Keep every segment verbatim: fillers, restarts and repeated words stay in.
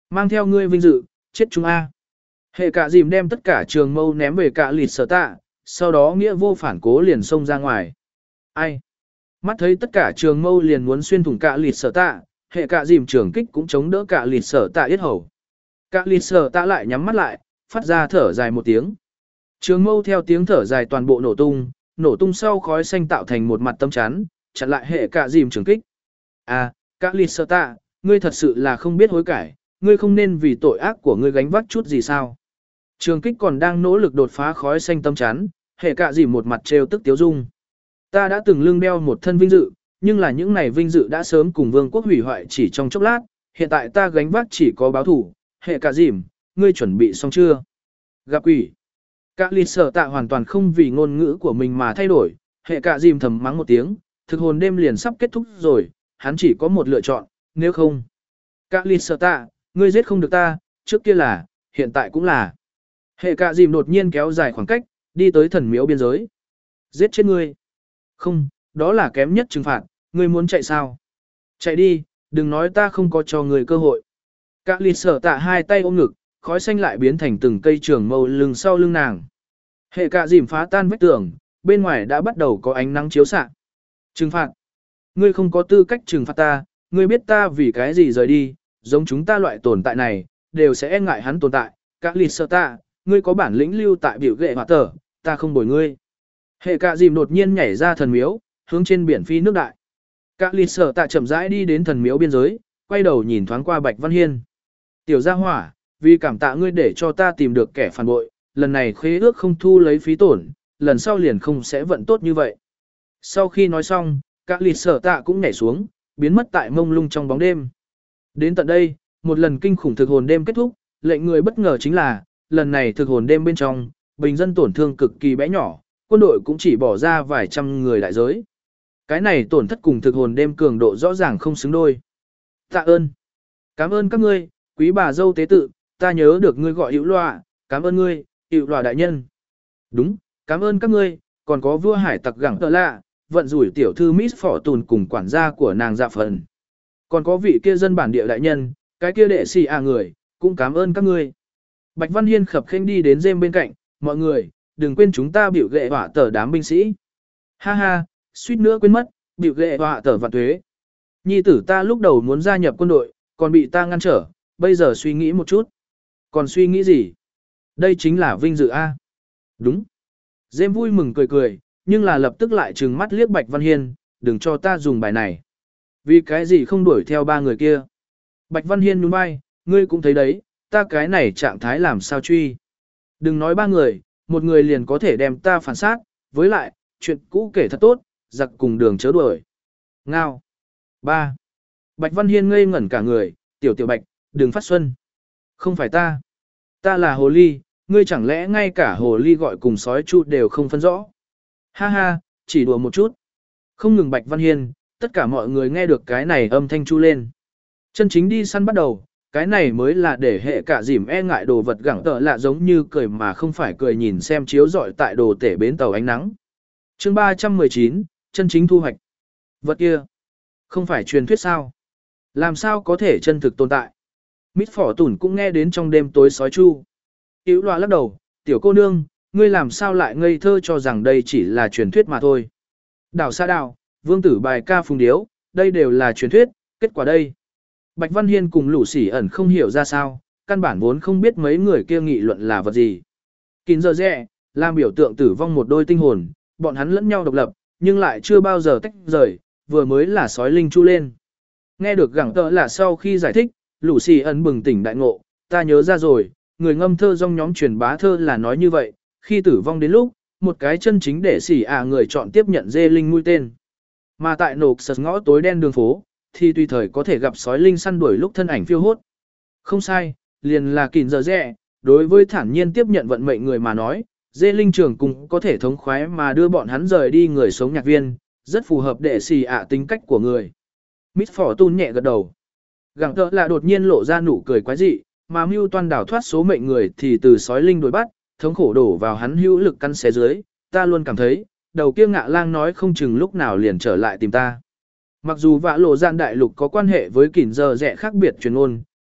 Mang theo ngươi vinh dự, chết chúng A. Hệ cả dìm đem tất cả trường mâu ném về cả lịt sở tạ, sau đó nghĩa vô phản cố liền xông ra ngoài. Ai? Mắt thấy tất cả trường mâu liền muốn xuyên thủng cả lịt sở tạ, hệ cả dìm trường kích cũng chống đỡ cả lịt sở tạ yết hầu. Cả lịt sở tạ lại nhắm mắt lại, phát ra thở dài một tiếng. Trường mâu theo tiếng thở dài toàn bộ nổ tung, nổ tung sau khói xanh tạo thành một mặt tâm chắn, chặn lại hệ cả dìm trường kích. À, cả lịt sở tạ, ngươi thật sự là không biết hối cải, ngươi không nên vì tội ác của ngươi gánh vác chút gì sao. Trường kích còn đang nỗ lực đột phá khói xanh tâm chắn, hệ cả dìm một mặt trêu tức tiếu dung. Ta đã từng lưng đeo một thân vinh dự, nhưng là những này vinh dự đã sớm cùng vương quốc hủy hoại chỉ trong chốc lát, hiện tại ta gánh vác chỉ có báo thủ, hệ cả dìm, ngươi chuẩn bị xong chưa? Gặp quỷ. Cả lịt sở tạ hoàn toàn không vì ngôn ngữ của mình mà thay đổi, hệ cả dìm thầm mắng một tiếng, thực hồn đêm liền sắp kết thúc rồi, hắn chỉ có một lựa chọn, nếu không. Cả lịt sở tạ, ngươi giết không được ta, trước kia là, hiện tại cũng là. Hệ cả dìm đột nhiên kéo dài khoảng cách, đi tới thần miếu biên giới. Giết chết ngươi. Không, đó là kém nhất trừng phạt, ngươi muốn chạy sao? Chạy đi, đừng nói ta không có cho ngươi cơ hội. Cả lịt sở tạ hai tay ôm ngực, khói xanh lại biến thành từng cây trường mâu lưng sau lưng nàng. Hệ cả dìm phá tan vách tường, bên ngoài đã bắt đầu có ánh nắng chiếu xạ. Trừng phạt. Ngươi không có tư cách trừng phạt ta, ngươi biết ta vì cái gì rời đi, giống chúng ta loại tồn tại này, đều sẽ e ngại hắn tồn tại. Cả lịt sở tạ, ngươi có bản lĩnh lưu tại biểu ghệ hỏa tờ, ta không bồi ngươi. Hệ cả dìm đột nhiên nhảy ra thần miếu, hướng trên biển phi nước đại. Cả lịt sở tạ chậm rãi đi đến thần miếu biên giới, quay đầu nhìn thoáng qua Bạch Văn Hiên. Tiểu gia hỏa, vì cảm tạ ngươi để cho ta tìm được kẻ phản bội, lần này khế ước không thu lấy phí tổn, lần sau liền không sẽ vận tốt như vậy. Sau khi nói xong, cả lịt sở tạ cũng nhảy xuống, biến mất tại mông lung trong bóng đêm. Đến tận đây, một lần kinh khủng thực hồn đêm kết thúc, lệnh người bất ngờ chính là, lần này thực hồn đêm bên trong, bình dân tổn thương cực kỳ bé nhỏ, quân đội cũng chỉ bỏ ra vài trăm người đại giới. Cái này tổn thất cùng thực hồn đêm cường độ rõ ràng không xứng đôi. Tạ ơn. Cảm ơn các ngươi, quý bà dâu tế tự, ta nhớ được ngươi gọi hữu loa, cảm ơn ngươi, hữu loa đại nhân. Đúng, cảm ơn các ngươi, còn có vua hải tặc gẳng tợ lạ, vận rủi tiểu thư Miss Phỏ Tùn cùng quản gia của nàng dạ phần. Còn có vị kia dân bản địa đại nhân, cái kia đệ sĩ à người, cũng cảm ơn các ngươi. Bạch Văn Hiên khập khênh đi đến rêm bên cạnh, mọi người, đừng quên chúng ta biểu ghệ hỏa tờ đám binh sĩ. Ha ha, suýt nữa quên mất, biểu ghệ hỏa tờ vạn tuế. Nhi tử ta lúc đầu muốn gia nhập quân đội, còn bị ta ngăn trở, bây giờ suy nghĩ một chút. Còn suy nghĩ gì? Đây chính là vinh dự A. Đúng. Dêm vui mừng cười cười, nhưng là lập tức lại trừng mắt liếc Bạch Văn Hiên, đừng cho ta dùng bài này. Vì cái gì không đuổi theo ba người kia? Bạch Văn Hiên nhún vai, ngươi cũng thấy đấy, ta cái này trạng thái làm sao truy. Đừng nói ba người, một người liền có thể đem ta phản sát, với lại, chuyện cũ kể thật tốt, giặc cùng đường chớ đuổi. Ngao. Ba. Bạch Văn Hiên ngây ngẩn cả người, tiểu tiểu Bạch, đừng phát xuân. Không phải ta. Ta là hồ ly, ngươi chẳng lẽ ngay cả hồ ly gọi cùng sói chu đều không phân rõ. Ha ha, chỉ đùa một chút. Không ngừng Bạch Văn Hiên, tất cả mọi người nghe được cái này âm thanh chu lên. Chân chính đi săn bắt đầu, cái này mới là để hệ cả dìm e ngại đồ vật gẳng tợ lạ giống như cười mà không phải cười nhìn xem chiếu rọi tại đồ tể bến tàu ánh nắng. chương ba trăm mười chín, chân chính thu hoạch. Vật kia, không phải truyền thuyết sao? Làm sao có thể chân thực tồn tại? Mít Phỏ Tùn cũng nghe đến trong đêm tối sói chu. Hữu loa lắc đầu, tiểu cô nương, ngươi làm sao lại ngây thơ cho rằng đây chỉ là truyền thuyết mà thôi. Đảo xa đảo, vương tử bài ca phùng điếu, đây đều là truyền thuyết, kết quả đây. Bạch Văn Hiên cùng Lũ Sỉ ẩn không hiểu ra sao, căn bản vốn không biết mấy người kia nghị luận là vật gì. Kín giờ rẽ, làm biểu tượng tử vong một đôi tinh hồn, bọn hắn lẫn nhau độc lập, nhưng lại chưa bao giờ tách rời, vừa mới là sói linh chu lên. Nghe được gẳng tợ là sau khi giải thích, Lũ Sỉ ẩn bừng tỉnh đại ngộ, ta nhớ ra rồi, người ngâm thơ trong nhóm truyền bá thơ là nói như vậy, khi tử vong đến lúc, một cái chân chính để xỉ à người chọn tiếp nhận dê linh mũi tên. Mà tại nộp sật ngõ tối đen đường phố, thì tùy thời có thể gặp sói linh săn đuổi lúc thân ảnh phiêu hốt. Không sai, liền là Kín giờ rẽ, đối với thản nhiên tiếp nhận vận mệnh người mà nói, dê linh trường cùng có thể thống khoái mà đưa bọn hắn rời đi người sống nhạc viên, rất phù hợp để xì ạ tính cách của người. Mít Phỏ Tùn nhẹ gật đầu. Gẳng tợ là đột nhiên lộ ra nụ cười quái dị, mà mưu toan đảo thoát số mệnh người thì từ sói linh đuổi bắt, thống khổ đổ vào hắn hữu lực căn xé dưới, ta luôn cảm thấy, đầu kia ngạ lang nói không chừng lúc nào liền trở lại tìm ta. Mặc dù vã lộ gian đại lục có quan hệ với Kín giờ rẽ khác biệt truyền ngôn,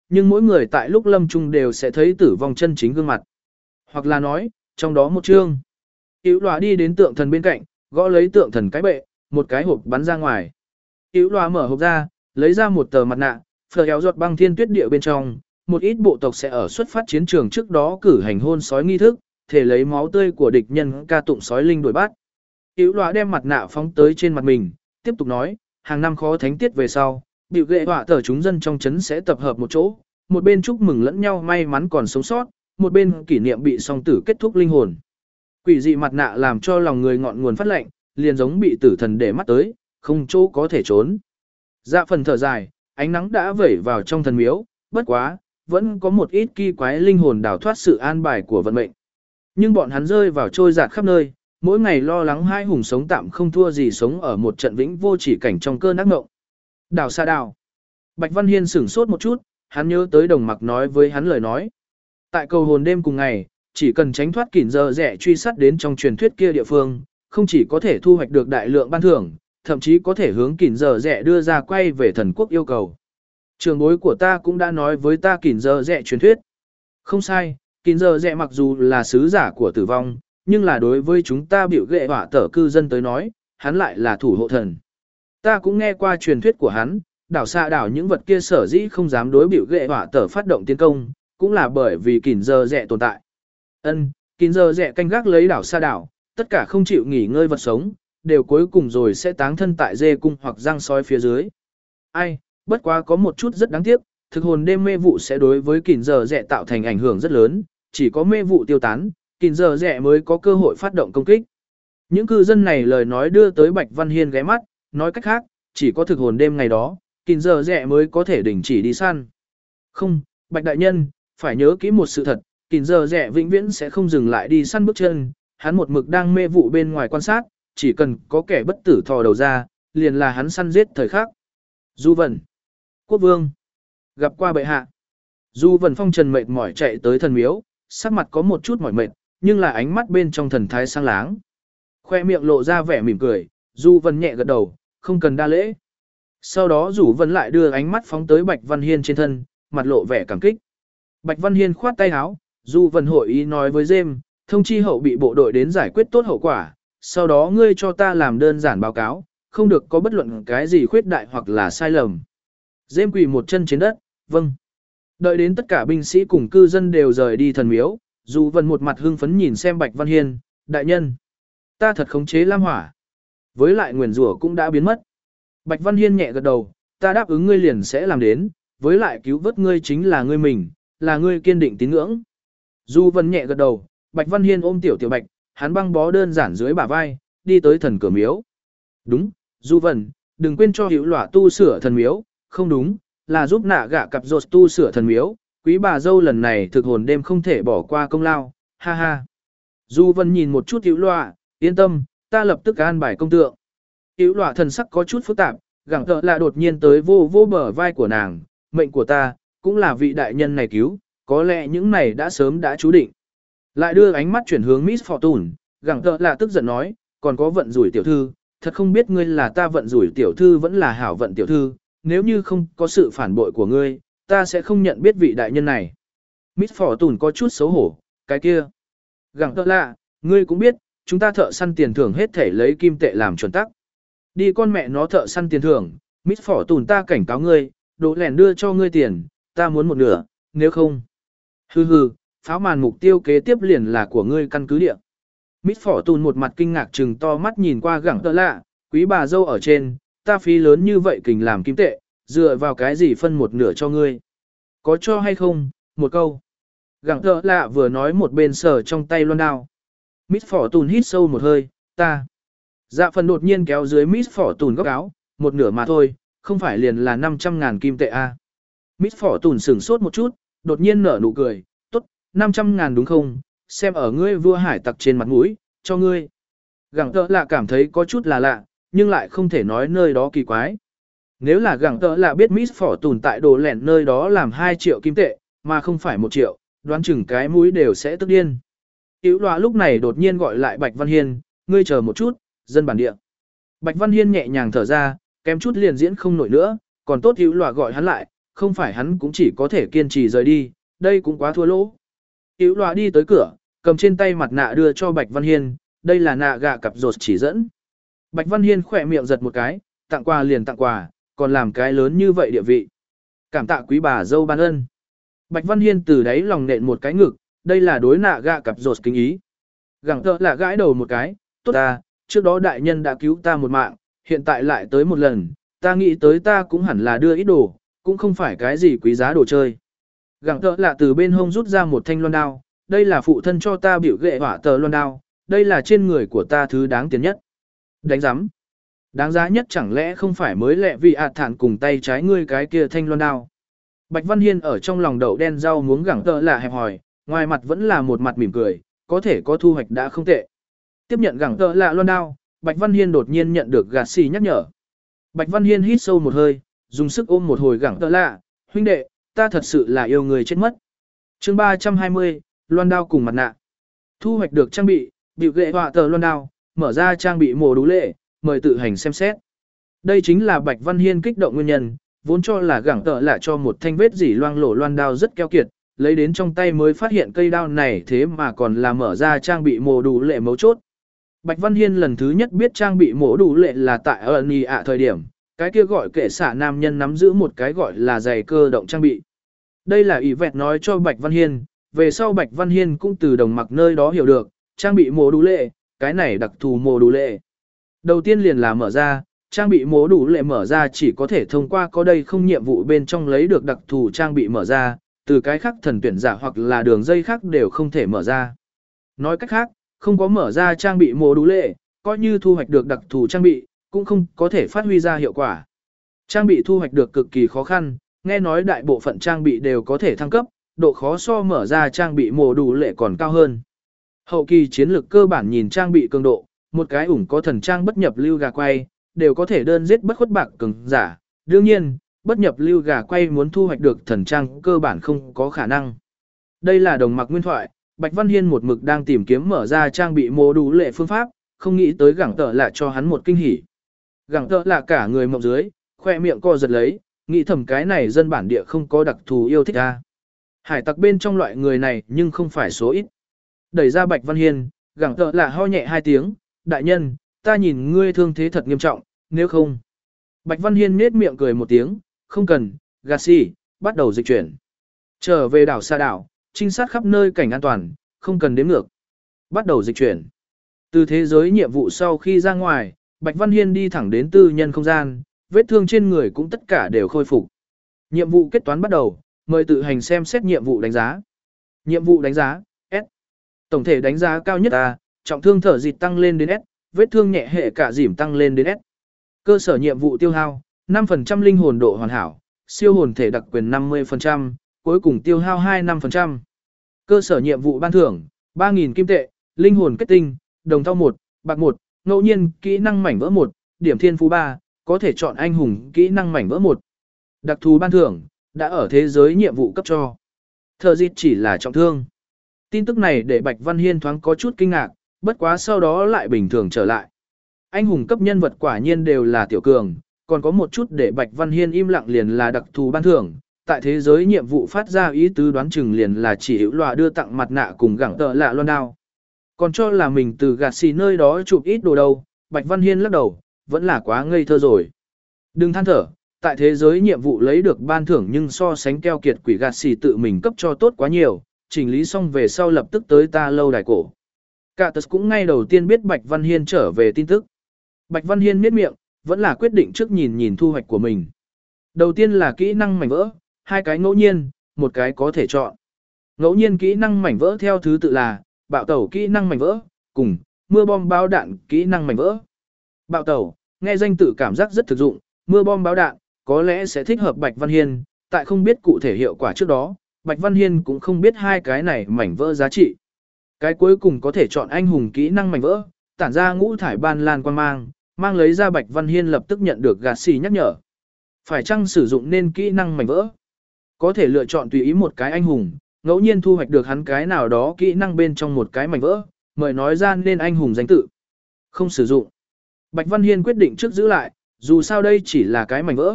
nhưng mỗi người tại lúc lâm chung đều sẽ thấy tử vong chân chính gương mặt. Hoặc là nói, trong đó một chương. Hữu Loa đi đến tượng thần bên cạnh, gõ lấy tượng thần cái bệ, một cái hộp bắn ra ngoài. Hữu Loa mở hộp ra, lấy ra một tờ mặt nạ, phờ kéo giọt băng thiên tuyết địa bên trong, một ít bộ tộc sẽ ở xuất phát chiến trường trước đó cử hành hôn sói nghi thức, thể lấy máu tươi của địch nhân ca tụng sói linh đuổi bắt. Hữu Loa đem mặt nạ phóng tới trên mặt mình, tiếp tục nói, hàng năm khó thánh tiết về sau, biểu ghệ họa tờ chúng dân trong trấn sẽ tập hợp một chỗ, một bên chúc mừng lẫn nhau may mắn còn sống sót, một bên kỷ niệm bị song tử kết thúc linh hồn. Quỷ dị mặt nạ làm cho lòng người ngọn nguồn phát lạnh, liền giống bị tử thần để mắt tới, không chỗ có thể trốn. Dạ phần thở dài, ánh nắng đã vẩy vào trong thần miếu, bất quá, vẫn có một ít kỳ quái linh hồn đào thoát sự an bài của vận mệnh. Nhưng bọn hắn rơi vào trôi dạt khắp nơi, mỗi ngày lo lắng hai hùng sống tạm không thua gì sống ở một trận vĩnh vô chỉ cảnh trong cơn ác mộng. Đào xa đào. Bạch Văn Hiên sửng sốt một chút, hắn nhớ tới đồng mặc nói với hắn lời nói. Tại cầu hồn đêm cùng ngày, chỉ cần tránh thoát kỉn giờ rẻ truy sát đến trong truyền thuyết kia địa phương, không chỉ có thể thu hoạch được đại lượng ban thưởng, thậm chí có thể hướng kỉn giờ rẻ đưa ra quay về thần quốc yêu cầu. Trường bối của ta cũng đã nói với ta kỉn giờ rẻ truyền thuyết. Không sai, kỉn giờ rẻ mặc dù là sứ giả của tử vong, nhưng là đối với chúng ta biểu ghệ hỏa tở cư dân tới nói, hắn lại là thủ hộ thần. Ta cũng nghe qua truyền thuyết của hắn, đảo xa đảo những vật kia sở dĩ không dám đối biểu ghệ hỏa tở phát động tiến công, cũng là bởi vì kỉn giờ rẻ tồn tại. Ân, kỉn giờ rẻ canh gác lấy đảo xa đảo, tất cả không chịu nghỉ ngơi vật sống, đều cuối cùng rồi sẽ táng thân tại dê cung hoặc răng sói phía dưới. Ai, bất quá có một chút rất đáng tiếc, thực hồn đêm mê vụ sẽ đối với kỉn giờ rẻ tạo thành ảnh hưởng rất lớn, chỉ có mê vụ tiêu tán, kỉn giờ rẻ mới có cơ hội phát động công kích. Những cư dân này lời nói đưa tới Bạch Văn Hiên ghé mắt, nói cách khác, chỉ có thực hồn đêm ngày đó, kỉn giờ rẻ mới có thể đình chỉ đi săn. Không, Bạch Đại Nhân, phải nhớ kỹ một sự thật, kỉn giờ rẻ vĩnh viễn sẽ không dừng lại đi săn bước chân, hắn một mực đang mê vụ bên ngoài quan sát, chỉ cần có kẻ bất tử thò đầu ra, liền là hắn săn giết thời khắc. Du Vân, Quốc Vương, gặp qua bệ hạ. Du Vân phong trần mệt mỏi chạy tới thần miếu, sắc mặt có một chút mỏi mệt, nhưng là ánh mắt bên trong thần thái sáng láng. Khoe miệng lộ ra vẻ mỉm cười, Du Vân nhẹ gật đầu, không cần đa lễ. Sau đó Du Vân lại đưa ánh mắt phóng tới Bạch Văn Hiên trên thân, mặt lộ vẻ cảm kích. Bạch Văn Hiên khoát tay áo, Du Vân hội ý nói với James, thông chi hậu bị bộ đội đến giải quyết tốt hậu quả, sau đó ngươi cho ta làm đơn giản báo cáo, không được có bất luận cái gì khuyết đại hoặc là sai lầm. James quỳ một chân trên đất, vâng. Đợi đến tất cả binh sĩ cùng cư dân đều rời đi thần miếu, Du Vân một mặt hưng phấn nhìn xem Bạch Văn Hiên, đại nhân, ta thật khống chế lam hỏa. Với lại nguyền rủa cũng đã biến mất. Bạch Văn Hiên nhẹ gật đầu, ta đáp ứng ngươi liền sẽ làm đến, với lại cứu vớt ngươi chính là ngươi mình, là ngươi kiên định tín ngưỡng. Du Vân nhẹ gật đầu, Bạch Văn Hiên ôm tiểu tiểu Bạch, hắn băng bó đơn giản dưới bả vai, đi tới thần cửa miếu. Đúng, Du Vân, đừng quên cho Hữu Lỏa tu sửa thần miếu, không đúng, là giúp nạ gạ cặp rột tu sửa thần miếu, quý bà dâu lần này thực hồn đêm không thể bỏ qua công lao, ha ha. Du Vân nhìn một chút Hữu Lỏa, yên tâm, ta lập tức an bài công tượng. Hữu Lỏa thần sắc có chút phức tạp, gặng tợ là đột nhiên tới vô vô bờ vai của nàng, mệnh của ta, cũng là vị đại nhân này cứu, có lẽ những này đã sớm đã chú định. Lại đưa ánh mắt chuyển hướng Miss Fortune, gặng tợ là tức giận nói, còn có vận rủi tiểu thư, thật không biết ngươi là ta vận rủi tiểu thư vẫn là hảo vận tiểu thư, nếu như không có sự phản bội của ngươi, ta sẽ không nhận biết vị đại nhân này. Miss Fortune có chút xấu hổ, cái kia. Gặng tợ là, ngươi cũng biết, chúng ta thợ săn tiền thưởng hết thể lấy kim tệ làm chuẩn tắc. Đi con mẹ nó thợ săn tiền thưởng, Miss Fortune ta cảnh cáo ngươi, đỗ lẻn đưa cho ngươi tiền, ta muốn một nửa, nếu không. Hừ hừ, pháo màn mục tiêu kế tiếp liền là của ngươi căn cứ địa. Miss Fortune một mặt kinh ngạc trừng to mắt nhìn qua gặng tợ lạ, quý bà dâu ở trên, ta phí lớn như vậy kình làm kim tệ, dựa vào cái gì phân một nửa cho ngươi. Có cho hay không, một câu. Gặng tợ lạ vừa nói một bên sờ trong tay loan đao. Miss Fortune hít sâu một hơi, ta. Dạ phần đột nhiên kéo dưới Miss Fortune góc áo, một nửa mà thôi, không phải liền là năm trăm ngàn kim tệ à. Miss Fortune sửng sốt một chút, đột nhiên nở nụ cười, tốt, năm trăm ngàn đúng không, xem ở ngươi vua hải tặc trên mặt mũi, cho ngươi. Gặng tợ lạ cảm thấy có chút là lạ, nhưng lại không thể nói nơi đó kỳ quái. Nếu là gặng tợ lạ biết Miss Fortune tại đồ lẻn nơi đó làm hai triệu kim tệ, mà không phải một triệu, đoán chừng cái mũi đều sẽ tức điên. Hữu Loa lúc này đột nhiên gọi lại Bạch Văn Hiên, ngươi chờ một chút, dân bản địa. Bạch Văn Hiên nhẹ nhàng thở ra, kém chút liền diễn không nổi nữa, còn tốt Hữu Loa gọi hắn lại, không phải hắn cũng chỉ có thể kiên trì rời đi, đây cũng quá thua lỗ. Yếu loa đi tới cửa, cầm trên tay mặt nạ đưa cho Bạch Văn Hiên, đây là nạ gạ cặp rột chỉ dẫn. Bạch Văn Hiên khỏe miệng giật một cái, tặng quà liền tặng quà, còn làm cái lớn như vậy địa vị. Cảm tạ quý bà dâu ban ân. Bạch Văn Hiên từ đáy lòng nện một cái ngực, đây là đối nạ gạ cặp rột kính ý. Gẳng tợ là gãi đầu một cái, tốt ta, trước đó đại nhân đã cứu ta một mạng, hiện tại lại tới một lần, ta nghĩ tới ta cũng hẳn là đưa ít đồ, cũng không phải cái gì quý giá đồ chơi. Gẳng tợ là từ bên hông rút ra một thanh loan đao, đây là phụ thân cho ta biểu ghệ hỏa tờ loan đao, đây là trên người của ta thứ đáng tiền nhất. Đánh giám. Đáng giá nhất chẳng lẽ không phải mới lẹ vì ạt thản cùng tay trái ngươi cái kia thanh loan đao. Bạch Văn Hiên ở trong lòng đậu đen rau muống gẳng tợ là hẹp hòi, ngoài mặt vẫn là một mặt mỉm cười, có thể có thu hoạch đã không tệ. Tiếp nhận gẳng tợ lạ loan đao, Bạch Văn Hiên đột nhiên nhận được gạt xì nhắc nhở. Bạch Văn Hiên hít sâu một hơi, dùng sức ôm một hồi gẳng tợ lạ, huynh đệ, ta thật sự là yêu người chết mất. Chương ba trăm hai mươi, loan đao cùng mặt nạ. Thu hoạch được trang bị, biểu ghệ họa tờ loan đao, mở ra trang bị mồ đủ lệ, mời tự hành xem xét. Đây chính là Bạch Văn Hiên kích động nguyên nhân, vốn cho là gẳng tợ lạ cho một thanh vết dỉ loang lổ loan đao rất keo kiệt, lấy đến trong tay mới phát hiện cây đao này thế mà còn là mở ra trang bị mồ đủ lệ mấu chốt. Bạch Văn Hiên lần thứ nhất biết trang bị mổ đủ lệ là tại ở Nì ạ thời điểm, cái kia gọi kệ xả nam nhân nắm giữ một cái gọi là giày cơ động trang bị. Đây là ý vẹt nói cho Bạch Văn Hiên, về sau Bạch Văn Hiên cũng từ đồng mặc nơi đó hiểu được, trang bị mổ đủ lệ, cái này đặc thù mổ đủ lệ. Đầu tiên liền là mở ra, trang bị mổ đủ lệ mở ra chỉ có thể thông qua có đây không nhiệm vụ bên trong lấy được đặc thù trang bị mở ra, từ cái khác thần tuyển giả hoặc là đường dây khác đều không thể mở ra. Nói cách khác, không có mở ra trang bị mô đủ lệ, coi như thu hoạch được đặc thù trang bị, cũng không có thể phát huy ra hiệu quả. Trang bị thu hoạch được cực kỳ khó khăn, nghe nói đại bộ phận trang bị đều có thể thăng cấp, độ khó so mở ra trang bị mô đủ lệ còn cao hơn. Hậu kỳ chiến lược cơ bản nhìn trang bị cường độ, một cái ủng có thần trang bất nhập lưu gà quay, đều có thể đơn giết bất khuất bạc cường giả. Đương nhiên, bất nhập lưu gà quay muốn thu hoạch được thần trang cơ bản không có khả năng. Đây là đồng mặc nguyên thoại. Bạch Văn Hiên một mực đang tìm kiếm mở ra trang bị mô đủ lệ phương pháp, không nghĩ tới gẳng tợ lạ cho hắn một kinh hỉ. Gẳng tợ lạ cả người mộng dưới, khoe miệng co giật lấy, nghĩ thầm cái này dân bản địa không có đặc thù yêu thích a. Hải tặc bên trong loại người này nhưng không phải số ít. Đẩy ra Bạch Văn Hiên, gẳng tợ lạ ho nhẹ hai tiếng, đại nhân, ta nhìn ngươi thương thế thật nghiêm trọng, nếu không. Bạch Văn Hiên nết miệng cười một tiếng, không cần, gạt xì, bắt đầu dịch chuyển. Trở về đảo xa đảo. Trinh sát khắp nơi cảnh an toàn, không cần đếm ngược. Bắt đầu dịch chuyển. Từ thế giới nhiệm vụ sau khi ra ngoài, Bạch Văn Hiên đi thẳng đến tư nhân không gian, vết thương trên người cũng tất cả đều khôi phục. Nhiệm vụ kết toán bắt đầu, mời tự hành xem xét nhiệm vụ đánh giá. Nhiệm vụ đánh giá, S. Tổng thể đánh giá cao nhất A, trọng thương thở dịt tăng lên đến S, vết thương nhẹ hệ cả dỉm tăng lên đến S. Cơ sở nhiệm vụ tiêu hao, năm phần trăm linh hồn độ hoàn hảo, siêu hồn thể đặc quyền năm mươi phần trăm, cuối cùng tiêu hao hai mươi lăm phần trăm. Cơ sở nhiệm vụ ban thưởng, ba nghìn kim tệ, linh hồn kết tinh, đồng thau một, bạc một, ngẫu nhiên, kỹ năng mảnh vỡ một, điểm thiên phú ba, có thể chọn anh hùng kỹ năng mảnh vỡ một. Đặc thù ban thưởng, đã ở thế giới nhiệm vụ cấp cho. Thờ dịt chỉ là trọng thương. Tin tức này để Bạch Văn Hiên thoáng có chút kinh ngạc, bất quá sau đó lại bình thường trở lại. Anh hùng cấp nhân vật quả nhiên đều là tiểu cường, còn có một chút để Bạch Văn Hiên im lặng liền là đặc thù ban thưởng. Tại thế giới nhiệm vụ phát ra ý tứ đoán chừng liền là chỉ hữu lòa đưa tặng mặt nạ cùng gẳng tợ lạ loan đao. Còn cho là mình từ gạt xì nơi đó chụp ít đồ đâu, Bạch Văn Hiên lắc đầu, vẫn là quá ngây thơ rồi. Đừng than thở, tại thế giới nhiệm vụ lấy được ban thưởng nhưng so sánh keo kiệt quỷ gạt xì tự mình cấp cho tốt quá nhiều, chỉnh lý xong về sau lập tức tới ta lâu đài cổ. Cả tật cũng ngay đầu tiên biết Bạch Văn Hiên trở về tin tức. Bạch Văn Hiên miết miệng, vẫn là quyết định trước nhìn nhìn thu hoạch của mình. Đầu tiên là kỹ năng mảnh vỡ, hai cái ngẫu nhiên, một cái có thể chọn. Ngẫu nhiên kỹ năng mảnh vỡ theo thứ tự là bạo tẩu kỹ năng mảnh vỡ, cùng mưa bom báo đạn kỹ năng mảnh vỡ. Bạo tẩu, nghe danh tự cảm giác rất thực dụng, mưa bom báo đạn, có lẽ sẽ thích hợp Bạch Văn Hiên, tại không biết cụ thể hiệu quả trước đó, Bạch Văn Hiên cũng không biết hai cái này mảnh vỡ giá trị. Cái cuối cùng có thể chọn anh hùng kỹ năng mảnh vỡ, tản ra ngũ thải ban lan quang mang, mang lấy ra Bạch Văn Hiên lập tức nhận được gạt xì nhắc nhở. Phải chăng sử dụng nên kỹ năng mảnh vỡ? Có thể lựa chọn tùy ý một cái anh hùng, ngẫu nhiên thu hoạch được hắn cái nào đó kỹ năng bên trong một cái mảnh vỡ, mời nói ra nên anh hùng danh tự. Không sử dụng. Bạch Văn Hiên quyết định trước giữ lại, dù sao đây chỉ là cái mảnh vỡ,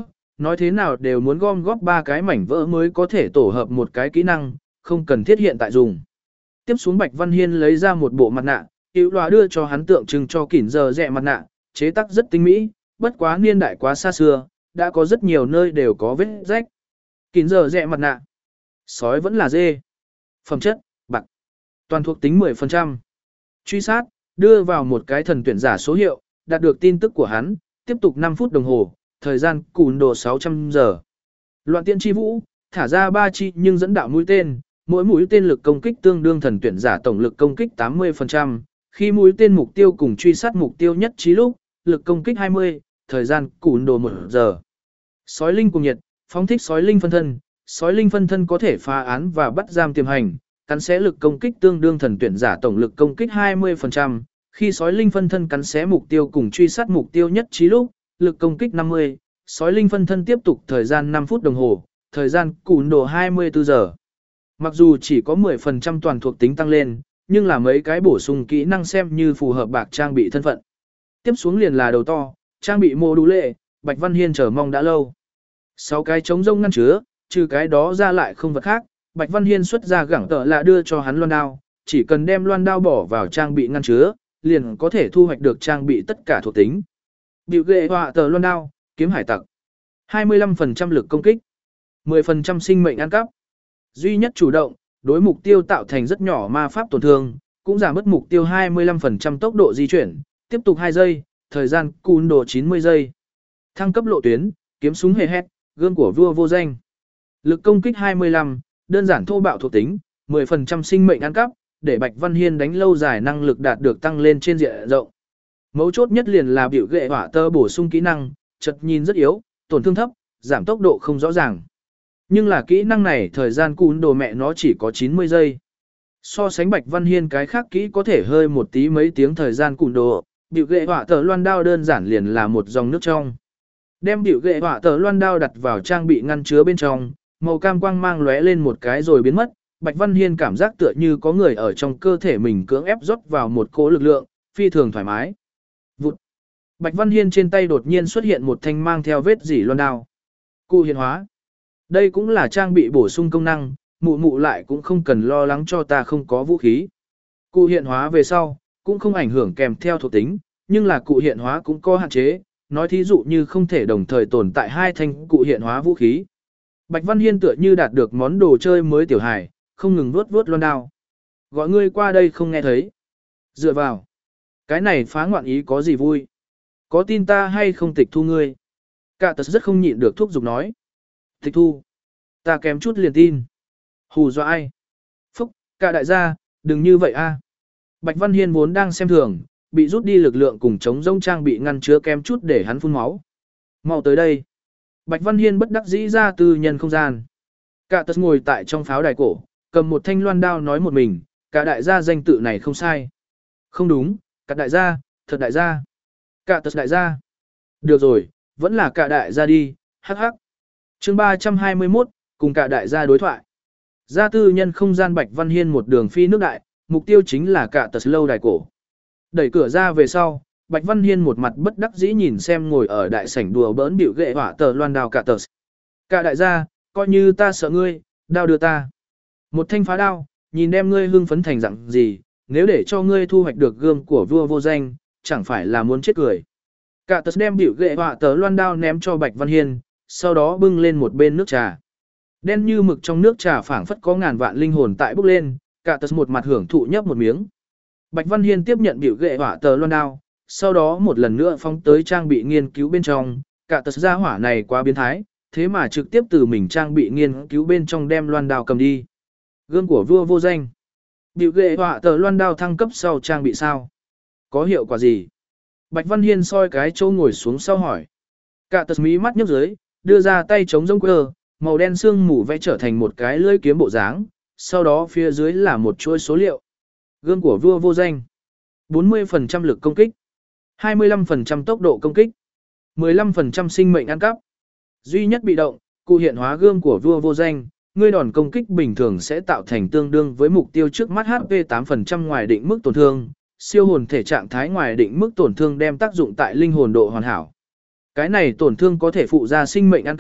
nói thế nào đều muốn gom góp ba cái mảnh vỡ mới có thể tổ hợp một cái kỹ năng, không cần thiết hiện tại dùng. Tiếp xuống Bạch Văn Hiên lấy ra một bộ mặt nạ, hữu đoá đưa cho hắn tượng trưng cho kỉn giờ rẹ mặt nạ, chế tác rất tinh mỹ, bất quá niên đại quá xa xưa, đã có rất nhiều nơi đều có vết rách. Kỉn giờ rẹ mặt nạ. Sói vẫn là dê. Phẩm chất, bạc. Toàn thuộc tính mười phần trăm. Truy sát, đưa vào một cái thần tuyển giả số hiệu, đạt được tin tức của hắn, tiếp tục năm phút đồng hồ, thời gian cùn đồ sáu trăm giờ. Loạn tiễn chi vũ, thả ra ba chi nhưng dẫn đạo mũi tên, mỗi mũi tên lực công kích tương đương thần tuyển giả tổng lực công kích tám mươi phần trăm, khi mũi tên mục tiêu cùng truy sát mục tiêu nhất trí lúc, lực công kích hai mươi, thời gian cùn đồ một giờ. Sói linh cùng nhiệt, phóng thích sói linh phân thân, sói linh phân thân có thể phá án và bắt giam tiềm hành, cắn xé lực công kích tương đương thần tuyển giả tổng lực công kích hai mươi phần trăm, khi sói linh phân thân cắn xé mục tiêu cùng truy sát mục tiêu nhất trí lúc, lực công kích năm mươi, sói linh phân thân tiếp tục thời gian năm phút đồng hồ, thời gian cùn đồ hai mươi tư giờ. Mặc dù chỉ có mười phần trăm toàn thuộc tính tăng lên, nhưng là mấy cái bổ sung kỹ năng xem như phù hợp bạc trang bị thân phận. Tiếp xuống liền là đầu to, trang bị mô đủ lệ, Bạch Văn Hiên chờ mong đã lâu. Sáu cái trống rông ngăn chứa, trừ cái đó ra lại không vật khác, Bạch Văn Hiên xuất ra gẳng tợ là đưa cho hắn loan đao, chỉ cần đem loan đao bỏ vào trang bị ngăn chứa, liền có thể thu hoạch được trang bị tất cả thuộc tính. Biểu ghệ họa tờ loan đao, kiếm hải tặc. hai mươi lăm phần trăm lực công kích, mười phần trăm sinh mệnh ăn cắp. Duy nhất chủ động, đối mục tiêu tạo thành rất nhỏ ma pháp tổn thương, cũng giảm mất mục tiêu hai mươi lăm phần trăm tốc độ di chuyển, tiếp tục hai giây, thời gian cùn đồ chín mươi giây. Thăng cấp lộ tuyến, kiếm súng hề hét, gươm của vua vô danh. Lực công kích hai mươi lăm, đơn giản thô bạo thuộc tính, mười phần trăm sinh mệnh ăn cắp, để Bạch Văn Hiên đánh lâu dài năng lực đạt được tăng lên trên diện rộng. Mấu chốt nhất liền là biểu ghệ hỏa tơ bổ sung kỹ năng, chật nhìn rất yếu, tổn thương thấp, giảm tốc độ không rõ ràng. Nhưng là kỹ năng này thời gian cún đồ mẹ nó chỉ có chín mươi giây. So sánh Bạch Văn Hiên cái khác kỹ có thể hơi một tí mấy tiếng thời gian cún đồ, biểu ghệ hỏa tơ loan đao đơn giản liền là một dòng nước trong. Đem biểu ghệ hỏa tơ loan đao đặt vào trang bị ngăn chứa bên trong, màu cam quang mang lóe lên một cái rồi biến mất. Bạch Văn Hiên cảm giác tựa như có người ở trong cơ thể mình cưỡng ép rót vào một cỗ lực lượng, phi thường thoải mái. Vụt. Bạch Văn Hiên trên tay đột nhiên xuất hiện một thanh mang theo vết dỉ loan đao. Cụ hiện hóa. Đây cũng là trang bị bổ sung công năng, mụ mụ lại cũng không cần lo lắng cho ta không có vũ khí. Cụ hiện hóa về sau, cũng không ảnh hưởng kèm theo thuộc tính, nhưng là cụ hiện hóa cũng có hạn chế, nói thí dụ như không thể đồng thời tồn tại hai thanh cụ hiện hóa vũ khí. Bạch Văn Hiên tựa như đạt được món đồ chơi mới tiểu hài, không ngừng vuốt vuốt loan đao. Gọi ngươi qua đây không nghe thấy. Dựa vào. Cái này phá ngoạn ý có gì vui. Có tin ta hay không tịch thu ngươi? Cả tật rất không nhịn được thúc giục nói. Tịch thu. Ta kém chút liền tin. Hù dọa ai? Phúc, cả đại gia, đừng như vậy a. Bạch Văn Hiên vốn đang xem thường, bị rút đi lực lượng cùng chống rông trang bị ngăn chứa kém chút để hắn phun máu. Mau tới đây. Bạch Văn Hiên bất đắc dĩ ra tư nhân không gian. Cả tật ngồi tại trong pháo đài cổ, cầm một thanh loan đao nói một mình, cả đại gia danh tự này không sai. Không đúng, cả đại gia, thật đại gia. Cả tật đại gia. Được rồi, vẫn là cả đại gia đi, hắc hắc. Chương ba trăm hai mươi mốt, cùng cả đại gia đối thoại. Ra tư nhân không gian Bạch Văn Hiên một đường phi nước đại, mục tiêu chính là cả tật lâu đài cổ. Đẩy cửa ra về sau, Bạch Văn Hiên một mặt bất đắc dĩ nhìn xem ngồi ở đại sảnh đùa bỡn biểu ghệ hỏa tờ loan đao cả tật. Cả đại gia, coi như ta sợ ngươi, đao đưa ta. Một thanh phá đao, nhìn đem ngươi hưng phấn thành dạng gì, nếu để cho ngươi thu hoạch được gươm của vua vô danh, chẳng phải là muốn chết cười. Cả tật đem biểu ghệ họa tờ loan đao ném cho Bạch Văn Hiên, sau đó bưng lên một bên nước trà. Đen như mực trong nước trà phảng phất có ngàn vạn linh hồn tại bốc lên, cả tật một mặt hưởng thụ nhấp một miếng. Bạch Văn Hiên tiếp nhận biểu ghệ họa tờ loan đao, sau đó một lần nữa phóng tới trang bị nghiên cứu bên trong, cả tật gia hỏa này quá biến thái, thế mà trực tiếp từ mình trang bị nghiên cứu bên trong đem loan đao cầm đi. Gươm của vua vô danh. Biểu ghệ họa tờ loan đao thăng cấp sau trang bị sao? Có hiệu quả gì? Bạch Văn Hiên soi cái chỗ ngồi xuống sau hỏi. Cả tật mí mắt nhấp dưới, đưa ra tay chống rông quơ, màu đen xương mù vẽ trở thành một cái lưỡi kiếm bộ dáng, sau đó phía dưới là một chuỗi số liệu. Gươm của vua vô danh. bốn mươi phần trăm lực công kích. hai mươi lăm phần trăm tốc độ công kích. mười lăm phần trăm sinh mệnh ăn cắp. Duy nhất bị động, cụ hiện hóa gươm của vua vô danh. Ngươi đòn công kích bình thường sẽ tạo thành tương đương với mục tiêu trước mắt hát pê tám phần trăm ngoài định mức tổn thương, siêu hồn thể trạng thái ngoài định mức tổn thương đem tác dụng tại linh hồn độ hoàn hảo. Cái này tổn thương có thể phụ ra sinh mệnh ăn cắp,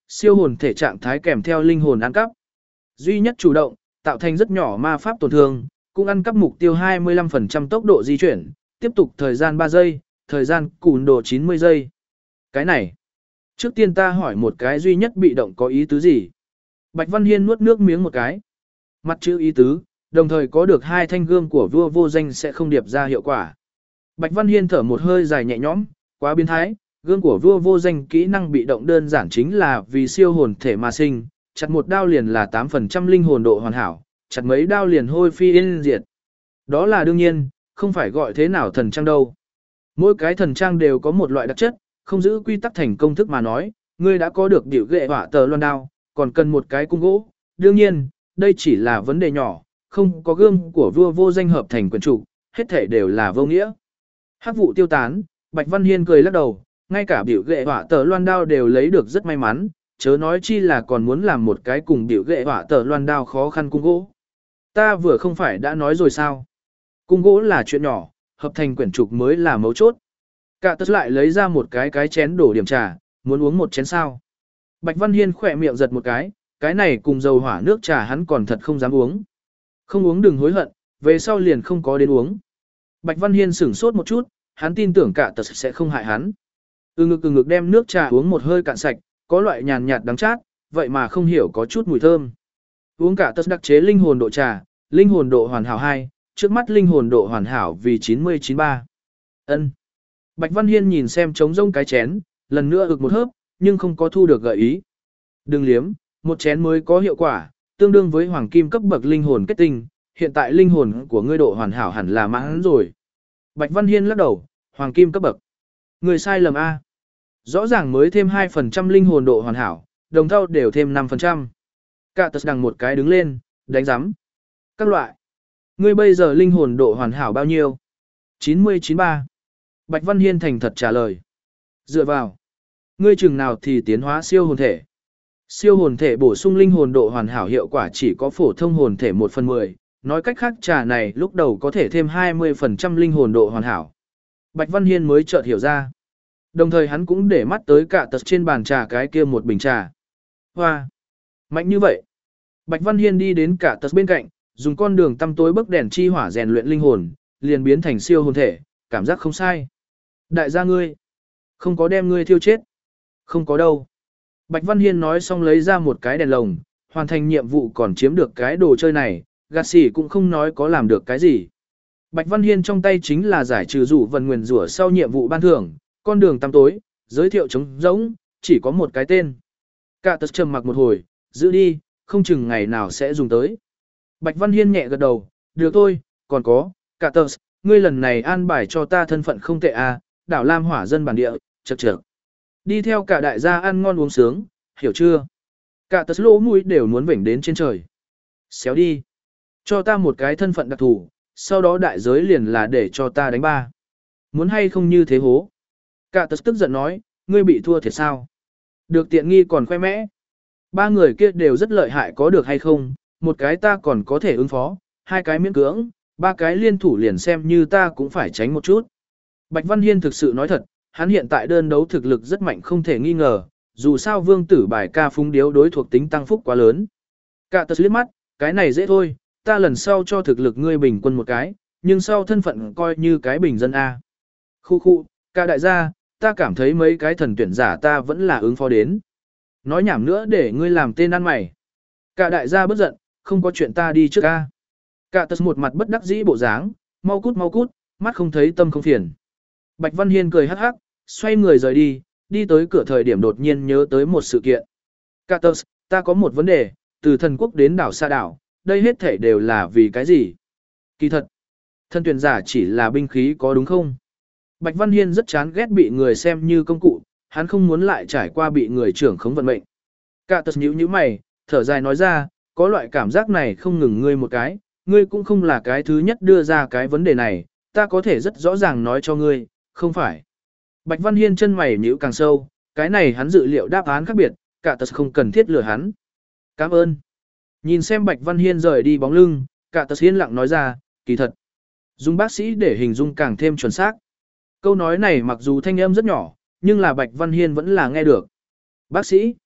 siêu hồn thể trạng thái kèm theo linh hồn ăn cắp. Duy nhất chủ động, tạo thành rất nhỏ ma pháp tổn thương, cũng ăn cắp mục tiêu hai mươi lăm phần trăm tốc độ di chuyển, tiếp tục thời gian ba giây, thời gian cùn độ chín mươi giây. Cái này, trước tiên ta hỏi một cái duy nhất bị động có ý tứ gì? Bạch Văn Hiên nuốt nước miếng một cái. Mặt chữ ý tứ, đồng thời có được hai thanh gươm của vua vô danh sẽ không điệp ra hiệu quả. Bạch Văn Hiên thở một hơi dài nhẹ nhõm, quá biến thái, gươm của vua vô danh kỹ năng bị động đơn giản chính là vì siêu hồn thể mà sinh, chặt một đao liền là tám phần trăm linh hồn độ hoàn hảo, chặt mấy đao liền hôi phi yên diệt. Đó là đương nhiên, không phải gọi thế nào thần trang đâu. Mỗi cái thần trang đều có một loại đặc chất, không giữ quy tắc thành công thức mà nói, ngươi đã có được biểu ghệ hỏa tờ loan đao, còn cần một cái cung gỗ. Đương nhiên, đây chỉ là vấn đề nhỏ, không có gươm của vua vô danh hợp thành quyền trụ, hết thể đều là vô nghĩa. Hắc vụ tiêu tán, Bạch Văn Hiên cười lắc đầu, ngay cả biểu ghệ hỏa tờ loan đao đều lấy được rất may mắn, chớ nói chi là còn muốn làm một cái cùng biểu ghệ hỏa tờ loan đao khó khăn cung gỗ. Ta vừa không phải đã nói rồi sao? Cung gỗ là chuyện nhỏ, hợp thành quyển trục mới là mấu chốt. Cả tất lại lấy ra một cái cái chén đổ điểm trà, muốn uống một chén sao. Bạch Văn Hiên khỏe miệng giật một cái, cái này cùng dầu hỏa nước trà hắn còn thật không dám uống. Không uống đừng hối hận, về sau liền không có đến uống. Bạch Văn Hiên sửng sốt một chút, hắn tin tưởng cả tật sẽ không hại hắn. Ừ ngực ừ ngực đem nước trà uống một hơi cạn sạch, có loại nhàn nhạt đắng chát, vậy mà không hiểu có chút mùi thơm. Uống cả tật đặc chế linh hồn độ trà, linh hồn độ hoàn hảo hai, trước mắt linh hồn độ hoàn hảo vì chín mươi chín ba. Ân. Bạch Văn Hiên nhìn xem trống rông cái chén, lần nữa ực một hớp, nhưng không có thu được gợi ý. Đừng liếm, một chén mới có hiệu quả, tương đương với hoàng kim cấp bậc linh hồn kết tinh, hiện tại linh hồn của ngươi độ hoàn hảo hẳn là mãn rồi. Bạch Văn Hiên lắc đầu, hoàng kim cấp bậc. Người sai lầm A. Rõ ràng mới thêm hai phần trăm linh hồn độ hoàn hảo, đồng thau đều thêm năm phần trăm. Cả tật đằng một cái đứng lên, đánh giám. Các loại. Ngươi bây giờ linh hồn độ hoàn hảo bao nhiêu? chín mươi chín ba. Bạch Văn Hiên thành thật trả lời. Dựa vào. Ngươi chừng nào thì tiến hóa siêu hồn thể. Siêu hồn thể bổ sung linh hồn độ hoàn hảo hiệu quả chỉ có phổ thông hồn thể một phần mười. Nói cách khác trà này lúc đầu có thể thêm hai mươi phần trăm linh hồn độ hoàn hảo. Bạch Văn Hiên mới chợt hiểu ra. Đồng thời hắn cũng để mắt tới cả tật trên bàn trà cái kia một bình trà. Hoa! Mạnh như vậy! Bạch Văn Hiên đi đến cả tật bên cạnh, dùng con đường tăm tối bấc đèn chi hỏa rèn luyện linh hồn, liền biến thành siêu hồn thể, cảm giác không sai. Đại gia ngươi! Không có đem ngươi thiêu chết. Không có đâu. Bạch Văn Hiên nói xong lấy ra một cái đèn lồng, hoàn thành nhiệm vụ còn chiếm được cái đồ chơi này, gạt xỉ cũng không nói có làm được cái gì. Bạch Văn Hiên trong tay chính là giải trừ rủ vần nguyền rủa sau nhiệm vụ ban thưởng, con đường tăm tối, giới thiệu trống rỗng, chỉ có một cái tên. Cả tật trầm mặc một hồi, giữ đi, không chừng ngày nào sẽ dùng tới. Bạch Văn Hiên nhẹ gật đầu, được thôi, còn có, cả tật, ngươi lần này an bài cho ta thân phận không tệ à, đảo Lam hỏa dân bản địa, chật chật. Đi theo cả đại gia ăn ngon uống sướng, hiểu chưa? Cả tật lỗ mũi đều muốn vểnh đến trên trời. Xéo đi. Cho ta một cái thân phận đặc thù, sau đó đại giới liền là để cho ta đánh ba. Muốn hay không như thế hố? Cả tật tức giận nói, ngươi bị thua thiệt sao? Được tiện nghi còn khoe mẽ. Ba người kia đều rất lợi hại có được hay không? Một cái ta còn có thể ứng phó, hai cái miễn cưỡng, ba cái liên thủ liền xem như ta cũng phải tránh một chút. Bạch Văn Hiên thực sự nói thật, hắn hiện tại đơn đấu thực lực rất mạnh không thể nghi ngờ, dù sao vương tử bài ca phúng điếu đối thuộc tính tăng phúc quá lớn. Cả tật liếc mắt, cái này dễ thôi, ta lần sau cho thực lực ngươi bình quân một cái, nhưng sau thân phận coi như cái bình dân A. Khu khu, cả đại gia, ta cảm thấy mấy cái thần tuyển giả ta vẫn là ứng phó đến. Nói nhảm nữa để ngươi làm tên ăn mày. Cả đại gia bất giận, không có chuyện ta đi trước A. Cả tật một mặt bất đắc dĩ bộ dáng, mau cút mau cút, mắt không thấy tâm không phiền. Bạch Văn Hiên cười hắc hắc, xoay người rời đi, đi tới cửa thời điểm đột nhiên nhớ tới một sự kiện. Cả tật, ta có một vấn đề, từ thần quốc đến đảo xa đảo, đây hết thể đều là vì cái gì? Kỳ thật, thân tuyển giả chỉ là binh khí có đúng không? Bạch Văn Hiên rất chán ghét bị người xem như công cụ, hắn không muốn lại trải qua bị người trưởng khống vận mệnh. Cả tật nhíu nhíu mày, thở dài nói ra, có loại cảm giác này không ngừng ngươi một cái, ngươi cũng không là cái thứ nhất đưa ra cái vấn đề này, ta có thể rất rõ ràng nói cho ngươi, không phải. Bạch Văn Hiên chân mày nhíu càng sâu, cái này hắn dự liệu đáp án khác biệt, cả tật không cần thiết lừa hắn. Cảm ơn. Nhìn xem Bạch Văn Hiên rời đi bóng lưng, cả tật hiên lặng nói ra, kỳ thật. Dùng bác sĩ để hình dung càng thêm chuẩn xác. Câu nói này mặc dù thanh âm rất nhỏ, nhưng là Bạch Văn Hiên vẫn là nghe được. Bác sĩ.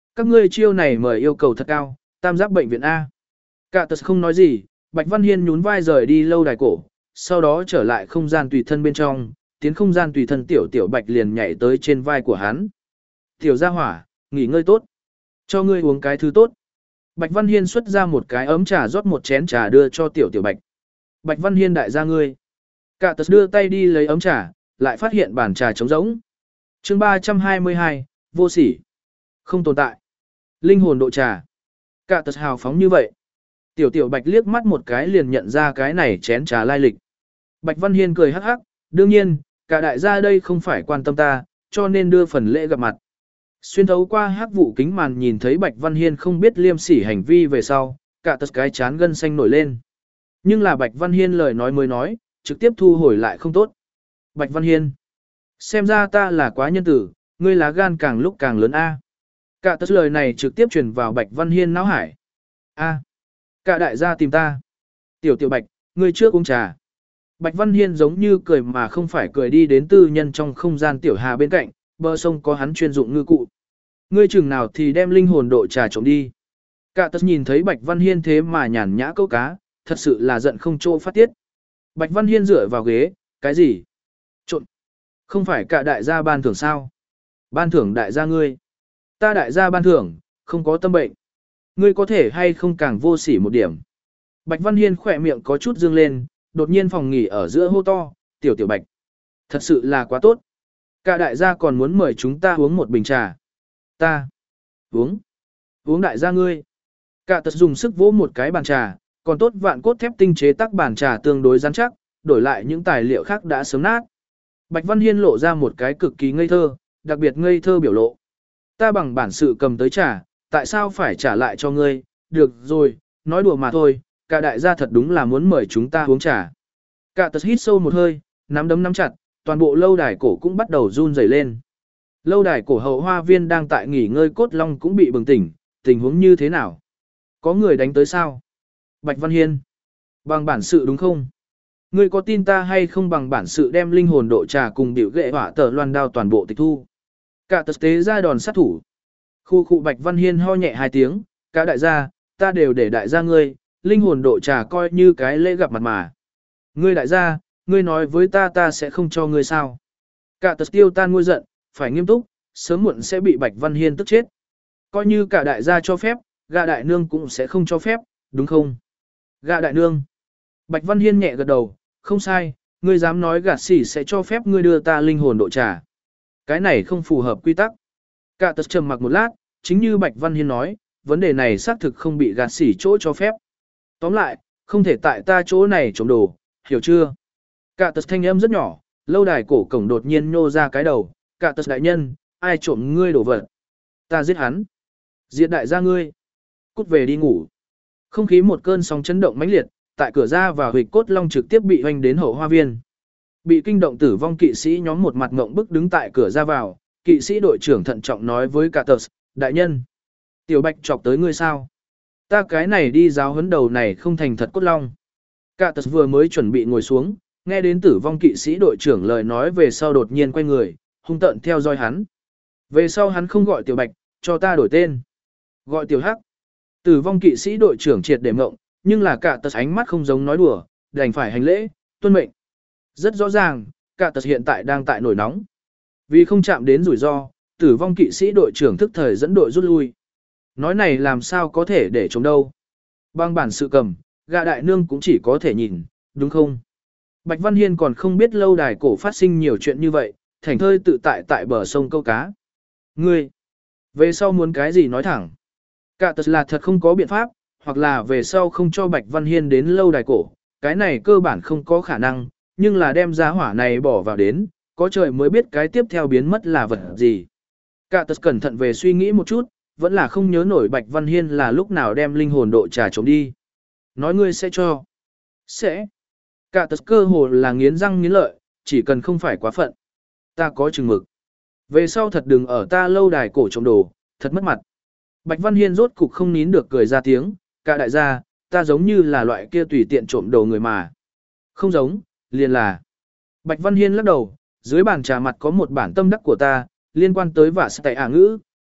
Các ngươi chiêu này mời yêu cầu thật cao, tam giác bệnh viện A. Cả tật không nói gì, Bạch Văn Hiên nhún vai rời đi lâu đài cổ, sau đó trở lại không gian tùy thân bên trong, tiến không gian tùy thân tiểu tiểu Bạch liền nhảy tới trên vai của hắn. Tiểu gia hỏa, nghỉ ngơi tốt. Cho ngươi uống cái thứ tốt. Bạch Văn Hiên xuất ra một cái ấm trà rót một chén trà đưa cho tiểu tiểu Bạch. Bạch Văn Hiên đại gia ngươi. Cả tật đưa tay đi lấy ấm trà, lại phát hiện bàn trà trống rỗng. Chương ba trăm hai mươi hai, vô sỉ. Không tồn tại. Linh hồn độ trà. Cả tật hào phóng như vậy. Tiểu tiểu Bạch liếc mắt một cái liền nhận ra cái này chén trà lai lịch. Bạch Văn Hiên cười hắc hắc, đương nhiên, cả đại gia đây không phải quan tâm ta, cho nên đưa phần lễ gặp mặt. Xuyên thấu qua hắc vụ kính màn nhìn thấy Bạch Văn Hiên không biết liêm sỉ hành vi về sau, cả tật cái chán gân xanh nổi lên. Nhưng là Bạch Văn Hiên lời nói mới nói, trực tiếp thu hồi lại không tốt. Bạch Văn Hiên, xem ra ta là quá nhân tử, ngươi lá gan càng lúc càng lớn a. Cả tật lời này trực tiếp truyền vào Bạch Văn Hiên não hải. A, cả đại gia tìm ta. Tiểu tiểu Bạch, ngươi trước uống trà. Bạch Văn Hiên giống như cười mà không phải cười đi đến tư nhân trong không gian tiểu hà bên cạnh, bờ sông có hắn chuyên dụng ngư cụ. Ngươi chừng nào thì đem linh hồn độ trà trộm đi. Cả tật nhìn thấy Bạch Văn Hiên thế mà nhàn nhã câu cá, thật sự là giận không chỗ phát tiết. Bạch Văn Hiên dựa vào ghế, cái gì? Trộm. Không phải cả đại gia ban thưởng sao? Ban thưởng đại gia ngươi. Ta đại gia ban thưởng, không có tâm bệnh. Ngươi có thể hay không càng vô sỉ một điểm. Bạch Văn Hiên khỏe miệng có chút dương lên, đột nhiên phòng nghỉ ở giữa hô to, tiểu tiểu Bạch. Thật sự là quá tốt. Cả đại gia còn muốn mời chúng ta uống một bình trà. Ta. Uống. Uống đại gia ngươi. Cả tật dùng sức vỗ một cái bàn trà, còn tốt vạn cốt thép tinh chế tác bàn trà tương đối rắn chắc, đổi lại những tài liệu khác đã sớm nát. Bạch Văn Hiên lộ ra một cái cực kỳ ngây thơ, đặc biệt ngây thơ biểu lộ. Ta bằng bản sự cầm tới trà, tại sao phải trả lại cho ngươi? Được rồi, nói đùa mà thôi, cả đại gia thật đúng là muốn mời chúng ta uống trà. Cả tật hít sâu một hơi, nắm đấm nắm chặt, toàn bộ lâu đài cổ cũng bắt đầu run rẩy lên. Lâu đài cổ hậu hoa viên đang tại nghỉ ngơi cốt long cũng bị bừng tỉnh, tình huống như thế nào? Có người đánh tới sao? Bạch Văn Hiên, bằng bản sự đúng không? Ngươi có tin ta hay không bằng bản sự đem linh hồn độ trà cùng biểu ghệ hỏa tờ loan đao toàn bộ tịch thu? Cả tật tế ra đòn sát thủ. Khu khu Bạch Văn Hiên ho nhẹ hai tiếng, cả đại gia, ta đều để đại gia ngươi, linh hồn độ trà coi như cái lễ gặp mặt mà. Ngươi đại gia, ngươi nói với ta ta sẽ không cho ngươi sao? Cả tật tiêu tan ngôi giận, phải nghiêm túc, sớm muộn sẽ bị Bạch Văn Hiên tức chết. Coi như cả đại gia cho phép, gạ đại nương cũng sẽ không cho phép, đúng không? Gạ đại nương. Bạch Văn Hiên nhẹ gật đầu, không sai, ngươi dám nói gạt xỉ sẽ cho phép ngươi đưa ta linh hồn độ trà. Cái này không phù hợp quy tắc. Cả tật trầm mặc một lát, chính như Bạch Văn Hiên nói, vấn đề này xác thực không bị gạt xỉ chỗ cho phép. Tóm lại, không thể tại ta chỗ này trộm đồ, hiểu chưa? Cả tật thanh âm rất nhỏ, lâu đài cổ cổng đột nhiên nhô ra cái đầu, cả tật đại nhân, ai trộm ngươi đồ vật? Ta giết hắn. Diệt đại gia ngươi. Cút về đi ngủ. Không khí một cơn sóng chấn động mãnh liệt, tại cửa ra và huyệt cốt long trực tiếp bị hoành đến hậu hoa viên. Bị kinh động tử vong kỵ sĩ nhóm một mặt ngộng bức đứng tại cửa ra vào, kỵ sĩ đội trưởng thận trọng nói với cả tật, đại nhân. Tiểu Bạch chọc tới ngươi sao? Ta cái này đi giáo huấn đầu này không thành thật cốt long. Cả tật vừa mới chuẩn bị ngồi xuống, nghe đến tử vong kỵ sĩ đội trưởng lời nói về sau đột nhiên quay người, hung tợn theo dõi hắn. Về sau hắn không gọi Tiểu Bạch, cho ta đổi tên. Gọi Tiểu Hắc. Tử vong kỵ sĩ đội trưởng triệt để mộng, nhưng là cả tật ánh mắt không giống nói đùa, đành phải hành lễ, tuân mệnh. Rất rõ ràng, cả tật hiện tại đang tại nổi nóng. Vì không chạm đến rủi ro, tử vong kỵ sĩ đội trưởng thức thời dẫn đội rút lui. Nói này làm sao có thể để chống đâu. Bằng bản sự cầm, gạ đại nương cũng chỉ có thể nhìn, đúng không? Bạch Văn Hiên còn không biết lâu đài cổ phát sinh nhiều chuyện như vậy, thảnh thơi tự tại tại bờ sông câu cá. Ngươi, về sau muốn cái gì nói thẳng. Cả tật là thật không có biện pháp, hoặc là về sau không cho Bạch Văn Hiên đến lâu đài cổ, cái này cơ bản không có khả năng, nhưng là đem giá hỏa này bỏ vào đến, có trời mới biết cái tiếp theo biến mất là vật gì. Cả tật cẩn thận về suy nghĩ một chút, vẫn là không nhớ nổi Bạch Văn Hiên là lúc nào đem linh hồn độ trà trộm đi. Nói ngươi sẽ cho. Sẽ. Cả tật cơ hồ là nghiến răng nghiến lợi, chỉ cần không phải quá phận. Ta có chừng mực. Về sau thật đừng ở ta lâu đài cổ trộm đồ, thật mất mặt. Bạch Văn Hiên rốt cục không nín được cười ra tiếng, cả đại gia, ta giống như là loại kia tùy tiện trộm đồ người mà. Không giống, liền là. Bạch Văn Hiên lắc đầu, dưới bàn trà mặt có một bản tâm đắc của ta, liên quan tới vả tại ả ngữ,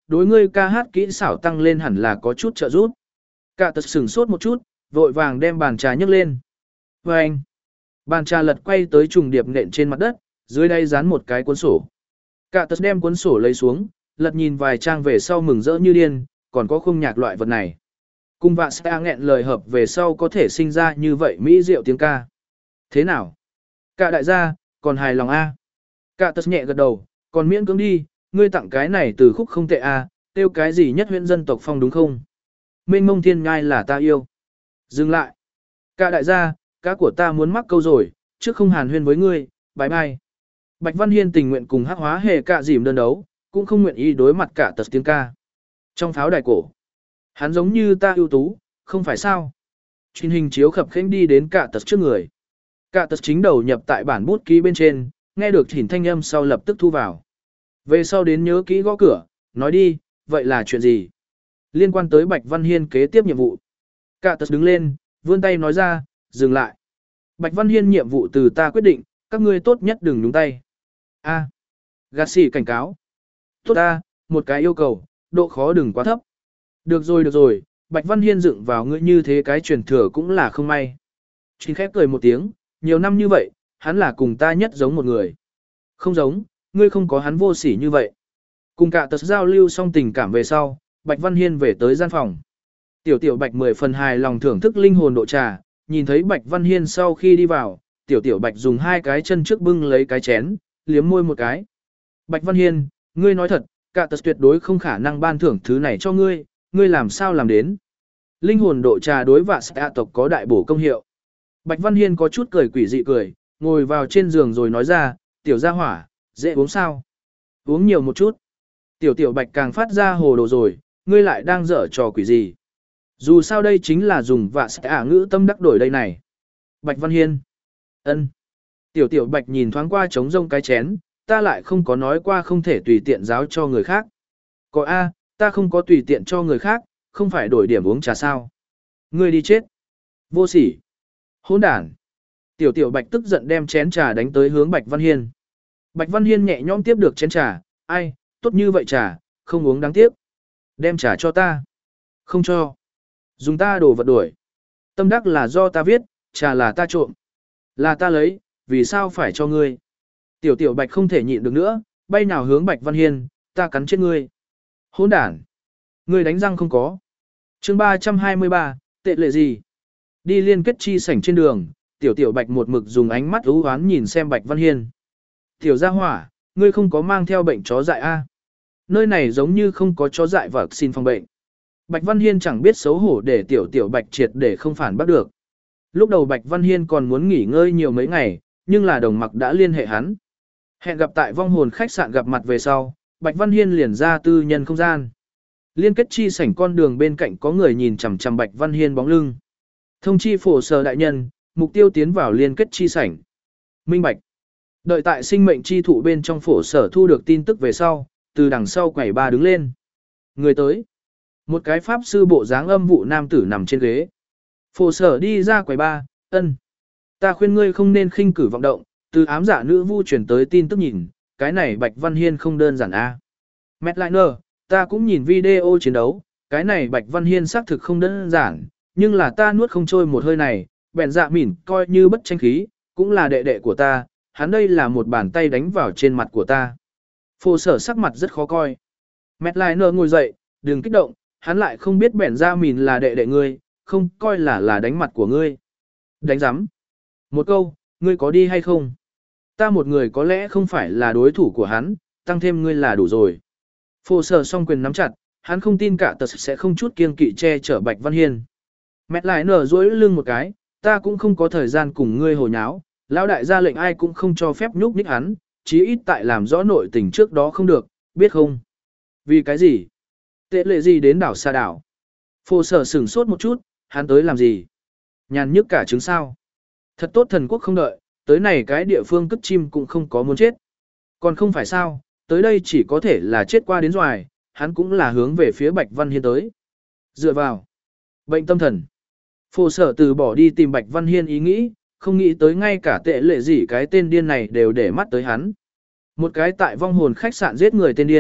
đối ngươi ca hát kỹ xảo tăng lên hẳn là có chút trợ giúp. Cả tật sửng sốt một chút, vội vàng đem bàn trà nhấc lên. Và anh, bàn trà lật quay tới trùng điệp nện trên mặt đất, dưới đây dán một cái cuốn sổ. Cả tật đem cuốn sổ lấy xuống, lật nhìn vài trang về sau mừng rỡ như điên, còn có khung nhạc loại vật này. Cùng vạ sẽ nghẹn lời hợp về sau có thể sinh ra như vậy mỹ diệu tiếng ca. Thế nào? Cả đại gia, còn hài lòng a? Cả tật nhẹ gật đầu, còn miễn cưỡng đi, ngươi tặng cái này từ khúc không tệ a, tiêu cái gì nhất huyện dân tộc phong đúng không? Mênh mông thiên ngai là ta yêu. Dừng lại. Cả đại gia, cá của ta muốn mắc câu rồi, trước không hàn huyên với ngươi, bye bye. Bạch Văn Hiên tình nguyện cùng hắc hóa hề cả dìm đơn đấu, cũng không nguyện ý đối mặt cả tật tiếng ca. Trong pháo đài cổ, hắn giống như ta ưu tú, không phải sao? Truyền hình chiếu khập khênh đi đến cả tật trước người. Cả tật chính đầu nhập tại bản bút ký bên trên, nghe được thỉnh thanh âm sau lập tức thu vào. Về sau đến nhớ kỹ gõ cửa, nói đi, vậy là chuyện gì? Liên quan tới Bạch Văn Hiên kế tiếp nhiệm vụ. Cả tật đứng lên, vươn tay nói ra, dừng lại. Bạch Văn Hiên nhiệm vụ từ ta quyết định, các ngươi tốt nhất đừng nhúng tay. A. Gạt xỉ cảnh cáo. Tốt ta, một cái yêu cầu, độ khó đừng quá thấp. Được rồi được rồi, Bạch Văn Hiên dựng vào ngươi như thế cái truyền thừa cũng là không may. Chính khép cười một tiếng, nhiều năm như vậy, hắn là cùng ta nhất giống một người. Không giống, ngươi không có hắn vô sỉ như vậy. Cùng cả tật giao lưu xong tình cảm về sau, Bạch Văn Hiên về tới gian phòng. Tiểu tiểu Bạch mười phần hài lòng thưởng thức linh hồn độ trà, nhìn thấy Bạch Văn Hiên sau khi đi vào, tiểu tiểu Bạch dùng hai cái chân trước bưng lấy cái chén, liếm môi một cái. Bạch Văn Hiên, ngươi nói thật, cả tật tuyệt đối không khả năng ban thưởng thứ này cho ngươi, ngươi làm sao làm đến. Linh hồn độ trà đối vạ xã tộc có đại bổ công hiệu. Bạch Văn Hiên có chút cười quỷ dị cười, ngồi vào trên giường rồi nói ra, tiểu gia hỏa, dễ uống sao? Uống nhiều một chút. Tiểu tiểu Bạch càng phát ra hồ đồ rồi, ngươi lại đang dở trò quỷ gì? Dù sao đây chính là dùng vạ xã ngữ tâm đắc đổi đây này. Bạch Văn Hiên. Ân. Tiểu tiểu Bạch nhìn thoáng qua trống rông cái chén, ta lại không có nói qua không thể tùy tiện giáo cho người khác. Có A, ta không có tùy tiện cho người khác, không phải đổi điểm uống trà sao. Ngươi đi chết. Vô sỉ. Hỗn đản. Tiểu tiểu Bạch tức giận đem chén trà đánh tới hướng Bạch Văn Hiên. Bạch Văn Hiên nhẹ nhõm tiếp được chén trà, ai, tốt như vậy trà, không uống đáng tiếc. Đem trà cho ta. Không cho. Dùng ta đồ vật đuổi. Tâm đắc là do ta viết, trà là ta trộm. Là ta lấy, vì sao phải cho ngươi? Tiểu tiểu Bạch không thể nhịn được nữa, bay nào hướng Bạch Văn Hiên, ta cắn chết ngươi. Hỗn đản. Ngươi đánh răng không có. Chương ba trăm hai mươi ba, tệ lệ gì? Đi liên kết chi sảnh trên đường, tiểu tiểu Bạch một mực dùng ánh mắt u hoán nhìn xem Bạch Văn Hiên. Tiểu gia hỏa, ngươi không có mang theo bệnh chó dại a? Nơi này giống như không có chó dại và xin phòng bệnh. Bạch Văn Hiên chẳng biết xấu hổ để tiểu tiểu Bạch triệt để không phản bắt được. Lúc đầu Bạch Văn Hiên còn muốn nghỉ ngơi nhiều mấy ngày, nhưng là đồng mặc đã liên hệ hắn. Hẹn gặp tại vong hồn khách sạn gặp mặt về sau, Bạch Văn Hiên liền ra tư nhân không gian. Liên kết chi sảnh con đường bên cạnh có người nhìn chằm chằm Bạch Văn Hiên bóng lưng. Thông chi phổ sở đại nhân, mục tiêu tiến vào liên kết chi sảnh. Minh Bạch. Đợi tại sinh mệnh chi thụ bên trong phổ sở thu được tin tức về sau, từ đằng sau quầy ba đứng lên. Người tới. Một cái pháp sư bộ dáng âm vụ nam tử nằm trên ghế. Phổ sở đi ra quầy ba, ân. Ta khuyên ngươi không nên khinh cử vọng động, từ ám giả nữ vu chuyển tới tin tức nhìn, cái này Bạch Văn Hiên không đơn giản a. À. Medliner, ta cũng nhìn video chiến đấu, cái này Bạch Văn Hiên xác thực không đơn giản, nhưng là ta nuốt không trôi một hơi này, bèn dạ mỉn coi như bất tranh khí, cũng là đệ đệ của ta, hắn đây là một bàn tay đánh vào trên mặt của ta. Phổ sở sắc mặt rất khó coi. Medliner ngồi dậy, đừng kích động, hắn lại không biết bèn dạ mỉn là đệ đệ ngươi, không coi là là đánh mặt của ngươi. Đánh giám. Một câu, ngươi có đi hay không? Ta một người có lẽ không phải là đối thủ của hắn, tăng thêm ngươi là đủ rồi. Phổ sở song quyền nắm chặt, hắn không tin cả tật sẽ không chút kiêng kỵ che chở Bạch Văn Hiên. Mẹt lại nở duỗi lưng một cái, ta cũng không có thời gian cùng ngươi hồ nháo, lão đại ra lệnh ai cũng không cho phép nhúc nhích hắn, chí ít tại làm rõ nội tình trước đó không được, biết không? Vì cái gì? Tệ lệ gì đến đảo xa đảo? Phổ sở sửng sốt một chút, hắn tới làm gì? Nhàn nhức cả trứng sao? Thật tốt thần quốc không đợi, tới này cái địa phương cất chim cũng không có muốn chết. Còn không phải sao, tới đây chỉ có thể là chết qua đến doài, hắn cũng là hướng về phía Bạch Văn Hiên tới. Dựa vào. Bệnh tâm thần. Phổ sở từ bỏ đi tìm Bạch Văn Hiên ý nghĩ, không nghĩ tới ngay cả tệ lệ gì cái tên điên này đều để mắt tới hắn. Một cái tại vong hồn khách sạn giết người tên điên,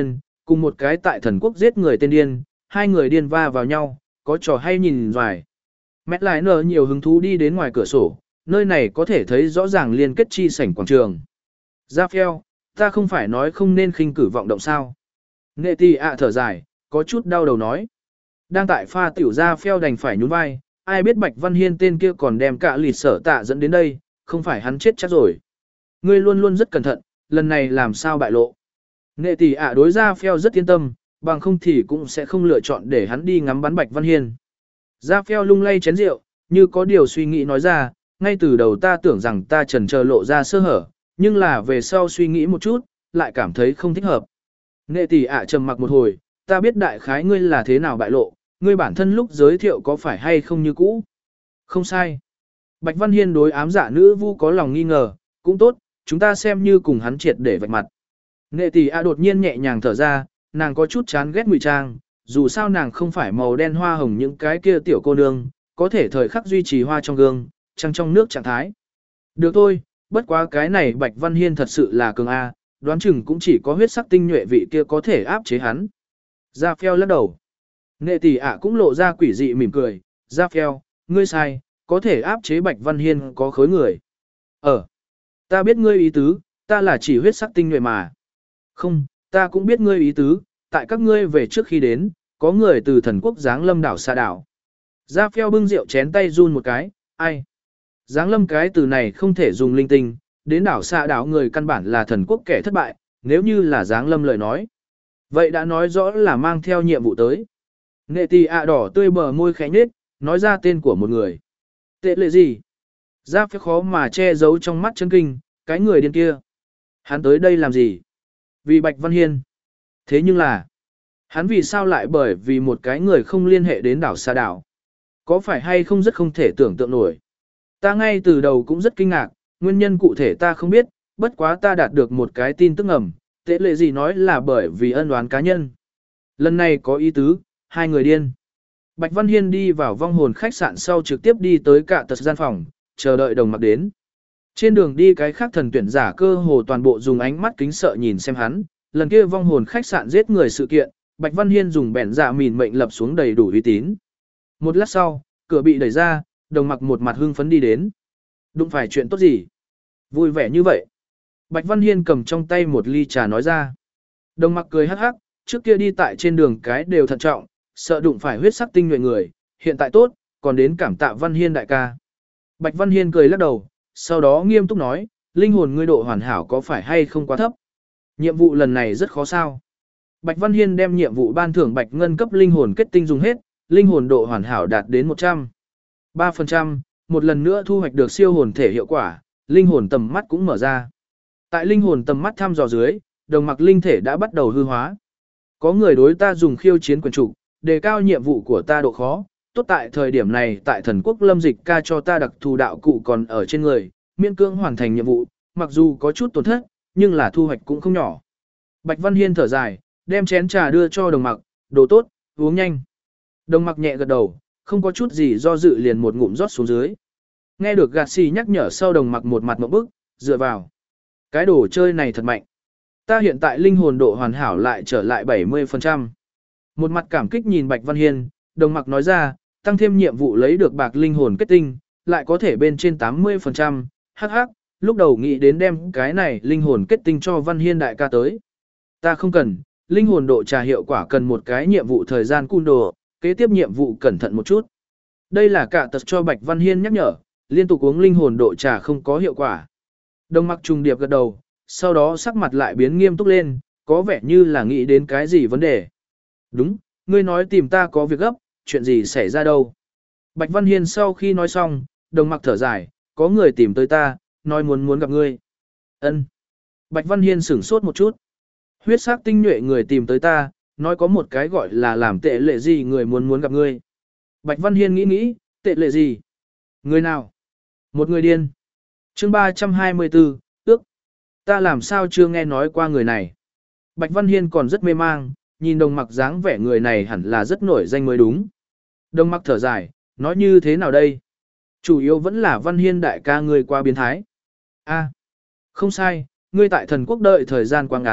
cùng một cái tại thần quốc giết người tên điên, hai người điên va vào nhau, có trò hay nhìn ngoài. Mét lại nở nhiều hứng thú đi đến ngoài cửa sổ, nơi này có thể thấy rõ ràng liên kết chi sảnh quảng trường. Raphael, ta không phải nói không nên khinh cử vọng động sao. Nghệ tì ạ thở dài, có chút đau đầu nói. Đang tại pha tiểu Raphael đành phải nhún vai, ai biết Bạch Văn Hiên tên kia còn đem cả lịt sở tạ dẫn đến đây, không phải hắn chết chắc rồi. Ngươi luôn luôn rất cẩn thận, lần này làm sao bại lộ. Nghệ tỷ ạ đối Raphael rất yên tâm, bằng không thì cũng sẽ không lựa chọn để hắn đi ngắm bắn Bạch Văn Hiên. Raphael lung lay chén rượu, như có điều suy nghĩ nói ra, ngay từ đầu ta tưởng rằng ta chần chờ lộ ra sơ hở, nhưng là về sau suy nghĩ một chút, lại cảm thấy không thích hợp. Nghệ tỷ ạ trầm mặc một hồi, ta biết đại khái ngươi là thế nào bại lộ, ngươi bản thân lúc giới thiệu có phải hay không như cũ. Không sai. Bạch Văn Hiên đối ám dạ nữ vu có lòng nghi ngờ, cũng tốt, chúng ta xem như cùng hắn triệt để vạch mặt. Nghệ tỷ ạ đột nhiên nhẹ nhàng thở ra, nàng có chút chán ghét ngụy trang, dù sao nàng không phải màu đen hoa hồng những cái kia tiểu cô nương, có thể thời khắc duy trì hoa trong gương, trăng trong nước trạng thái. Được thôi, bất quá cái này Bạch Văn Hiên thật sự là cường A, đoán chừng cũng chỉ có huyết sắc tinh nhuệ vị kia có thể áp chế hắn. Raphael lắc đầu. Nghệ tỷ ạ cũng lộ ra quỷ dị mỉm cười, Raphael, ngươi sai, có thể áp chế Bạch Văn Hiên có khối người. Ờ, ta biết ngươi ý tứ, ta là chỉ huyết sắc tinh nhuệ mà. Không, ta cũng biết ngươi ý tứ, tại các ngươi về trước khi đến, có người từ thần quốc giáng lâm đảo xa đảo. Raphael bưng rượu chén tay run một cái, ai? Giáng lâm cái từ này không thể dùng linh tinh, đến đảo xa đảo người căn bản là thần quốc kẻ thất bại, nếu như là giáng lâm lời nói. Vậy đã nói rõ là mang theo nhiệm vụ tới. Nghệ tì ạ đỏ tươi bờ môi khẽ nhếch, nói ra tên của một người. Tệ lệ gì? Raphael khó mà che giấu trong mắt chân kinh, cái người điên kia. Hắn tới đây làm gì? Vì Bạch Văn Hiên. Thế nhưng là, hắn vì sao lại bởi vì một cái người không liên hệ đến đảo xa đảo? Có phải hay không rất không thể tưởng tượng nổi? Ta ngay từ đầu cũng rất kinh ngạc, nguyên nhân cụ thể ta không biết, bất quá ta đạt được một cái tin tức ngầm, tệ lệ gì nói là bởi vì ân oán cá nhân. Lần này có ý tứ, hai người điên. Bạch Văn Hiên đi vào vong hồn khách sạn sau trực tiếp đi tới cả tật gian phòng, chờ đợi đồng mặc đến. Trên đường đi cái khác thần tuyển giả cơ hồ toàn bộ dùng ánh mắt kính sợ nhìn xem hắn, lần kia vong hồn khách sạn giết người sự kiện, Bạch Văn Hiên dùng bẻn dạ mìn mệnh lập xuống đầy đủ uy tín. Một lát sau, cửa bị đẩy ra, đồng mặc một mặt hưng phấn đi đến. Đụng phải chuyện tốt gì? Vui vẻ như vậy. Bạch Văn Hiên cầm trong tay một ly trà nói ra. Đồng mặc cười hắc hắc, trước kia đi tại trên đường cái đều thận trọng, sợ đụng phải huyết sắc tinh nhuệ người, hiện tại tốt, còn đến cảm tạ Văn Hiên đại ca. Bạch Văn Hiên cười lắc đầu, sau đó nghiêm túc nói, linh hồn ngươi độ hoàn hảo có phải hay không quá thấp? Nhiệm vụ lần này rất khó sao. Bạch Văn Hiên đem nhiệm vụ ban thưởng Bạch Ngân cấp linh hồn kết tinh dùng hết, linh hồn độ hoàn hảo đạt đến một trăm ba phần trăm, một lần nữa thu hoạch được siêu hồn thể hiệu quả, linh hồn tầm mắt cũng mở ra. Tại linh hồn tầm mắt thăm dò dưới, đồng mặc linh thể đã bắt đầu hư hóa. Có người đối ta dùng khiêu chiến quyền trục, đề cao nhiệm vụ của ta độ khó, tốt tại thời điểm này tại thần quốc lâm dịch ca cho ta đặc thù đạo cụ còn ở trên người, miễn cưỡng hoàn thành nhiệm vụ, mặc dù có chút tổn thất, nhưng là thu hoạch cũng không nhỏ. Bạch Văn Hiên thở dài, đem chén trà đưa cho đồng mặc, đồ tốt, uống nhanh. Đồng mặc nhẹ gật đầu, không có chút gì do dự liền một ngụm rót xuống dưới. Nghe được gạt xì nhắc nhở sau đồng mặc một mặt mộng bức, dựa vào. Cái đồ chơi này thật mạnh. Ta hiện tại linh hồn độ hoàn hảo lại trở lại bảy mươi phần trăm. Một mặt cảm kích nhìn Bạch Văn Hiên, đồng mặc nói ra, tăng thêm nhiệm vụ lấy được bạc linh hồn kết tinh, lại có thể bên trên tám mươi phần trăm, hắc hắc, lúc đầu nghĩ đến đem cái này linh hồn kết tinh cho Văn Hiên đại ca tới. Ta không cần, linh hồn độ trà hiệu quả cần một cái nhiệm vụ thời gian cung đồ, kế tiếp nhiệm vụ cẩn thận một chút. Đây là cả tật cho Bạch Văn Hiên nhắc nhở, liên tục uống linh hồn độ trà không có hiệu quả. Đồng mặc trùng điệp gật đầu, sau đó sắc mặt lại biến nghiêm túc lên, có vẻ như là nghĩ đến cái gì vấn đề. Đúng, ngươi nói tìm ta có việc gấp, chuyện gì xảy ra đâu. Bạch Văn Hiên sau khi nói xong, đồng mặc thở dài, có người tìm tới ta, nói muốn muốn gặp ngươi. Ân. Bạch Văn Hiên sửng sốt một chút. Huyết sắc tinh nhuệ người tìm tới ta, nói có một cái gọi là làm tệ lệ gì người muốn muốn gặp ngươi. Bạch Văn Hiên nghĩ nghĩ, tệ lệ gì? Người nào? Một người điên. Chương ba trăm hai mươi tư, ước. Ta làm sao chưa nghe nói qua người này? Bạch Văn Hiên còn rất mê mang, nhìn đồng mặc dáng vẻ người này hẳn là rất nổi danh mới đúng. Đồng mặc thở dài, nói như thế nào đây? Chủ yếu vẫn là Văn Hiên đại ca ngươi qua biến thái. A, không sai, ngươi tại thần quốc đợi thời gian quá ngắn,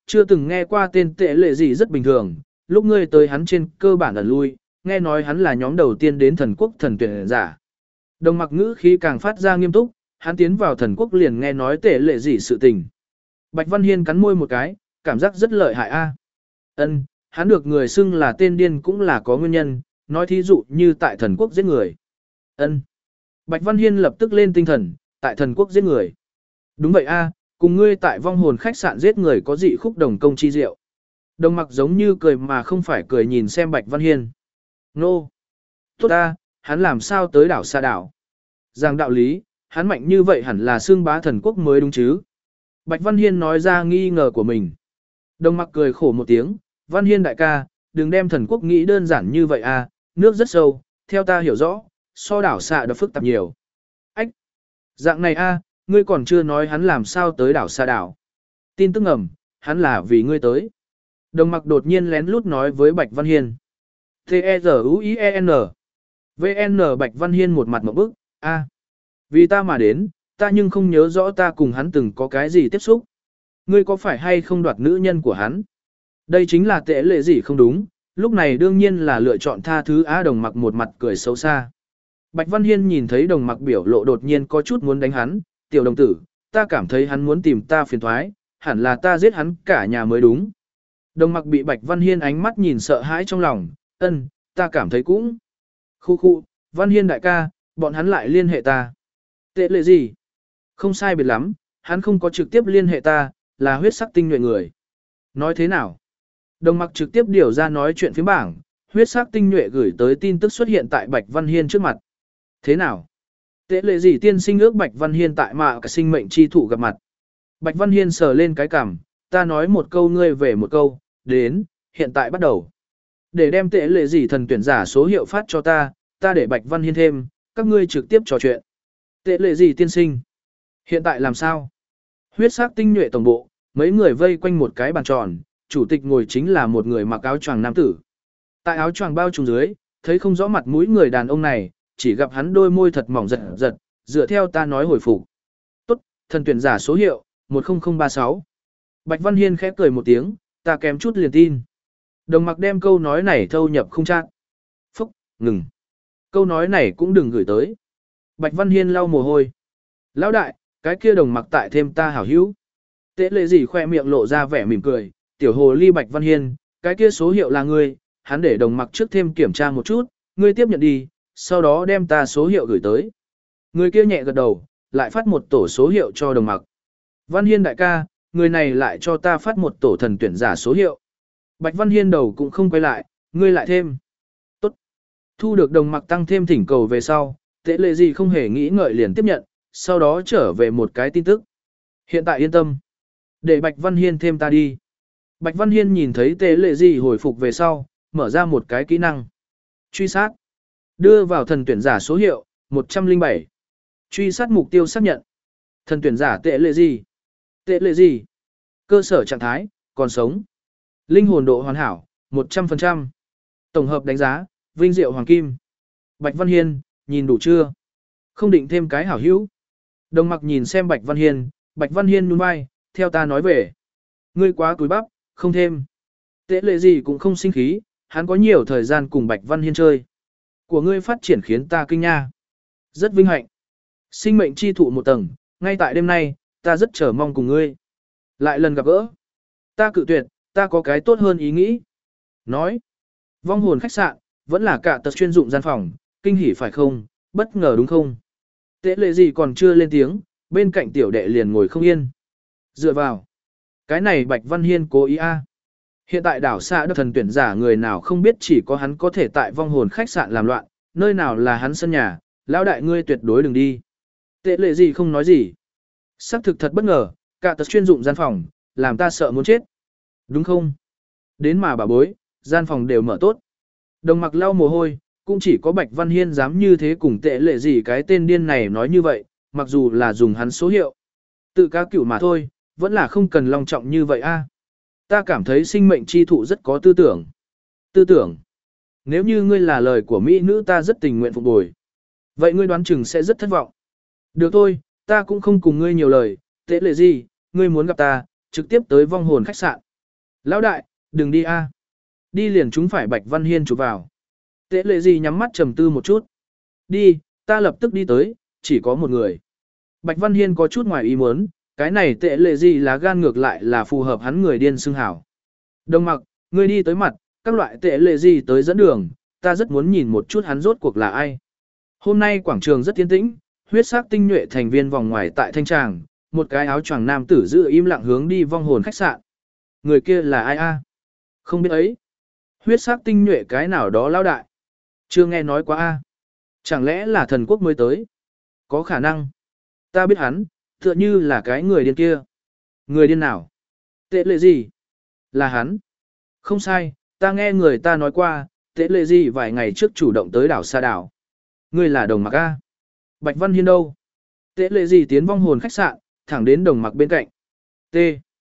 chưa từng nghe qua tên tệ lệ gì rất bình thường, lúc ngươi tới hắn trên cơ bản ẩn lui, nghe nói hắn là nhóm đầu tiên đến thần quốc thần tuyển giả. Đồng mặc ngữ khí càng phát ra nghiêm túc, hắn tiến vào thần quốc liền nghe nói tệ lệ gì sự tình. Bạch Văn Hiên cắn môi một cái, cảm giác rất lợi hại a. Ân, hắn được người xưng là tên điên cũng là có nguyên nhân, nói thí dụ như tại thần quốc giết người. Ân. Bạch Văn Hiên lập tức lên tinh thần, tại thần quốc giết người. Đúng vậy a, cùng ngươi tại vong hồn khách sạn giết người có dị khúc đồng công chi diệu. Đồng mặc giống như cười mà không phải cười nhìn xem Bạch Văn Hiên. Nô. Tốt a, hắn làm sao tới đảo xa đảo. Giang đạo lý, hắn mạnh như vậy hẳn là xương bá thần quốc mới đúng chứ. Bạch Văn Hiên nói ra nghi ngờ của mình. Đồng mặc cười khổ một tiếng, Văn Hiên đại ca, đừng đem thần quốc nghĩ đơn giản như vậy a, nước rất sâu, theo ta hiểu rõ, so đảo xạ đã phức tạp nhiều. Ách! Dạng này a, ngươi còn chưa nói hắn làm sao tới đảo xa đảo. Tin tức ngầm, hắn là vì ngươi tới. Đồng mặc đột nhiên lén lút nói với Bạch Văn Hiên. T-E-Z-U-I-E-N vê en Bạch Văn Hiên một mặt một bức, a. Vì ta mà đến, ta nhưng không nhớ rõ ta cùng hắn từng có cái gì tiếp xúc. Ngươi có phải hay không đoạt nữ nhân của hắn? Đây chính là tệ lệ gì không đúng, lúc này đương nhiên là lựa chọn tha thứ á. Đồng mặc một mặt cười xấu xa. Bạch Văn Hiên nhìn thấy đồng mặc biểu lộ đột nhiên có chút muốn đánh hắn, tiểu đồng tử, ta cảm thấy hắn muốn tìm ta phiền thoái, hẳn là ta giết hắn cả nhà mới đúng. Đồng mặc bị Bạch Văn Hiên ánh mắt nhìn sợ hãi trong lòng, ân, ta cảm thấy cũng. Khu khu, Văn Hiên đại ca, bọn hắn lại liên hệ ta. Tệ lệ gì? Không sai biệt lắm, hắn không có trực tiếp liên hệ ta, là huyết sắc tinh nhuệ người. Nói thế nào? Đồng mặc trực tiếp điều ra nói chuyện phía bảng, huyết sắc tinh nhuệ gửi tới tin tức xuất hiện tại Bạch Văn Hiên trước mặt. Thế nào? Tệ lệ gì tiên sinh ước Bạch Văn Hiên tại mạ cả sinh mệnh chi thủ gặp mặt. Bạch Văn Hiên sờ lên cái cằm, ta nói một câu ngươi về một câu, đến, hiện tại bắt đầu. Để đem tệ lệ gì thần tuyển giả số hiệu phát cho ta, ta để Bạch Văn Hiên thêm, các ngươi trực tiếp trò chuyện. Tệ lệ gì tiên sinh? Hiện tại làm sao? Huyết sắc tinh nhuệ tổng bộ, mấy người vây quanh một cái bàn tròn, chủ tịch ngồi chính là một người mặc áo choàng nam tử. Tại áo choàng bao trùm dưới, thấy không rõ mặt mũi người đàn ông này, chỉ gặp hắn đôi môi thật mỏng giật giật, dựa theo ta nói hồi phục. Tốt, thần tuyển giả số hiệu, một không không ba sáu. Bạch Văn Hiên khẽ cười một tiếng, ta kém chút liền tin. Đồng mặc đem câu nói này thâu nhập không trạng. Phúc, ngừng. Câu nói này cũng đừng gửi tới. Bạch Văn Hiên lau mồ hôi. Lão đại, cái kia đồng mặc tại thêm ta hảo hữu. Tế lệ gì khoe miệng lộ ra vẻ mỉm cười, tiểu hồ ly Bạch Văn Hiên, cái kia số hiệu là ngươi, hắn để đồng mặc trước thêm kiểm tra một chút, ngươi tiếp nhận đi, sau đó đem ta số hiệu gửi tới. Người kia nhẹ gật đầu, lại phát một tổ số hiệu cho đồng mặc. Văn Hiên đại ca, người này lại cho ta phát một tổ thần tuyển giả số hiệu. Bạch Văn Hiên đầu cũng không quay lại, ngươi lại thêm. Tốt. Thu được đồng mặc tăng thêm thỉnh cầu về sau, tệ lệ gì không hề nghĩ ngợi liền tiếp nhận, sau đó trở về một cái tin tức. Hiện tại yên tâm. Để Bạch Văn Hiên thêm ta đi. Bạch Văn Hiên nhìn thấy tệ lệ gì hồi phục về sau, mở ra một cái kỹ năng. Truy sát. Đưa vào thần tuyển giả số hiệu, một trăm lẻ bảy. Truy sát mục tiêu xác nhận. Thần tuyển giả tệ lệ gì? Tệ lệ gì? Cơ sở trạng thái, còn sống. Linh hồn độ hoàn hảo, một trăm phần trăm. Tổng hợp đánh giá, vinh diệu hoàng kim. Bạch Văn Hiên, nhìn đủ chưa? Không định thêm cái hảo hữu. Đồng mặc nhìn xem Bạch Văn Hiên, Bạch Văn Hiên nhún vai, theo ta nói về. Ngươi quá cúi bắp, không thêm. Tệ lệ gì cũng không sinh khí, hắn có nhiều thời gian cùng Bạch Văn Hiên chơi. Của ngươi phát triển khiến ta kinh nha. Rất vinh hạnh. Sinh mệnh chi thụ một tầng, ngay tại đêm nay, ta rất chờ mong cùng ngươi. Lại lần gặp gỡ. Ta cự tuyệt, ta có cái tốt hơn ý nghĩ. Nói. Vong hồn khách sạn, vẫn là cả tật chuyên dụng gian phòng, kinh hỉ phải không, bất ngờ đúng không? Tệ lệ gì còn chưa lên tiếng, bên cạnh tiểu đệ liền ngồi không yên. Dựa vào. Cái này Bạch Văn Hiên cố ý a. Hiện tại đảo xã đất thần tuyển giả người nào không biết chỉ có hắn có thể tại vong hồn khách sạn làm loạn, nơi nào là hắn sân nhà, lão đại ngươi tuyệt đối đừng đi. Tệ lệ gì không nói gì. Sắc thực thật bất ngờ, cả tật chuyên dụng gian phòng, làm ta sợ muốn chết. Đúng không? Đến mà bà bối, gian phòng đều mở tốt. Đồng mặc lau mồ hôi, cũng chỉ có Bạch Văn Hiên dám như thế cùng tệ lệ gì cái tên điên này nói như vậy, mặc dù là dùng hắn số hiệu. Tự cá cửu mà thôi, vẫn là không cần long trọng như vậy a. Ta cảm thấy sinh mệnh chi thụ rất có tư tưởng. Tư tưởng. Nếu như ngươi là lời của mỹ nữ ta rất tình nguyện phục bồi. Vậy ngươi đoán chừng sẽ rất thất vọng. Được thôi, ta cũng không cùng ngươi nhiều lời, tệ lệ gì, ngươi muốn gặp ta, trực tiếp tới vong hồn khách sạn, Lão đại, đừng đi a. Đi liền chúng phải Bạch Văn Hiên chụp vào. Tệ lệ gì nhắm mắt trầm tư một chút. Đi, ta lập tức đi tới, chỉ có một người. Bạch Văn Hiên có chút ngoài ý muốn, cái này tệ lệ gì là gan ngược lại là phù hợp hắn người điên xưng hảo. Đồng mặc, ngươi đi tới mặt, các loại tệ lệ gì tới dẫn đường, ta rất muốn nhìn một chút hắn rốt cuộc là ai. Hôm nay quảng trường rất yên tĩnh, huyết sắc tinh nhuệ thành viên vòng ngoài tại thanh tràng, một cái áo choàng nam tử giữ im lặng hướng đi vong hồn khách sạn. Người kia là ai a? Không biết ấy. Huyết sắc tinh nhuệ cái nào đó lao đại. Chưa nghe nói quá a. Chẳng lẽ là thần quốc mới tới? Có khả năng. Ta biết hắn, tựa như là cái người điên kia. Người điên nào? Tệ lệ gì? Là hắn. Không sai, ta nghe người ta nói qua, tệ lệ gì vài ngày trước chủ động tới đảo xa đảo. Ngươi là đồng mặc a. Bạch Văn Hiên đâu? Tệ lệ gì tiến vong hồn khách sạn, thẳng đến đồng mặc bên cạnh. T.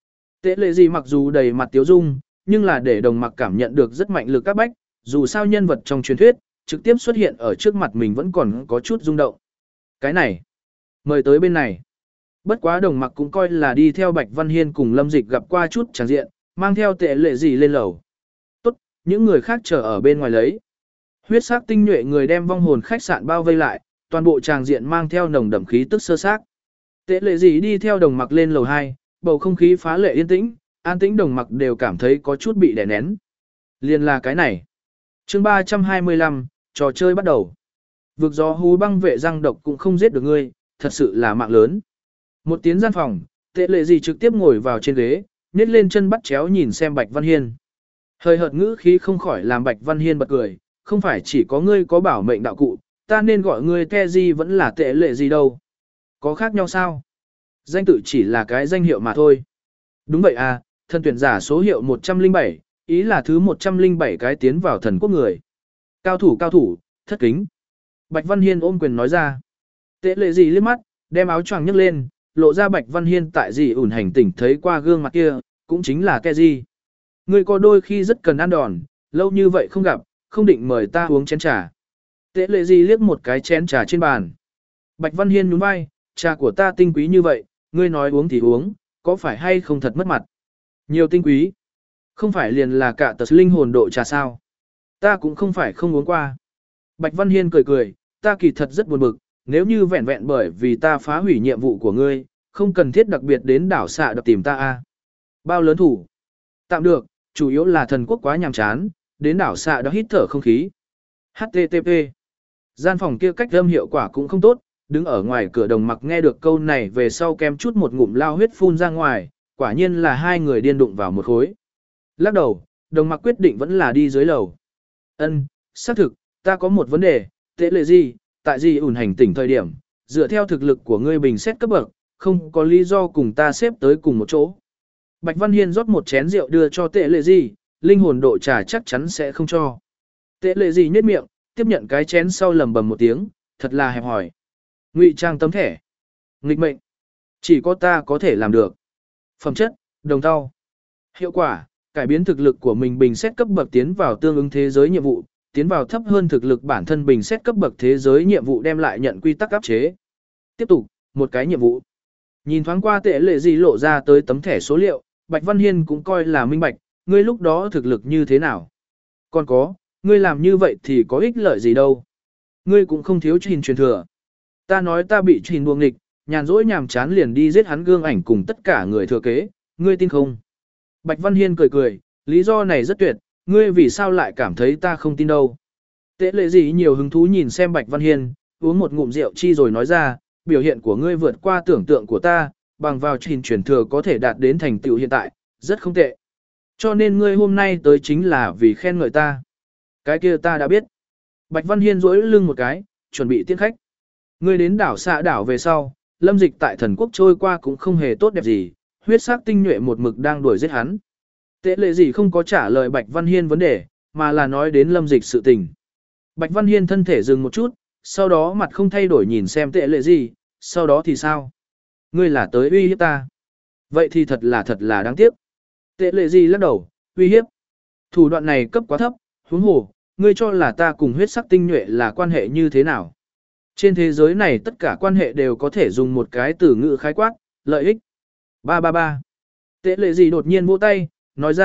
Tệ lệ gì mặc dù đầy mặt tiếu dung, nhưng là để đồng mặc cảm nhận được rất mạnh lực các bách, dù sao nhân vật trong truyền thuyết, trực tiếp xuất hiện ở trước mặt mình vẫn còn có chút rung động. Cái này, mời tới bên này. Bất quá đồng mặc cũng coi là đi theo Bạch Văn Hiên cùng Lâm Dịch gặp qua chút tràng diện, mang theo tệ lệ gì lên lầu. Tốt, những người khác chờ ở bên ngoài lấy. Huyết sắc tinh nhuệ người đem vong hồn khách sạn bao vây lại, toàn bộ tràng diện mang theo nồng đậm khí tức sơ xác. Tệ lệ gì đi theo đồng mặc lên lầu hai, bầu không khí phá lệ yên tĩnh, an tĩnh đồng mặc đều cảm thấy có chút bị đè nén. Liên là cái này. Chương ba trăm hai mươi lăm, trò chơi bắt đầu. Vực gió hú băng vệ răng độc cũng không giết được ngươi, thật sự là mạng lớn. Một tiếng gian phòng, tệ lệ gì trực tiếp ngồi vào trên ghế, nhét lên chân bắt chéo nhìn xem Bạch Văn Hiên. Hơi hợt ngữ khí không khỏi làm Bạch Văn Hiên bật cười, không phải chỉ có ngươi có bảo mệnh đạo cụ, ta nên gọi ngươi te gì vẫn là tệ lệ gì đâu. Có khác nhau sao? Danh tự chỉ là cái danh hiệu mà thôi. Đúng vậy à, thần tuyển giả số hiệu một trăm lẻ bảy, ý là thứ một trăm lẻ bảy cái tiến vào thần quốc người. Cao thủ cao thủ, thất kính. Bạch Văn Hiên ôm quyền nói ra. Tệ lệ gì liếc mắt, đem áo choàng nhấc lên, lộ ra Bạch Văn Hiên tại gì ủn hành tỉnh thấy qua gương mặt kia, cũng chính là ke gì. Ngươi có đôi khi rất cần ăn đòn, lâu như vậy không gặp, không định mời ta uống chén trà. Tệ lệ gì liếc một cái chén trà trên bàn. Bạch Văn Hiên nhún vai, trà của ta tinh quý như vậy, ngươi nói uống thì uống, có phải hay không thật mất mặt. Nhiều tinh quý. Không phải liền là cả tật linh hồn độ trà sao. Ta cũng không phải không uống qua. Bạch Văn Hiên cười cười, ta kỳ thật rất buồn bực, nếu như vẹn vẹn bởi vì ta phá hủy nhiệm vụ của ngươi, không cần thiết đặc biệt đến đảo xạ đập tìm ta a. Bao lớn thủ? Tạm được, chủ yếu là thần quốc quá nhàm chán, đến đảo xạ đó hít thở không khí. hát tê tê pê. Gian phòng kia cách âm hiệu quả cũng không tốt, đứng ở ngoài cửa đồng mặc nghe được câu này về sau kem chút một ngụm lao huyết phun ra ngoài, quả nhiên là hai người điên đụng vào một khối. Lắc đầu, đồng mặc quyết định vẫn là đi dưới lầu. Ân, xác thực, ta có một vấn đề, tệ lệ gì, tại gì ủn hành tỉnh thời điểm, dựa theo thực lực của ngươi bình xét cấp bậc, không có lý do cùng ta xếp tới cùng một chỗ. Bạch Văn Hiên rót một chén rượu đưa cho tệ lệ gì, linh hồn độ trà chắc chắn sẽ không cho. Tệ lệ gì nhếch miệng, tiếp nhận cái chén sau lầm bầm một tiếng, thật là hẹp hỏi. Ngụy trang tấm thẻ. Nghịch mệnh. Chỉ có ta có thể làm được. Phẩm chất, đồng tao. Hiệu quả, cải biến thực lực của mình bình xét cấp bậc tiến vào tương ứng thế giới nhiệm vụ, tiến vào thấp hơn thực lực bản thân bình xét cấp bậc thế giới nhiệm vụ đem lại nhận quy tắc áp chế. Tiếp tục, một cái nhiệm vụ. Nhìn thoáng qua tệ lệ gì lộ ra tới tấm thẻ số liệu, Bạch Văn Hiên cũng coi là minh bạch, ngươi lúc đó thực lực như thế nào. Còn có, ngươi làm như vậy thì có ích lợi gì đâu. Ngươi cũng không thiếu trình truyền thừa. Ta nói ta bị trình buông nghịch, nhàn rỗi nhàm chán liền đi giết hắn gương ảnh cùng tất cả người thừa kế, ngươi tin không? Bạch Văn Hiên cười cười, lý do này rất tuyệt, ngươi vì sao lại cảm thấy ta không tin đâu. Tệ lệ gì nhiều hứng thú nhìn xem Bạch Văn Hiên, uống một ngụm rượu chi rồi nói ra, biểu hiện của ngươi vượt qua tưởng tượng của ta, bằng vào trình truyền thừa có thể đạt đến thành tựu hiện tại, rất không tệ. Cho nên ngươi hôm nay tới chính là vì khen ngợi ta. Cái kia ta đã biết. Bạch Văn Hiên duỗi lưng một cái, chuẩn bị tiễn khách. Ngươi đến đảo xạ đảo về sau, lâm dịch tại thần quốc trôi qua cũng không hề tốt đẹp gì, huyết sắc tinh nhuệ một mực đang đuổi giết hắn. Tệ lệ gì không có trả lời Bạch Văn Hiên vấn đề, mà là nói đến lâm dịch sự tình. Bạch Văn Hiên thân thể dừng một chút, sau đó mặt không thay đổi nhìn xem tệ lệ gì, sau đó thì sao? Ngươi là tới uy hiếp ta. Vậy thì thật là thật là đáng tiếc. Tệ lệ gì lắc đầu, uy hiếp. Thủ đoạn này cấp quá thấp, huống hồ, ngươi cho là ta cùng huyết sắc tinh nhuệ là quan hệ như thế nào? Trên thế giới này tất cả quan hệ đều có thể dùng một cái từ ngữ khái quát, lợi ích. Ba ba ba. Tệ lệ gì đột nhiên vỗ tay, nói ra,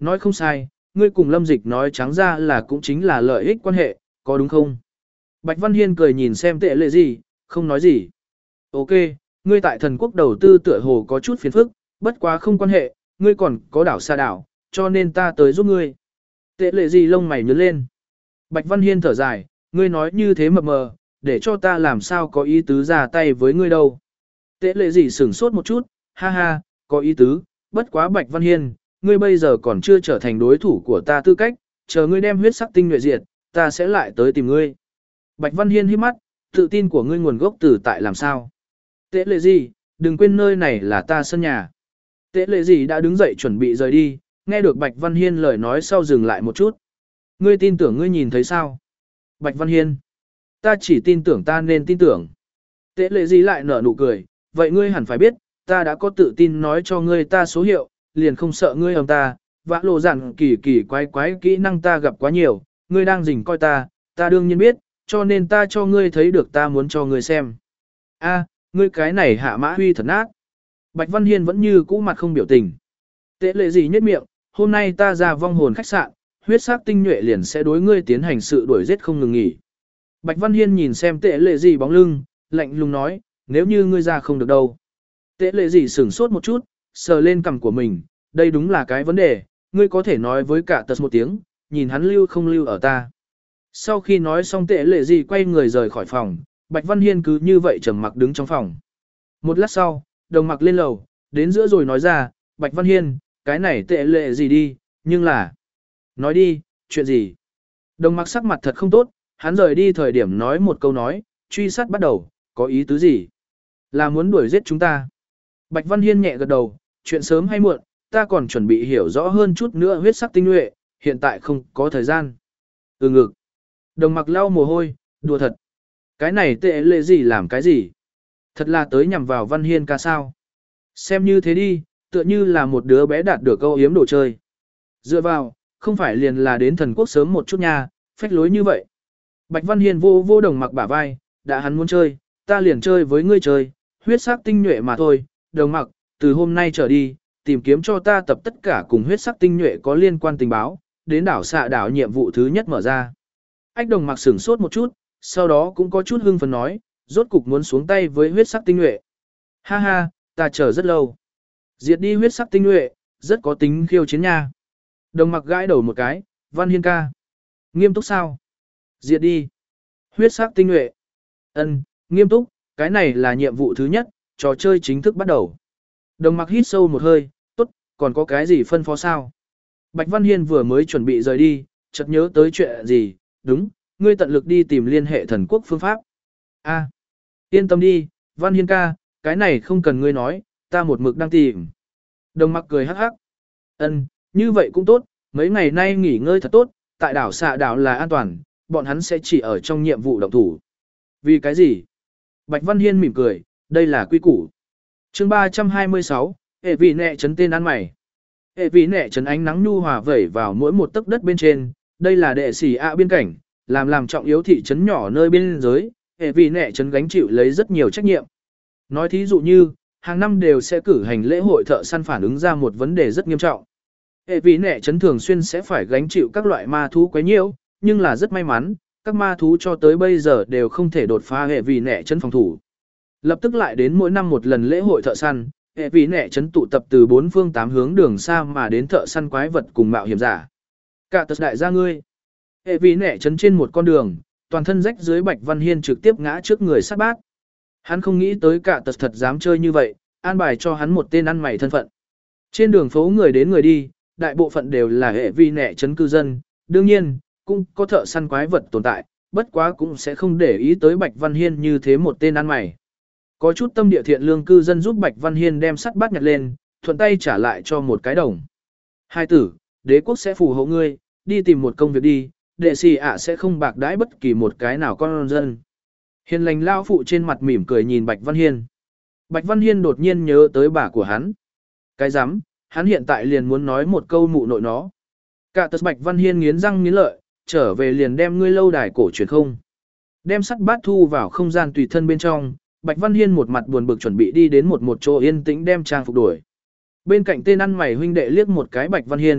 Nói không sai, ngươi cùng Lâm Dịch nói trắng ra là cũng chính là lợi ích quan hệ, có đúng không? Bạch Văn Hiên cười nhìn xem tệ lệ gì, không nói gì. Ok, ngươi tại thần quốc đầu tư tựa hồ có chút phiền phức, bất quá không quan hệ, ngươi còn có đảo xa đảo, cho nên ta tới giúp ngươi. Tệ lệ gì lông mày nhớ lên. Bạch Văn Hiên thở dài, ngươi nói như thế mập mờ, để cho ta làm sao có ý tứ ra tay với ngươi đâu. Tệ lệ gì sửng sốt một chút, ha ha, có ý tứ, bất quá Bạch Văn Hiên, ngươi bây giờ còn chưa trở thành đối thủ của ta tư cách, chờ ngươi đem huyết sắc tinh nhuệ diệt, ta sẽ lại tới tìm ngươi. Bạch Văn Hiên hít mắt, tự tin của ngươi nguồn gốc từ tại làm sao. Tệ lệ gì, đừng quên nơi này là ta sân nhà. Tệ lệ gì đã đứng dậy chuẩn bị rời đi, nghe được Bạch Văn Hiên lời nói sau dừng lại một chút. Ngươi tin tưởng ngươi nhìn thấy sao? Bạch Văn Hiên, ta chỉ tin tưởng ta nên tin tưởng. Tệ lệ gì lại nở nụ cười, vậy ngươi hẳn phải biết, ta đã có tự tin nói cho ngươi ta số hiệu, liền không sợ ngươi hầm ta, vã lộ dặn kỳ kỳ quái quái kỹ năng ta gặp quá nhiều, ngươi đang rình coi ta, ta đương nhiên biết, cho nên ta cho ngươi thấy được ta muốn cho ngươi xem. A, ngươi cái này hạ mã huy thật nát. Bạch Văn Hiên vẫn như cũ mặt không biểu tình. Tệ lệ gì nhất miệng, hôm nay ta ra vong hồn khách sạn, huyết sắc tinh nhuệ liền sẽ đối ngươi tiến hành sự đuổi giết không ngừng nghỉ. Bạch Văn Hiên nhìn xem tệ lệ gì bóng lưng, lạnh lùng nói, nếu như ngươi ra không được đâu. Tệ lệ gì sửng sốt một chút, sờ lên cằm của mình, đây đúng là cái vấn đề, ngươi có thể nói với cả tật một tiếng, nhìn hắn lưu không lưu ở ta. Sau khi nói xong tệ lệ gì quay người rời khỏi phòng, Bạch Văn Hiên cứ như vậy trầm mặc đứng trong phòng. Một lát sau, đồng mặc lên lầu, đến giữa rồi nói ra, Bạch Văn Hiên, cái này tệ lệ gì đi, nhưng là... Nói đi, chuyện gì? Đồng mặc sắc mặt thật không tốt, hắn rời đi thời điểm nói một câu nói, truy sát bắt đầu, có ý tứ gì? Là muốn đuổi giết chúng ta. Bạch Văn Hiên nhẹ gật đầu, chuyện sớm hay muộn, ta còn chuẩn bị hiểu rõ hơn chút nữa huyết sắc tinh nhuệ, hiện tại không có thời gian. Ừ ngực. Đồng mặc lau mồ hôi, đùa thật. Cái này tệ lệ gì làm cái gì? Thật là tới nhằm vào Văn Hiên ca sao? Xem như thế đi, tựa như là một đứa bé đạt được câu yếm đồ chơi. Dựa vào, không phải liền là đến thần quốc sớm một chút nha, phách lối như vậy. Bạch Văn Hiên vô vô đồng mặc bả vai, đã hắn muốn chơi, ta liền chơi với ngươi chơi, huyết sắc tinh nhuệ mà thôi, đồng mặc, từ hôm nay trở đi, tìm kiếm cho ta tập tất cả cùng huyết sắc tinh nhuệ có liên quan tình báo, đến đảo xạ đảo nhiệm vụ thứ nhất mở ra. Ách đồng mặc sửng sốt một chút, sau đó cũng có chút hưng phấn nói, rốt cục muốn xuống tay với huyết sắc tinh nhuệ. Ha ha, ta chờ rất lâu. Diệt đi huyết sắc tinh nhuệ, rất có tính khiêu chiến nha. Đồng mặc gãi đầu một cái, Văn Hiên ca. Nghiêm túc sao? Diệt đi. Huyết sắc tinh nhuệ. Ân, nghiêm túc, cái này là nhiệm vụ thứ nhất, trò chơi chính thức bắt đầu. Đồng mặc hít sâu một hơi, tốt, còn có cái gì phân phó sao? Bạch Văn Hiên vừa mới chuẩn bị rời đi, chợt nhớ tới chuyện gì, đúng, ngươi tận lực đi tìm liên hệ thần quốc phương pháp. A, yên tâm đi, Văn Hiên ca, cái này không cần ngươi nói, ta một mực đang tìm. Đồng mặc cười hắc hắc. Ân, như vậy cũng tốt, mấy ngày nay nghỉ ngơi thật tốt, tại đảo xạ đảo là an toàn, bọn hắn sẽ chỉ ở trong nhiệm vụ động thủ. Vì cái gì? Bạch Văn Hiên mỉm cười, đây là quy củ. Chương ba trăm hai mươi sáu, hệ vị nẹ trấn tên ăn mày. Hệ vị nẹ trấn ánh nắng nhu hòa vẩy vào mỗi một tấc đất bên trên, đây là đệ sĩ ạ biên cảnh, làm làm trọng yếu thị trấn nhỏ nơi biên giới, hệ vị nẹ trấn gánh chịu lấy rất nhiều trách nhiệm. Nói thí dụ như, hàng năm đều sẽ cử hành lễ hội thợ săn phản ứng ra một vấn đề rất nghiêm trọng. Hệ vị nẹ trấn thường xuyên sẽ phải gánh chịu các loại ma thú quấy nhiễu, nhưng là rất may mắn, các ma thú cho tới bây giờ đều không thể đột phá hệ vị nẹ trấn phòng thủ. Lập tức lại đến mỗi năm một lần lễ hội thợ săn, hệ vị nẹ trấn tụ tập từ bốn phương tám hướng đường xa mà đến thợ săn quái vật cùng mạo hiểm giả. Cả tật đại gia ngươi. Hệ vị nẹ trấn trên một con đường, toàn thân rách dưới Bạch Văn Hiên trực tiếp ngã trước người sát bát. Hắn không nghĩ tới cả tật thật dám chơi như vậy, an bài cho hắn một tên ăn mày thân phận. Trên đường phố người đến người đi, đại bộ phận đều là hệ vi nẹ trấn cư dân, đương nhiên, cũng có thợ săn quái vật tồn tại, bất quá cũng sẽ không để ý tới Bạch Văn Hiên như thế một tên ăn mày. Có chút tâm địa thiện lương cư dân giúp Bạch Văn Hiên đem sắt bát nhặt lên, thuận tay trả lại cho một cái đồng. Hai tử, đế quốc sẽ phù hộ ngươi, đi tìm một công việc đi, đệ sĩ ạ sẽ không bạc đãi bất kỳ một cái nào con dân. Hiền lành lao phụ trên mặt mỉm cười nhìn Bạch Văn Hiên. Bạch Văn Hiên đột nhiên nhớ tới bà của hắn. Cái rắm, hắn hiện tại liền muốn nói một câu mụ nội nó. Cả tật Bạch Văn Hiên nghiến răng nghiến lợi, trở về liền đem ngươi lâu đài cổ truyền không. Đem sắt bát thu vào không gian tùy thân bên trong, Bạch Văn Hiên một mặt buồn bực chuẩn bị đi đến một một chỗ yên tĩnh đem trang phục đổi. Bên cạnh tên ăn mày huynh đệ liếc một cái Bạch Văn Hiên,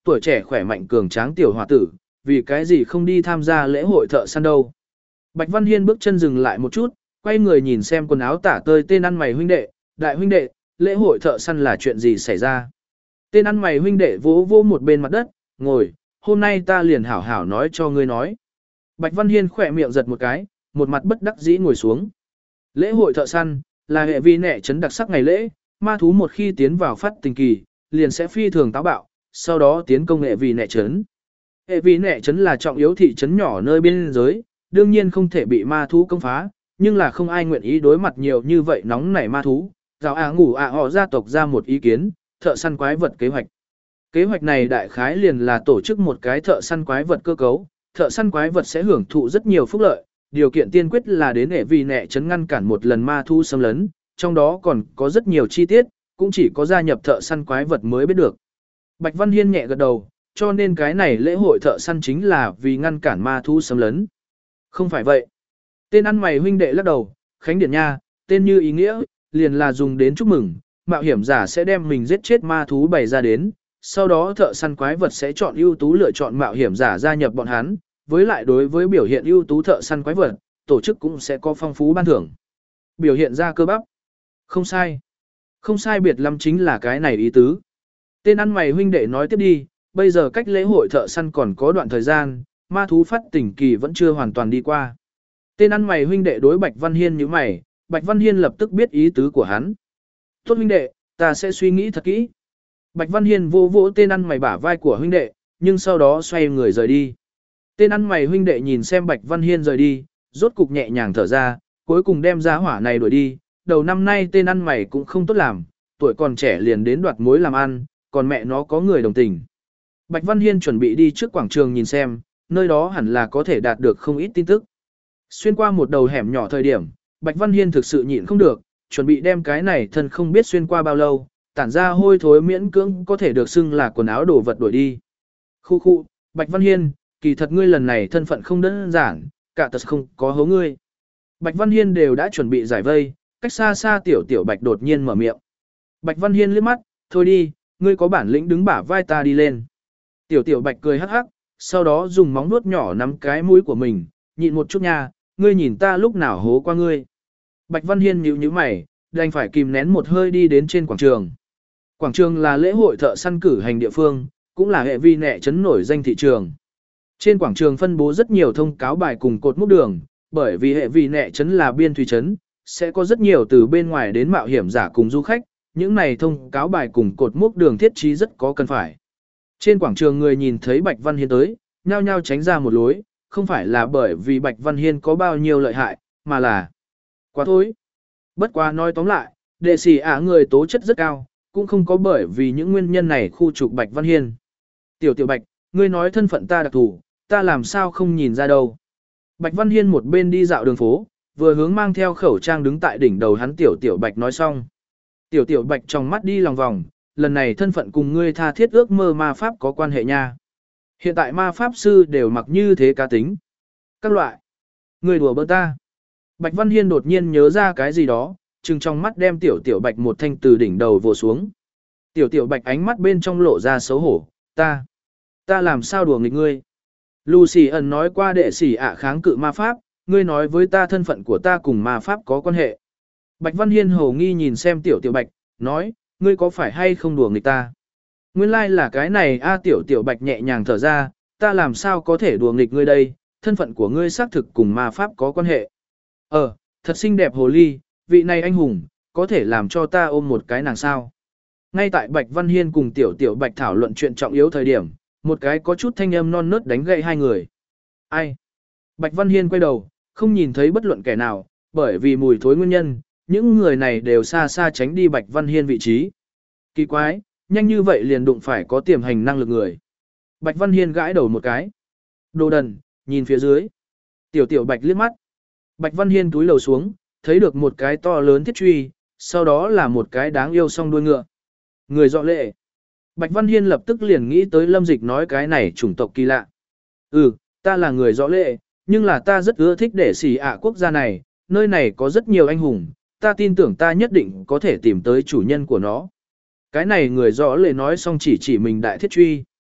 tuổi trẻ khỏe mạnh cường tráng tiểu hòa tử, vì cái gì không đi tham gia lễ hội thợ săn đâu. Bạch Văn Hiên bước chân dừng lại một chút, quay người nhìn xem quần áo tả tơi tên ăn mày huynh đệ, đại huynh đệ, lễ hội thợ săn là chuyện gì xảy ra. Tên ăn mày huynh đệ vỗ vỗ một bên mặt đất, ngồi, hôm nay ta liền hảo hảo nói cho ngươi nói. Bạch Văn Hiên khỏe miệng giật một cái, một mặt bất đắc dĩ ngồi xuống. Lễ hội thợ săn là hệ vi nệ trấn đặc sắc ngày lễ, ma thú một khi tiến vào phát tình kỳ, liền sẽ phi thường táo bạo, sau đó tiến công hệ vi nệ trấn. Hệ vi nệ trấn là trọng yếu thị trấn nhỏ nơi biên giới, đương nhiên không thể bị ma thú công phá, nhưng là không ai nguyện ý đối mặt nhiều như vậy nóng nảy ma thú. Giáo à ngủ à họ gia tộc ra một ý kiến, thợ săn quái vật kế hoạch. Kế hoạch này đại khái liền là tổ chức một cái thợ săn quái vật cơ cấu, thợ săn quái vật sẽ hưởng thụ rất nhiều phúc lợi, điều kiện tiên quyết là đến để vì nệ chấn ngăn cản một lần ma thu xâm lấn, trong đó còn có rất nhiều chi tiết, cũng chỉ có gia nhập thợ săn quái vật mới biết được. Bạch Văn Hiên nhẹ gật đầu, cho nên cái này lễ hội thợ săn chính là vì ngăn cản ma thu xâm lấn. Không phải vậy. Tên ăn mày huynh đệ lắc đầu, Khánh Điển Nha, tên như ý nghĩa, liền là dùng đến chúc mừng, mạo hiểm giả sẽ đem mình giết chết ma thú bày ra đến, sau đó thợ săn quái vật sẽ chọn ưu tú lựa chọn mạo hiểm giả gia nhập bọn hắn, với lại đối với biểu hiện ưu tú thợ săn quái vật, tổ chức cũng sẽ có phong phú ban thưởng. Biểu hiện ra cơ bắp. Không sai. Không sai biệt lắm chính là cái này ý tứ. Tên ăn mày huynh đệ nói tiếp đi, bây giờ cách lễ hội thợ săn còn có đoạn thời gian, ma thú phát tỉnh kỳ vẫn chưa hoàn toàn đi qua. Tên ăn mày huynh đệ đối Bạch Văn Hiên như mày, Bạch Văn Hiên lập tức biết ý tứ của hắn. Tốt huynh đệ, ta sẽ suy nghĩ thật kỹ. Bạch Văn Hiên vô vỗ tên ăn mày bả vai của huynh đệ, nhưng sau đó xoay người rời đi. Tên ăn mày huynh đệ nhìn xem Bạch Văn Hiên rời đi, rốt cục nhẹ nhàng thở ra, cuối cùng đem ra hỏa này đuổi đi. Đầu năm nay tên ăn mày cũng không tốt làm, tuổi còn trẻ liền đến đoạt mối làm ăn, còn mẹ nó có người đồng tình. Bạch Văn Hiên chuẩn bị đi trước quảng trường nhìn xem, nơi đó hẳn là có thể đạt được không ít tin tức. Xuyên qua một đầu hẻm nhỏ thời điểm, Bạch Văn Hiên thực sự nhịn không được, chuẩn bị đem cái này thân không biết xuyên qua bao lâu, tản ra hôi thối miễn cưỡng có thể được xưng là quần áo đồ vật đuổi đi. Khu khu, Bạch Văn Hiên, kỳ thật ngươi lần này thân phận không đơn giản, cả tật không có hố ngươi. Bạch Văn Hiên đều đã chuẩn bị giải vây, cách xa xa tiểu tiểu Bạch đột nhiên mở miệng. Bạch Văn Hiên liếc mắt, thôi đi, ngươi có bản lĩnh đứng bả vai ta đi lên. Tiểu tiểu Bạch cười hắc hắc, sau đó dùng móng vuốt nhỏ nắm cái mũi của mình, nhịn một chút nha, ngươi nhìn ta lúc nào hố qua ngươi. Bạch Văn Hiên nhíu nhíu mày, đành phải kìm nén một hơi đi đến trên quảng trường. Quảng trường là lễ hội thợ săn cử hành địa phương, cũng là hệ vi nệ trấn nổi danh thị trường. Trên quảng trường phân bố rất nhiều thông cáo bài cùng cột mốc đường, bởi vì hệ vi nệ trấn là biên thủy trấn, sẽ có rất nhiều từ bên ngoài đến mạo hiểm giả cùng du khách, những này thông cáo bài cùng cột mốc đường thiết trí rất có cần phải. Trên quảng trường người nhìn thấy Bạch Văn Hiên tới, nhao nhao tránh ra một lối, không phải là bởi vì Bạch Văn Hiên có bao nhiêu lợi hại, mà là quá thối. Bất quá nói tóm lại, đệ sĩ ả người tố chất rất cao, cũng không có bởi vì những nguyên nhân này khu trục Bạch Văn Hiên. Tiểu tiểu Bạch, ngươi nói thân phận ta đặc thù, ta làm sao không nhìn ra đâu. Bạch Văn Hiên một bên đi dạo đường phố, vừa hướng mang theo khẩu trang đứng tại đỉnh đầu hắn tiểu tiểu Bạch nói xong. Tiểu tiểu Bạch trong mắt đi lòng vòng, lần này thân phận cùng ngươi tha thiết ước mơ ma pháp có quan hệ nha. Hiện tại ma pháp sư đều mặc như thế cá tính. Các loại. Ngươi đùa bỡn ta. Bạch Văn Hiên đột nhiên nhớ ra cái gì đó, trừng trong mắt đem tiểu tiểu Bạch một thanh từ đỉnh đầu vồ xuống. Tiểu tiểu Bạch ánh mắt bên trong lộ ra xấu hổ, ta, ta làm sao đùa nghịch ngươi. Lucy ẩn nói qua đệ sĩ ạ kháng cự ma pháp, ngươi nói với ta thân phận của ta cùng ma pháp có quan hệ. Bạch Văn Hiên hầu nghi nhìn xem tiểu tiểu Bạch, nói, ngươi có phải hay không đùa nghịch ta? Nguyên lai like là cái này a tiểu tiểu Bạch nhẹ nhàng thở ra, ta làm sao có thể đùa nghịch ngươi đây, thân phận của ngươi xác thực cùng ma pháp có quan hệ. Ờ, thật xinh đẹp hồ ly, vị này anh hùng, có thể làm cho ta ôm một cái nàng sao. Ngay tại Bạch Văn Hiên cùng tiểu tiểu Bạch thảo luận chuyện trọng yếu thời điểm, một cái có chút thanh âm non nớt đánh gậy hai người. Ai? Bạch Văn Hiên quay đầu, không nhìn thấy bất luận kẻ nào, bởi vì mùi thối nguyên nhân, những người này đều xa xa tránh đi Bạch Văn Hiên vị trí. Kỳ quái, nhanh như vậy liền đụng phải có tiềm hành năng lực người. Bạch Văn Hiên gãi đầu một cái. Đồ đần, nhìn phía dưới. Tiểu tiểu Bạch liếc mắt. Bạch Văn Hiên túi lầu xuống, thấy được một cái to lớn thiết truy, sau đó là một cái đáng yêu song đuôi ngựa. Người dọ lệ. Bạch Văn Hiên lập tức liền nghĩ tới Lâm Dịch nói cái này chủng tộc kỳ lạ. Ừ, ta là người dọ lệ, nhưng là ta rất ưa thích để xỉ ạ quốc gia này, nơi này có rất nhiều anh hùng, ta tin tưởng ta nhất định có thể tìm tới chủ nhân của nó. Cái này người dọ lệ nói xong chỉ chỉ mình đại thiết truy.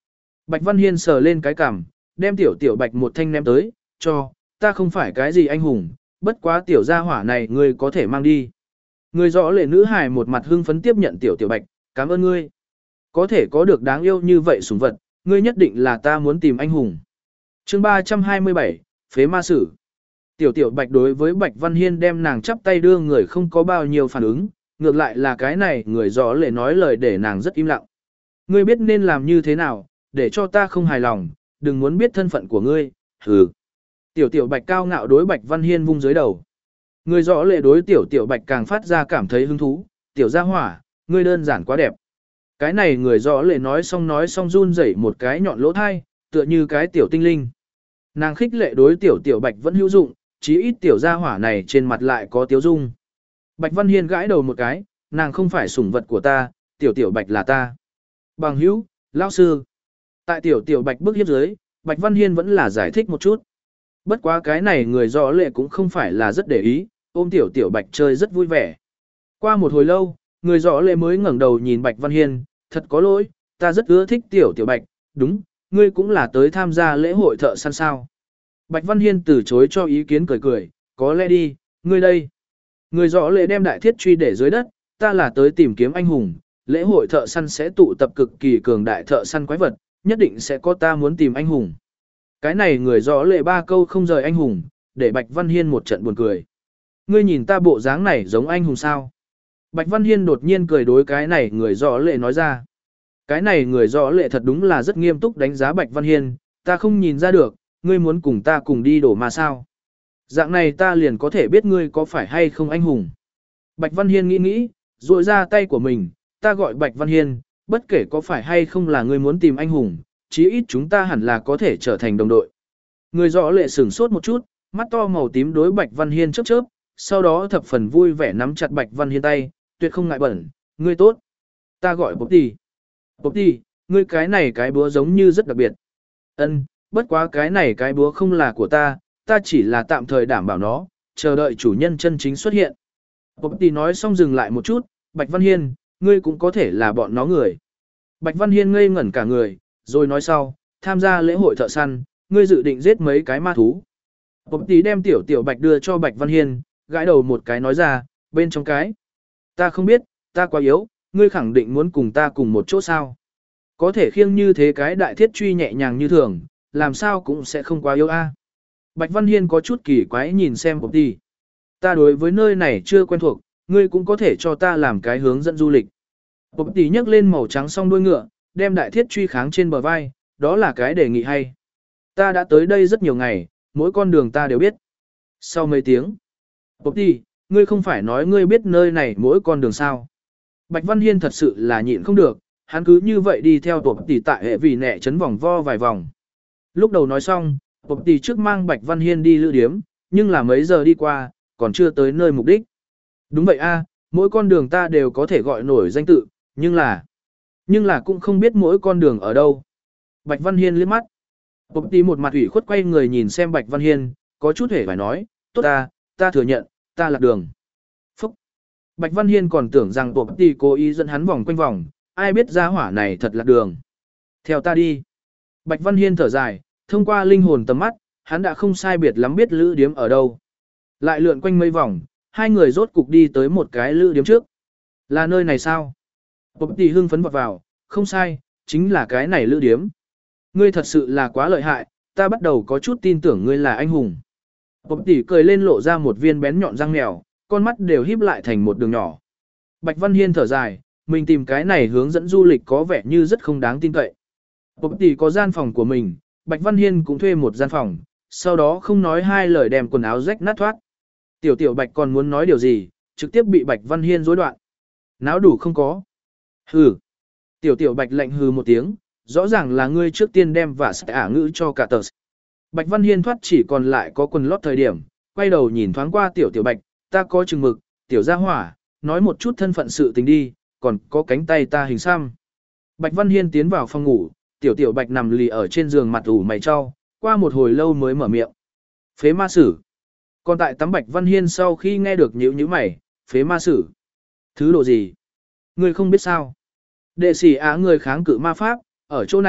Bạch Văn Hiên sờ lên cái cằm, đem tiểu tiểu bạch một thanh ném tới, cho, ta không phải cái gì anh hùng, bất quá tiểu gia hỏa này ngươi có thể mang đi. Người rõ lệ nữ hài một mặt hưng phấn tiếp nhận tiểu tiểu bạch, cảm ơn ngươi. Có thể có được đáng yêu như vậy sủng vật, ngươi nhất định là ta muốn tìm anh hùng. chương ba trăm hai mươi bảy, Phế ma sử. Tiểu tiểu bạch đối với Bạch Văn Hiên đem nàng chắp tay đưa người không có bao nhiêu phản ứng, ngược lại là cái này người rõ lệ nói lời để nàng rất im lặng. Ngươi biết nên làm như thế nào, để cho ta không hài lòng, đừng muốn biết thân phận của ngươi, hừ. Tiểu tiểu bạch cao ngạo đối Bạch Văn Hiên vung dưới đầu. Người rõ lệ đối tiểu tiểu bạch càng phát ra cảm thấy hứng thú, tiểu gia hỏa, ngươi đơn giản quá đẹp. Cái này người rõ lệ nói xong nói xong run rẩy một cái nhọn lỗ thai, tựa như cái tiểu tinh linh. Nàng khích lệ đối tiểu tiểu bạch vẫn hữu dụng, chí ít tiểu gia hỏa này trên mặt lại có tiếu dung. Bạch Văn Hiên gãi đầu một cái, nàng không phải sủng vật của ta, tiểu tiểu bạch là ta. Bằng hữu, lão sư. Tại tiểu tiểu bạch bước hiếp dưới, Bạch Văn Hiên vẫn là giải thích một chút. Bất quá cái này người rõ lệ cũng không phải là rất để ý, ôm tiểu tiểu bạch chơi rất vui vẻ. Qua một hồi lâu, người rõ lệ mới ngẩng đầu nhìn Bạch Văn Hiên, thật có lỗi, ta rất ưa thích tiểu tiểu bạch, đúng, ngươi cũng là tới tham gia lễ hội thợ săn sao. Bạch Văn Hiên từ chối cho ý kiến cười cười, có lẽ đi, ngươi đây. Người rõ lệ đem đại thiết truy để dưới đất, ta là tới tìm kiếm anh hùng, lễ hội thợ săn sẽ tụ tập cực kỳ cường đại thợ săn quái vật, nhất định sẽ có ta muốn tìm anh hùng. Cái này người rõ lệ ba câu không rời anh hùng, để Bạch Văn Hiên một trận buồn cười. Ngươi nhìn ta bộ dáng này giống anh hùng sao? Bạch Văn Hiên đột nhiên cười đối cái này người rõ lệ nói ra. Cái này người rõ lệ thật đúng là rất nghiêm túc đánh giá Bạch Văn Hiên, ta không nhìn ra được, ngươi muốn cùng ta cùng đi đổ mà sao? Dạng này ta liền có thể biết ngươi có phải hay không anh hùng. Bạch Văn Hiên nghĩ nghĩ, duỗi ra tay của mình, ta gọi Bạch Văn Hiên, bất kể có phải hay không là ngươi muốn tìm anh hùng, chí ít chúng ta hẳn là có thể trở thành đồng đội. Người rõ lệ sửng sốt một chút, mắt to màu tím đối Bạch Văn Hiên chớp chớp, sau đó thập phần vui vẻ nắm chặt Bạch Văn Hiên tay, tuyệt không ngại bẩn, ngươi tốt. Ta gọi Bốp Tì. Bốp Tì, ngươi cái này cái búa giống như rất đặc biệt. Ân, bất quá cái này cái búa không là của ta, ta chỉ là tạm thời đảm bảo nó, chờ đợi chủ nhân chân chính xuất hiện. Bốp Tì nói xong dừng lại một chút, Bạch Văn Hiên, ngươi cũng có thể là bọn nó người. Bạch Văn Hiên ngây ngẩn cả người, rồi nói sau, tham gia lễ hội thợ săn, ngươi dự định giết mấy cái ma thú. Bốp Tì đem tiểu tiểu Bạch đưa cho Bạch Văn Hiên, gãi đầu một cái nói ra, bên trong cái. Ta không biết, ta quá yếu, ngươi khẳng định muốn cùng ta cùng một chỗ sao. Có thể khiêng như thế cái đại thiết truy nhẹ nhàng như thường, làm sao cũng sẽ không quá yếu a. Bạch Văn Hiên có chút kỳ quái nhìn xem Bốp Tì. Ta đối với nơi này chưa quen thuộc, ngươi cũng có thể cho ta làm cái hướng dẫn du lịch. Bốp Tì nhấc lên màu trắng song đuôi ngựa, đem đại thiết truy kháng trên bờ vai, đó là cái đề nghị hay. Ta đã tới đây rất nhiều ngày, mỗi con đường ta đều biết. Sau mấy tiếng, Bốp Tì, ngươi không phải nói ngươi biết nơi này mỗi con đường sao. Bạch Văn Hiên thật sự là nhịn không được, hắn cứ như vậy đi theo Bốp Tì tại hệ vì nẹ chấn vòng vo vài vòng. Lúc đầu nói xong, Bốp Tì trước mang Bạch Văn Hiên đi lữ điếm, nhưng là mấy giờ đi qua, còn chưa tới nơi mục đích. Đúng vậy a, mỗi con đường ta đều có thể gọi nổi danh tự, nhưng là... Nhưng là cũng không biết mỗi con đường ở đâu. Bạch Văn Hiên liếc mắt. Bốp Tì một mặt ủy khuất quay người nhìn xem Bạch Văn Hiên, có chút hề phải nói, tốt ta, ta thừa nhận, ta lạc đường. Phúc. Bạch Văn Hiên còn tưởng rằng Bốp Tì cố ý dẫn hắn vòng quanh vòng, ai biết ra hỏa này thật lạc đường. Theo ta đi. Bạch Văn Hiên thở dài, thông qua linh hồn tầm mắt, hắn đã không sai biệt lắm biết lữ điếm ở đâu. Lại lượn quanh mấy vòng, hai người rốt cục đi tới một cái lữ điếm trước. Là nơi này sao? Bốp Tì hưng phấn vọt vào, không sai, chính là cái này lữ điếm. Ngươi thật sự là quá lợi hại, ta bắt đầu có chút tin tưởng ngươi là anh hùng. Bốp Tì cười lên lộ ra một viên bén nhọn răng mèo, con mắt đều híp lại thành một đường nhỏ. Bạch Văn Hiên thở dài, mình tìm cái này hướng dẫn du lịch có vẻ như rất không đáng tin cậy. Bốp Tì có gian phòng của mình, Bạch Văn Hiên cũng thuê một gian phòng, sau đó không nói hai lời đem quần áo rách nát thoát. Tiểu tiểu Bạch còn muốn nói điều gì, trực tiếp bị Bạch Văn Hiên rối đoạn. Náo đủ không có. Hừ. Tiểu tiểu Bạch lạnh hừ một tiếng, rõ ràng là ngươi trước tiên đem và sẽ ả ngữ cho cả tờ. Bạch Văn Hiên thoát chỉ còn lại có quần lót thời điểm, quay đầu nhìn thoáng qua tiểu tiểu Bạch, ta có chừng mực, tiểu gia hỏa, nói một chút thân phận sự tình đi, còn có cánh tay ta hình xăm. Bạch Văn Hiên tiến vào phòng ngủ, tiểu tiểu Bạch nằm lì ở trên giường mặt ủ mày cho, qua một hồi lâu mới mở miệng. Phế ma sử. Còn tại tắm Bạch Văn Hiên sau khi nghe được nhíu nhíu mày, phế ma sử. Thứ độ gì? Ngươi không biết sao? Đệ sĩ á người kháng cự ma pháp, ở chỗ này,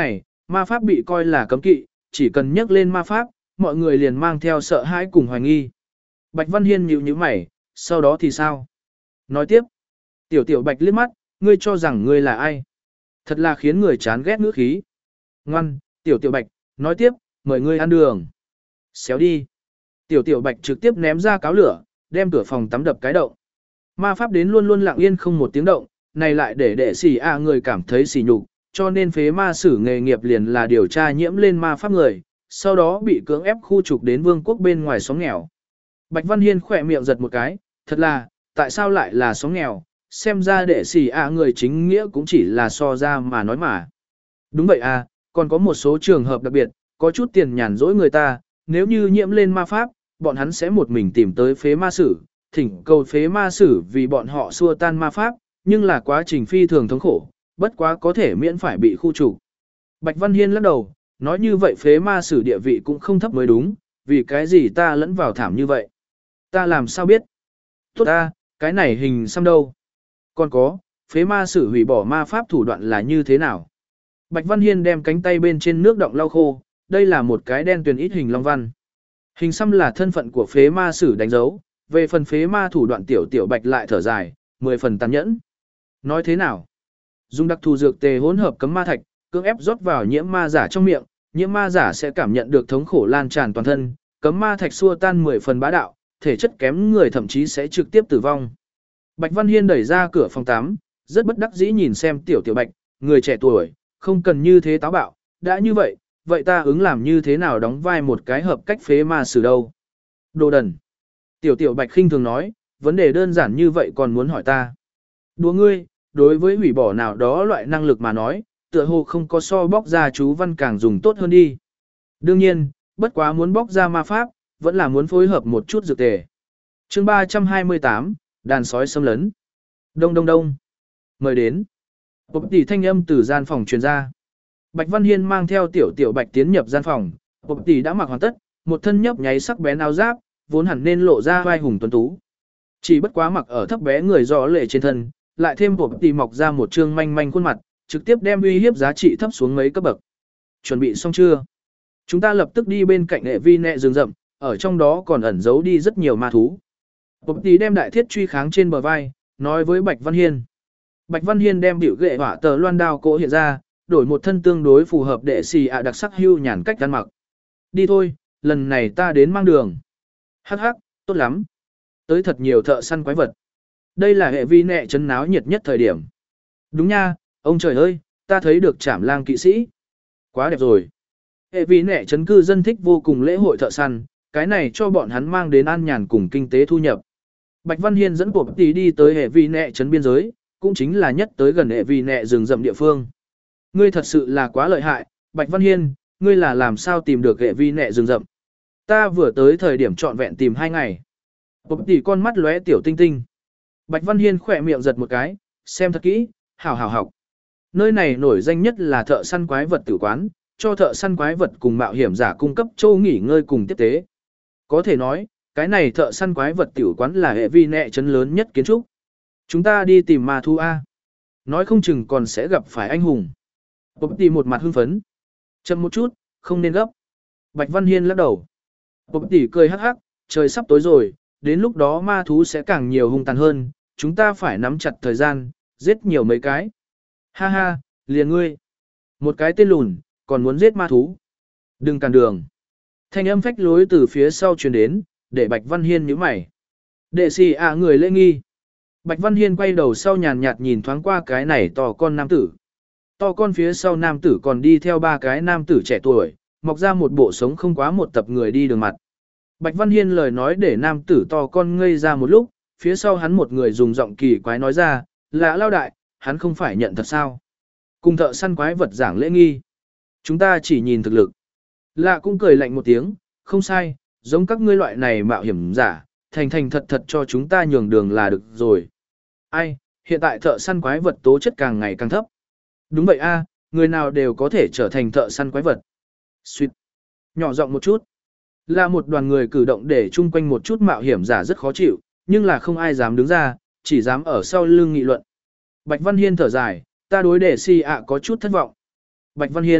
ma pháp bị coi là cấm kỵ, chỉ cần nhắc lên ma pháp, mọi người liền mang theo sợ hãi cùng hoài nghi. Bạch Văn Hiên nhíu nhíu mày, sau đó thì sao? Nói tiếp, tiểu tiểu Bạch liếc mắt, ngươi cho rằng ngươi là ai? Thật là khiến người chán ghét ngữ khí. Ngoan, tiểu tiểu Bạch, nói tiếp, mời ngươi ăn đường. Xéo đi. Tiểu tiểu Bạch trực tiếp ném ra cáo lửa, đem cửa phòng tắm đập cái động. Ma pháp đến luôn luôn lặng yên không một tiếng động, này lại để đệ sĩ a người cảm thấy sỉ nhục, cho nên phế ma sử nghề nghiệp liền là điều tra nhiễm lên ma pháp người, sau đó bị cưỡng ép khu trục đến vương quốc bên ngoài xóm nghèo. Bạch Văn Hiên khỏe miệng giật một cái, thật là, tại sao lại là xóm nghèo, xem ra đệ sĩ a người chính nghĩa cũng chỉ là so ra mà nói mà. Đúng vậy à, còn có một số trường hợp đặc biệt, có chút tiền nhàn rỗi người ta, nếu như nhiễm lên ma pháp, bọn hắn sẽ một mình tìm tới phế ma sử, thỉnh cầu phế ma sử vì bọn họ xua tan ma pháp, nhưng là quá trình phi thường thống khổ, bất quá có thể miễn phải bị khu trục. Bạch Văn Hiên lắc đầu, nói như vậy phế ma sử địa vị cũng không thấp mới đúng, vì cái gì ta lẫn vào thảm như vậy. Ta làm sao biết? Tốt ta, cái này hình xăm đâu? Còn có, phế ma sử hủy bỏ ma pháp thủ đoạn là như thế nào? Bạch Văn Hiên đem cánh tay bên trên nước động lau khô, đây là một cái đen tuyền ít hình long văn. Hình xăm là thân phận của phế ma sử đánh dấu, về phần phế ma thủ đoạn tiểu tiểu Bạch lại thở dài, mười phần tàn nhẫn. Nói thế nào? Dùng đặc thù dược tề hỗn hợp cấm ma thạch, cưỡng ép rót vào nhiễm ma giả trong miệng, nhiễm ma giả sẽ cảm nhận được thống khổ lan tràn toàn thân, cấm ma thạch xua tan mười phần bá đạo, thể chất kém người thậm chí sẽ trực tiếp tử vong. Bạch Văn Hiên đẩy ra cửa phòng tắm, rất bất đắc dĩ nhìn xem tiểu tiểu Bạch, người trẻ tuổi, không cần như thế táo bạo, đã như vậy, vậy ta ứng làm như thế nào đóng vai một cái hợp cách phế ma sử đâu? Đồ đần. Tiểu tiểu Bạch khinh thường nói, vấn đề đơn giản như vậy còn muốn hỏi ta. Đùa ngươi, đối với hủy bỏ nào đó loại năng lực mà nói, tựa hồ không có so bóc ra chú văn càng dùng tốt hơn đi. Đương nhiên, bất quá muốn bóc ra ma pháp, vẫn là muốn phối hợp một chút dược tề. Chương ba trăm hai mươi tám, đàn sói xâm lấn. Đông đông đông. Mời đến. Bộc tỷ thanh âm từ gian phòng truyền ra. Bạch Văn Hiên mang theo tiểu tiểu Bạch tiến nhập gian phòng, Bộc tỷ đã mặc hoàn tất, một thân nhấp nháy sắc bén áo giáp, vốn hẳn nên lộ ra vai hùng tuấn tú. Chỉ bất quá mặc ở thấp bé người rõ lệ trên thân, lại thêm Bộc tỷ mọc ra một trương manh manh khuôn mặt, trực tiếp đem uy hiếp giá trị thấp xuống mấy cấp bậc. Chuẩn bị xong chưa? Chúng ta lập tức đi bên cạnh hệ vi nẹ rừng rậm, ở trong đó còn ẩn giấu đi rất nhiều ma thú. Bộc tỷ đem đại thiết truy kháng trên bờ vai, nói với Bạch Văn Hiên. Bạch Văn Hiên đem biểu ghệ hỏa tờ loan đao cỗ hiện ra, đổi một thân tương đối phù hợp đệ xì ạ đặc sắc hưu nhàn cách ăn mặc. Đi thôi, lần này ta đến mang đường. Hắc hắc, tốt lắm. Tới thật nhiều thợ săn quái vật. Đây là hệ vi nẹ chấn náo nhiệt nhất thời điểm. Đúng nha, ông trời ơi, ta thấy được Trảm Lang kỵ sĩ. Quá đẹp rồi. Hệ vi nẹ chấn cư dân thích vô cùng lễ hội thợ săn, cái này cho bọn hắn mang đến an nhàn cùng kinh tế thu nhập. Bạch Văn Hiên dẫn Bộc tỷ đi tới hệ vi nẹ chấn biên giới, cũng chính là nhất tới gần hệ vi nẹ rừng rậm địa phương. Ngươi thật sự là quá lợi hại, Bạch Văn Hiên, ngươi là làm sao tìm được hệ vi nẹ rừng rậm? Ta vừa tới thời điểm trọn vẹn tìm hai ngày. Bộc tỷ con mắt lóe tiểu tinh tinh. Bạch Văn Hiên khỏe miệng giật một cái, xem thật kỹ, hảo hảo học. Nơi này nổi danh nhất là thợ săn quái vật tử quán, cho thợ săn quái vật cùng mạo hiểm giả cung cấp châu nghỉ ngơi cùng tiếp tế. Có thể nói, cái này thợ săn quái vật tử quán là hệ vi nẹ trấn lớn nhất kiến trúc. Chúng ta đi tìm ma thú A. Nói không chừng còn sẽ gặp phải anh hùng. Bộc tỷ một mặt hưng phấn. Chậm một chút, không nên gấp. Bạch Văn Hiên lắc đầu. Bộc tỷ cười hắc hắc, trời sắp tối rồi, đến lúc đó ma thú sẽ càng nhiều hung tàn hơn, chúng ta phải nắm chặt thời gian, giết nhiều mấy cái. Ha ha, liền ngươi. Một cái tên lùn, còn muốn giết ma thú. Đừng cản đường. Thanh âm phách lối từ phía sau truyền đến, để Bạch Văn Hiên nhíu mày. Đệ sĩ ạ người lễ nghi. Bạch Văn Hiên quay đầu sau nhàn nhạt nhìn thoáng qua cái này to con nam tử. To con phía sau nam tử còn đi theo ba cái nam tử trẻ tuổi, mọc ra một bộ sống không quá một tập người đi đường mặt. Bạch Văn Hiên lời nói để nam tử to con ngây ra một lúc, phía sau hắn một người dùng giọng kỳ quái nói ra, lạ lao đại, hắn không phải nhận thật sao. Cùng thợ săn quái vật giảng lễ nghi. Chúng ta chỉ nhìn thực lực. Lạ cũng cười lạnh một tiếng, không sai, giống các ngươi loại này mạo hiểm giả, thành thành thật thật cho chúng ta nhường đường là được rồi. Ai, hiện tại thợ săn quái vật tố chất càng ngày càng thấp. Đúng vậy a, người nào đều có thể trở thành thợ săn quái vật. Xuyệt. Nhỏ giọng một chút. Là một đoàn người cử động để chung quanh một chút mạo hiểm giả rất khó chịu, nhưng là không ai dám đứng ra, chỉ dám ở sau lưng nghị luận. Bạch Văn Hiên thở dài, ta đối để si ạ có chút thất vọng. Bạch Văn Hiên,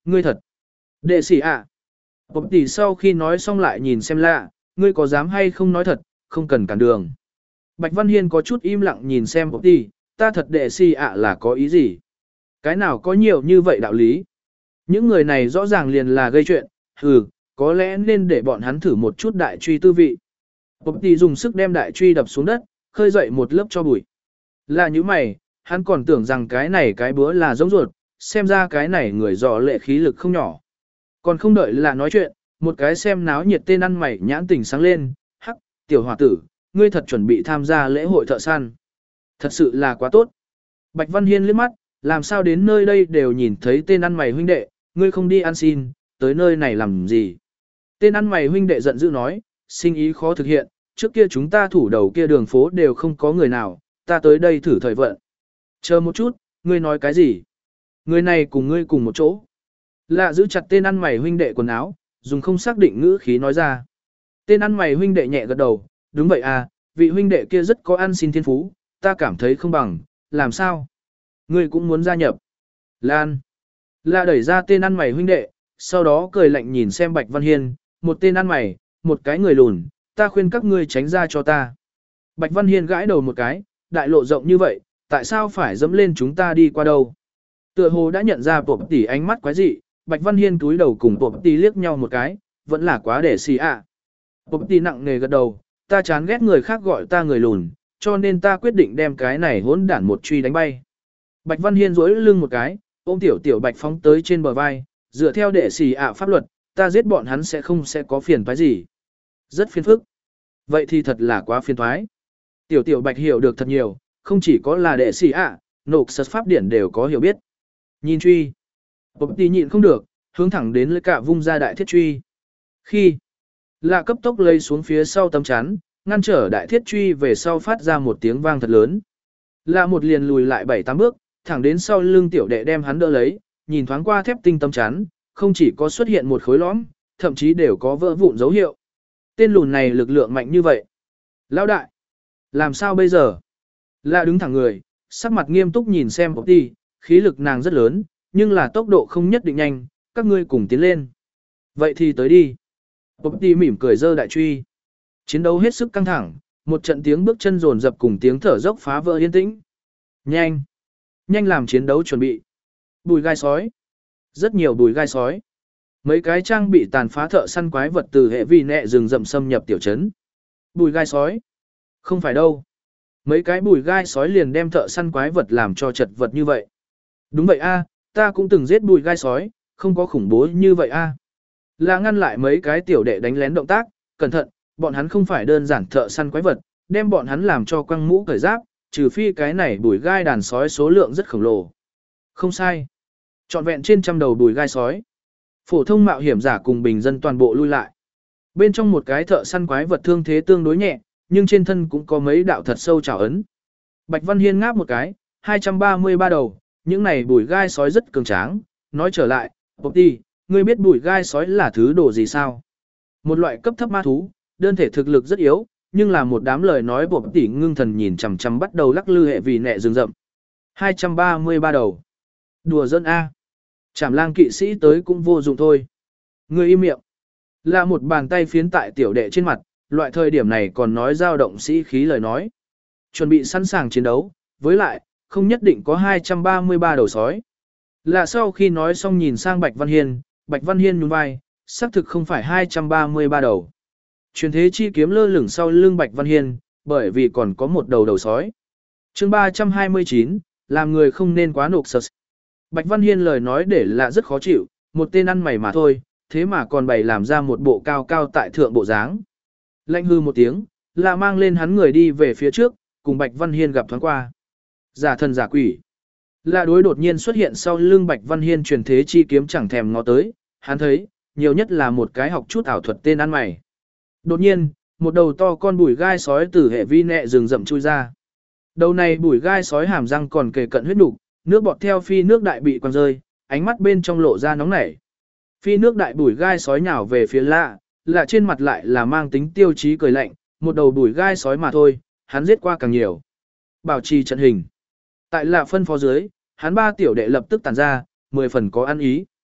Ngươi thật. Đệ sĩ ạ. Bộp tỷ sau khi nói xong lại nhìn xem lạ, ngươi có dám hay không nói thật, không cần cản đường. Bạch Văn Hiên có chút im lặng nhìn xem bộp tỷ, ta thật đệ sĩ ạ là có ý gì? Cái nào có nhiều như vậy đạo lý? Những người này rõ ràng liền là gây chuyện, hừ, có lẽ nên để bọn hắn thử một chút đại truy tư vị. Bộp tỷ dùng sức đem đại truy đập xuống đất, khơi dậy một lớp cho bụi. Là như mày, hắn còn tưởng rằng cái này cái bữa là giống ruột, xem ra cái này người dò lệ khí lực không nhỏ. Còn không đợi là nói chuyện, một cái xem náo nhiệt tên ăn mày nhãn tỉnh sáng lên, hắc, tiểu hòa tử, ngươi thật chuẩn bị tham gia lễ hội thợ săn. Thật sự là quá tốt. Bạch Văn Hiên liếc mắt, làm sao đến nơi đây đều nhìn thấy tên ăn mày huynh đệ, ngươi không đi ăn xin, tới nơi này làm gì. Tên ăn mày huynh đệ giận dữ nói, sinh ý khó thực hiện, trước kia chúng ta thủ đầu kia đường phố đều không có người nào, ta tới đây thử thời vận. Chờ một chút, ngươi nói cái gì? Người này cùng ngươi cùng một chỗ. Lạ giữ chặt tên ăn mày huynh đệ quần áo, dùng không xác định ngữ khí nói ra. Tên ăn mày huynh đệ nhẹ gật đầu, đúng vậy à, vị huynh đệ kia rất có ăn xin thiên phú, ta cảm thấy không bằng, làm sao? Ngươi cũng muốn gia nhập. Lan. Lạ đẩy ra tên ăn mày huynh đệ, sau đó cười lạnh nhìn xem Bạch Văn Hiên, một tên ăn mày, một cái người lùn, ta khuyên các ngươi tránh ra cho ta. Bạch Văn Hiên gãi đầu một cái, đại lộ rộng như vậy, tại sao phải dẫm lên chúng ta đi qua đâu? Tựa hồ đã nhận ra Bộp tỷ ánh mắt quái dị, Bạch Văn Hiên túi đầu cùng Bộp tỷ liếc nhau một cái, vẫn là quá để xì ạ. Bộp tỷ nặng nề gật đầu, ta chán ghét người khác gọi ta người lùn, cho nên ta quyết định đem cái này hỗn đản một truy đánh bay. Bạch Văn Hiên duỗi lưng một cái, ôm tiểu tiểu Bạch phóng tới trên bờ vai, dựa theo đệ xì ạ pháp luật, ta giết bọn hắn sẽ không sẽ có phiền toái gì. Rất phiền phức. Vậy thì thật là quá phiền toái. Tiểu tiểu Bạch hiểu được thật nhiều, không chỉ có là đệ xì ạ, nộp sật pháp điển đều có hiểu biết. Nhìn truy. Bộp tỷ nhịn không được, hướng thẳng đến lấy cả vung ra đại thiết truy. Khi lạ cấp tốc lấy xuống phía sau tấm chắn, ngăn trở đại thiết truy về sau phát ra một tiếng vang thật lớn. Lạ một liền lùi lại bảy tám bước, thẳng đến sau lưng tiểu đệ đem hắn đỡ lấy, nhìn thoáng qua thép tinh tấm chắn, không chỉ có xuất hiện một khối lõm, thậm chí đều có vỡ vụn dấu hiệu. Tên lùn này lực lượng mạnh như vậy. Lão đại, làm sao bây giờ? Lạ đứng thẳng người, sắc mặt nghiêm túc nhìn xem Bộp tỷ, khí lực nàng rất lớn, nhưng là tốc độ không nhất định nhanh, các ngươi cùng tiến lên. Vậy thì tới đi. Bộp tỷ mỉm cười giơ đại truy. Chiến đấu hết sức căng thẳng, một trận tiếng bước chân rồn rập cùng tiếng thở dốc phá vỡ yên tĩnh. Nhanh, nhanh làm chiến đấu chuẩn bị. Bùi gai sói. Rất nhiều bùi gai sói. Mấy cái trang bị tàn phá thợ săn quái vật từ hệ vi nẹ rừng rậm xâm nhập tiểu trấn. Bùi gai sói. Không phải đâu. Mấy cái bùi gai sói liền đem thợ săn quái vật làm cho chật vật như vậy. Đúng vậy a, ta cũng từng giết bùi gai sói, không có khủng bố như vậy a. Là ngăn lại mấy cái tiểu đệ đánh lén động tác, cẩn thận, bọn hắn không phải đơn giản thợ săn quái vật, đem bọn hắn làm cho quăng mũ cởi giáp, trừ phi cái này bùi gai đàn sói số lượng rất khổng lồ. Không sai. Trọn vẹn trên trăm đầu bùi gai sói. Phổ thông mạo hiểm giả cùng bình dân toàn bộ lui lại. Bên trong một cái thợ săn quái vật thương thế tương đối nhẹ, nhưng trên thân cũng có mấy đạo thật sâu trảo ấn. Bạch Văn Hiên ngáp một cái, hai trăm ba mươi ba đầu, những này bùi gai sói rất cường tráng. Nói trở lại, Bộp tỷ, ngươi biết bùi gai sói là thứ đồ gì sao? Một loại cấp thấp ma thú, đơn thể thực lực rất yếu, nhưng là một đám lời nói Bộp tỷ ngưng thần nhìn chằm chằm bắt đầu lắc lư hệ vì nẹ rừng rậm. hai trăm ba mươi ba đầu. Đùa dân A. Trảm lang kỵ sĩ tới cũng vô dụng thôi. Ngươi im miệng. Là một bàn tay phiến tại tiểu đệ trên mặt, loại thời điểm này còn nói dao động sĩ khí lời nói. Chuẩn bị sẵn sàng chiến đấu, với lại, không nhất định có hai trăm ba mươi ba đầu sói. Là sau khi nói xong nhìn sang Bạch Văn Hiên, Bạch Văn Hiên nhún vai, xác thực không phải hai trăm ba mươi ba đầu. Truyền thế chi kiếm lơ lửng sau lưng Bạch Văn Hiên, bởi vì còn có một đầu đầu sói. Chương ba trăm hai mươi chín, làm người không nên quá nộp sật. Bạch Văn Hiên lời nói để là rất khó chịu, một tên ăn mày mà thôi, thế mà còn bày làm ra một bộ cao cao tại thượng bộ dáng. Lạnh hư một tiếng, là mang lên hắn người đi về phía trước, cùng Bạch Văn Hiên gặp thoáng qua. Giả thần giả quỷ. Là đối đột nhiên xuất hiện sau lưng Bạch Văn Hiên truyền thế chi kiếm chẳng thèm ngó tới, hắn thấy, nhiều nhất là một cái học chút ảo thuật tên ăn mày. Đột nhiên, một đầu to con bùi gai sói từ hệ vi nẹ rừng rậm chui ra. Đầu này bùi gai sói hàm răng còn kề cận huyết nục, nước bọt theo phi nước đại bị quăng rơi, ánh mắt bên trong lộ ra nóng nảy. Phi nước đại bùi gai sói nhào về phía lạ, lạ trên mặt lại là mang tính tiêu chí cười lạnh, một đầu bùi gai sói mà thôi, hắn giết qua càng nhiều. Bảo trì trận hình. Tại lạ phân phó dưới, hắn ba tiểu đệ lập tức tản ra, mười phần có ăn ý.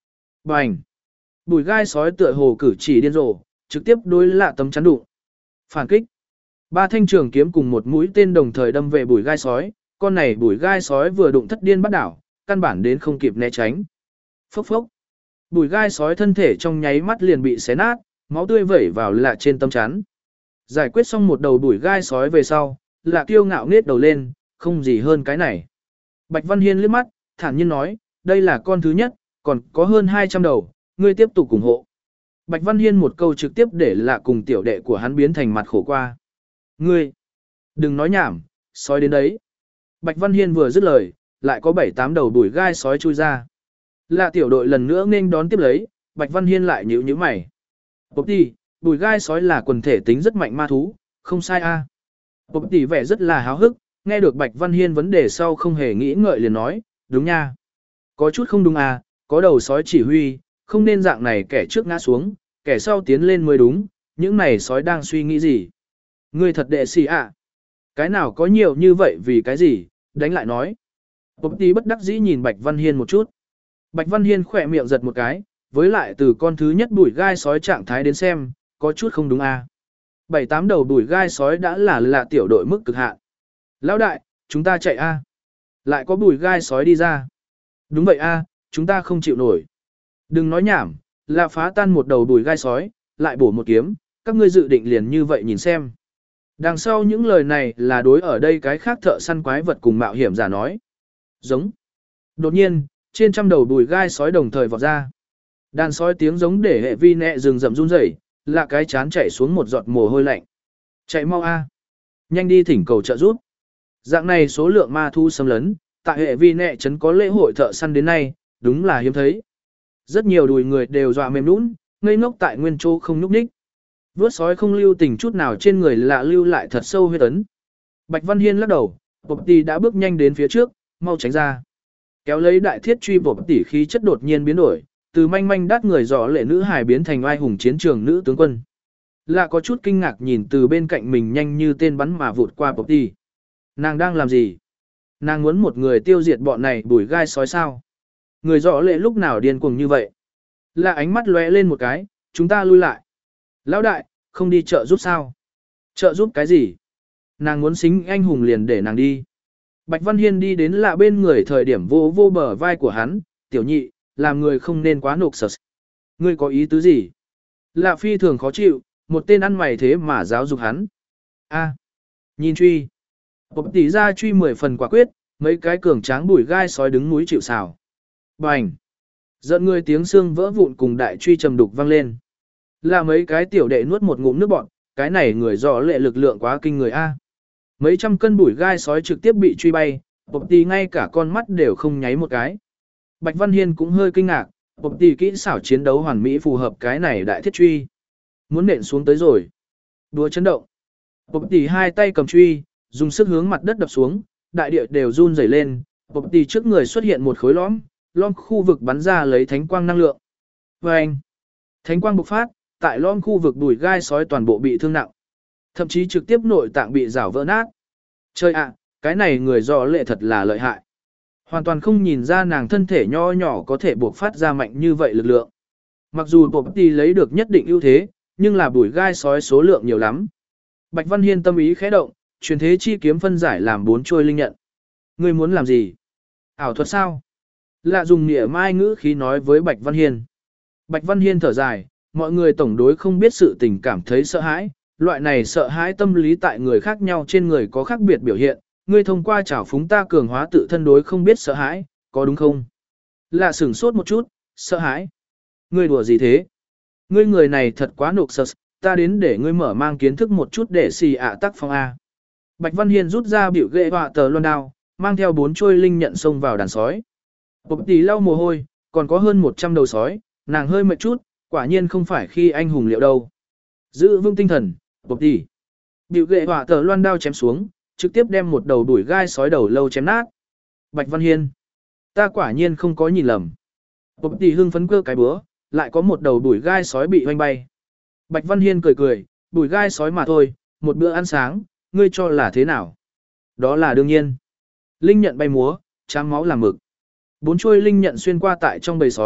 Bành! Bùi gai sói tựa hồ cử chỉ điên rồ, trực tiếp đối lạ tấm chắn đụng. Phản kích! Ba thanh trường kiếm cùng một mũi tên đồng thời đâm về bùi gai sói, con này bùi gai sói vừa đụng thất điên bắt đảo, căn bản đến không kịp né tránh. Phốc phốc! Bùi gai sói thân thể trong nháy mắt liền bị xé nát, máu tươi vẩy vào lạ trên tấm chắn. Giải quyết xong một đầu bùi gai sói về sau, lạ kiêu ngạo nghết đầu lên, không gì hơn cái này. Bạch Văn Hiên liếc mắt, thản nhiên nói, đây là con thứ nhất, còn có hơn hai trăm đầu, ngươi tiếp tục ủng hộ. Bạch Văn Hiên một câu trực tiếp để lạ cùng tiểu đệ của hắn biến thành mặt khổ qua. Ngươi, đừng nói nhảm, sói đến đấy. Bạch Văn Hiên vừa dứt lời, lại có bảy tám đầu bùi gai sói chui ra. Lạ tiểu đội lần nữa nên đón tiếp lấy, Bạch Văn Hiên lại nhíu nhíu mày. Bộp tỷ, bùi gai sói là quần thể tính rất mạnh ma thú, không sai a. À. Bộp tỷ vẻ rất là háo hức, nghe được Bạch Văn Hiên vấn đề sau không hề nghĩ ngợi liền nói, đúng nha. Có chút không đúng à, có đầu sói chỉ huy, không nên dạng này kẻ trước ngã xuống, kẻ sau tiến lên mới đúng, những này sói đang suy nghĩ gì. Ngươi thật đệ sĩ ạ. À. Cái nào có nhiều như vậy vì cái gì, đánh lại nói. Bộp tỷ bất đắc dĩ nhìn Bạch Văn Hiên một chút. Bạch Văn Hiên khỏe miệng giật một cái, với lại từ con thứ nhất bùi gai sói trạng thái đến xem, có chút không đúng à. Bảy tám đầu bùi gai sói đã là là tiểu đội mức cực hạn. Lão đại, chúng ta chạy a. À. Lại có bùi gai sói đi ra. Đúng vậy a, à, chúng ta không chịu nổi. Đừng nói nhảm, là phá tan một đầu bùi gai sói, lại bổ một kiếm, các ngươi dự định liền như vậy nhìn xem. Đằng sau những lời này là đối ở đây cái khác thợ săn quái vật cùng mạo hiểm giả nói. Giống. Đột nhiên, trên trăm đầu bùi gai sói đồng thời vọt ra. Đàn sói tiếng giống để hệ vi nẹ rừng rậm run rẩy, là cái chán chảy xuống một giọt mồ hôi lạnh. Chạy mau a, nhanh đi thỉnh cầu trợ giúp. Dạng này số lượng ma thu xâm lấn, tại hệ vi nẹ trấn có lễ hội thợ săn đến nay, đúng là hiếm thấy. Rất nhiều đùi người đều dọa mềm nhũn, ngây ngốc tại nguyên chỗ không nhúc nhích. Vướt sói không lưu tình chút nào trên người lạ lưu lại thật sâu huyết ấn. Bạch Văn Hiên lắc đầu, Bộp tỷ đã bước nhanh đến phía trước, mau tránh ra. Kéo lấy đại thiết truy Bộp tỷ khí chất đột nhiên biến đổi, từ manh manh đắt người rõ lệ nữ hài biến thành oai hùng chiến trường nữ tướng quân. Lạ có chút kinh ngạc nhìn từ bên cạnh mình nhanh như tên bắn mà vụt qua Bộp tỷ. Nàng đang làm gì? Nàng muốn một người tiêu diệt bọn này bùi gai sói sao? Người rõ lệ lúc nào điên cuồng như vậy? Lạ ánh mắt lóe lên một cái, chúng ta lui lại. Lão đại, không đi chợ giúp sao? Chợ giúp cái gì? Nàng muốn xính anh hùng liền để nàng đi. Bạch Văn Hiên đi đến lạ bên người thời điểm vô vô bờ vai của hắn, tiểu nhị, làm người không nên quá nộp sở. Ngươi có ý tứ gì? Lạ phi thường khó chịu, một tên ăn mày thế mà giáo dục hắn. A, nhìn truy. Bộp tỷ ra truy mười phần quả quyết, mấy cái cường tráng bùi gai sói đứng núi chịu xào. Bành. Giận người tiếng xương vỡ vụn cùng đại truy trầm đục vang lên. Là mấy cái tiểu đệ nuốt một ngụm nước bọt, cái này người rõ lệ lực lượng quá kinh người a. Mấy trăm cân bùi gai sói trực tiếp bị truy bay, Bộp tỷ ngay cả con mắt đều không nháy một cái. Bạch Văn Hiên cũng hơi kinh ngạc, Bộp tỷ kỹ xảo chiến đấu hoàn mỹ phù hợp cái này đại thiết truy. Muốn nện xuống tới rồi. Đùa chấn động. Bộp tỷ hai tay cầm truy, dùng sức hướng mặt đất đập xuống, đại địa đều run rẩy lên, Bộp tỷ trước người xuất hiện một khối lõm, lõm khu vực bắn ra lấy thánh quang năng lượng. Vâng! Thánh quang bộc phát, tại lõm khu vực bùi gai sói toàn bộ bị thương nặng. Thậm chí trực tiếp nội tạng bị rào vỡ nát. Trời ạ, cái này người rõ lệ thật là lợi hại. Hoàn toàn không nhìn ra nàng thân thể nho nhỏ có thể buộc phát ra mạnh như vậy lực lượng. Mặc dù Bộp tỷ lấy được nhất định ưu thế, nhưng là bùi gai sói số lượng nhiều lắm. Bạch Văn Hiên tâm ý khẽ động, truyền thế chi kiếm phân giải làm bốn trôi linh nhận. Ngươi muốn làm gì? Ảo thuật sao? Lạ dùng nghĩa mai ngữ khí nói với Bạch Văn Hiên. Bạch Văn Hiên thở dài, mọi người tổng đối không biết sự tình cảm thấy sợ hãi, loại này sợ hãi tâm lý tại người khác nhau trên người có khác biệt biểu hiện, ngươi thông qua trảo phúng ta cường hóa tự thân đối không biết sợ hãi, có đúng không? Lạ sửng sốt một chút, sợ hãi. Ngươi đùa gì thế? Ngươi người này thật quá nộp sờ, ta đến để ngươi mở mang kiến thức một chút để xì ạ tác phong A. Bạch Văn Hiên rút ra biểu ghệ họa tờ loan đao, mang theo bốn trôi linh nhận xông vào đàn sói. Bộp tỷ lau mồ hôi, còn có hơn một trăm đầu sói, nàng hơi mệt chút, quả nhiên không phải khi anh hùng liệu đâu. Giữ vững tinh thần, Bộp tỷ. Biểu ghệ họa tờ loan đao chém xuống, trực tiếp đem một đầu đuổi gai sói đầu lâu chém nát. Bạch Văn Hiên, ta quả nhiên không có nhìn lầm. Bộp tỷ hưng phấn cơ cái búa, lại có một đầu đuổi gai sói bị hoanh bay. Bạch Văn Hiên cười cười, đuổi gai sói mà thôi, một bữa ăn sáng, ngươi cho là thế nào? Đó là đương nhiên. Linh nhận bay múa, trám máu làm mực. Bốn chuôi linh nhận xuyên qua tại trong bầy sói,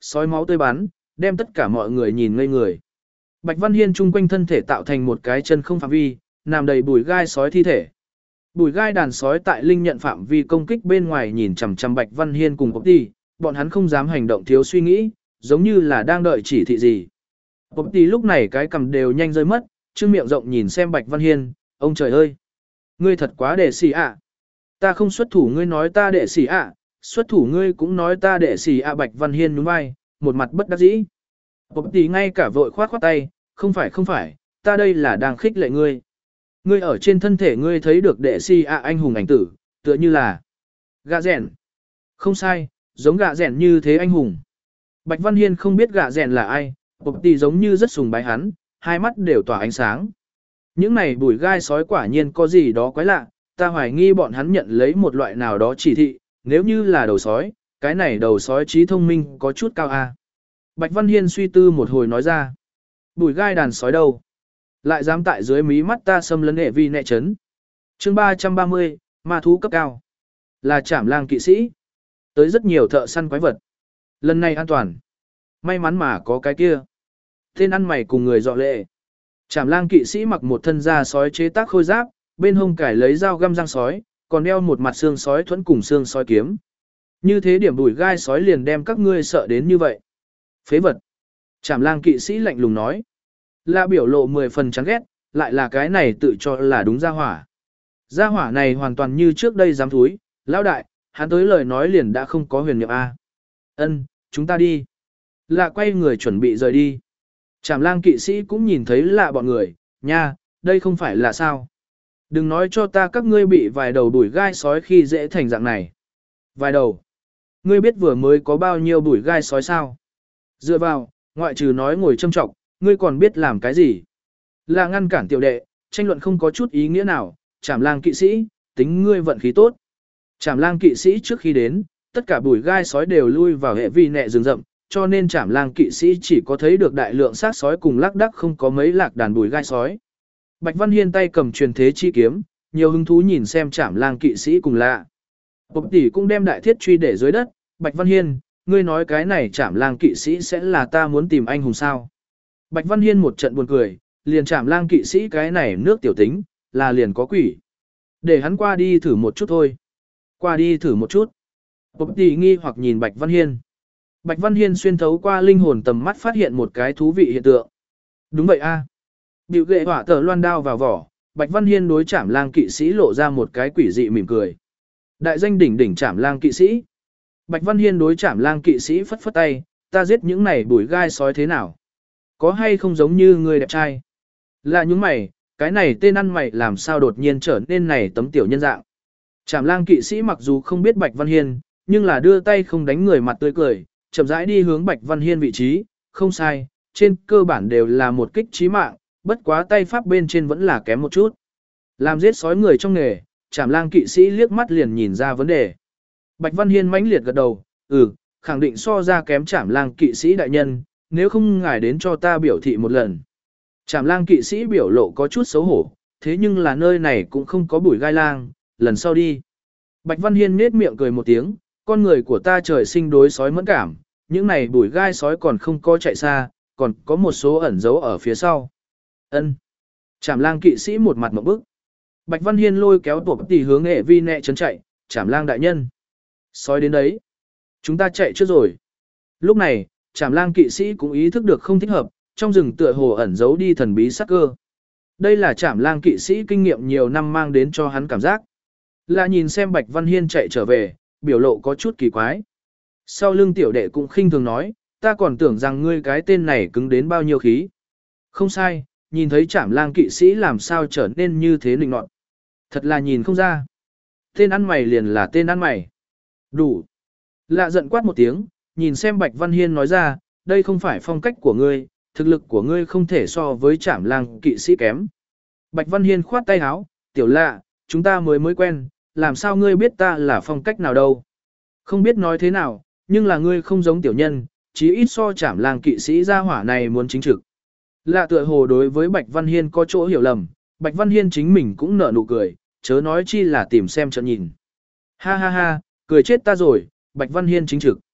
sói máu tươi bắn, đem tất cả mọi người nhìn ngây người. Bạch Văn Hiên chung quanh thân thể tạo thành một cái chân không phạm vi, nằm đầy bùi gai sói thi thể. Bùi gai đàn sói tại linh nhận phạm vi công kích bên ngoài nhìn chằm chằm Bạch Văn Hiên cùng Bộc Tỷ, bọn hắn không dám hành động thiếu suy nghĩ, giống như là đang đợi chỉ thị gì. Bộc Tỷ lúc này cái cầm đều nhanh rơi mất, trương miệng rộng nhìn xem Bạch Văn Hiên, ông trời ơi, ngươi thật quá đệ sĩ ạ. Ta không xuất thủ ngươi nói ta đệ sĩ ạ, xuất thủ ngươi cũng nói ta đệ sĩ ạ. Bạch Văn Hiên nhún vai, một mặt bất đắc dĩ. Bộc Tỷ ngay cả vội khoát khoát tay, không phải không phải, ta đây là đang khích lệ ngươi. Ngươi ở trên thân thể ngươi thấy được đệ si ạ anh hùng ảnh tử, tựa như là gạ rèn. Không sai, giống gạ rèn như thế anh hùng. Bạch Văn Hiên không biết gạ rèn là ai, Bộc Tỷ giống như rất sùng bái hắn, hai mắt đều tỏa ánh sáng. Những này bùi gai sói quả nhiên có gì đó quái lạ, ta hoài nghi bọn hắn nhận lấy một loại nào đó chỉ thị, nếu như là đầu sói, cái này đầu sói trí thông minh có chút cao a. Bạch Văn Hiên suy tư một hồi nói ra, bùi gai đàn sói đâu? Lại dám tại dưới mí mắt ta xâm lấn hệ vi nệ chấn. Chương ba trăm ba mươi, ma thú cấp cao. Là Trảm Lang kỵ sĩ. Tới rất nhiều thợ săn quái vật. Lần này an toàn. May mắn mà có cái kia. Tên ăn mày cùng người dọ lệ. Trảm Lang kỵ sĩ mặc một thân da sói chế tác khôi giáp, bên hông cải lấy dao găm răng sói, còn đeo một mặt xương sói thuẫn cùng xương sói kiếm. Như thế điểm đuổi gai sói liền đem các ngươi sợ đến như vậy. Phế vật. Trảm Lang kỵ sĩ lạnh lùng nói. Là biểu lộ mười phần chán ghét, lại là cái này tự cho là đúng gia hỏa. Gia hỏa này hoàn toàn như trước đây dám thúi, lão đại, hắn tới lời nói liền đã không có huyền nhiệm A. Ân, chúng ta đi. Lạ quay người chuẩn bị rời đi. Trảm Lang kỵ sĩ cũng nhìn thấy lạ bọn người, nha, đây không phải là sao. Đừng nói cho ta các ngươi bị vài đầu đuổi gai sói khi dễ thành dạng này. Vài đầu. Ngươi biết vừa mới có bao nhiêu đuổi gai sói sao? Dựa vào, ngoại trừ nói ngồi châm trọng, ngươi còn biết làm cái gì? Là ngăn cản tiểu đệ, tranh luận không có chút ý nghĩa nào, Trảm Lang kỵ sĩ, tính ngươi vận khí tốt. Trảm Lang kỵ sĩ trước khi đến, tất cả bùi gai sói đều lui vào hệ vi nệ rừng rậm, cho nên Trảm Lang kỵ sĩ chỉ có thấy được đại lượng xác sói cùng lác đác không có mấy lạc đàn bùi gai sói. Bạch Văn Hiên tay cầm truyền thế chi kiếm, nhiều hứng thú nhìn xem Trảm Lang kỵ sĩ cùng lạ. Bộc Tỷ cũng đem đại thiết truy để dưới đất, Bạch Văn Hiên, ngươi nói cái này Trảm Lang kỵ sĩ sẽ là ta muốn tìm anh hùng sao? Bạch Văn Hiên một trận buồn cười, liền Trảm Lang kỵ sĩ cái này nước tiểu tính, là liền có quỷ. Để hắn qua đi thử một chút thôi. Qua đi thử một chút. Bộc Tỷ nghi hoặc nhìn Bạch Văn Hiên. Bạch Văn Hiên xuyên thấu qua linh hồn tầm mắt phát hiện một cái thú vị hiện tượng. Đúng vậy a. À. Biểu ghệ hỏa tờ loan đao vào vỏ, Bạch Văn Hiên đối Trảm Lang kỵ sĩ lộ ra một cái quỷ dị mỉm cười. Đại danh đỉnh đỉnh Trảm Lang kỵ sĩ. Bạch Văn Hiên đối Trảm Lang kỵ sĩ phất phất tay, ta giết những này bùi gai sói thế nào? Có hay không giống như người đẹp trai? Là những mày, cái này tên ăn mày làm sao đột nhiên trở nên này tấm tiểu nhân dạng. Trảm Lang kỵ sĩ mặc dù không biết Bạch Văn Hiên, nhưng là đưa tay không đánh người mặt tươi cười, chậm rãi đi hướng Bạch Văn Hiên vị trí, không sai, trên cơ bản đều là một kích chí mạng, bất quá tay pháp bên trên vẫn là kém một chút. Làm giết sói người trong nghề, Trảm Lang kỵ sĩ liếc mắt liền nhìn ra vấn đề. Bạch Văn Hiên mãnh liệt gật đầu, ừ, khẳng định so ra kém Trảm Lang kỵ sĩ đại nhân, nếu không ngài đến cho ta biểu thị một lần. Trảm Lang kỵ sĩ biểu lộ có chút xấu hổ, thế nhưng là nơi này cũng không có bùi gai lang, lần sau đi. Bạch Văn Hiên nhếch miệng cười một tiếng, con người của ta trời sinh đối sói mẫn cảm, những này bùi gai sói còn không có chạy xa, còn có một số ẩn giấu ở phía sau. Ân. Trảm Lang kỵ sĩ một mặt ngộp bức. Bạch Văn Hiên lôi kéo Bộc Tỷ hướng hệ vi nệ trấn chạy, Trảm Lang đại nhân. Sói đến đấy. Chúng ta chạy trước rồi. Lúc này, Trảm Lang kỵ sĩ cũng ý thức được không thích hợp, trong rừng tựa hồ ẩn giấu đi thần bí sắc cơ. Đây là Trảm Lang kỵ sĩ kinh nghiệm nhiều năm mang đến cho hắn cảm giác. Là nhìn xem Bạch Văn Hiên chạy trở về, biểu lộ có chút kỳ quái. Sau lưng tiểu đệ cũng khinh thường nói, ta còn tưởng rằng ngươi cái tên này cứng đến bao nhiêu khí. Không sai, nhìn thấy Trảm Lang kỵ sĩ làm sao trở nên như thế nịnh nọt. Thật là nhìn không ra. Tên ăn mày liền là tên ăn mày. Đủ. Lạ giận quát một tiếng, nhìn xem Bạch Văn Hiên nói ra, đây không phải phong cách của ngươi, thực lực của ngươi không thể so với Trảm Lang kỵ sĩ kém. Bạch Văn Hiên khoát tay áo, tiểu Lạ, chúng ta mới mới quen, làm sao ngươi biết ta là phong cách nào đâu. Không biết nói thế nào, nhưng là ngươi không giống tiểu nhân, chí ít so Trảm Lang kỵ sĩ gia hỏa này muốn chính trực. Lạ tựa hồ đối với Bạch Văn Hiên có chỗ hiểu lầm, Bạch Văn Hiên chính mình cũng nở nụ cười, chớ nói chi là tìm xem trận nhìn. Ha ha ha, cười chết ta rồi, Bạch Văn Hiên chính trực.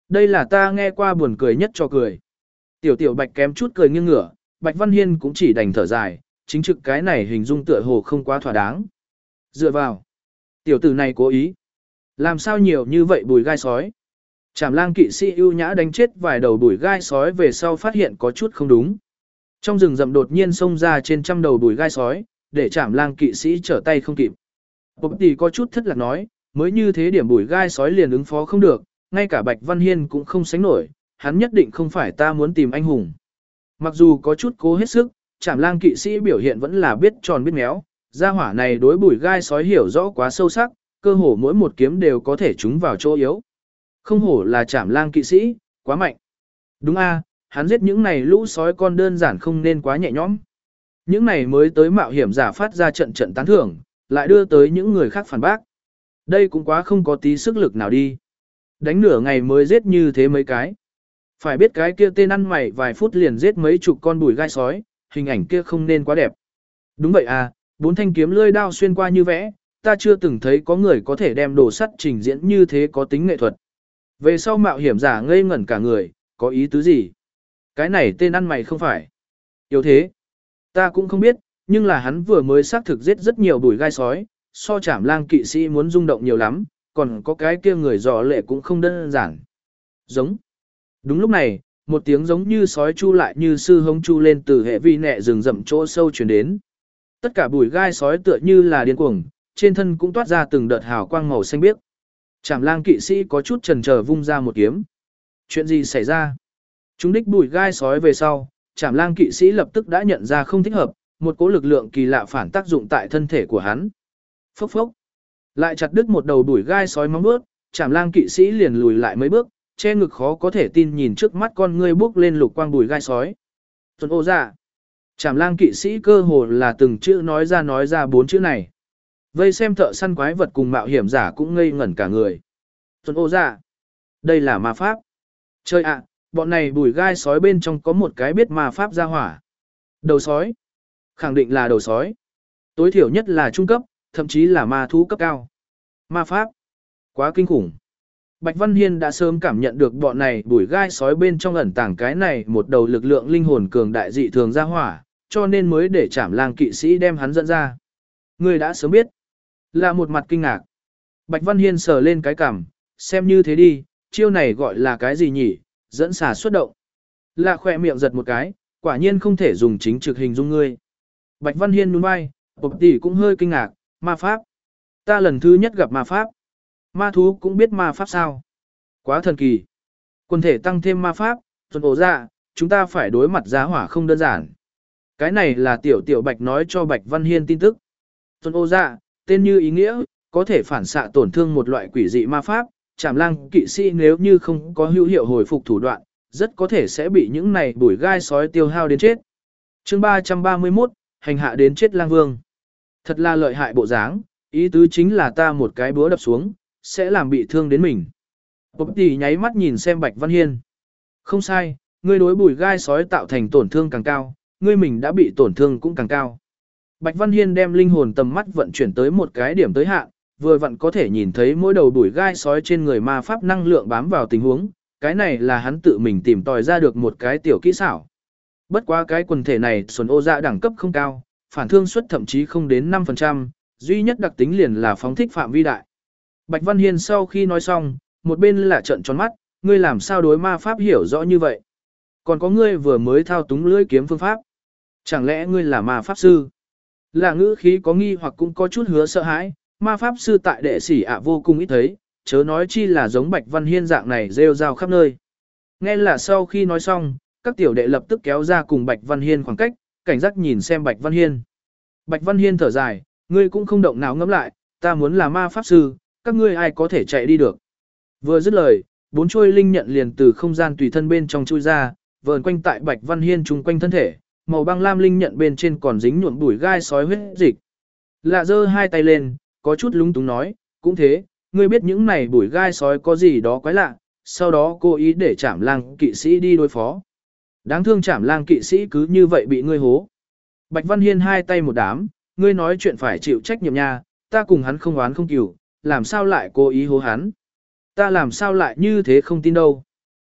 Đây là ta nghe qua buồn cười nhất cho cười. Tiểu tiểu Bạch kém chút cười nghiêng ngửa, Bạch Văn Hiên cũng chỉ đành thở dài, chính trực cái này hình dung tựa hồ không quá thỏa đáng. Dựa vào. Tiểu tử này cố ý. Làm sao nhiều như vậy bùi gai sói. Trảm lang kỵ sĩ ưu nhã đánh chết vài đầu bùi gai sói về sau phát hiện có chút không đúng. Trong rừng rậm đột nhiên xông ra trên trăm đầu bùi gai sói, để Trảm lang kỵ sĩ trở tay không kịp. Bộc tỷ có chút thất lạc nói, mới như thế điểm bùi gai sói liền ứng phó không được, ngay cả Bạch Văn Hiên cũng không sánh nổi, hắn nhất định không phải ta muốn tìm anh hùng. Mặc dù có chút cố hết sức, Trảm lang kỵ sĩ biểu hiện vẫn là biết tròn biết méo, gia hỏa này đối bùi gai sói hiểu rõ quá sâu sắc, cơ hồ mỗi một kiếm đều có thể trúng vào chỗ yếu. Không hổ là Trảm lang kỵ sĩ, quá mạnh. Đúng a, hắn giết những này lũ sói con đơn giản không nên quá nhẹ nhõm. Những này mới tới mạo hiểm giả phát ra trận trận tán thưởng, lại đưa tới những người khác phản bác. Đây cũng quá không có tí sức lực nào đi. Đánh nửa ngày mới giết như thế mấy cái. Phải biết cái kia tên ăn mày vài phút liền giết mấy chục con bùi gai sói, hình ảnh kia không nên quá đẹp. Đúng vậy à, bốn thanh kiếm lưỡi đao xuyên qua như vẽ, ta chưa từng thấy có người có thể đem đồ sắt trình diễn như thế có tính nghệ thuật. Về sau mạo hiểm giả ngây ngẩn cả người, có ý tứ gì? Cái này tên ăn mày không phải. Yếu thế. Ta cũng không biết, nhưng là hắn vừa mới xác thực giết rất nhiều bùi gai sói, so Trảm lang kỵ sĩ muốn rung động nhiều lắm, còn có cái kia người dò lệ cũng không đơn giản. Giống. Đúng lúc này, một tiếng giống như sói chu lại như sư hống chu lên từ hệ vi nẹ rừng rậm chỗ sâu chuyển đến. Tất cả bùi gai sói tựa như là điên cuồng, trên thân cũng toát ra từng đợt hào quang màu xanh biếc. Trảm lang kỵ sĩ có chút chần chờ vung ra một kiếm. Chuyện gì xảy ra? Chúng đích bùi gai sói về sau, Trảm lang kỵ sĩ lập tức đã nhận ra không thích hợp, một cỗ lực lượng kỳ lạ phản tác dụng tại thân thể của hắn. Phốc phốc. Lại chặt đứt một đầu bùi gai sói móng vuốt, Trảm lang kỵ sĩ liền lùi lại mấy bước, che ngực khó có thể tin nhìn trước mắt con ngươi bước lên lục quang bùi gai sói. Tuần ô dạ. Trảm lang kỵ sĩ cơ hồ là từng chữ nói ra nói ra bốn chữ này. Vây xem thợ săn quái vật cùng mạo hiểm giả cũng ngây ngẩn cả người. Tuần ô dạ. Đây là ma pháp. Chơi ạ, bọn này bùi gai sói bên trong có một cái biết ma pháp ra hỏa. Đầu sói. Khẳng định là đầu sói. Tối thiểu nhất là trung cấp, thậm chí là ma thú cấp cao. Ma pháp. Quá kinh khủng. Bạch Văn Hiên đã sớm cảm nhận được bọn này bùi gai sói bên trong ẩn tàng cái này một đầu lực lượng linh hồn cường đại dị thường ra hỏa, cho nên mới để Trảm lang kỵ sĩ đem hắn dẫn ra. Người đã sớm biết. Là một mặt kinh ngạc. Bạch Văn Hiên sờ lên cái cằm, xem như thế đi, chiêu này gọi là cái gì nhỉ, dẫn xà xuất động. Là khỏe miệng giật một cái, quả nhiên không thể dùng chính trực hình dung ngươi. Bạch Văn Hiên nhún vai, Bộc tỷ cũng hơi kinh ngạc, ma pháp. Ta lần thứ nhất gặp ma pháp. Ma thú cũng biết ma pháp sao? Quá thần kỳ. Quần thể tăng thêm ma pháp, tuần ổ dạ, chúng ta phải đối mặt giá hỏa không đơn giản. Cái này là tiểu tiểu Bạch nói cho Bạch Văn Hiên tin tức. Tuần ổ dạ, tên như ý nghĩa, có thể phản xạ tổn thương một loại quỷ dị ma pháp. Trảm lang kỵ sĩ nếu như không có hữu hiệu hồi phục thủ đoạn, rất có thể sẽ bị những này bùi gai sói tiêu hao đến chết. Chương ba trăm ba mươi mốt, hành hạ đến chết lang vương. Thật là lợi hại bộ dáng, ý tứ chính là ta một cái búa đập xuống, sẽ làm bị thương đến mình. Bộc tỷ nháy mắt nhìn xem Bạch Văn Hiên. Không sai, ngươi đối bùi gai sói tạo thành tổn thương càng cao, ngươi mình đã bị tổn thương cũng càng cao. Bạch Văn Hiên đem linh hồn tầm mắt vận chuyển tới một cái điểm tới hạn, vừa vặn có thể nhìn thấy mỗi đầu bùi gai sói trên người ma pháp năng lượng bám vào tình huống, cái này là hắn tự mình tìm tòi ra được một cái tiểu kỹ xảo. Bất quá cái quần thể này xuân ô dạ đẳng cấp không cao, phản thương suất thậm chí không đến năm phần trăm, duy nhất đặc tính liền là phóng thích phạm vi đại. Bạch Văn Hiên sau khi nói xong, một bên là trợn tròn mắt, ngươi làm sao đối ma pháp hiểu rõ như vậy? Còn có ngươi vừa mới thao túng lưỡi kiếm phương pháp. Chẳng lẽ ngươi là ma pháp sư? Là ngữ khí có nghi hoặc cũng có chút hứa sợ hãi, ma pháp sư tại đệ sĩ ạ vô cùng ít thấy, chớ nói chi là giống Bạch Văn Hiên dạng này rêu rao khắp nơi. Nghe là sau khi nói xong, các tiểu đệ lập tức kéo ra cùng Bạch Văn Hiên khoảng cách, cảnh giác nhìn xem Bạch Văn Hiên. Bạch Văn Hiên thở dài, ngươi cũng không động não ngẫm lại, ta muốn là ma pháp sư, các ngươi ai có thể chạy đi được. Vừa dứt lời, bốn chuôi linh nhận liền từ không gian tùy thân bên trong chui ra, vờn quanh tại Bạch Văn Hiên chung quanh thân thể, màu băng lam linh nhận bên trên còn dính nhuộm bụi gai sói huyết dịch. Lạ giơ hai tay lên, có chút lúng túng nói, cũng thế, ngươi biết những này bụi gai sói có gì đó quái lạ, sau đó cố ý để Trảm lang kỵ sĩ đi đối phó. Đáng thương Trảm lang kỵ sĩ cứ như vậy bị ngươi hố. Bạch Văn Hiên hai tay một đám, ngươi nói chuyện phải chịu trách nhiệm nha, ta cùng hắn không oán không cừu, làm sao lại cố ý hố hắn. Ta làm sao lại như thế không tin đâu.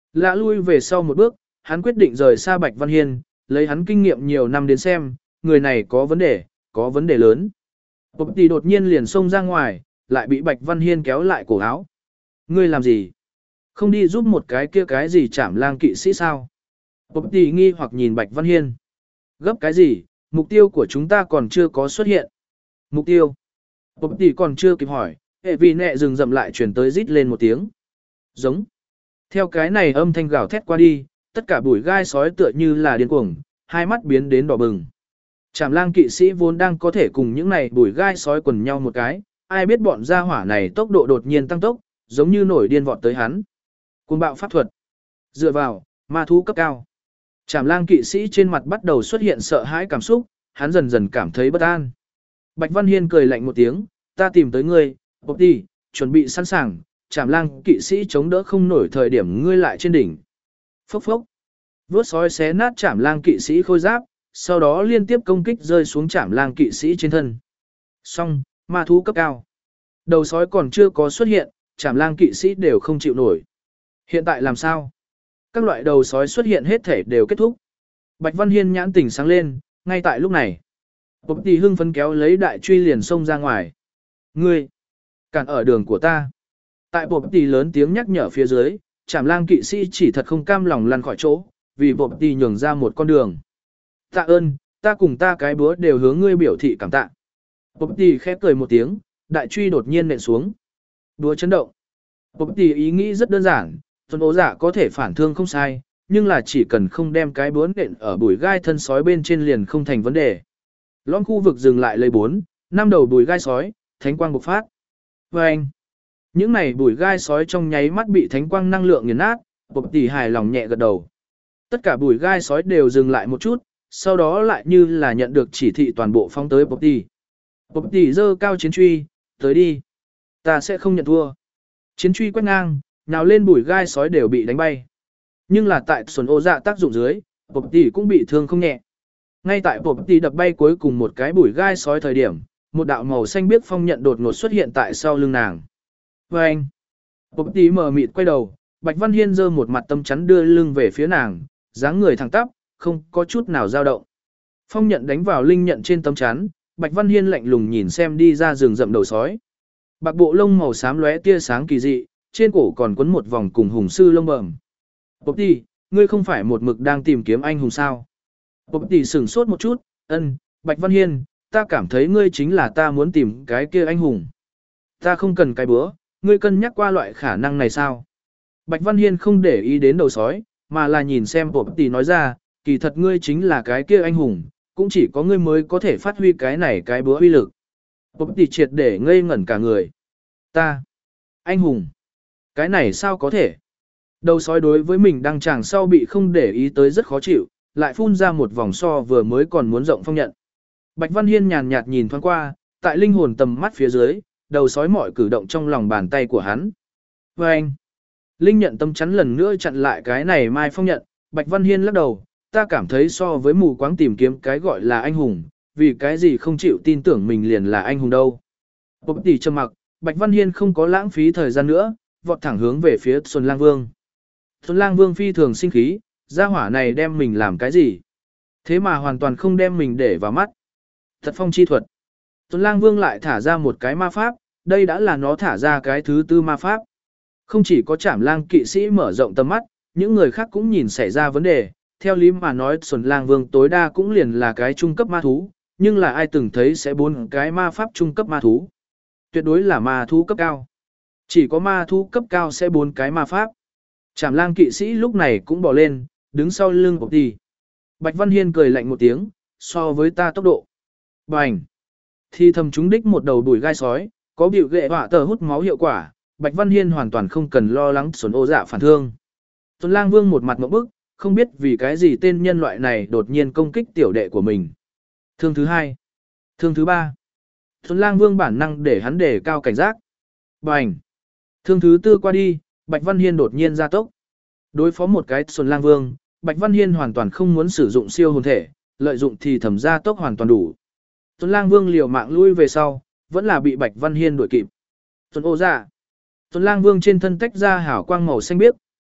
Lạ lui về sau một bước, hắn quyết định rời xa Bạch Văn Hiên, lấy hắn kinh nghiệm nhiều năm đến xem, người này có vấn đề, có vấn đề lớn. Bộp tỷ đột nhiên liền xông ra ngoài, lại bị Bạch Văn Hiên kéo lại cổ áo. Ngươi làm gì? Không đi giúp một cái kia cái gì chảm lang kỵ sĩ sao? Bộp tỷ nghi hoặc nhìn Bạch Văn Hiên. Gấp cái gì? Mục tiêu của chúng ta còn chưa có xuất hiện. Mục tiêu? Bộp tỷ còn chưa kịp hỏi, hệ vì nẹ rừng rậm lại chuyển tới rít lên một tiếng. Giống. Theo cái này âm thanh gào thét qua đi, tất cả bụi gai sói tựa như là điên cuồng, hai mắt biến đến đỏ bừng. Trảm lang kỵ sĩ vốn đang có thể cùng những này bụi gai sói quần nhau một cái, ai biết bọn gia hỏa này tốc độ đột nhiên tăng tốc, giống như nổi điên vọt tới hắn. Cuồng bạo pháp thuật. Dựa vào, ma thú cấp cao. Trảm lang kỵ sĩ trên mặt bắt đầu xuất hiện sợ hãi cảm xúc, hắn dần dần cảm thấy bất an. Bạch Văn Hiên cười lạnh một tiếng, ta tìm tới ngươi, bộp đi, chuẩn bị sẵn sàng, Trảm lang kỵ sĩ chống đỡ không nổi thời điểm ngươi lại trên đỉnh. Phốc phốc. Vướt sói xé nát Trảm lang kỵ sĩ khôi giáp, sau đó liên tiếp công kích rơi xuống Trảm lang kỵ sĩ trên thân. Xong, ma thú cấp cao. Đầu sói còn chưa có xuất hiện, Trảm lang kỵ sĩ đều không chịu nổi. Hiện tại làm sao? Các loại đầu sói xuất hiện hết thể đều kết thúc. Bạch Văn Hiên nhãn tỉnh sáng lên, ngay tại lúc này. Bộp tỷ hưng phấn kéo lấy đại truy liền xông ra ngoài. Ngươi! Cản ở đường của ta. Tại bộp tỷ lớn tiếng nhắc nhở phía dưới, Trảm lang kỵ sĩ chỉ thật không cam lòng lăn khỏi chỗ, vì bộp tỷ nhường ra một con đường. Tạ ơn, ta cùng ta cái búa đều hướng ngươi biểu thị cảm tạ. Bộp tỷ khép cười một tiếng, đại truy đột nhiên nện xuống. Búa chấn động. Bộp tỷ ý nghĩ rất đơn giản, tuần ố giả có thể phản thương không sai, nhưng là chỉ cần không đem cái búa nện ở bùi gai thân sói bên trên liền không thành vấn đề. Lõm khu vực dừng lại lấy bốn, năm đầu bùi gai sói, thánh quang bộc phát. Và anh, những này bùi gai sói trong nháy mắt bị thánh quang năng lượng nghiền nát, bộp tỷ hài lòng nhẹ gật đầu. Tất cả bùi gai sói đều dừng lại một chút, sau đó lại như là nhận được chỉ thị toàn bộ phóng tới bộp tỷ. Bộp tỷ giơ cao chiến truy, tới đi. Ta sẽ không nhận thua. Chiến truy quét ngang, nào lên bùi gai sói đều bị đánh bay. Nhưng là tại xuân ô dạ tác dụng dưới, bộp tỷ cũng bị thương không nhẹ. Ngay tại bộp tỷ đập bay cuối cùng một cái bùi gai sói thời điểm, một đạo màu xanh biếc phong nhận đột ngột xuất hiện tại sau lưng nàng. Và anh, bộp tỷ mở mịt quay đầu, Bạch Văn Hiên giơ một mặt tâm chắn đưa lưng về phía nàng, dáng người thẳng tắp, không có chút nào dao động. Phong nhận đánh vào linh nhận trên tấm chắn, Bạch Văn Hiên lạnh lùng nhìn xem đi ra rừng rậm đầu sói. Bạc bộ lông màu xám lóe tia sáng kỳ dị, trên cổ còn quấn một vòng cùng hùng sư lông bẩm. Bộp tỷ, ngươi không phải một mực đang tìm kiếm anh hùng sao? Bộp tỷ sửng sốt một chút, ân, Bạch Văn Hiên, ta cảm thấy ngươi chính là ta muốn tìm cái kia anh hùng. Ta không cần cái bữa, ngươi cân nhắc qua loại khả năng này sao? Bạch Văn Hiên không để ý đến đầu sói, mà là nhìn xem bộp tỷ nói ra, kỳ thật ngươi chính là cái kia anh hùng, cũng chỉ có ngươi mới có thể phát huy cái này cái bữa uy lực. Bộp tỷ triệt để ngây ngẩn cả người. Ta, anh hùng, cái này sao có thể? Đầu sói đối với mình đang chàng sau bị không để ý tới rất khó chịu, lại phun ra một vòng so vừa mới còn muốn rộng phong nhận. Bạch Văn Hiên nhàn nhạt nhìn thoáng qua, tại linh hồn tầm mắt phía dưới, đầu sói mọi cử động trong lòng bàn tay của hắn. Và anh, linh nhận tâm chắn lần nữa chặn lại cái này mai phong nhận, Bạch Văn Hiên lắc đầu, ta cảm thấy so với mù quáng tìm kiếm cái gọi là anh hùng, vì cái gì không chịu tin tưởng mình liền là anh hùng đâu. Bộp tỷ trầm mặc, Bạch Văn Hiên không có lãng phí thời gian nữa, vọt thẳng hướng về phía Xuân Lang Vương. Xuân Lang Vương phi thường sinh khí, gia hỏa này đem mình làm cái gì? Thế mà hoàn toàn không đem mình để vào mắt. Thật phong chi thuật. Xuân Lang Vương lại thả ra một cái ma pháp, đây đã là nó thả ra cái thứ tư ma pháp. Không chỉ có Trảm Lang kỵ sĩ mở rộng tầm mắt, những người khác cũng nhìn xảy ra vấn đề. Theo lý mà nói Xuân Lang Vương tối đa cũng liền là cái trung cấp ma thú, nhưng là ai từng thấy sẽ bốn cái ma pháp trung cấp ma thú. Tuyệt đối là ma thú cấp cao. Chỉ có ma thú cấp cao sẽ bốn cái ma pháp. Trảm Lang kỵ sĩ lúc này cũng bỏ lên, đứng sau lưng bộp tỷ. Bạch Văn Hiên cười lạnh một tiếng, so với ta tốc độ. Bành! Thì thầm chúng đích một đầu đùi gai sói, có biểu ghệ họa tờ hút máu hiệu quả, Bạch Văn Hiên hoàn toàn không cần lo lắng xuân ô dạ phản thương. Xuân Lang Vương một mặt ngộp bức, không biết vì cái gì tên nhân loại này đột nhiên công kích tiểu đệ của mình. Thương thứ hai. Thương thứ ba. Xuân Lang Vương bản năng để hắn đề cao cảnh giác. Bành! Thương thứ tư qua đi, Bạch Văn Hiên đột nhiên ra tốc. Đối phó một cái Xuân Lang Vương, Bạch Văn Hiên hoàn toàn không muốn sử dụng siêu hồn thể, lợi dụng thì thẩm ra tốc hoàn toàn đủ. Xuân Lang Vương liều mạng lui về sau, vẫn là bị Bạch Văn Hiên đuổi kịp. Xuân ô dạ. Xuân Lang Vương trên thân tách ra hào quang màu xanh biếc,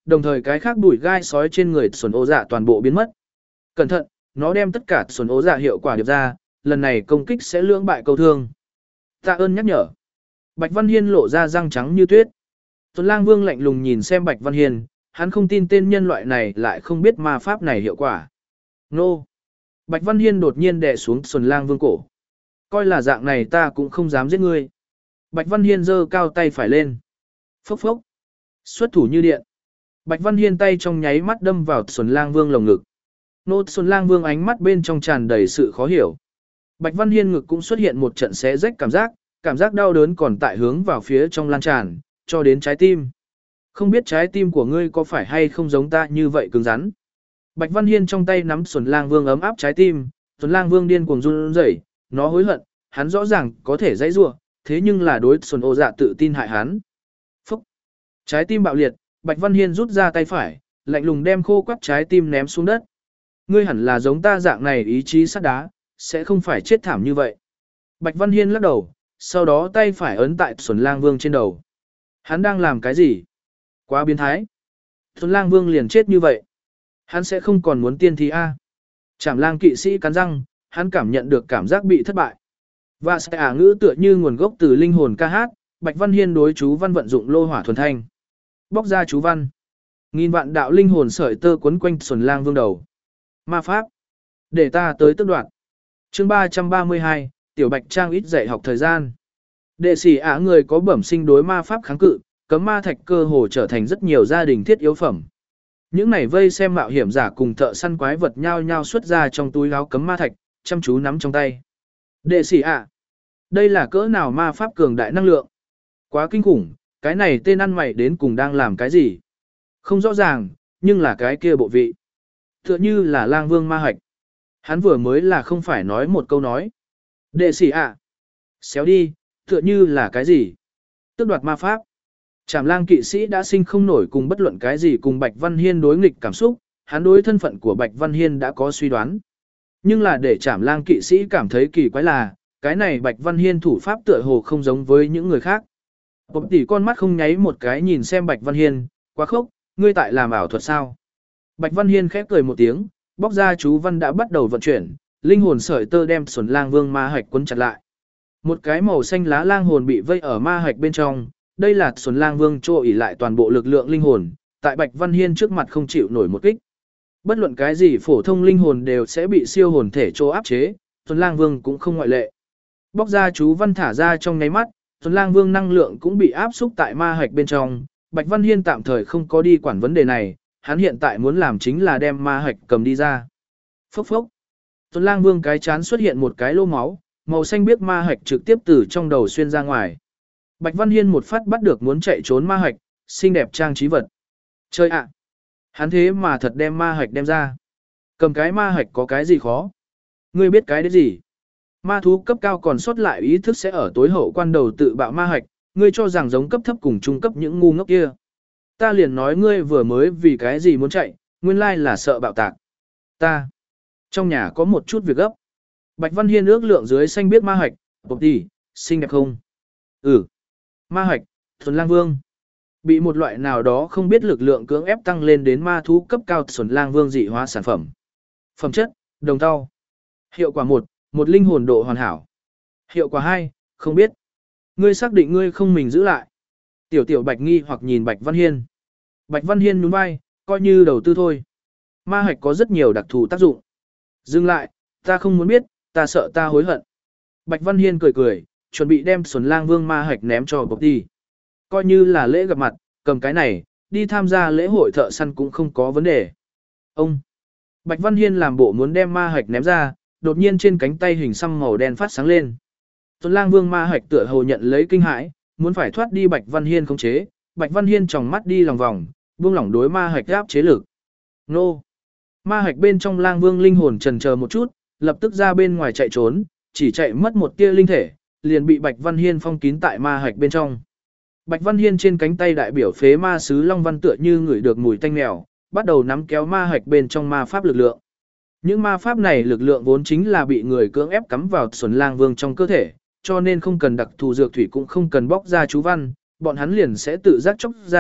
Đồng thời cái khác đuổi gai sói trên người xuân ố dạ toàn bộ biến mất. Cẩn thận, nó đem tất cả xuân ố dạ hiệu quả điệp ra, lần này công kích sẽ lưỡng bại câu thương. Tạ ơn nhắc nhở. Bạch Văn Hiên lộ ra răng trắng như tuyết. Tuấn Lang Vương lạnh lùng nhìn xem Bạch Văn Hiên, hắn không tin tên nhân loại này lại không biết ma pháp này hiệu quả. Nô! Bạch Văn Hiên đột nhiên đè xuống Tuấn Lang Vương cổ. Coi là dạng này ta cũng không dám giết ngươi. Bạch Văn Hiên giơ cao tay phải lên. Phốc phốc. Xuất thủ như điện. Bạch Văn Hiên tay trong nháy mắt đâm vào Tuấn Lang Vương lồng ngực. Nô Tuấn Lang Vương ánh mắt bên trong tràn đầy sự khó hiểu. Bạch Văn Hiên ngực cũng xuất hiện một trận xé rách cảm giác, cảm giác đau đớn còn tại hướng vào phía trong lan tràn, cho đến trái tim. Không biết trái tim của ngươi có phải hay không giống ta như vậy cứng rắn. Bạch Văn Hiên trong tay nắm Xuân Lang Vương ấm áp trái tim, Xuân Lang Vương điên cuồng run rẩy, nó hối hận, hắn rõ ràng có thể dãy rủa, thế nhưng là đối Xuân Ô Dạ tự tin hại hắn. Phốc. Trái tim bạo liệt, Bạch Văn Hiên rút ra tay phải, lạnh lùng đem khô quắt trái tim ném xuống đất. Ngươi hẳn là giống ta dạng này ý chí sắt đá, sẽ không phải chết thảm như vậy. Bạch Văn Hiên lắc đầu, sau đó tay phải ấn tại Xuân Lang Vương trên đầu. Hắn đang làm cái gì? Quá biến thái. Xuân Lang Vương liền chết như vậy. Hắn sẽ không còn muốn tiên thi A. Trảm lang kỵ sĩ cắn răng, hắn cảm nhận được cảm giác bị thất bại. Và sẽ ả ngữ tựa như nguồn gốc từ linh hồn ca hát, Bạch Văn Hiên đối chú văn vận dụng lô hỏa thuần thanh. Bóc ra chú văn. Nghìn vạn đạo linh hồn sợi tơ quấn quanh Xuân Lang Vương đầu. Ma pháp. Để ta tới tức đoạn. Chương ba trăm ba mươi hai, Tiểu Bạch Trang ít dạy học thời gian. Đệ sĩ ả người có bẩm sinh đối ma pháp kháng cự, cấm ma thạch cơ hồ trở thành rất nhiều gia đình thiết yếu phẩm. Những này vây xem mạo hiểm giả cùng thợ săn quái vật nhao nhao xuất ra trong túi áo cấm ma thạch, chăm chú nắm trong tay. Đệ sĩ ả, đây là cỡ nào ma pháp cường đại năng lượng? Quá kinh khủng, cái này tên ăn mày đến cùng đang làm cái gì? Không rõ ràng, nhưng là cái kia bộ vị. Tựa như là lang vương ma hạch. Hắn vừa mới là không phải nói một câu nói. Đệ sĩ ạ. Xéo đi, tựa như là cái gì? Tước đoạt ma pháp. Trảm lang kỵ sĩ đã sinh không nổi cùng bất luận cái gì cùng Bạch Văn Hiên đối nghịch cảm xúc, hắn đối thân phận của Bạch Văn Hiên đã có suy đoán. Nhưng là để Trảm lang kỵ sĩ cảm thấy kỳ quái là, cái này Bạch Văn Hiên thủ pháp tựa hồ không giống với những người khác. Bộp tỉ con mắt không nháy một cái nhìn xem Bạch Văn Hiên, quá khốc, ngươi tại làm ảo thuật sao? Bạch Văn Hiên khép cười một tiếng, bóc ra chú văn đã bắt đầu vận chuyển, linh hồn sợi tơ đem Xuân Lang Vương ma hạch quấn chặt lại. Một cái màu xanh lá lang hồn bị vây ở ma hạch bên trong, đây là Xuân Lang Vương trô ỉ lại toàn bộ lực lượng linh hồn, tại Bạch Văn Hiên trước mặt không chịu nổi một kích. Bất luận cái gì phổ thông linh hồn đều sẽ bị siêu hồn thể trô áp chế, Xuân Lang Vương cũng không ngoại lệ. Bóc ra chú văn thả ra trong nháy mắt, Xuân Lang Vương năng lượng cũng bị áp xúc tại ma hạch bên trong, Bạch Văn Hiên tạm thời không có đi quản vấn đề này, hắn hiện tại muốn làm chính là đem ma hạch cầm đi ra. Phốc phốc. Xuân Lang Vương cái chán xuất hiện một cái lỗ máu, màu xanh biếc ma hạch trực tiếp từ trong đầu xuyên ra ngoài. Bạch Văn Hiên một phát bắt được muốn chạy trốn ma hạch, xinh đẹp trang trí vật. Chơi ạ! Hắn thế mà thật đem ma hạch đem ra. Cầm cái ma hạch có cái gì khó? Ngươi biết cái đấy gì? Ma thú cấp cao còn sót lại ý thức sẽ ở tối hậu quan đầu tự bạo ma hạch, ngươi cho rằng giống cấp thấp cùng trung cấp những ngu ngốc kia. Ta liền nói ngươi vừa mới vì cái gì muốn chạy, nguyên lai là sợ bạo tạc. Ta! Trong nhà có một chút việc gấp. Bạch Văn Hiên ước lượng dưới xanh biết ma hạch, bộp tỉ, xinh đẹp không? Ừ. Ma hạch, Xuân Lang Vương. Bị một loại nào đó không biết lực lượng cưỡng ép tăng lên đến ma thú cấp cao Xuân Lang Vương dị hóa sản phẩm. Phẩm chất, đồng tao. Hiệu quả một, một linh hồn độ hoàn hảo. Hiệu quả hai, không biết. Ngươi xác định ngươi không mình giữ lại. Tiểu tiểu Bạch nghi hoặc nhìn Bạch Văn Hiên. Bạch Văn Hiên nhún vai, coi như đầu tư thôi. Ma hạch có rất nhiều đặc thù tác dụng. Dừng lại, ta không muốn biết, ta sợ ta hối hận. Bạch Văn Hiên cười cười, chuẩn bị đem Xuân Lang Vương ma hạch ném cho Bộc đi. Coi như là lễ gặp mặt, cầm cái này, đi tham gia lễ hội thợ săn cũng không có vấn đề. Ông! Bạch Văn Hiên làm bộ muốn đem ma hạch ném ra, đột nhiên trên cánh tay hình xăm màu đen phát sáng lên. Xuân Lang Vương ma hạch tựa hồ nhận lấy kinh hãi, muốn phải thoát đi Bạch Văn Hiên khống chế. Bạch Văn Hiên tròng mắt đi lòng vòng, buông lỏng đối ma hạch áp chế lực. Nô! Ma hạch bên trong Lang Vương linh hồn chần chờ một chút, lập tức ra bên ngoài chạy trốn, chỉ chạy mất một tia linh thể, liền bị Bạch Văn Hiên phong kín tại ma hạch bên trong. Bạch Văn Hiên trên cánh tay đại biểu phế ma sứ Long Văn tựa như ngửi được mùi tanh mèo, bắt đầu nắm kéo ma hạch bên trong ma pháp lực lượng. Những ma pháp này lực lượng vốn chính là bị người cưỡng ép cắm vào Xuân Lang Vương trong cơ thể, cho nên không cần đặc thù dược thủy cũng không cần bóc ra chú văn, bọn hắn liền sẽ tự giác chốc ra,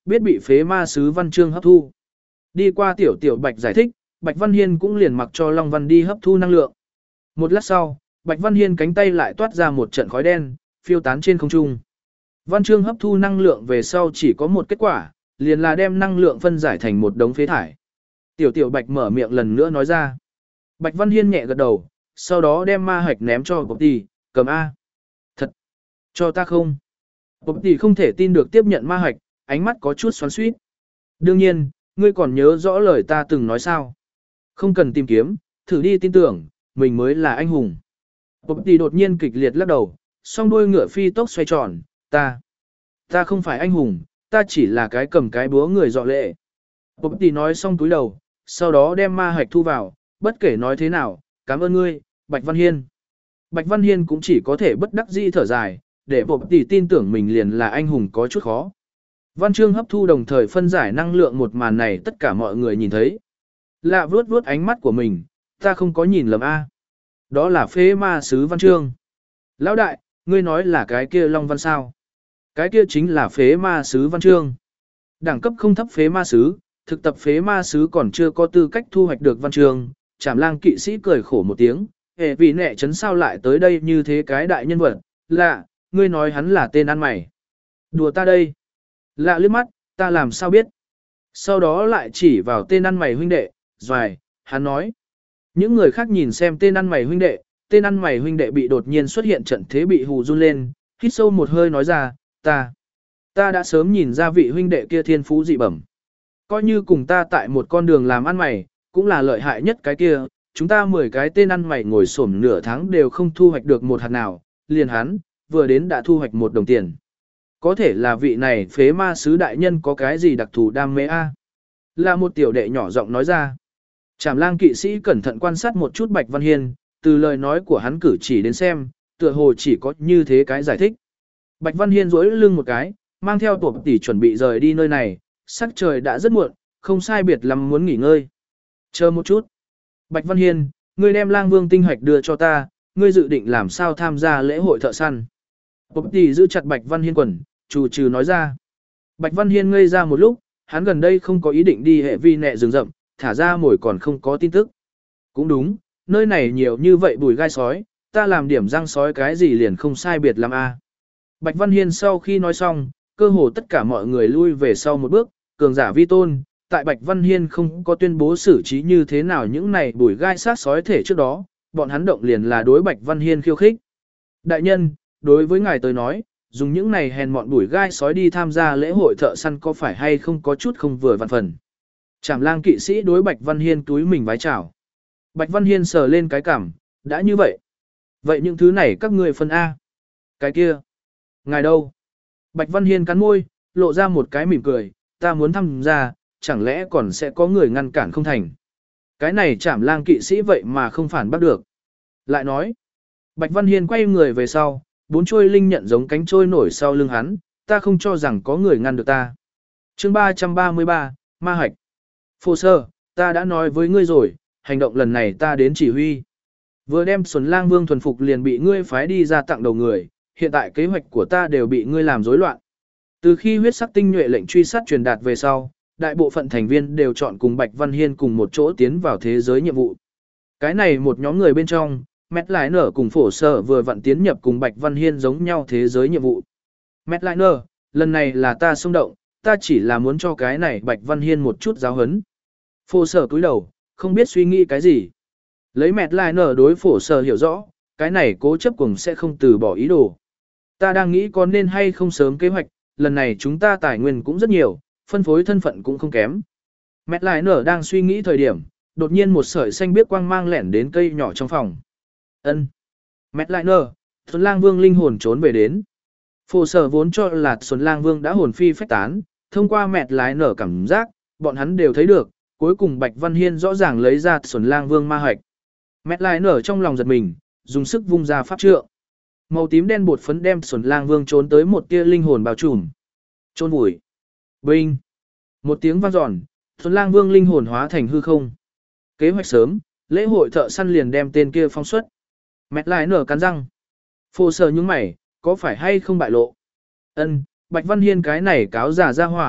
biết bị phế ma sứ Văn Chương hấp thu. Đi qua tiểu tiểu Bạch giải thích, Bạch Văn Hiên cũng liền mặc cho Long Văn đi hấp thu năng lượng. Một lát sau, Bạch Văn Hiên cánh tay lại toát ra một trận khói đen, phiêu tán trên không trung. Văn Chương hấp thu năng lượng về sau chỉ có một kết quả, liền là đem năng lượng phân giải thành một đống phế thải. Tiểu tiểu Bạch mở miệng lần nữa nói ra. Bạch Văn Hiên nhẹ gật đầu, sau đó đem ma hạch ném cho Bộc Tỷ, cầm A. Thật! Cho ta không? Bộc Tỷ không thể tin được tiếp nhận ma hạch, ánh mắt có chút xoắn xuýt. Đương nhiên, ngươi còn nhớ rõ lời ta từng nói sao? Không cần tìm kiếm, thử đi tin tưởng, mình mới là anh hùng. Bộc Tỷ đột nhiên kịch liệt lắc đầu, song đuôi ngựa phi tốc xoay tròn, ta. Ta không phải anh hùng, ta chỉ là cái cầm cái búa người dọ lệ. Bộc Tỷ nói xong túi đầu, sau đó đem ma hạch thu vào, bất kể nói thế nào, cảm ơn ngươi, Bạch Văn Hiên. Bạch Văn Hiên cũng chỉ có thể bất đắc dĩ thở dài, để Bộc Tỷ tin tưởng mình liền là anh hùng có chút khó. Văn Chương hấp thu đồng thời phân giải năng lượng một màn này tất cả mọi người nhìn thấy. Lạ vuốt vuốt ánh mắt của mình, ta không có nhìn lầm a. Đó là phế ma sứ Văn Chương. Lão đại, ngươi nói là cái kia Long Văn sao? Cái kia chính là phế ma sứ Văn Chương. Đẳng cấp không thấp phế ma sứ, thực tập phế ma sứ còn chưa có tư cách thu hoạch được Văn Chương. Trảm Lang kỵ sĩ cười khổ một tiếng, hệ vì nệ chấn sao lại tới đây như thế cái đại nhân vật, lạ, ngươi nói hắn là tên ăn mày. Đùa ta đây. Lạ liếc mắt, ta làm sao biết. Sau đó lại chỉ vào tên ăn mày huynh đệ, doài, hắn nói. Những người khác nhìn xem tên ăn mày huynh đệ, tên ăn mày huynh đệ bị đột nhiên xuất hiện trận thế bị hù run lên, hít sâu một hơi nói ra, ta, ta đã sớm nhìn ra vị huynh đệ kia thiên phú dị bẩm. Coi như cùng ta tại một con đường làm ăn mày, cũng là lợi hại nhất cái kia, chúng ta mười cái tên ăn mày ngồi xổm nửa tháng đều không thu hoạch được một hạt nào, liền hắn, vừa đến đã thu hoạch một đồng tiền. Có thể là vị này phế ma sứ đại nhân có cái gì đặc thù đam mê a? Là một tiểu đệ nhỏ giọng nói ra. Trảm Lang kỵ sĩ cẩn thận quan sát một chút Bạch Văn Hiên, từ lời nói của hắn cử chỉ đến xem, tựa hồ chỉ có như thế cái giải thích. Bạch Văn Hiên duỗi lưng một cái, mang theo tổ tỷ chuẩn bị rời đi nơi này, sắc trời đã rất muộn, không sai biệt lắm muốn nghỉ ngơi. Chờ một chút. Bạch Văn Hiên, ngươi đem Lang Vương tinh hạch đưa cho ta, ngươi dự định làm sao tham gia lễ hội thợ săn. Tổ tỷ giữ chặt Bạch Văn Hiên quần, trù trừ nói ra. Bạch Văn Hiên ngây ra một lúc, hắn gần đây không có ý định đi hệ vi nẹ rừng rậm, thả ra mồi còn không có tin tức. Cũng đúng, nơi này nhiều như vậy bùi gai sói, ta làm điểm răng sói cái gì liền không sai biệt làm a. Bạch Văn Hiên sau khi nói xong, cơ hồ tất cả mọi người lui về sau một bước, cường giả vi tôn, tại Bạch Văn Hiên không có tuyên bố xử trí như thế nào những này bùi gai sát sói thể trước đó, bọn hắn động liền là đối Bạch Văn Hiên khiêu khích. Đại nhân, đối với ngài tới nói, dùng những này hèn mọn bùi gai sói đi tham gia lễ hội thợ săn có phải hay không có chút không vừa vặn phần. Trảm Lang kỵ sĩ đối Bạch Văn Hiên túi mình vái chào. Bạch Văn Hiên sờ lên cái cằm, đã như vậy. Vậy những thứ này các ngươi phân A. Cái kia. Ngài đâu? Bạch Văn Hiên cắn môi, lộ ra một cái mỉm cười, ta muốn tham gia, chẳng lẽ còn sẽ có người ngăn cản không thành. Cái này Trảm Lang kỵ sĩ vậy mà không phản bắt được. Lại nói. Bạch Văn Hiên quay người về sau, bốn trôi linh nhận giống cánh trôi nổi sau lưng hắn, ta không cho rằng có người ngăn được ta. Chương ba trăm ba mươi ba, Ma Hạch. Phô sơ, ta đã nói với ngươi rồi, hành động lần này ta đến chỉ huy. Vừa đem Xuân Lang Vương thuần phục liền bị ngươi phái đi ra tặng đầu người, hiện tại kế hoạch của ta đều bị ngươi làm rối loạn. Từ khi huyết sắc tinh nhuệ lệnh truy sát truyền đạt về sau, đại bộ phận thành viên đều chọn cùng Bạch Văn Hiên cùng một chỗ tiến vào thế giới nhiệm vụ. Cái này một nhóm người bên trong, Mét Lại Nở cùng Phổ Sở vừa vặn tiến nhập cùng Bạch Văn Hiên giống nhau thế giới nhiệm vụ. Mét Lại Nở, lần này là ta xung động, ta chỉ là muốn cho cái này Bạch Văn Hiên một chút giáo hấn. Phổ Sở cúi đầu, không biết suy nghĩ cái gì. Lấy Mét Lại Nở đối Phổ Sở hiểu rõ, cái này cố chấp cùng sẽ không từ bỏ ý đồ. Ta đang nghĩ có nên hay không sớm kế hoạch, lần này chúng ta tài nguyên cũng rất nhiều, phân phối thân phận cũng không kém. Mét Lại Nở đang suy nghĩ thời điểm, đột nhiên một sợi xanh biếc quang mang lẻn đến cây nhỏ trong phòng. Ân. Mét Lại Nở, Xuân Lang Vương linh hồn trốn về đến. Phổ Sở vốn cho là Xuân Lang Vương đã hồn phi phách tán, thông qua Mét Lại Nở cảm giác, bọn hắn đều thấy được, cuối cùng Bạch Văn Hiên rõ ràng lấy ra Xuân Lang Vương ma hạch. Mét Lại Nở trong lòng giật mình, dùng sức vung ra pháp trượng. Màu tím đen bột phấn đem Xuân Lang Vương trốn tới một tia linh hồn bao trùm. Trôn vùi. Binh. Một tiếng vang dọn, Xuân Lang Vương linh hồn hóa thành hư không. Kế hoạch sớm, lễ hội thợ săn liền đem tên kia phong xuất. Mét Lại Nở cắn răng. Phô Sở những mày, có phải hay không bại lộ? Ân, Bạch Văn Hiên cái này cáo giả ra hỏa,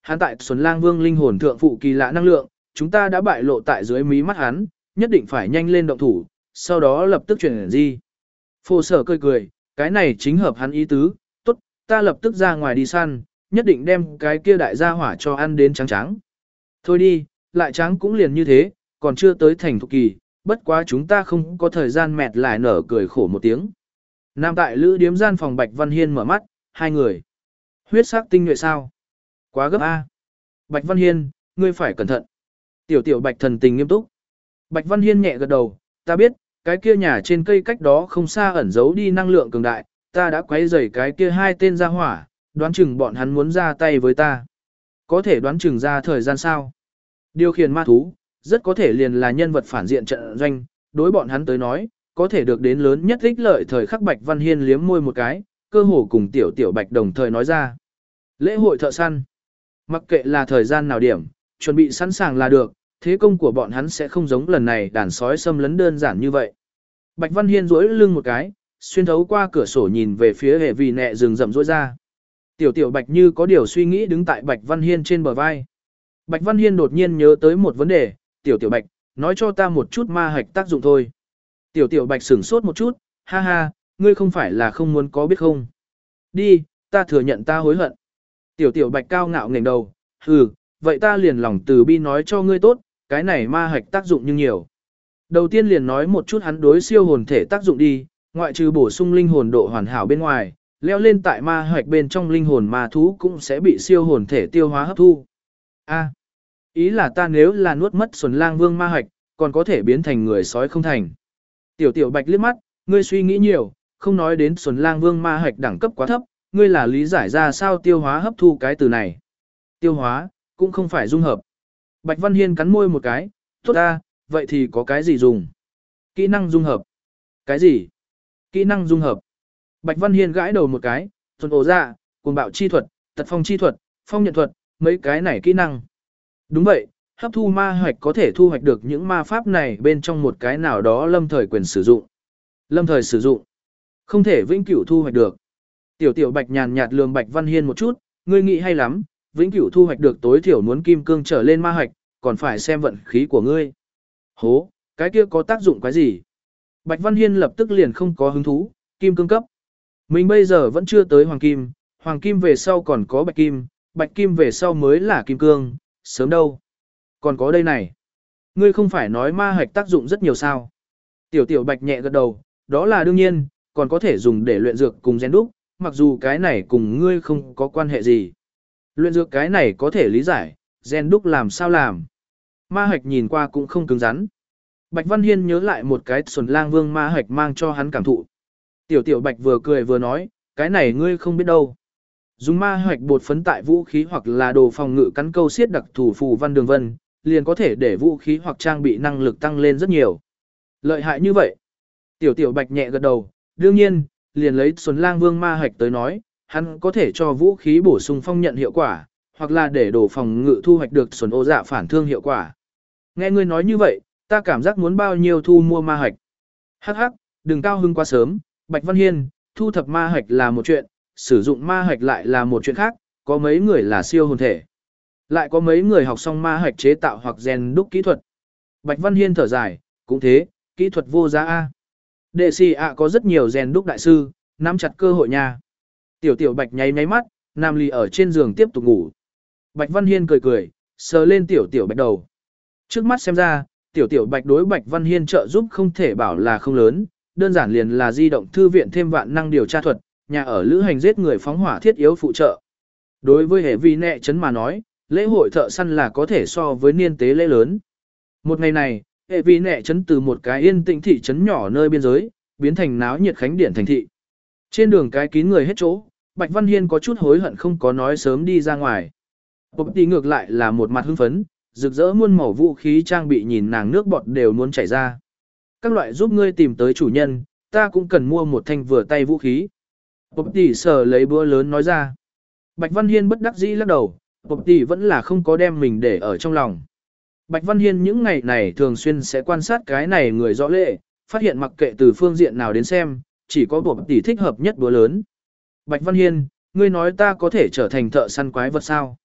Hắn tại Xuân Lang Vương linh hồn thượng phụ kỳ lạ năng lượng, chúng ta đã bại lộ tại dưới mí mắt hắn, nhất định phải nhanh lên động thủ, sau đó lập tức chuyển di. Phổ sở cười cười, cái này chính hợp hắn ý tứ, tốt, ta lập tức ra ngoài đi săn, nhất định đem cái kia đại gia hỏa cho ăn đến trắng trắng. Thôi đi, lại trắng cũng liền như thế, còn chưa tới thành thục kỳ, bất quá chúng ta không có thời gian mệt lại nở cười khổ một tiếng. Nam tại lữ điếm gian phòng Bạch Văn Hiên mở mắt, hai người. Huyết sắc tinh nhuệ sao? Quá gấp A. Bạch Văn Hiên, ngươi phải cẩn thận. Tiểu tiểu Bạch thần tình nghiêm túc. Bạch Văn Hiên nhẹ gật đầu, ta biết, cái kia nhà trên cây cách đó không xa ẩn giấu đi năng lượng cường đại, ta đã quấy rầy cái kia hai tên ra hỏa, đoán chừng bọn hắn muốn ra tay với ta. Có thể đoán chừng ra thời gian sao? Điều khiển ma thú, rất có thể liền là nhân vật phản diện trận doanh, đối bọn hắn tới nói, có thể được đến lớn nhất ích lợi thời khắc Bạch Văn Hiên liếm môi một cái, cơ hồ cùng tiểu tiểu Bạch đồng thời nói ra. Lễ hội thợ săn. Mặc kệ là thời gian nào điểm, chuẩn bị sẵn sàng là được, thế công của bọn hắn sẽ không giống lần này đàn sói xâm lấn đơn giản như vậy. Bạch Văn Hiên duỗi lưng một cái, xuyên thấu qua cửa sổ nhìn về phía hệ vì nẹ rừng rậm rỗi ra. Tiểu tiểu Bạch như có điều suy nghĩ đứng tại Bạch Văn Hiên trên bờ vai. Bạch Văn Hiên đột nhiên nhớ tới một vấn đề, tiểu tiểu Bạch, nói cho ta một chút ma hạch tác dụng thôi. Tiểu tiểu Bạch sửng sốt một chút, ha ha, ngươi không phải là không muốn có biết không. Đi, ta thừa nhận ta hối hận. Tiểu tiểu Bạch cao ngạo ngẩng đầu, hừ, vậy ta liền lòng từ bi nói cho ngươi tốt, cái này ma hạch tác dụng nhưng nhiều. Đầu tiên liền nói một chút hắn đối siêu hồn thể tác dụng đi, ngoại trừ bổ sung linh hồn độ hoàn hảo bên ngoài, leo lên tại ma hạch bên trong linh hồn ma thú cũng sẽ bị siêu hồn thể tiêu hóa hấp thu. A, ý là ta nếu là nuốt mất Xuân Lang Vương ma hạch, còn có thể biến thành người sói không thành. Tiểu tiểu Bạch liếc mắt, ngươi suy nghĩ nhiều, không nói đến Xuân Lang Vương ma hạch đẳng cấp quá thấp, ngươi là lý giải ra sao tiêu hóa hấp thu cái từ này. Tiêu hóa, cũng không phải dung hợp. Bạch Văn Hiên cắn môi một cái, tốt ta, vậy thì có cái gì dùng? Kỹ năng dung hợp. Cái gì? Kỹ năng dung hợp. Bạch Văn Hiên gãi đầu một cái, thuần ổ dạ, cuồng bạo chi thuật, tật phong chi thuật, phong nhận thuật, mấy cái này kỹ năng. Đúng vậy, hấp thu ma hoạch có thể thu hoạch được những ma pháp này bên trong một cái nào đó lâm thời quyền sử dụng. Lâm thời sử dụng. Không thể vĩnh cửu thu hoạch được. Tiểu tiểu Bạch nhàn nhạt lườm Bạch Văn Hiên một chút, ngươi nghĩ hay lắm, vĩnh cửu thu hoạch được tối thiểu muốn kim cương trở lên ma hoạch, còn phải xem vận khí của ngươi. Hố, cái kia có tác dụng cái gì? Bạch Văn Hiên lập tức liền không có hứng thú, kim cương cấp. Mình bây giờ vẫn chưa tới hoàng kim, hoàng kim về sau còn có bạch kim, bạch kim về sau mới là kim cương, sớm đâu. Còn có đây này. Ngươi không phải nói ma hạch tác dụng rất nhiều sao? Tiểu tiểu Bạch nhẹ gật đầu, đó là đương nhiên, còn có thể dùng để luyện dược cùng gen đúc, mặc dù cái này cùng ngươi không có quan hệ gì. Luyện dược cái này có thể lý giải, gen đúc làm sao làm. Ma hạch nhìn qua cũng không cứng rắn. Bạch Văn Hiên nhớ lại một cái Xuân Lang Vương ma hạch mang cho hắn cảm thụ. Tiểu tiểu Bạch vừa cười vừa nói, cái này ngươi không biết đâu. Dùng ma hạch bột phấn tại vũ khí hoặc là đồ phòng ngự cắn câu xiết đặc thủ phù văn đường vân, liền có thể để vũ khí hoặc trang bị năng lực tăng lên rất nhiều. Lợi hại như vậy. Tiểu tiểu Bạch nhẹ gật đầu, đương nhiên, liền lấy Xuân Lang Vương ma hạch tới nói, hắn có thể cho vũ khí bổ sung phong nhận hiệu quả, hoặc là để đồ phòng ngự thu hoạch được Xuân ô dạ phản thương hiệu quả. Nghe ngươi nói như vậy, ta cảm giác muốn bao nhiêu thu mua ma hạch. Hắc hắc, đừng cao hưng quá sớm, Bạch Văn Hiên, thu thập ma hạch là một chuyện, sử dụng ma hạch lại là một chuyện khác, có mấy người là siêu hồn thể. Lại có mấy người học xong ma hạch chế tạo hoặc rèn đúc kỹ thuật. Bạch Văn Hiên thở dài, cũng thế, kỹ thuật vô giá A. Đệ sĩ ạ có rất nhiều rèn đúc đại sư, nắm chặt cơ hội nha. Tiểu tiểu Bạch nháy nháy mắt, Nam Ly ở trên giường tiếp tục ngủ. Bạch Văn Hiên cười cười, sờ lên tiểu tiểu Bạch đầu. Trước mắt xem ra, tiểu tiểu Bạch đối Bạch Văn Hiên trợ giúp không thể bảo là không lớn, đơn giản liền là di động thư viện thêm vạn năng điều tra thuật, nhà ở lữ hành giết người phóng hỏa thiết yếu phụ trợ. Đối với hệ vi nẹ chấn mà nói, lễ hội thợ săn là có thể so với niên tế lễ lớn. Một ngày này, hệ vi nẹ chấn từ một cái yên tĩnh thị trấn nhỏ nơi biên giới, biến thành náo nhiệt khánh điển thành thị. Trên đường cái kín người hết chỗ, Bạch Văn Hiên có chút hối hận không có nói sớm đi ra ngoài. Bộp tí ngược lại là một mặt hưng phấn, rực rỡ muôn màu vũ khí trang bị nhìn nàng nước bọt đều muốn chảy ra. Các loại giúp ngươi tìm tới chủ nhân, ta cũng cần mua một thanh vừa tay vũ khí. Bộp tỷ sờ lấy búa lớn nói ra. Bạch Văn Hiên bất đắc dĩ lắc đầu, Bộp tỷ vẫn là không có đem mình để ở trong lòng. Bạch Văn Hiên những ngày này thường xuyên sẽ quan sát cái này người rõ lệ, phát hiện mặc kệ từ phương diện nào đến xem, chỉ có Bộp tỷ thích hợp nhất búa lớn. Bạch Văn Hiên, ngươi nói ta có thể trở thành thợ săn quái vật sao?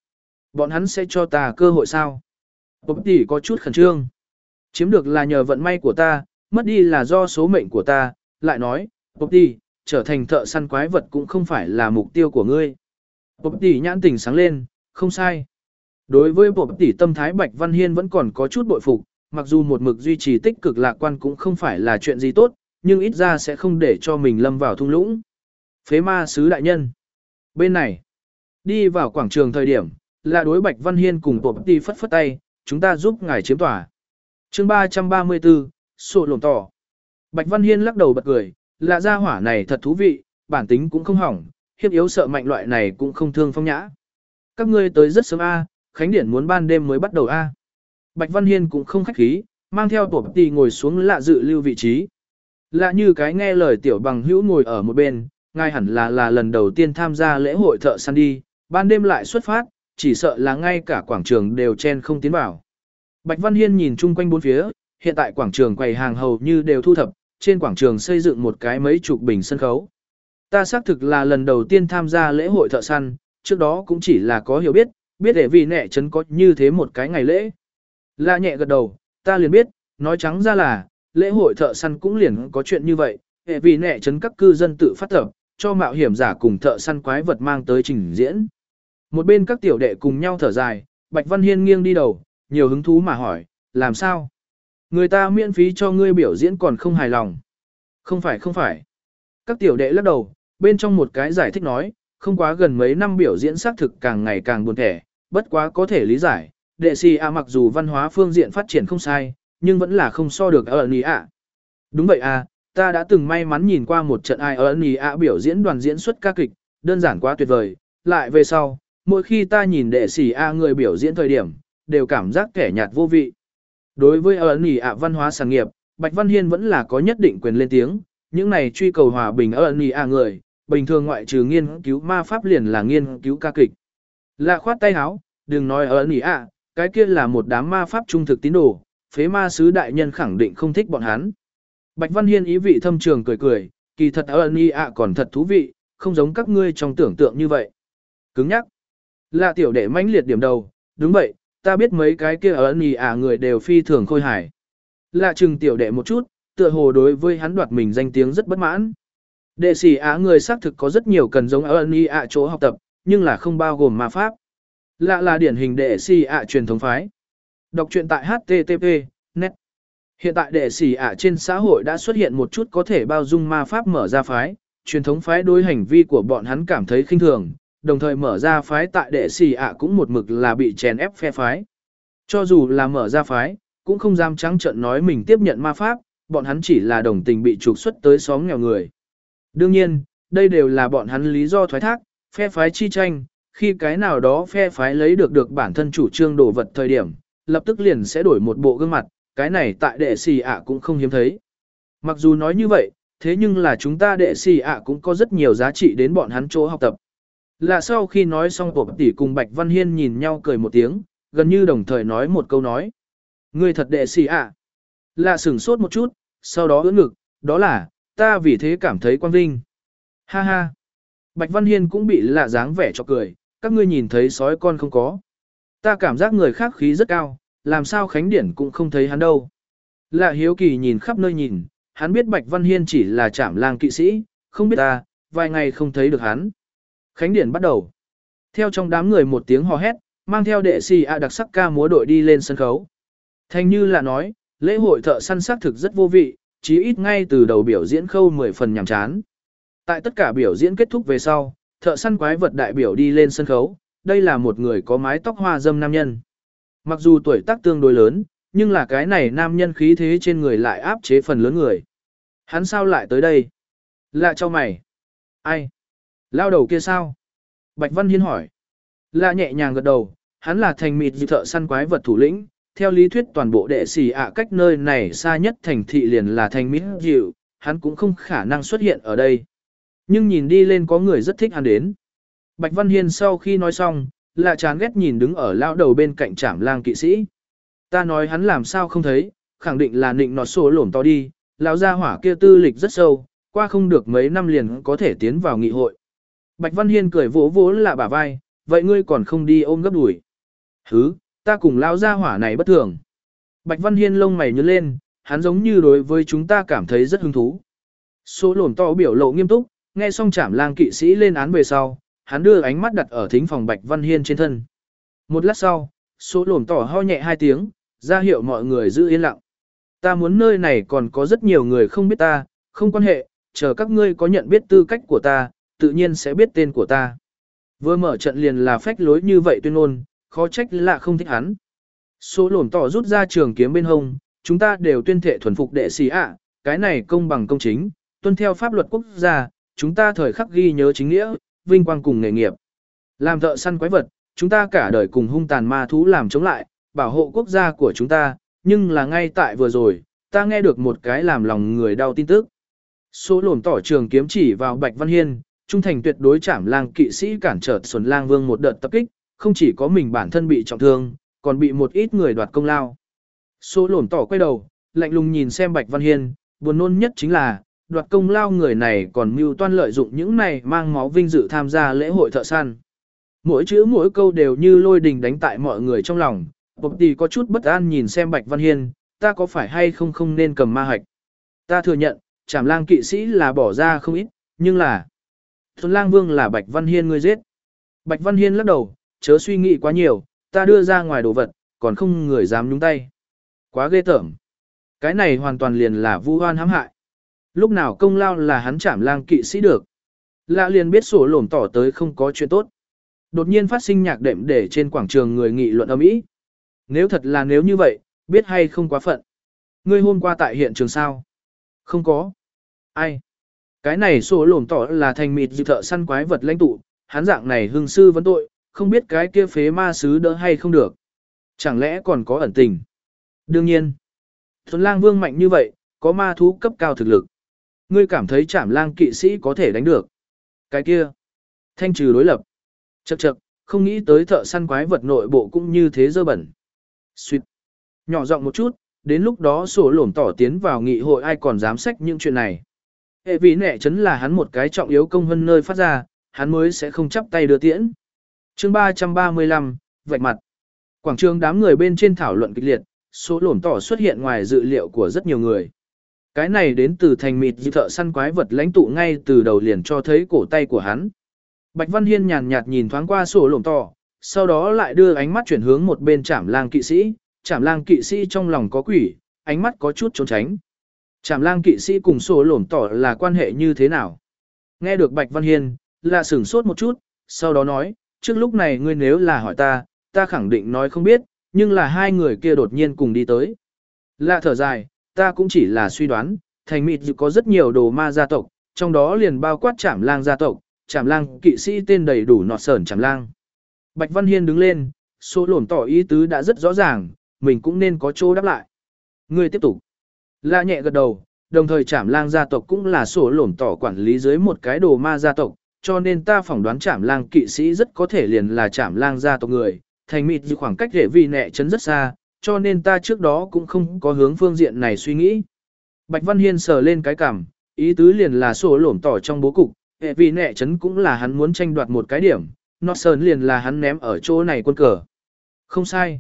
Bọn hắn sẽ cho ta cơ hội sao? Bộp tỷ có chút khẩn trương. Chiếm được là nhờ vận may của ta, mất đi là do số mệnh của ta, lại nói, Bộp tỷ, trở thành thợ săn quái vật cũng không phải là mục tiêu của ngươi. Bộp tỷ nhãn tỉnh sáng lên, không sai. Đối với Bộp tỷ tâm thái Bạch Văn Hiên vẫn còn có chút bội phục, mặc dù một mực duy trì tích cực lạc quan cũng không phải là chuyện gì tốt, nhưng ít ra sẽ không để cho mình lâm vào thung lũng. Phế ma sứ đại nhân. Bên này, đi vào quảng trường thời điểm, là đối Bạch Văn Hiên cùng Bộp tỷ phất phất tay, chúng ta giúp ngài chiếm tòa. chương ba trăm ba mươi tư, sổ lồn tỏ. Bạch Văn Hiên lắc đầu bật cười, là gia hỏa này thật thú vị, bản tính cũng không hỏng, hiếp yếu sợ mạnh loại này cũng không thương phong nhã. Các ngươi tới rất sớm a, khánh điển muốn ban đêm mới bắt đầu a. Bạch Văn Hiên cũng không khách khí, mang theo Bộp tỷ ngồi xuống lạ dự lưu vị trí. Lạ như cái nghe lời tiểu bằng hữu ngồi ở một bên, ngay hẳn là là lần đầu tiên tham gia lễ hội thợ săn đi, ban đêm lại xuất phát, chỉ sợ là ngay cả quảng trường đều chen không tiến vào. Bạch Văn Hiên nhìn chung quanh bốn phía, hiện tại quảng trường quầy hàng hầu như đều thu thập, trên quảng trường xây dựng một cái mấy chục bình sân khấu. Ta xác thực là lần đầu tiên tham gia lễ hội thợ săn, trước đó cũng chỉ là có hiểu biết, biết để vì nẹ trấn có như thế một cái ngày lễ. Lạ nhẹ gật đầu, ta liền biết, nói trắng ra là, lễ hội thợ săn cũng liền có chuyện như vậy, hệ vì nẹ trấn các cư dân tự phát tập, cho mạo hiểm giả cùng thợ săn quái vật mang tới trình diễn. Một bên các tiểu đệ cùng nhau thở dài, Bạch Văn Hiên nghiêng đi đầu, nhiều hứng thú mà hỏi, làm sao? Người ta miễn phí cho ngươi biểu diễn còn không hài lòng. Không phải không phải. Các tiểu đệ lắc đầu, bên trong một cái giải thích nói, không quá gần mấy năm biểu diễn xác thực càng ngày càng buồn thẻ, bất quá có thể lý giải, đệ si a mặc dù văn hóa phương diện phát triển không sai, nhưng vẫn là không so được ở Nì ạ. Đúng vậy à, ta đã từng may mắn nhìn qua một trận ai ở Nì ạ biểu diễn đoàn diễn xuất ca kịch, đơn giản quá tuyệt vời, lại về sau, mỗi khi ta nhìn đệ sĩ A người biểu diễn thời điểm, đều cảm giác kẻ nhạt vô vị. Đối với ở Nì ạ văn hóa sản nghiệp, Bạch Văn Hiên vẫn là có nhất định quyền lên tiếng, những này truy cầu hòa bình ở Nì ạ người, bình thường ngoại trừ nghiên cứu ma pháp liền là nghiên cứu ca kịch. Lạ khoát tay áo, đừng nói ở Nì ạ, cái kia là một đám ma pháp trung thực tín đồ, phế ma sứ đại nhân khẳng định không thích bọn hắn. Bạch Văn Hiên ý vị thâm trường cười cười, kỳ thật ở Nì ạ còn thật thú vị, không giống các ngươi trong tưởng tượng như vậy. Cứng nhắc. Lạ tiểu đệ mãnh liệt điểm đầu, đúng vậy, ta biết mấy cái kia ở Nì ạ người đều phi thường khôi hài. Lạ chừng tiểu đệ một chút, tựa hồ đối với hắn đoạt mình danh tiếng rất bất mãn. Đệ sĩ Á người xác thực có rất nhiều cần giống ở Nì ạ chỗ học tập, nhưng là không bao gồm ma pháp. Lạ là điển hình đệ sĩ ạ truyền thống phái. Đọc truyện tại H T T P net. Hiện tại đệ sĩ ạ trên xã hội đã xuất hiện một chút có thể bao dung ma pháp mở ra phái, truyền thống phái đối hành vi của bọn hắn cảm thấy khinh thường, đồng thời mở ra phái tại đệ sĩ ạ cũng một mực là bị chèn ép phe phái. Cho dù là mở ra phái, cũng không dám trắng trợn nói mình tiếp nhận ma pháp, bọn hắn chỉ là đồng tình bị trục xuất tới xóm nghèo người. Đương nhiên, đây đều là bọn hắn lý do thoái thác, phe phái chi tranh, khi cái nào đó phe phái lấy được được bản thân chủ trương đồ vật thời điểm, lập tức liền sẽ đổi một bộ gương mặt, cái này tại đệ sĩ ạ cũng không hiếm thấy. Mặc dù nói như vậy, thế nhưng là chúng ta đệ sĩ ạ cũng có rất nhiều giá trị đến bọn hắn chỗ học tập. Là sau khi nói xong Bộp tỷ cùng Bạch Văn Hiên nhìn nhau cười một tiếng, gần như đồng thời nói một câu nói. Ngươi thật đệ sĩ ạ. Là sửng sốt một chút, sau đó ưỡn ngực, đó là, ta vì thế cảm thấy quang vinh. Ha ha. Bạch Văn Hiên cũng bị lạ dáng vẻ cho cười, các ngươi nhìn thấy sói con không có. Ta cảm giác người khác khí rất cao, làm sao Khánh Điển cũng không thấy hắn đâu. Lạ hiếu kỳ nhìn khắp nơi nhìn, hắn biết Bạch Văn Hiên chỉ là trảm lang kỵ sĩ, không biết ta, vài ngày không thấy được hắn. Khánh Điển bắt đầu. Theo trong đám người một tiếng hò hét, mang theo đệ sĩ ạ đặc sắc ca múa đội đi lên sân khấu. Thanh như là nói, lễ hội thợ săn xác thực rất vô vị, chí ít ngay từ đầu biểu diễn khâu mười phần nhàm chán. Tại tất cả biểu diễn kết thúc về sau, thợ săn quái vật đại biểu đi lên sân khấu, đây là một người có mái tóc hoa dâm nam nhân. Mặc dù tuổi tác tương đối lớn, nhưng là cái này nam nhân khí thế trên người lại áp chế phần lớn người. Hắn sao lại tới đây? Lạ cho mày. Ai? Lao đầu kia sao? Bạch Văn Hiên hỏi. Lạ nhẹ nhàng gật đầu, hắn là thành mịt dị thợ săn quái vật thủ lĩnh. Theo lý thuyết toàn bộ đệ sĩ ạ cách nơi này xa nhất thành thị liền là thành mịt dịu, hắn cũng không khả năng xuất hiện ở đây. Nhưng nhìn đi lên có người rất thích hắn đến. Bạch Văn Hiên sau khi nói xong, lạ chán ghét nhìn đứng ở lao đầu bên cạnh trảm lang kỵ sĩ. Ta nói hắn làm sao không thấy, khẳng định là nịnh nọt sổ lổm to đi, lão gia hỏa kia tư lịch rất sâu, qua không được mấy năm liền có thể tiến vào nghị hội. Bạch Văn Hiên cười vỗ vỗ lạ bả vai, vậy ngươi còn không đi ôm gấp đùi. Hứ, ta cùng lao ra hỏa này bất thường. Bạch Văn Hiên lông mày nhướng lên, hắn giống như đối với chúng ta cảm thấy rất hứng thú. Số lổn tỏ biểu lộ nghiêm túc, nghe xong Trảm Lang kỵ sĩ lên án về sau, hắn đưa ánh mắt đặt ở thính phòng Bạch Văn Hiên trên thân. Một lát sau, số lổn tỏ ho nhẹ hai tiếng, ra hiệu mọi người giữ yên lặng. Ta muốn nơi này còn có rất nhiều người không biết ta, không quan hệ, chờ các ngươi có nhận biết tư cách của ta, tự nhiên sẽ biết tên của ta. Vừa mở trận liền là phách lối như vậy tuyên ngôn, khó trách lạ không thích hắn. Số lổn tỏ rút ra trường kiếm bên hông, chúng ta đều tuyên thệ thuần phục đệ sĩ ạ, cái này công bằng công chính, tuân theo pháp luật quốc gia, chúng ta thời khắc ghi nhớ chính nghĩa, vinh quang cùng nghề nghiệp. Làm thợ săn quái vật, chúng ta cả đời cùng hung tàn ma thú làm chống lại, bảo hộ quốc gia của chúng ta, nhưng là ngay tại vừa rồi, ta nghe được một cái làm lòng người đau tin tức. Số lổn tỏ trường kiếm chỉ vào Bạch Văn Hiên, trung thành tuyệt đối Trảm Lang kỵ sĩ cản trở Xuân Lang Vương một đợt tập kích, không chỉ có mình bản thân bị trọng thương, còn bị một ít người đoạt công lao. Số lổn tỏ quay đầu, lạnh lùng nhìn xem Bạch Văn Hiên, buồn nôn nhất chính là, đoạt công lao người này còn mưu toan lợi dụng những này mang máu vinh dự tham gia lễ hội thợ săn. Mỗi chữ mỗi câu đều như lôi đình đánh tại mọi người trong lòng, Bộc Tỷ có chút bất an nhìn xem Bạch Văn Hiên, ta có phải hay không không nên cầm ma hạch. Ta thừa nhận, Trảm Lang kỵ sĩ là bỏ ra không ít, nhưng là Thuần Lang Vương là Bạch Văn Hiên ngươi giết. Bạch Văn Hiên lắc đầu, chớ suy nghĩ quá nhiều, ta đưa ra ngoài đồ vật, còn không người dám nhúng tay. Quá ghê tởm. Cái này hoàn toàn liền là vu oan hãm hại. Lúc nào công lao là hắn Trảm Lang kỵ sĩ được. Lạ liền biết sổ lổm tỏ tới không có chuyện tốt. Đột nhiên phát sinh nhạc đệm để trên quảng trường người nghị luận ầm ĩ. Nếu thật là nếu như vậy, biết hay không quá phận. Ngươi hôm qua tại hiện trường sao? Không có. Ai? Cái này sổ lổm tỏ là thành mịt dự thợ săn quái vật lãnh tụ, hắn dạng này hưng sư vấn tội, không biết cái kia phế ma sứ đỡ hay không được. Chẳng lẽ còn có ẩn tình? Đương nhiên. Thuần Lang Vương mạnh như vậy, có ma thú cấp cao thực lực. Ngươi cảm thấy Trảm Lang kỵ sĩ có thể đánh được. Cái kia. Thanh trừ đối lập. Chậc chậc, không nghĩ tới thợ săn quái vật nội bộ cũng như thế dơ bẩn. Xuyệt. Nhỏ giọng một chút, đến lúc đó sổ lổm tỏ tiến vào nghị hội ai còn dám sách những chuyện này. Hệ vì nệ chấn là hắn một cái trọng yếu công hơn nơi phát ra, hắn mới sẽ không chắp tay đưa tiễn. Chương ba trăm ba mươi lăm, vạch mặt. Quảng trường đám người bên trên thảo luận kịch liệt, số lổm tỏ xuất hiện ngoài dự liệu của rất nhiều người. Cái này đến từ thành mịt dị thợ săn quái vật lãnh tụ ngay từ đầu liền cho thấy cổ tay của hắn. Bạch Văn Hiên nhàn nhạt nhìn thoáng qua sổ lổm tỏ, sau đó lại đưa ánh mắt chuyển hướng một bên Trảm Lang kỵ sĩ, Trảm Lang kỵ sĩ trong lòng có quỷ, ánh mắt có chút trốn tránh. Trảm Lang kỵ sĩ cùng sổ lổm tỏ là quan hệ như thế nào? Nghe được Bạch Văn Hiên, là sửng sốt một chút, sau đó nói, trước lúc này ngươi nếu là hỏi ta, ta khẳng định nói không biết, nhưng là hai người kia đột nhiên cùng đi tới. Lạ thở dài, ta cũng chỉ là suy đoán, thành mịt dự có rất nhiều đồ ma gia tộc, trong đó liền bao quát Trảm Lang gia tộc, Trảm Lang kỵ sĩ tên đầy đủ nọt sởn Trảm Lang. Bạch Văn Hiên đứng lên, số lổm tỏ ý tứ đã rất rõ ràng, mình cũng nên có chỗ đáp lại. Ngươi tiếp tục. Lạ nhẹ gật đầu, đồng thời Trảm Lang gia tộc cũng là sổ lổm tỏ quản lý dưới một cái đồ ma gia tộc, cho nên ta phỏng đoán Trảm Lang kỵ sĩ rất có thể liền là Trảm Lang gia tộc người, thành mịt dự khoảng cách để vì nẹ chấn rất xa, cho nên ta trước đó cũng không có hướng phương diện này suy nghĩ. Bạch Văn Hiên sờ lên cái cằm, ý tứ liền là sổ lổm tỏ trong bố cục, hệ vì nẹ chấn cũng là hắn muốn tranh đoạt một cái điểm, nọt sờn liền là hắn ném ở chỗ này quân cờ. Không sai.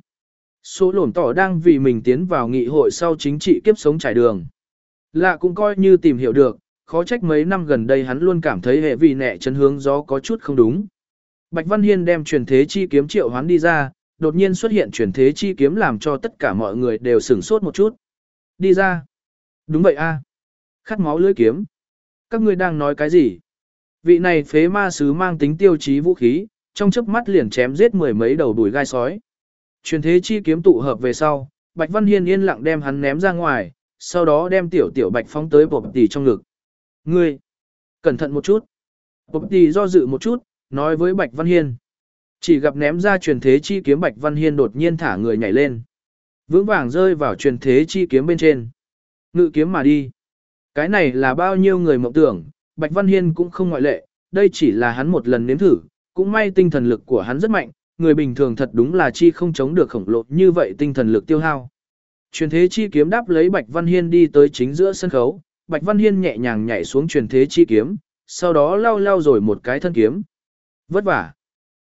Số lổm tỏ đang vì mình tiến vào nghị hội sau chính trị kiếp sống trải đường. Lạ cũng coi như tìm hiểu được, khó trách mấy năm gần đây hắn luôn cảm thấy hệ vì nẹ chấn hướng gió có chút không đúng. Bạch Văn Hiên đem truyền thế chi kiếm triệu hoán đi ra, đột nhiên xuất hiện truyền thế chi kiếm làm cho tất cả mọi người đều sửng sốt một chút. Đi ra. Đúng vậy a. Khát máu lưỡi kiếm. Các ngươi đang nói cái gì? Vị này phế ma sứ mang tính tiêu chí vũ khí, trong chớp mắt liền chém giết mười mấy đầu đùi gai sói. Truyền thế chi kiếm tụ hợp về sau, Bạch Văn Hiên yên lặng đem hắn ném ra ngoài, sau đó đem tiểu tiểu Bạch phóng tới Bộc Tỷ trong ngực. Ngươi, cẩn thận một chút. Bộc Tỷ do dự một chút, nói với Bạch Văn Hiên. Chỉ gặp ném ra truyền thế chi kiếm Bạch Văn Hiên đột nhiên thả người nhảy lên. Vững vàng rơi vào truyền thế chi kiếm bên trên. Ngự kiếm mà đi. Cái này là bao nhiêu người mộng tưởng, Bạch Văn Hiên cũng không ngoại lệ, đây chỉ là hắn một lần nếm thử, cũng may tinh thần lực của hắn rất mạnh, người bình thường thật đúng là chi không chống được khổng lồ như vậy tinh thần lực tiêu hao. Truyền thế chi kiếm đáp lấy Bạch Văn Hiên đi tới chính giữa sân khấu, Bạch Văn Hiên nhẹ nhàng nhảy xuống truyền thế chi kiếm, sau đó lau lau rồi một cái thân kiếm. Vất vả.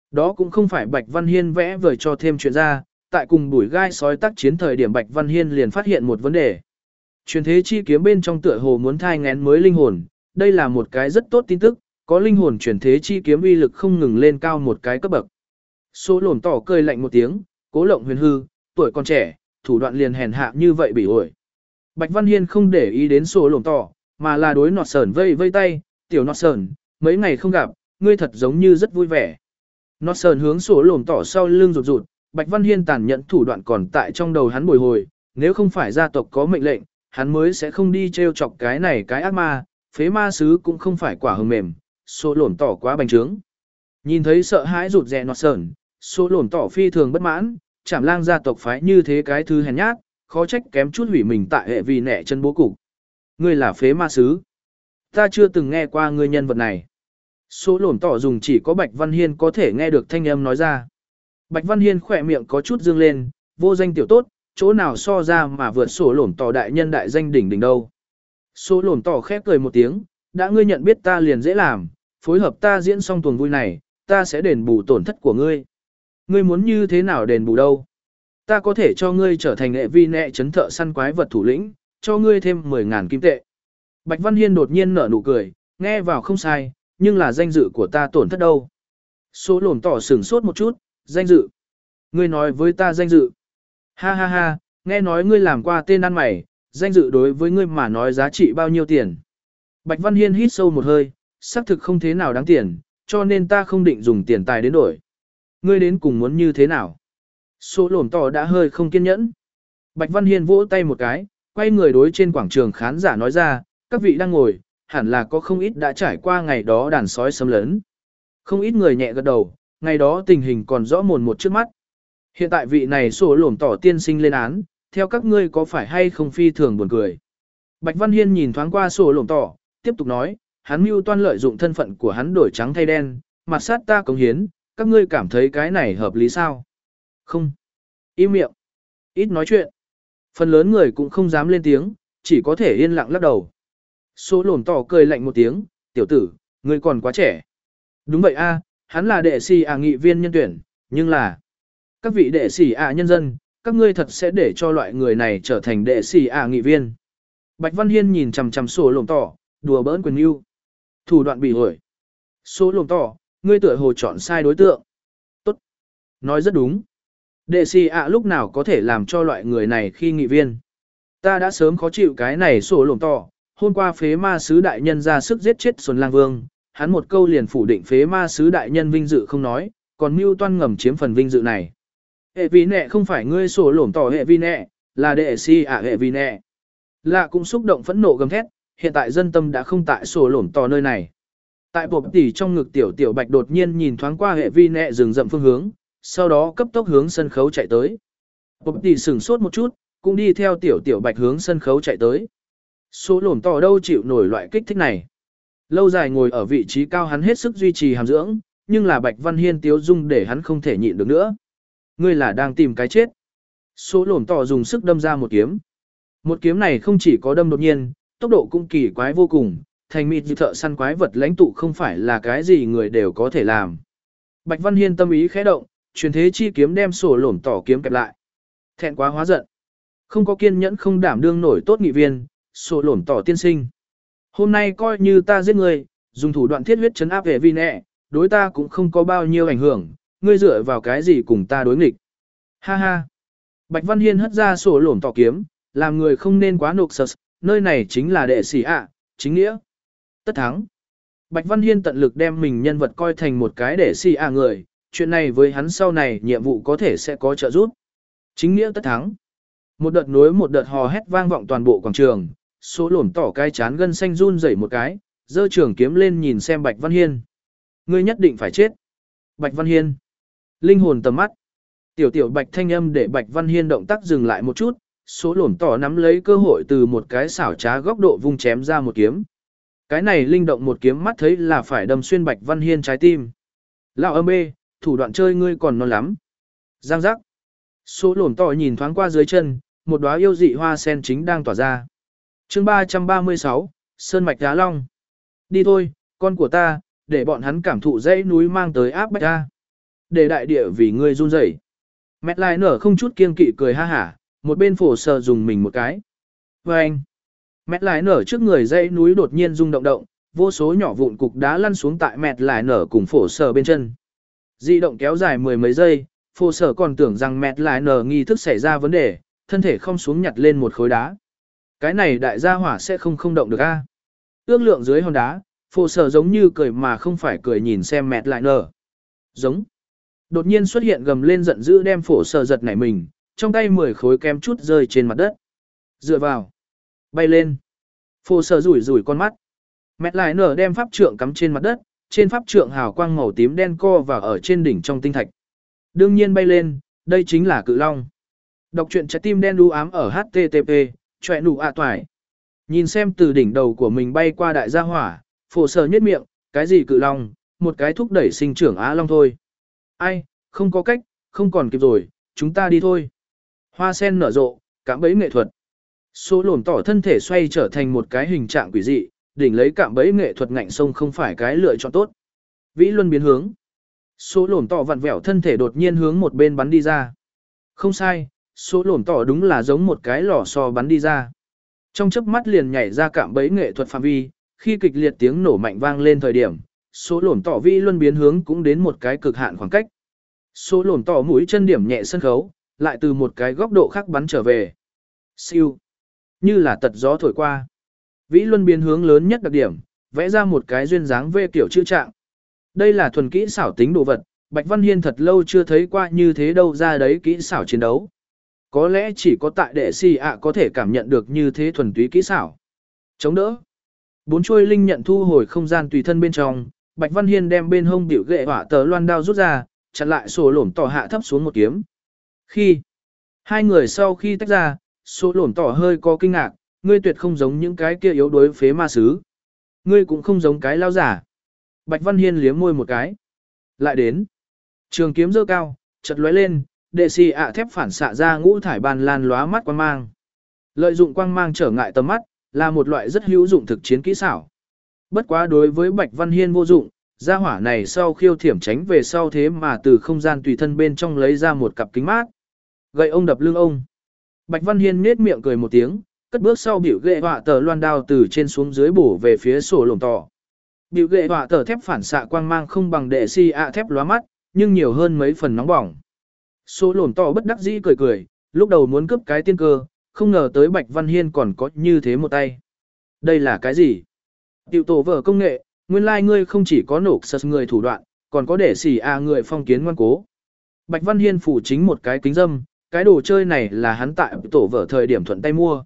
Đó cũng không phải Bạch Văn Hiên vẽ vời cho thêm chuyện ra, tại cùng bùi gai sói tác chiến thời điểm Bạch Văn Hiên liền phát hiện một vấn đề. Truyền thế chi kiếm bên trong tựa hồ muốn thai ngén mới linh hồn, đây là một cái rất tốt tin tức, có linh hồn truyền thế chi kiếm uy lực không ngừng lên cao một cái cấp bậc. Số lổn tỏ cười lạnh một tiếng, Cố Lộng Huyền hư, tuổi còn trẻ, thủ đoạn liền hèn hạ như vậy bị ổi. Bạch Văn Hiên không để ý đến số lổn tỏ, mà là đối nọt sờn vây vây tay, tiểu nọt sờn, mấy ngày không gặp, ngươi thật giống như rất vui vẻ. Nọt sờn hướng số lổn tỏ sau lưng rụt rụt, Bạch Văn Hiên tàn nhẫn thủ đoạn còn tại trong đầu hắn bồi hồi, nếu không phải gia tộc có mệnh lệnh, hắn mới sẽ không đi trêu chọc cái này cái ác ma, phế ma sứ cũng không phải quả hờ mềm, số lổn tỏ quá bành trướng. Nhìn thấy sợ hãi rụt rè nọt sờn, số lổn tỏ phi thường bất mãn, Trảm Lang gia tộc phái như thế cái thứ hèn nhát, khó trách kém chút hủy mình tại hệ vì nẻ chân bố cục. Ngươi là phế ma sứ. Ta chưa từng nghe qua ngươi nhân vật này. Số lổn tỏ dùng chỉ có Bạch Văn Hiên có thể nghe được thanh âm nói ra. Bạch Văn Hiên khỏe miệng có chút dương lên, vô danh tiểu tốt, chỗ nào so ra mà vượt sổ lổn tỏ đại nhân đại danh đỉnh đỉnh đâu. Số lổn tỏ khép cười một tiếng, đã ngươi nhận biết ta liền dễ làm, phối hợp ta diễn xong tuần vui này, ta sẽ đền bù tổn thất của ngươi. Ngươi muốn như thế nào đền bù đâu? Ta có thể cho ngươi trở thành nghệ vi nẹ chấn thợ săn quái vật thủ lĩnh, cho ngươi thêm mười ngàn kim tệ. Bạch Văn Hiên đột nhiên nở nụ cười, nghe vào không sai, nhưng là danh dự của ta tổn thất đâu. Số lổn tỏ sửng sốt một chút, danh dự. Ngươi nói với ta danh dự. Ha ha ha, nghe nói ngươi làm qua tên ăn mày, danh dự đối với ngươi mà nói giá trị bao nhiêu tiền. Bạch Văn Hiên hít sâu một hơi, xác thực không thế nào đáng tiền, cho nên ta không định dùng tiền tài đến đổi. Ngươi đến cùng muốn như thế nào? Số lổn tỏ đã hơi không kiên nhẫn. Bạch Văn Hiên vỗ tay một cái, quay người đối trên quảng trường khán giả nói ra, các vị đang ngồi, hẳn là có không ít đã trải qua ngày đó đàn sói xâm lấn. Không ít người nhẹ gật đầu, ngày đó tình hình còn rõ mồn một trước mắt. Hiện tại vị này sổ lổn tỏ tiên sinh lên án, theo các ngươi có phải hay không phi thường buồn cười. Bạch Văn Hiên nhìn thoáng qua sổ lổn tỏ, tiếp tục nói, hắn mưu toan lợi dụng thân phận của hắn đổi trắng thay đen, mặt sát ta cống hiến, các ngươi cảm thấy cái này hợp lý sao? Không. Im miệng. Ít nói chuyện. Phần lớn người cũng không dám lên tiếng, chỉ có thể yên lặng lắc đầu. Số lổn tỏ cười lạnh một tiếng, tiểu tử, ngươi còn quá trẻ. Đúng vậy a, hắn là đệ sĩ à nghị viên nhân tuyển, nhưng là các vị đệ sĩ à nhân dân, các ngươi thật sẽ để cho loại người này trở thành đệ sĩ à nghị viên. Bạch Văn Hiên nhìn chằm chằm số lổn tỏ, đùa bỡn quyền yêu. Thủ đoạn bị hủy. Số lổn tỏ, ngươi tựa hồ chọn sai đối tượng. Tốt. Nói rất đúng. Đệ sĩ ạ lúc nào có thể làm cho loại người này khi nghị viên. Ta đã sớm khó chịu cái này sổ lồng tỏ, hôm qua phế ma sứ đại nhân ra sức giết chết Xuân Lang Vương, hắn một câu liền phủ định phế ma sứ đại nhân vinh dự không nói, còn mưu toan ngầm chiếm phần vinh dự này. Hệ vi nẹ không phải ngươi sổ lồng tỏ hệ vi nẹ, là đệ sĩ ạ hệ vi nẹ. Lạ cũng xúc động phẫn nộ gầm thét, hiện tại dân tâm đã không tại sổ lồng tỏ nơi này. Tại bộp tỉ trong ngực tiểu tiểu bạch đột nhiên nhìn thoáng qua hệ vi nẹ rừng rậm phương hướng, sau đó cấp tốc hướng sân khấu chạy tới. Bộp tỉ sửng sốt một chút, cũng đi theo tiểu tiểu bạch hướng sân khấu chạy tới. Số lổn tỏ đâu chịu nổi loại kích thích này. Lâu dài ngồi ở vị trí cao hắn hết sức duy trì hàm dưỡng, nhưng là Bạch Văn Hiên tiếu dung để hắn không thể nhịn được nữa. Ngươi là đang tìm cái chết. Số lổn tỏ dùng sức đâm ra một kiếm. Một kiếm này không chỉ có đâm đột nhiên, tốc độ cũng kỳ quái vô cùng, thành mịt như thợ săn quái vật lãnh tụ không phải là cái gì người đều có thể làm. Bạch Văn Hiên tâm ý khẽ động, truyền thế chi kiếm đem sổ lổn tỏ kiếm kẹp lại. Thẹn quá hóa giận. Không có kiên nhẫn không đảm đương nổi tốt nghị viên, sổ lổn tỏ tiên sinh. Hôm nay coi như ta giết ngươi, dùng thủ đoạn thiết huyết chấn áp về vi nẹ, đối ta cũng không có bao nhiêu ảnh hưởng, ngươi dựa vào cái gì cùng ta đối nghịch. Ha ha. Bạch Văn Hiên hất ra sổ lổn tỏ kiếm, làm người không nên quá nộp sật, nơi này chính là đệ sĩ ạ, chính nghĩa. Tất thắng. Bạch Văn Hiên tận lực đem mình nhân vật coi thành một cái đệ sĩ ạ người, chuyện này với hắn sau này nhiệm vụ có thể sẽ có trợ giúp. Chính nghĩa tất thắng. Một đợt nối một đợt hò hét vang vọng toàn bộ quảng trường, số lổn tỏ cái chán gân xanh run rẩy một cái, giơ trường kiếm lên nhìn xem Bạch Văn Hiên. Ngươi nhất định phải chết. Bạch Văn Hiên. Linh hồn tầm mắt. Tiểu tiểu Bạch thanh âm để Bạch Văn Hiên động tác dừng lại một chút, số lổn tỏ nắm lấy cơ hội từ một cái xảo trá góc độ vung chém ra một kiếm. Cái này linh động một kiếm mắt thấy là phải đâm xuyên Bạch Văn Hiên trái tim. Lão âm bê, thủ đoạn chơi ngươi còn non lắm. Giang giác. Số lổn tỏ nhìn thoáng qua dưới chân, một đóa yêu dị hoa sen chính đang tỏa ra. Chương ba trăm ba mươi sáu, Sơn Mạch Đá Long. Đi thôi, con của ta, để bọn hắn cảm thụ dãy núi mang tới áp bách ta. để đại địa vì ngươi run rẩy. Mẹt lại nở không chút kiêng kỵ cười ha hả, một bên phổ sở dùng mình một cái. Và anh, mẹt lại nở trước người dãy núi đột nhiên rung động động, vô số nhỏ vụn cục đá lăn xuống tại mẹt lại nở cùng phổ sở bên chân. Dị động kéo dài mười mấy giây, phổ sở còn tưởng rằng mẹt lại nở nghi thức xảy ra vấn đề, thân thể không xuống nhặt lên một khối đá. Cái này đại gia hỏa sẽ không không động được a. Ước lượng dưới hòn đá, phổ sở giống như cười mà không phải cười nhìn xem mẹt lại nở. Giống. Đột nhiên xuất hiện gầm lên giận dữ đem phổ sở giật nảy mình, trong tay mười khối kem chút rơi trên mặt đất. Dựa vào. Bay lên. Phổ sở rủi rủi con mắt. Mẹt lại nở đem pháp trượng cắm trên mặt đất, trên pháp trượng hào quang màu tím đen co vào ở trên đỉnh trong tinh thạch. Đương nhiên bay lên, đây chính là cự long. Đọc truyện trái tim đen đu ám ở hát tê tê pê, chọe nụ ạ toài. Nhìn xem từ đỉnh đầu của mình bay qua đại gia hỏa, phổ sở nhếch miệng, cái gì cự long, một cái thúc đẩy sinh trưởng á long thôi. Ai, không có cách, không còn kịp rồi, chúng ta đi thôi. Hoa sen nở rộ, cạm bẫy nghệ thuật. Số lổn tỏ thân thể xoay trở thành một cái hình trạng quỷ dị, đỉnh lấy cạm bẫy nghệ thuật ngạnh sông không phải cái lựa chọn tốt. Vĩ luân biến hướng. Số lổn tỏ vặn vẹo thân thể đột nhiên hướng một bên bắn đi ra. Không sai, số lổn tỏ đúng là giống một cái lò xo bắn đi ra. Trong chớp mắt liền nhảy ra cạm bẫy nghệ thuật phạm vi, khi kịch liệt tiếng nổ mạnh vang lên thời điểm, số lổn tỏ vĩ luân biến hướng cũng đến một cái cực hạn khoảng cách. Số lổn tỏ mũi chân điểm nhẹ sân khấu, lại từ một cái góc độ khác bắn trở về. Siêu. Như là tật gió thổi qua. Vĩ luân biến hướng lớn nhất đặc điểm, vẽ ra một cái duyên dáng về kiểu chữ trạng. Đây là thuần kỹ xảo tính đồ vật, Bạch Văn Hiên thật lâu chưa thấy qua như thế đâu ra đấy kỹ xảo chiến đấu. Có lẽ chỉ có tại đệ si ạ có thể cảm nhận được như thế thuần túy kỹ xảo. Chống đỡ. Bốn chuôi linh nhận thu hồi không gian tùy thân bên trong, Bạch Văn Hiên đem bên hông biểu gệ hỏa tờ loan đao rút ra, chặn lại sổ lổm tỏ hạ thấp xuống một kiếm. Khi hai người sau khi tách ra, sổ lổm tỏ hơi có kinh ngạc, ngươi tuyệt không giống những cái kia yếu đuối phế ma sứ. Ngươi cũng không giống cái lao giả. Bạch Văn Hiên liếm môi một cái. Lại đến. Trường kiếm giơ cao, chật lóe lên, đệ xì ạ thép phản xạ ra ngũ thải ban lan lóa mắt quang mang. Lợi dụng quang mang trở ngại tầm mắt, là một loại rất hữu dụng thực chiến kỹ xảo. Bất quá đối với Bạch Văn Hiên vô dụng, gia hỏa này sau khiêu thiểm tránh về sau thế mà từ không gian tùy thân bên trong lấy ra một cặp kính mát. Gậy ông đập lưng ông. Bạch Văn Hiên nết miệng cười một tiếng, cất bước sau biểu ghệ họa tờ loan đao từ trên xuống dưới bổ về phía sổ lồng tỏ. Biểu ghệ họa tờ thép phản xạ quang mang không bằng đệ si ạ thép lóa mắt, nhưng nhiều hơn mấy phần nóng bỏng. Sổ lồng tỏ bất đắc dĩ cười cười, lúc đầu muốn cướp cái tiên cơ, không ngờ tới Bạch Văn Hiên còn có như thế một tay. Đây là cái gì? Tiểu tổ vở công nghệ, nguyên lai like ngươi không chỉ có nổ sật người thủ đoạn, còn có để xỉ à người phong kiến ngoan cố. Bạch Văn Hiên phủ chính một cái kính dâm, cái đồ chơi này là hắn tại tổ vở thời điểm thuận tay mua.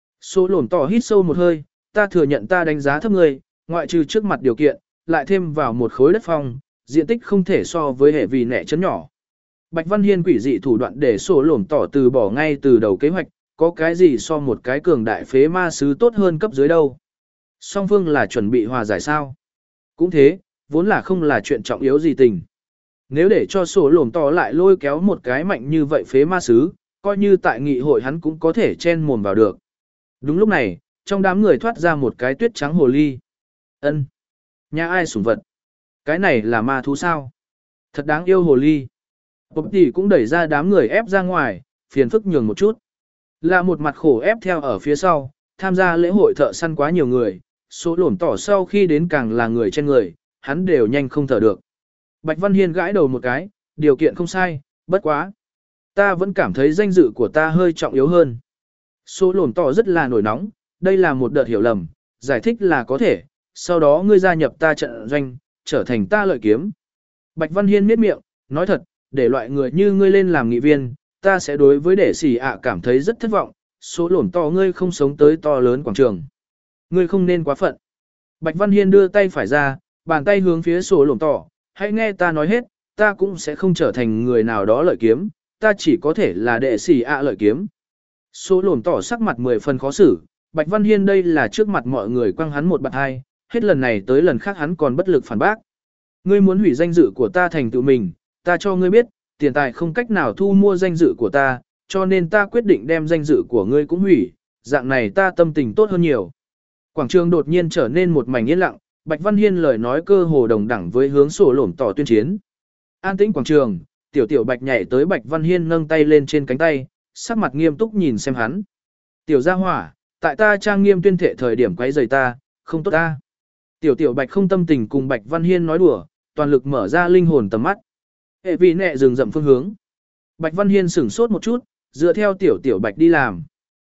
Số lổn tỏ hít sâu một hơi, ta thừa nhận ta đánh giá thấp ngươi, ngoại trừ trước mặt điều kiện, lại thêm vào một khối đất phong, diện tích không thể so với hệ vì nẻ chấn nhỏ. Bạch Văn Hiên quỷ dị thủ đoạn để số lổn tỏ từ bỏ ngay từ đầu kế hoạch, có cái gì so một cái cường đại phế ma sứ tốt hơn cấp dưới đâu. Song phương là chuẩn bị hòa giải sao? Cũng thế, vốn là không là chuyện trọng yếu gì tình. Nếu để cho sổ lổm tỏ lại lôi kéo một cái mạnh như vậy phế ma sứ, coi như tại nghị hội hắn cũng có thể chen mồm vào được. Đúng lúc này, trong đám người thoát ra một cái tuyết trắng hồ ly. Ân, nhà ai sủng vật? Cái này là ma thú sao? Thật đáng yêu hồ ly. Bộc tỷ cũng đẩy ra đám người ép ra ngoài, phiền phức nhường một chút. Là một mặt khổ ép theo ở phía sau, tham gia lễ hội thợ săn quá nhiều người, số lổm tỏ sau khi đến càng là người trên người, hắn đều nhanh không thở được. Bạch Văn Hiên gãi đầu một cái, điều kiện không sai, bất quá. Ta vẫn cảm thấy danh dự của ta hơi trọng yếu hơn. Số lổm tỏ rất là nổi nóng, đây là một đợt hiểu lầm, giải thích là có thể, sau đó ngươi gia nhập ta trận doanh, trở thành ta lợi kiếm. Bạch Văn Hiên miết miệng, nói thật, để loại người như ngươi lên làm nghị viên, ta sẽ đối với đệ sĩ ạ cảm thấy rất thất vọng, số lổm tỏ ngươi không sống tới to lớn quảng trường. Ngươi không nên quá phận. Bạch Văn Hiên đưa tay phải ra, bàn tay hướng phía sổ lổm tỏ, hãy nghe ta nói hết, ta cũng sẽ không trở thành người nào đó lợi kiếm, ta chỉ có thể là đệ sĩ ạ lợi kiếm. Sổ lổm tỏ sắc mặt mười phần khó xử, Bạch Văn Hiên đây là trước mặt mọi người quăng hắn một bạt hai, hết lần này tới lần khác hắn còn bất lực phản bác. Ngươi muốn hủy danh dự của ta thành tự mình, ta cho ngươi biết, tiền tài không cách nào thu mua danh dự của ta, cho nên ta quyết định đem danh dự của ngươi cũng hủy, dạng này ta tâm tình tốt hơn nhiều. Quảng trường đột nhiên trở nên một mảnh yên lặng, Bạch Văn Hiên lời nói cơ hồ đồng đẳng với hướng sổ lổm tỏ tuyên chiến. An tĩnh quảng trường, tiểu tiểu Bạch nhảy tới Bạch Văn Hiên nâng tay lên trên cánh tay, sắc mặt nghiêm túc nhìn xem hắn. Tiểu gia hỏa, tại ta trang nghiêm tuyên thệ thời điểm quấy rầy ta, không tốt ta. Tiểu tiểu Bạch không tâm tình cùng Bạch Văn Hiên nói đùa, toàn lực mở ra linh hồn tầm mắt. Hệ vị nẹ dừng dậm phương hướng. Bạch Văn Hiên sửng sốt một chút, dựa theo tiểu tiểu Bạch đi làm.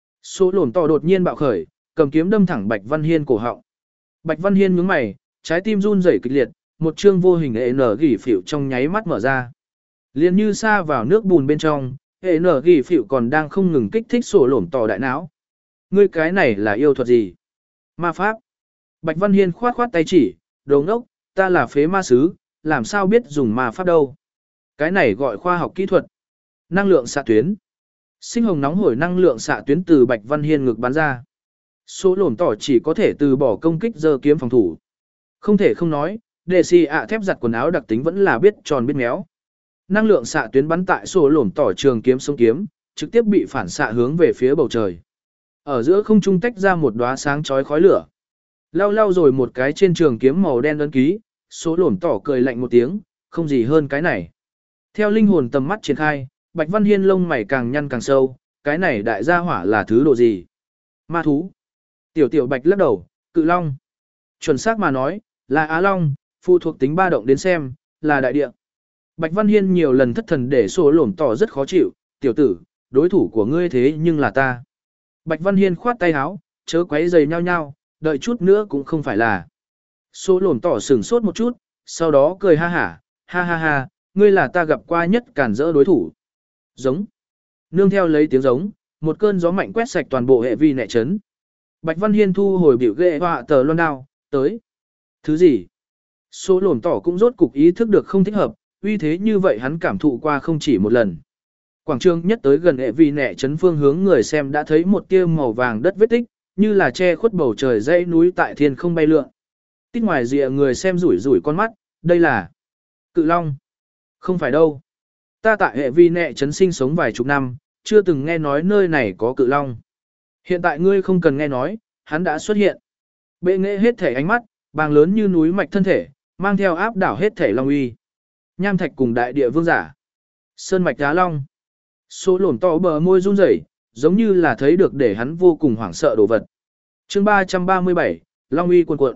Số lổn tỏ đột nhiên bạo khởi, cầm kiếm đâm thẳng Bạch Văn Hiên cổ họng. Bạch Văn Hiên nhướng mày, trái tim run rẩy kịch liệt, một chương vô hình hệ nở gỉ phỉu trong nháy mắt mở ra. Liền như sa vào nước bùn bên trong, hệ nở gỉ phỉu còn đang không ngừng kích thích sổ lổn tỏ đại não. Ngươi cái này là yêu thuật gì? Ma pháp. Bạch Văn Hiên khoát khoát tay chỉ, đồ ngốc, ta là phế ma sứ, làm sao biết dùng ma pháp đâu? Cái này gọi khoa học kỹ thuật. Năng lượng xạ tuyến. Sinh hồng nóng hổi năng lượng xạ tuyến từ Bạch Văn Hiên ngực bắn ra. Số lổn tỏ chỉ có thể từ bỏ công kích giơ kiếm phòng thủ. Không thể không nói, đệ xì ạ thép giặt quần áo đặc tính vẫn là biết tròn biết méo. Năng lượng xạ tuyến bắn tại số lổn tỏ trường kiếm sông kiếm, trực tiếp bị phản xạ hướng về phía bầu trời. Ở giữa không trung tách ra một đóa sáng chói khói lửa. Lau lau rồi một cái trên trường kiếm màu đen ấn ký, số lổn tỏ cười lạnh một tiếng, không gì hơn cái này. Theo linh hồn tầm mắt triển khai, Bạch Văn Hiên lông mày càng nhăn càng sâu, cái này đại gia hỏa là thứ độ gì? Ma thú. Tiểu tiểu Bạch lắc đầu, cự long. Chuẩn xác mà nói, là Á Long, phụ thuộc tính ba động đến xem, là đại địa. Bạch Văn Hiên nhiều lần thất thần để số lổn tỏ rất khó chịu, tiểu tử, đối thủ của ngươi thế nhưng là ta. Bạch Văn Hiên khoát tay áo, chớ quấy giày nhau nhau, đợi chút nữa cũng không phải là. Số lổn tỏ sửng sốt một chút, sau đó cười ha hả, ha ha ha, ngươi là ta gặp qua nhất cản rỡ đối thủ. Giống. Nương theo lấy tiếng giống, một cơn gió mạnh quét sạch toàn bộ hệ vi nẹ chấn. Bạch Văn Hiên thu hồi biểu ghệ họa tờ loan đao, tới. Thứ gì? Số lổn tỏ cũng rốt cục ý thức được không thích hợp, uy thế như vậy hắn cảm thụ qua không chỉ một lần. Quảng trường nhất tới gần hệ vi nẹ chấn phương hướng người xem đã thấy một tia màu vàng đất vết tích, như là che khuất bầu trời dãy núi tại thiên không bay lượn. Tích ngoài rìa người xem rủi rủi con mắt, đây là cự long. Không phải đâu. Ta tại hệ vi nẹ chấn sinh sống vài chục năm, chưa từng nghe nói nơi này có cự long. Hiện tại ngươi không cần nghe nói, hắn đã xuất hiện. Bệ nghệ hết thể ánh mắt, bàng lớn như núi mạch thân thể, mang theo áp đảo hết thể long uy. Nham thạch cùng đại địa vương giả. Sơn mạch đá long. Số lổn to bờ môi run rẩy, giống như là thấy được để hắn vô cùng hoảng sợ đồ vật. Chương ba trăm ba mươi bảy, Long uy cuồn cuộn.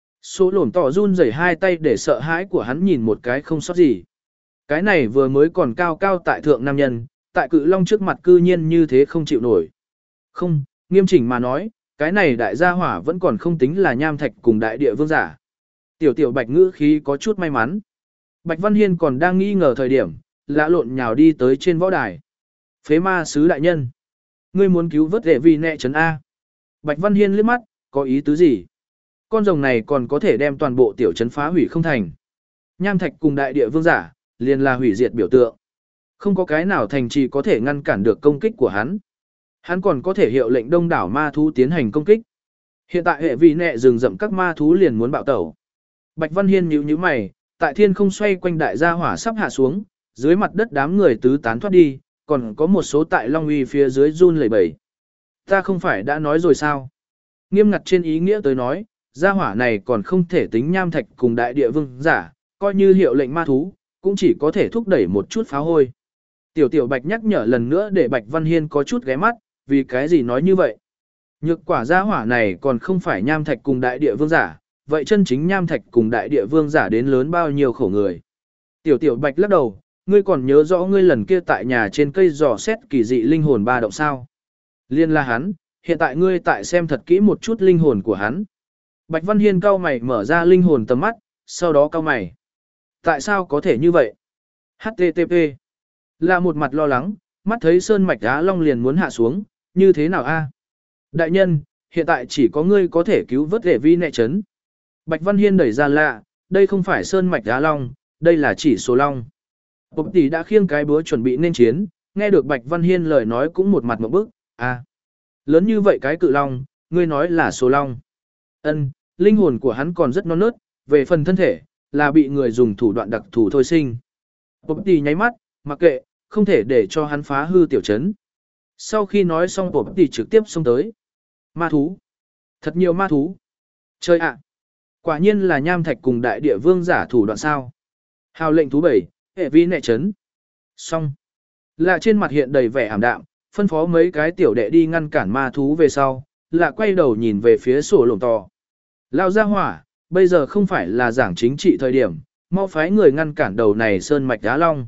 Số lổn tỏ run rẩy hai tay để sợ hãi của hắn nhìn một cái không sót gì. Cái này vừa mới còn cao cao tại thượng nam nhân, tại cự long trước mặt cư nhiên như thế không chịu nổi. Không, nghiêm chỉnh mà nói, cái này đại gia hỏa vẫn còn không tính là nham thạch cùng đại địa vương giả. Tiểu tiểu Bạch ngữ khí có chút may mắn. Bạch Văn Hiên còn đang nghi ngờ thời điểm, lạ lộn nhào đi tới trên võ đài. Phế ma sứ đại nhân. Ngươi muốn cứu vớt hệ vi nẹ trấn A. Bạch Văn Hiên liếc mắt, có ý tứ gì? Con rồng này còn có thể đem toàn bộ tiểu trấn phá hủy không thành. Nham thạch cùng đại địa vương giả, liền là hủy diệt biểu tượng. Không có cái nào thành trì có thể ngăn cản được công kích của hắn. Hắn còn có thể hiệu lệnh đông đảo ma thú tiến hành công kích. Hiện tại hệ vi nẹ rừng rậm các ma thú liền muốn bạo tẩu. Bạch Văn Hiên nhíu nhíu mày, tại thiên không xoay quanh đại gia hỏa sắp hạ xuống, dưới mặt đất đám người tứ tán thoát đi, còn có một số tại Long uy phía dưới run lẩy bẩy. Ta không phải đã nói rồi sao? Nghiêm ngặt trên ý nghĩa tới nói, gia hỏa này còn không thể tính nham thạch cùng đại địa vương giả, coi như hiệu lệnh ma thú, cũng chỉ có thể thúc đẩy một chút phá hôi. Tiểu tiểu Bạch nhắc nhở lần nữa để Bạch Văn Hiên có chút ghé mắt, vì cái gì nói như vậy? Nhược quả gia hỏa này còn không phải nham thạch cùng đại địa vương giả, vậy chân chính nham thạch cùng đại địa vương giả đến lớn bao nhiêu khổ người. Tiểu tiểu Bạch lắc đầu, ngươi còn nhớ rõ ngươi lần kia tại nhà trên cây dò xét kỳ dị linh hồn ba động sao? Liên là hắn, hiện tại ngươi tại xem thật kỹ một chút linh hồn của hắn. Bạch Văn Hiên cau mày mở ra linh hồn tầm mắt, sau đó cau mày. Tại sao có thể như vậy? hát tê tê pê là một mặt lo lắng, mắt thấy sơn mạch đá long liền muốn hạ xuống, như thế nào a? Đại nhân, hiện tại chỉ có ngươi có thể cứu vớt hệ vi nẹ trấn. Bạch Văn Hiên đẩy ra lạ, đây không phải sơn mạch đá long, đây là chỉ số long. Bộc tỷ đã khiêng cái búa chuẩn bị nên chiến, nghe được Bạch Văn Hiên lời nói cũng một mặt một bức, à. Lớn như vậy cái cự long, ngươi nói là số long. Ân, linh hồn của hắn còn rất non nớt, về phần thân thể, là bị người dùng thủ đoạn đặc thù thôi sinh. Bộc tỷ nháy mắt, mặc kệ, không thể để cho hắn phá hư tiểu trấn. Sau khi nói xong Bộc tỷ trực tiếp xông tới. Ma thú. Thật nhiều ma thú. Chơi ạ. Quả nhiên là nham thạch cùng đại địa vương giả thủ đoạn sao. Hào lệnh thú bảy, Hệ vi nệ chấn. Xong. Lạ trên mặt hiện đầy vẻ ảm đạm, phân phó mấy cái tiểu đệ đi ngăn cản ma thú về sau, lạ quay đầu nhìn về phía sổ lồng tỏ. Lao ra hỏa, bây giờ không phải là giảng chính trị thời điểm, mau phái người ngăn cản đầu này sơn mạch đá long.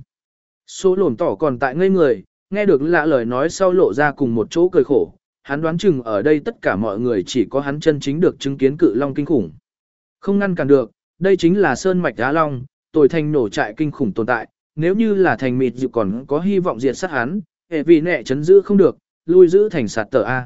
Sổ lồng tỏ còn tại ngây người, nghe được lạ lời nói sau lộ ra cùng một chỗ cười khổ, hắn đoán chừng ở đây tất cả mọi người chỉ có hắn chân chính được chứng kiến cự long kinh khủng. Không ngăn cản được, đây chính là sơn mạch đá long, tồi thành nổ trại kinh khủng tồn tại, nếu như là thành mịt dự còn có hy vọng diệt sát hắn, hệ vì nẹ chấn giữ không được, lui giữ thành sạt tờ A.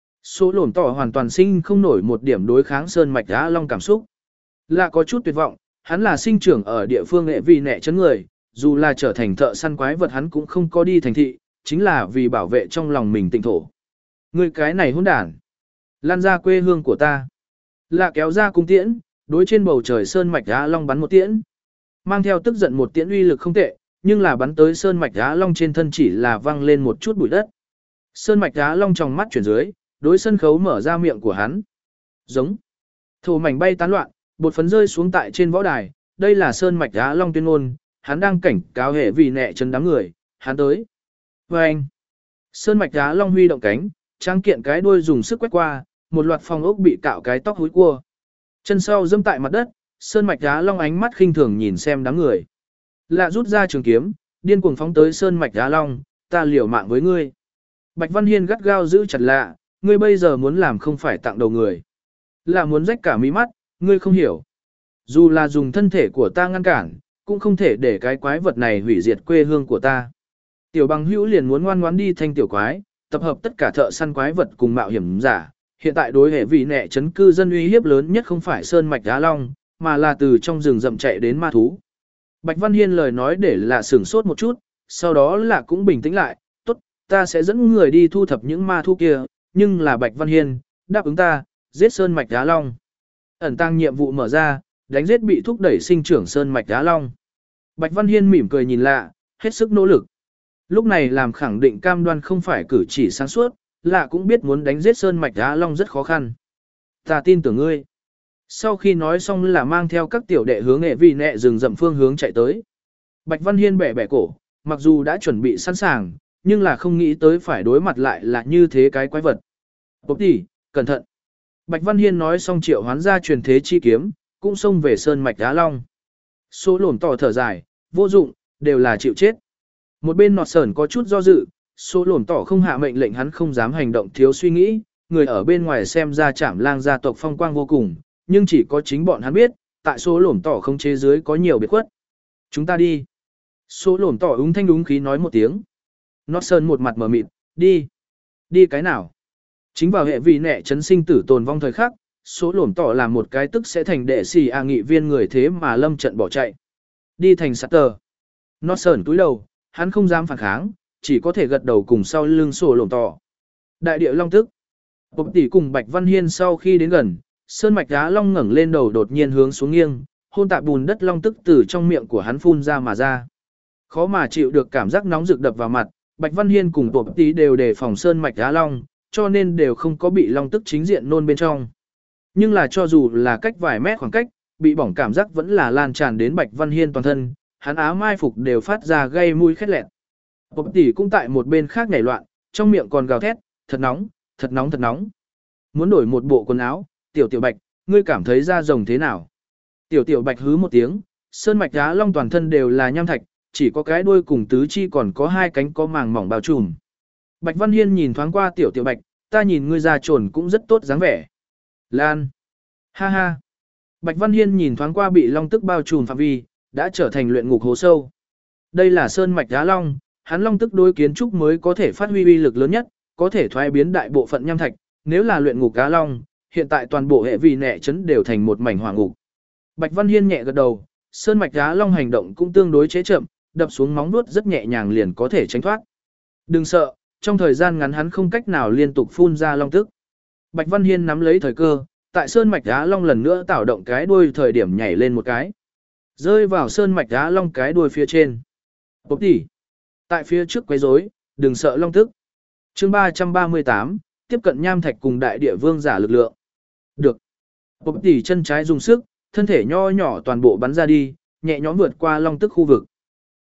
Số lổn tỏ hoàn toàn sinh không nổi một điểm đối kháng sơn mạch đá long cảm xúc. Là có chút tuyệt vọng, hắn là sinh trưởng ở địa phương hệ vì nẹ chấn người, dù là trở thành thợ săn quái vật hắn cũng không có đi thành thị, chính là vì bảo vệ trong lòng mình tịnh thổ. Người cái này hỗn đản, lan ra quê hương của ta. Là kéo ra cung tiễn, đối trên bầu trời sơn mạch đá long bắn một tiễn. Mang theo tức giận một tiễn uy lực không tệ, nhưng là bắn tới sơn mạch đá long trên thân chỉ là văng lên một chút bụi đất. Sơn mạch đá long trong mắt chuyển dưới, đối sân khấu mở ra miệng của hắn. Giống. Thổ mảnh bay tán loạn, bột phấn rơi xuống tại trên võ đài, đây là sơn mạch đá long tuyên ngôn, hắn đang cảnh cáo hệ vì nẹ chân đám người, hắn tới. Và anh. Sơn mạch đá long huy động cánh, trang kiện cái đuôi dùng sức quét qua, một loạt phòng ốc bị cạo cái tóc húi cua. Chân sau dâm tại mặt đất, sơn mạch đá long ánh mắt khinh thường nhìn xem đám người. Lạ rút ra trường kiếm, điên cuồng phóng tới sơn mạch đá long, ta liều mạng với ngươi. Bạch Văn Hiên gắt gao giữ chặt lạ, ngươi bây giờ muốn làm không phải tặng đầu người. Là muốn rách cả mí mắt, ngươi không hiểu. Dù là dùng thân thể của ta ngăn cản, cũng không thể để cái quái vật này hủy diệt quê hương của ta. Tiểu bằng hữu liền muốn ngoan ngoãn đi thanh tiểu quái, tập hợp tất cả thợ săn quái vật cùng mạo hiểm giả. Hiện tại đối hệ vị nệ chấn cư dân uy hiếp lớn nhất không phải sơn mạch đá long, mà là từ trong rừng rậm chạy đến ma thú. Bạch Văn Hiên lời nói để là sửng sốt một chút, sau đó là cũng bình tĩnh lại, tốt, ta sẽ dẫn người đi thu thập những ma thú kia, nhưng là Bạch Văn Hiên, đáp ứng ta, giết sơn mạch đá long. Ẩn tăng nhiệm vụ mở ra, đánh giết bị thúc đẩy sinh trưởng sơn mạch đá long. Bạch Văn Hiên mỉm cười nhìn lạ, hết sức nỗ lực. Lúc này làm khẳng định cam đoan không phải cử chỉ sáng suốt, lạ cũng biết muốn đánh giết sơn mạch đá long rất khó khăn. Ta tin tưởng ngươi. Sau khi nói xong là mang theo các tiểu đệ hướng nghệ vì nẹ rừng rậm phương hướng chạy tới. Bạch Văn Hiên bẻ bẻ cổ, mặc dù đã chuẩn bị sẵn sàng, nhưng là không nghĩ tới phải đối mặt lại là như thế cái quái vật. Bốp tỉ, cẩn thận. Bạch Văn Hiên nói xong triệu hoán ra truyền thế chi kiếm, cũng xông về sơn mạch đá long. Số lổn tỏ thở dài, vô dụng, đều là chịu chết. Một bên nọt sờn có chút do dự, số lổn tỏ không hạ mệnh lệnh hắn không dám hành động thiếu suy nghĩ, người ở bên ngoài xem ra Trảm Lang gia tộc phong quang vô cùng, nhưng chỉ có chính bọn hắn biết, tại số lổn tỏ không chế dưới có nhiều biệt khuất. Chúng ta đi. Số lổn tỏ úng thanh đúng khí nói một tiếng. Nọt sờn một mặt mở mịt, đi. Đi cái nào? Chính vào hệ vị nẹ chấn sinh tử tồn vong thời khắc, số lổn tỏ làm một cái tức sẽ thành đệ sĩ à nghị viên người thế mà lâm trận bỏ chạy. Đi thành sát tờ. Nọt sờn túi đầu, hắn không dám phản kháng, chỉ có thể gật đầu cùng sau lưng sổ lổn tỏ. Đại địa long tức. Bộc tỷ cùng Bạch Văn Hiên sau khi đến gần, sơn mạch đá long ngẩng lên đầu đột nhiên hướng xuống nghiêng, hôn tạp bùn đất long tức từ trong miệng của hắn phun ra mà ra. Khó mà chịu được cảm giác nóng rực đập vào mặt, Bạch Văn Hiên cùng Bộc tỷ đều đề phòng sơn mạch đá long, cho nên đều không có bị long tức chính diện nôn bên trong. Nhưng là cho dù là cách vài mét khoảng cách, bị bỏng cảm giác vẫn là lan tràn đến Bạch Văn Hiên toàn thân, hắn áo mai phục đều phát ra gây mùi khét lẹt. Bộc tỷ cũng tại một bên khác nhảy loạn, trong miệng còn gào thét, thật nóng, thật nóng thật nóng. Muốn đổi một bộ quần áo, tiểu tiểu Bạch, ngươi cảm thấy da rồng thế nào? Tiểu tiểu Bạch hứ một tiếng, sơn mạch đá long toàn thân đều là nham thạch, chỉ có cái đuôi cùng tứ chi còn có hai cánh có màng mỏng bao trùm. Bạch Văn Hiên nhìn thoáng qua tiểu tiểu Bạch, ta nhìn ngươi già trồn cũng rất tốt dáng vẻ. Lan. Ha ha. Bạch Văn Hiên nhìn thoáng qua bị long tức bao trùm phạm vi, đã trở thành luyện ngục hố sâu. Đây là sơn mạch đá long, hắn long tức đối kiến trúc mới có thể phát huy uy lực lớn nhất, có thể thoái biến đại bộ phận nham thạch, nếu là luyện ngục đá long, hiện tại toàn bộ hệ vị nệ chấn đều thành một mảnh hỏa ngục. Bạch Văn Hiên nhẹ gật đầu, sơn mạch đá long hành động cũng tương đối chế chậm, đập xuống móng vuốt rất nhẹ nhàng liền có thể tránh thoát. Đừng sợ, trong thời gian ngắn hắn không cách nào liên tục phun ra long tức. Bạch Văn Hiên nắm lấy thời cơ, tại sơn mạch đá long lần nữa tạo động cái đuôi thời điểm nhảy lên một cái, rơi vào sơn mạch đá long cái đuôi phía trên. Bốp tỉ. Tại phía trước quấy rối, đừng sợ long tức. Chương ba trăm ba mươi tám, tiếp cận nham thạch cùng đại địa vương giả lực lượng. Được. Bốp tỉ chân trái dùng sức, thân thể nho nhỏ toàn bộ bắn ra đi, nhẹ nhõm vượt qua long tức khu vực.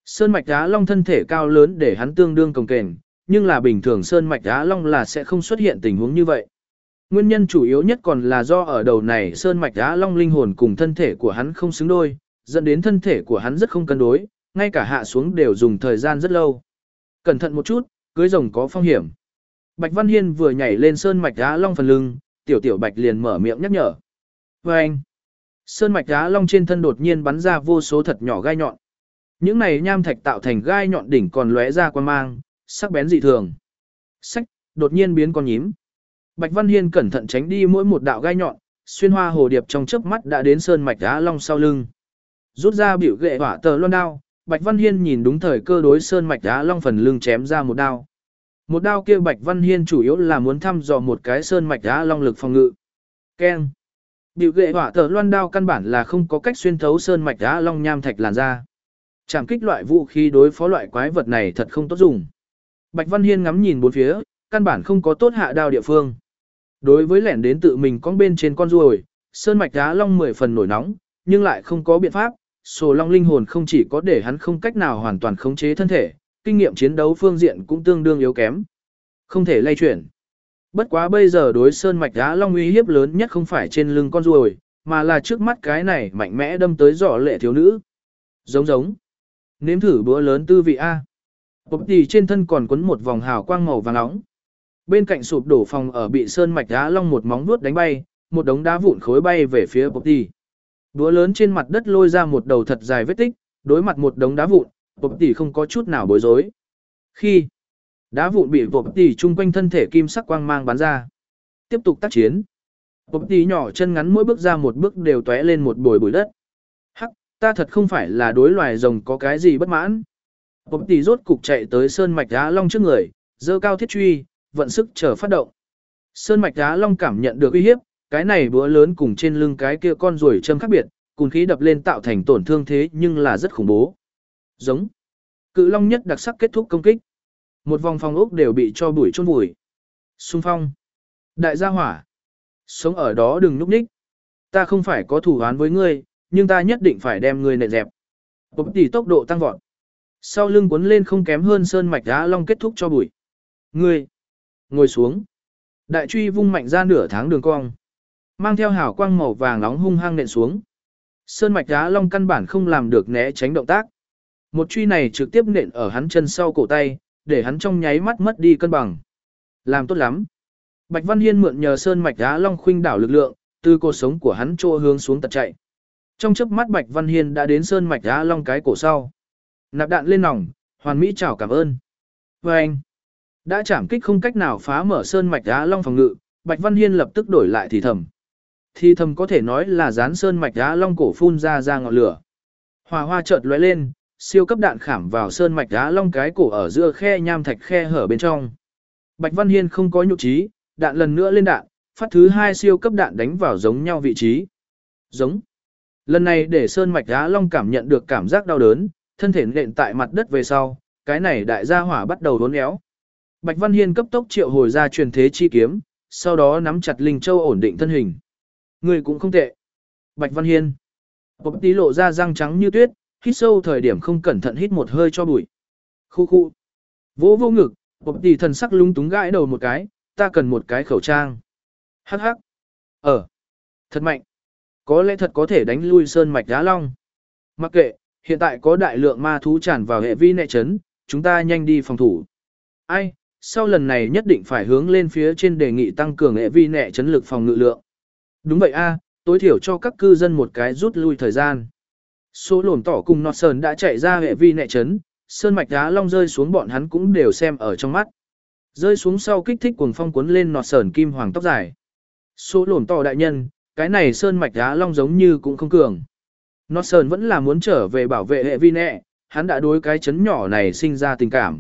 Sơn mạch Á Long thân thể cao lớn để hắn tương đương cồng kềnh, nhưng là bình thường Sơn mạch Á Long là sẽ không xuất hiện tình huống như vậy. Nguyên nhân chủ yếu nhất còn là do ở đầu này Sơn mạch Á Long linh hồn cùng thân thể của hắn không xứng đôi, dẫn đến thân thể của hắn rất không cân đối, ngay cả hạ xuống đều dùng thời gian rất lâu. Cẩn thận một chút, cưới rồng có phong hiểm. Bạch Văn Hiên vừa nhảy lên Sơn mạch Á Long phần lưng, tiểu tiểu Bạch liền mở miệng nhắc nhở. Và anh, Sơn mạch Á Long trên thân đột nhiên bắn ra vô số thật nhỏ gai nhọn. Những này nham thạch tạo thành gai nhọn đỉnh còn lóe ra quan mang, sắc bén dị thường. Sách, đột nhiên biến con nhím. Bạch Văn Hiên cẩn thận tránh đi mỗi một đạo gai nhọn, xuyên hoa hồ điệp trong chớp mắt đã đến Sơn mạch Á Long sau lưng. Rút ra biểu gệ hỏa tờ loan đao, Bạch Văn Hiên nhìn đúng thời cơ đối Sơn mạch Á Long phần lưng chém ra một đao. Một đao kia Bạch Văn Hiên chủ yếu là muốn thăm dò một cái Sơn mạch Á Long lực phòng ngự. Keng. Biểu gệ hỏa tờ loan đao căn bản là không có cách xuyên thấu Sơn mạch Á Long nham thạch làn ra. Trảm kích loại vũ khí đối phó loại quái vật này thật không tốt dùng. Bạch Văn Hiên ngắm nhìn bốn phía, căn bản không có tốt hạ đao địa phương. Đối với lẻn đến tự mình con bên trên con ruồi, Sơn mạch Á Long mười phần nổi nóng, nhưng lại không có biện pháp. Sổ Long linh hồn không chỉ có để hắn không cách nào hoàn toàn khống chế thân thể, kinh nghiệm chiến đấu phương diện cũng tương đương yếu kém. Không thể lay chuyển. Bất quá bây giờ đối Sơn mạch Á Long uy hiếp lớn nhất không phải trên lưng con ruồi, mà là trước mắt cái này mạnh mẽ đâm tới giỏ lệ thiếu nữ. Giống giống. Nếm thử bữa lớn tư vị A. Bộp tì trên thân còn quấn một vòng hào quang màu vàng nóng. Bên cạnh sụp đổ phòng ở bị Sơn mạch Á Long một móng vuốt đánh bay, một đống đá vụn khối bay về phía bộp tì. Búa lớn trên mặt đất lôi ra một đầu thật dài vết tích, đối mặt một đống đá vụn, bộp tì không có chút nào bối rối. Khi đá vụn bị bộp tì chung quanh thân thể kim sắc quang mang bắn ra, tiếp tục tác chiến. Bộp tì nhỏ chân ngắn mỗi bước ra một bước đều tóe lên một bồi bụi đất. Hắc, ta thật không phải là đối loài rồng có cái gì bất mãn. Bộp tì rốt cục chạy tới Sơn mạch Á Long trước người, giơ cao thiết truy, vận sức chờ phát động. Sơn mạch Á Long cảm nhận được uy hiếp, cái này búa lớn cùng trên lưng cái kia con ruồi châm khác biệt, cùng khí đập lên tạo thành tổn thương thế nhưng là rất khủng bố. Giống. Cự Long nhất đặc sắc kết thúc công kích. Một vòng phòng ốc đều bị cho bụi chôn vùi. Xung phong. Đại gia hỏa. Sống ở đó đừng núp ních. Ta không phải có thủ án với ngươi, nhưng ta nhất định phải đem ngươi nện dẹp. Bộp tỉ tốc độ tăng vọt. Sau lưng cuốn lên không kém hơn Sơn mạch Á Long kết thúc cho bụi. Ngươi. Ngồi xuống. Đại truy vung mạnh ra nửa tháng đường cong. Mang theo hào quang màu vàng nóng hung hăng nện xuống. Sơn mạch Á Long căn bản không làm được né tránh động tác. Một truy này trực tiếp nện ở hắn chân sau cổ tay, để hắn trong nháy mắt mất đi cân bằng. Làm tốt lắm. Bạch Văn Hiên mượn nhờ Sơn mạch Á Long khuynh đảo lực lượng, từ cột sống của hắn trô hướng xuống tật chạy. Trong chớp mắt Bạch Văn Hiên đã đến Sơn mạch Á Long cái cổ sau. Nạp đạn lên nòng, hoàn mỹ chào cảm ơn. Và anh đã chạm kích không cách nào phá mở Sơn mạch Á Long phòng ngự, Bạch Văn Hiên lập tức đổi lại thì thầm. Thì thầm có thể nói là dán Sơn mạch Á Long cổ phun ra ra ngọn lửa. Hỏa hoa chợt lóe lên, siêu cấp đạn khảm vào Sơn mạch Á Long cái cổ ở giữa khe nham thạch khe hở bên trong. Bạch Văn Hiên không có nhục trí, đạn lần nữa lên đạn, phát thứ hai siêu cấp đạn đánh vào giống nhau vị trí. Giống. Lần này để Sơn mạch Á Long cảm nhận được cảm giác đau đớn, thân thể nện tại mặt đất về sau, cái này đại gia hỏa bắt đầu đốn éo. Bạch Văn Hiên cấp tốc triệu hồi ra truyền thế chi kiếm, sau đó nắm chặt Linh Châu ổn định thân hình. Người cũng không tệ. Bạch Văn Hiên. Bộp tí lộ ra răng trắng như tuyết, hít sâu thời điểm không cẩn thận hít một hơi cho bụi. Khu khu. Vỗ vô ngực, bộp tí thần sắc lung túng gãi đầu một cái, ta cần một cái khẩu trang. Hắc hắc. Ờ. Thật mạnh. Có lẽ thật có thể đánh lui Sơn mạch Á Long. Mặc kệ, hiện tại có đại lượng ma thú tràn vào hệ vi nệ trấn, chúng ta nhanh đi phòng thủ. Ai, sau lần này nhất định phải hướng lên phía trên đề nghị tăng cường hệ vi nệ trấn lực phòng ngự lượng. Đúng vậy a, tối thiểu cho các cư dân một cái rút lui thời gian. Số lổn tỏ cùng Nọt Sơn đã chạy ra hệ vi nệ trấn, Sơn mạch Á Long rơi xuống bọn hắn cũng đều xem ở trong mắt. Rơi xuống sau kích thích cuồng phong cuốn lên Nọt Sơn kim hoàng tóc dài. Số lổn tỏ đại nhân, cái này Sơn mạch Á Long giống như cũng không cường. Nọt Sơn vẫn là muốn trở về bảo vệ hệ vi nệ, hắn đã đối cái chấn nhỏ này sinh ra tình cảm.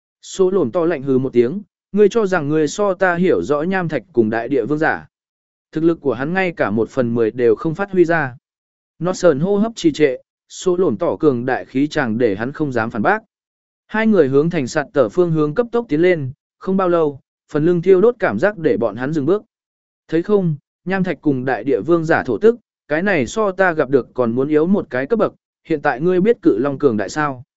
Số lổn to lạnh hừ một tiếng, ngươi cho rằng ngươi so ta hiểu rõ nham thạch cùng đại địa vương giả. Thực lực của hắn ngay cả một phần mười đều không phát huy ra. Nọt Sơn hô hấp trì trệ, số lổn tỏ cường đại khí chàng để hắn không dám phản bác. Hai người hướng thành sạt tở phương hướng cấp tốc tiến lên, không bao lâu, phần lưng thiêu đốt cảm giác để bọn hắn dừng bước. Thấy không, nham thạch cùng đại địa vương giả thổ tức, cái này so ta gặp được còn muốn yếu một cái cấp bậc, hiện tại ngươi biết cự long cường đại sao.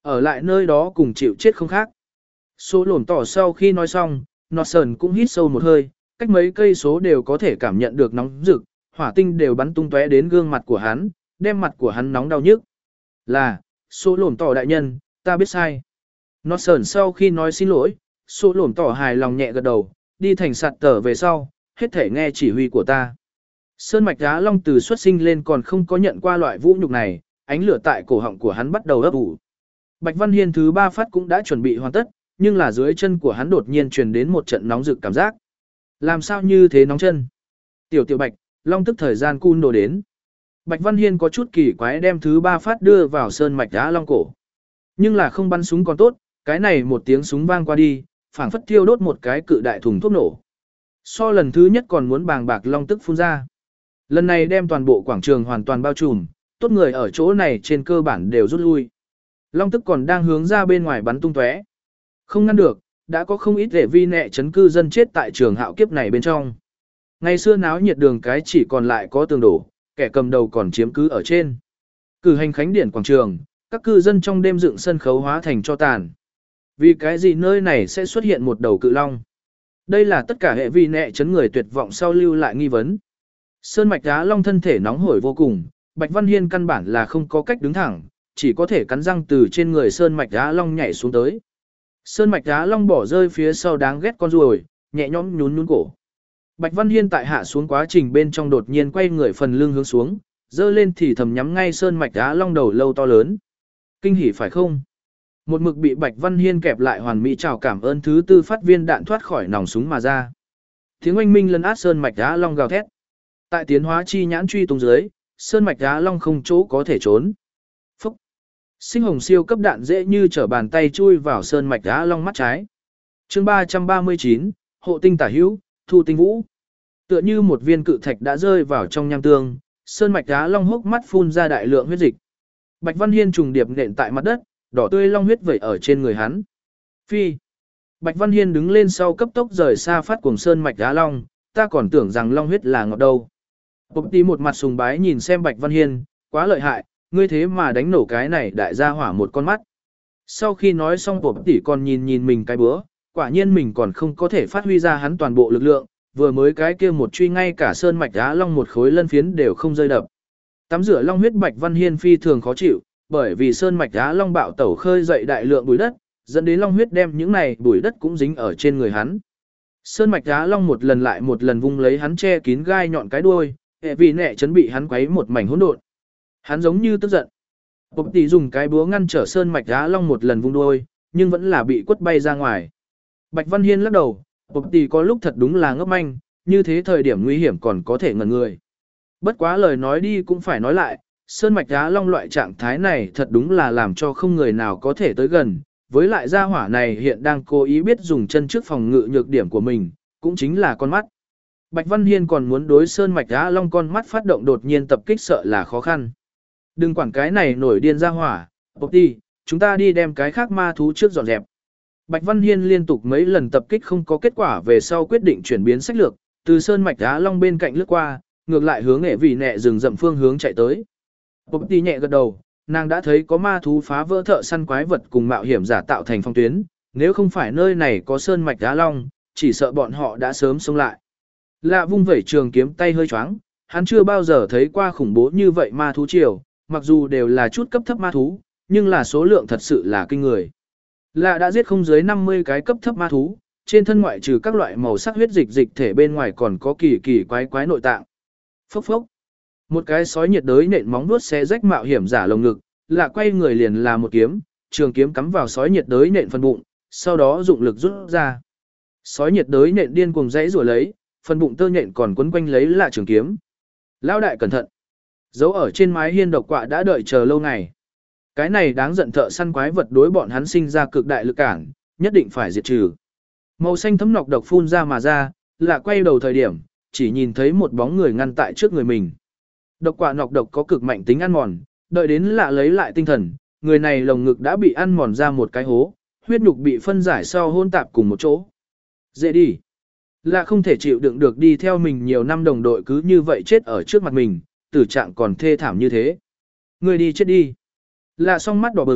Ở lại nơi đó cùng chịu chết không khác. Số lổn tỏ sau khi nói xong, Norton cũng hít sâu một hơi, cách mấy cây số đều có thể cảm nhận được nóng rực, hỏa tinh đều bắn tung tóe đến gương mặt của hắn, đem mặt của hắn nóng đau nhức. Là, số lổn tỏ đại nhân, ta biết sai. Norton sau khi nói xin lỗi, số lổn tỏ hài lòng nhẹ gật đầu, đi thành sạt tờ về sau, hết thể nghe chỉ huy của ta. Sơn mạch đá long từ xuất sinh lên còn không có nhận qua loại vũ nhục này, ánh lửa tại cổ họng của hắn bắt đầu ấp ủ. Bạch Văn Hiên thứ ba phát cũng đã chuẩn bị hoàn tất, nhưng là dưới chân của hắn đột nhiên truyền đến một trận nóng rực cảm giác. Làm sao như thế nóng chân? Tiểu tiểu Bạch, long tức thời gian cun đồ đến. Bạch Văn Hiên có chút kỳ quái đem thứ ba phát đưa vào sơn mạch đá long cổ. Nhưng là không bắn súng còn tốt, cái này một tiếng súng vang qua đi, phảng phất thiêu đốt một cái cự đại thùng thuốc nổ. So lần thứ nhất còn muốn bàng bạc long tức phun ra. Lần này đem toàn bộ quảng trường hoàn toàn bao trùm, tốt người ở chỗ này trên cơ bản đều rút lui. Long tức còn đang hướng ra bên ngoài bắn tung tóe. Không ngăn được, đã có không ít để vi nệ chấn cư dân chết tại trường hạo kiếp này bên trong. Ngày xưa náo nhiệt đường cái chỉ còn lại có tường đổ, kẻ cầm đầu còn chiếm cứ ở trên. Cử hành khánh điển quảng trường, các cư dân trong đêm dựng sân khấu hóa thành cho tàn. Vì cái gì nơi này sẽ xuất hiện một đầu cự long? Đây là tất cả hệ vi nệ chấn người tuyệt vọng sau lưu lại nghi vấn. Sơn mạch đá long thân thể nóng hổi vô cùng, Bạch Văn Hiên căn bản là không có cách đứng thẳng, chỉ có thể cắn răng từ trên người sơn mạch đá long nhảy xuống tới. Sơn mạch đá long bỏ rơi phía sau đáng ghét con ruồi, nhẹ nhõm nhún nhún cổ. Bạch Văn Hiên tại hạ xuống quá trình bên trong đột nhiên quay người phần lưng hướng xuống, dơ lên thì thầm nhắm ngay sơn mạch đá long đầu lâu to lớn. Kinh hỉ phải không? Một mực bị Bạch Văn Hiên kẹp lại hoàn mỹ chào cảm ơn thứ tư phát viên đạn thoát khỏi nòng súng mà ra. Tiếng oanh minh lấn át sơn mạch đá long gào thét. Tại tiến hóa chi nhãn truy tung dưới, sơn mạch đá long không chỗ có thể trốn. Phúc! Sinh hồng siêu cấp đạn dễ như trở bàn tay chui vào sơn mạch đá long mắt trái. Chương ba trăm ba mươi chín, hộ tinh tả hữu, thu tinh vũ. Tựa như một viên cự thạch đã rơi vào trong nham tương, sơn mạch đá long hốc mắt phun ra đại lượng huyết dịch. Bạch Văn Hiên trùng điệp nện tại mặt đất, đỏ tươi long huyết vẩy ở trên người hắn. Phi! Bạch Văn Hiên đứng lên sau cấp tốc rời xa phát cuồng sơn mạch đá long, ta còn tưởng rằng long huyết là ngọt đâu. Bộc tí một mặt sùng bái nhìn xem Bạch Văn Hiên, quá lợi hại, ngươi thế mà đánh nổ cái này đại gia hỏa một con mắt. Sau khi nói xong Bộc tí còn nhìn nhìn mình cái bữa, quả nhiên mình còn không có thể phát huy ra hắn toàn bộ lực lượng, vừa mới cái kia một truy ngay cả sơn mạch đá long một khối lân phiến đều không rơi đập. Tắm rửa long huyết Bạch Văn Hiên phi thường khó chịu, bởi vì sơn mạch đá long bạo tẩu khơi dậy đại lượng bụi đất, dẫn đến long huyết đem những này bụi đất cũng dính ở trên người hắn. Sơn mạch đá long một lần lại một lần vung lấy hắn che kín gai nhọn cái đuôi, hệ vì nệ chấn bị hắn quấy một mảnh hỗn độn. Hắn giống như tức giận. Bộc tỷ dùng cái búa ngăn trở sơn mạch đá long một lần vung đuôi, nhưng vẫn là bị quất bay ra ngoài. Bạch Văn Hiên lắc đầu, Bộc tỷ có lúc thật đúng là ngốc manh, như thế thời điểm nguy hiểm còn có thể ngẩn người. Bất quá lời nói đi cũng phải nói lại, sơn mạch đá long loại trạng thái này thật đúng là làm cho không người nào có thể tới gần, với lại gia hỏa này hiện đang cố ý biết dùng chân trước phòng ngự nhược điểm của mình, cũng chính là con mắt. Bạch Văn Hiên còn muốn đối sơn mạch đá long con mắt phát động đột nhiên tập kích sợ là khó khăn. Đừng quản cái này nổi điên gia hỏa, Bộc đi, chúng ta đi đem cái khác ma thú trước dọn dẹp. Bạch Văn Hiên liên tục mấy lần tập kích không có kết quả về sau quyết định chuyển biến sách lược, từ sơn mạch đá long bên cạnh lướt qua, ngược lại hướng nghệ vì nẹ rừng rậm phương hướng chạy tới. Bộc đi nhẹ gật đầu, nàng đã thấy có ma thú phá vỡ thợ săn quái vật cùng mạo hiểm giả tạo thành phong tuyến, nếu không phải nơi này có sơn mạch đá long, chỉ sợ bọn họ đã sớm xông lại. Lạ vung vẩy trường kiếm tay hơi choáng, hắn chưa bao giờ thấy qua khủng bố như vậy ma thú triều, mặc dù đều là chút cấp thấp ma thú, nhưng là số lượng thật sự là kinh người. Lạ đã giết không dưới năm mươi cái cấp thấp ma thú, trên thân ngoại trừ các loại màu sắc huyết dịch dịch thể bên ngoài còn có kỳ kỳ quái quái nội tạng. Phốc phốc. Một cái sói nhiệt đới nện móng vuốt xé rách mạo hiểm giả lồng ngực, lạ quay người liền là một kiếm, trường kiếm cắm vào sói nhiệt đới nện phần bụng, sau đó dụng lực rút ra. Sói nhiệt đới nện điên cuồng dãy rủa lấy, phần bụng tơ nhện còn quấn quanh lấy lạ trường kiếm. Lão đại cẩn thận. Dấu ở trên mái hiên độc quạ đã đợi chờ lâu ngày. Cái này đáng giận thợ săn quái vật đối bọn hắn sinh ra cực đại lực cản, nhất định phải diệt trừ. Màu xanh thấm nọc độc phun ra mà ra, lạ quay đầu thời điểm, chỉ nhìn thấy một bóng người ngăn tại trước người mình. Độc quạ nọc độc có cực mạnh tính ăn mòn, đợi đến lạ lấy lại tinh thần, người này lồng ngực đã bị ăn mòn ra một cái hố, huyết nhục bị phân giải sau hôn tạp cùng một chỗ. Dễ đi. Lạ không thể chịu đựng được đi theo mình nhiều năm đồng đội cứ như vậy chết ở trước mặt mình, tử trạng còn thê thảm như thế. Người đi chết đi. Lạ song mắt đỏ bừng,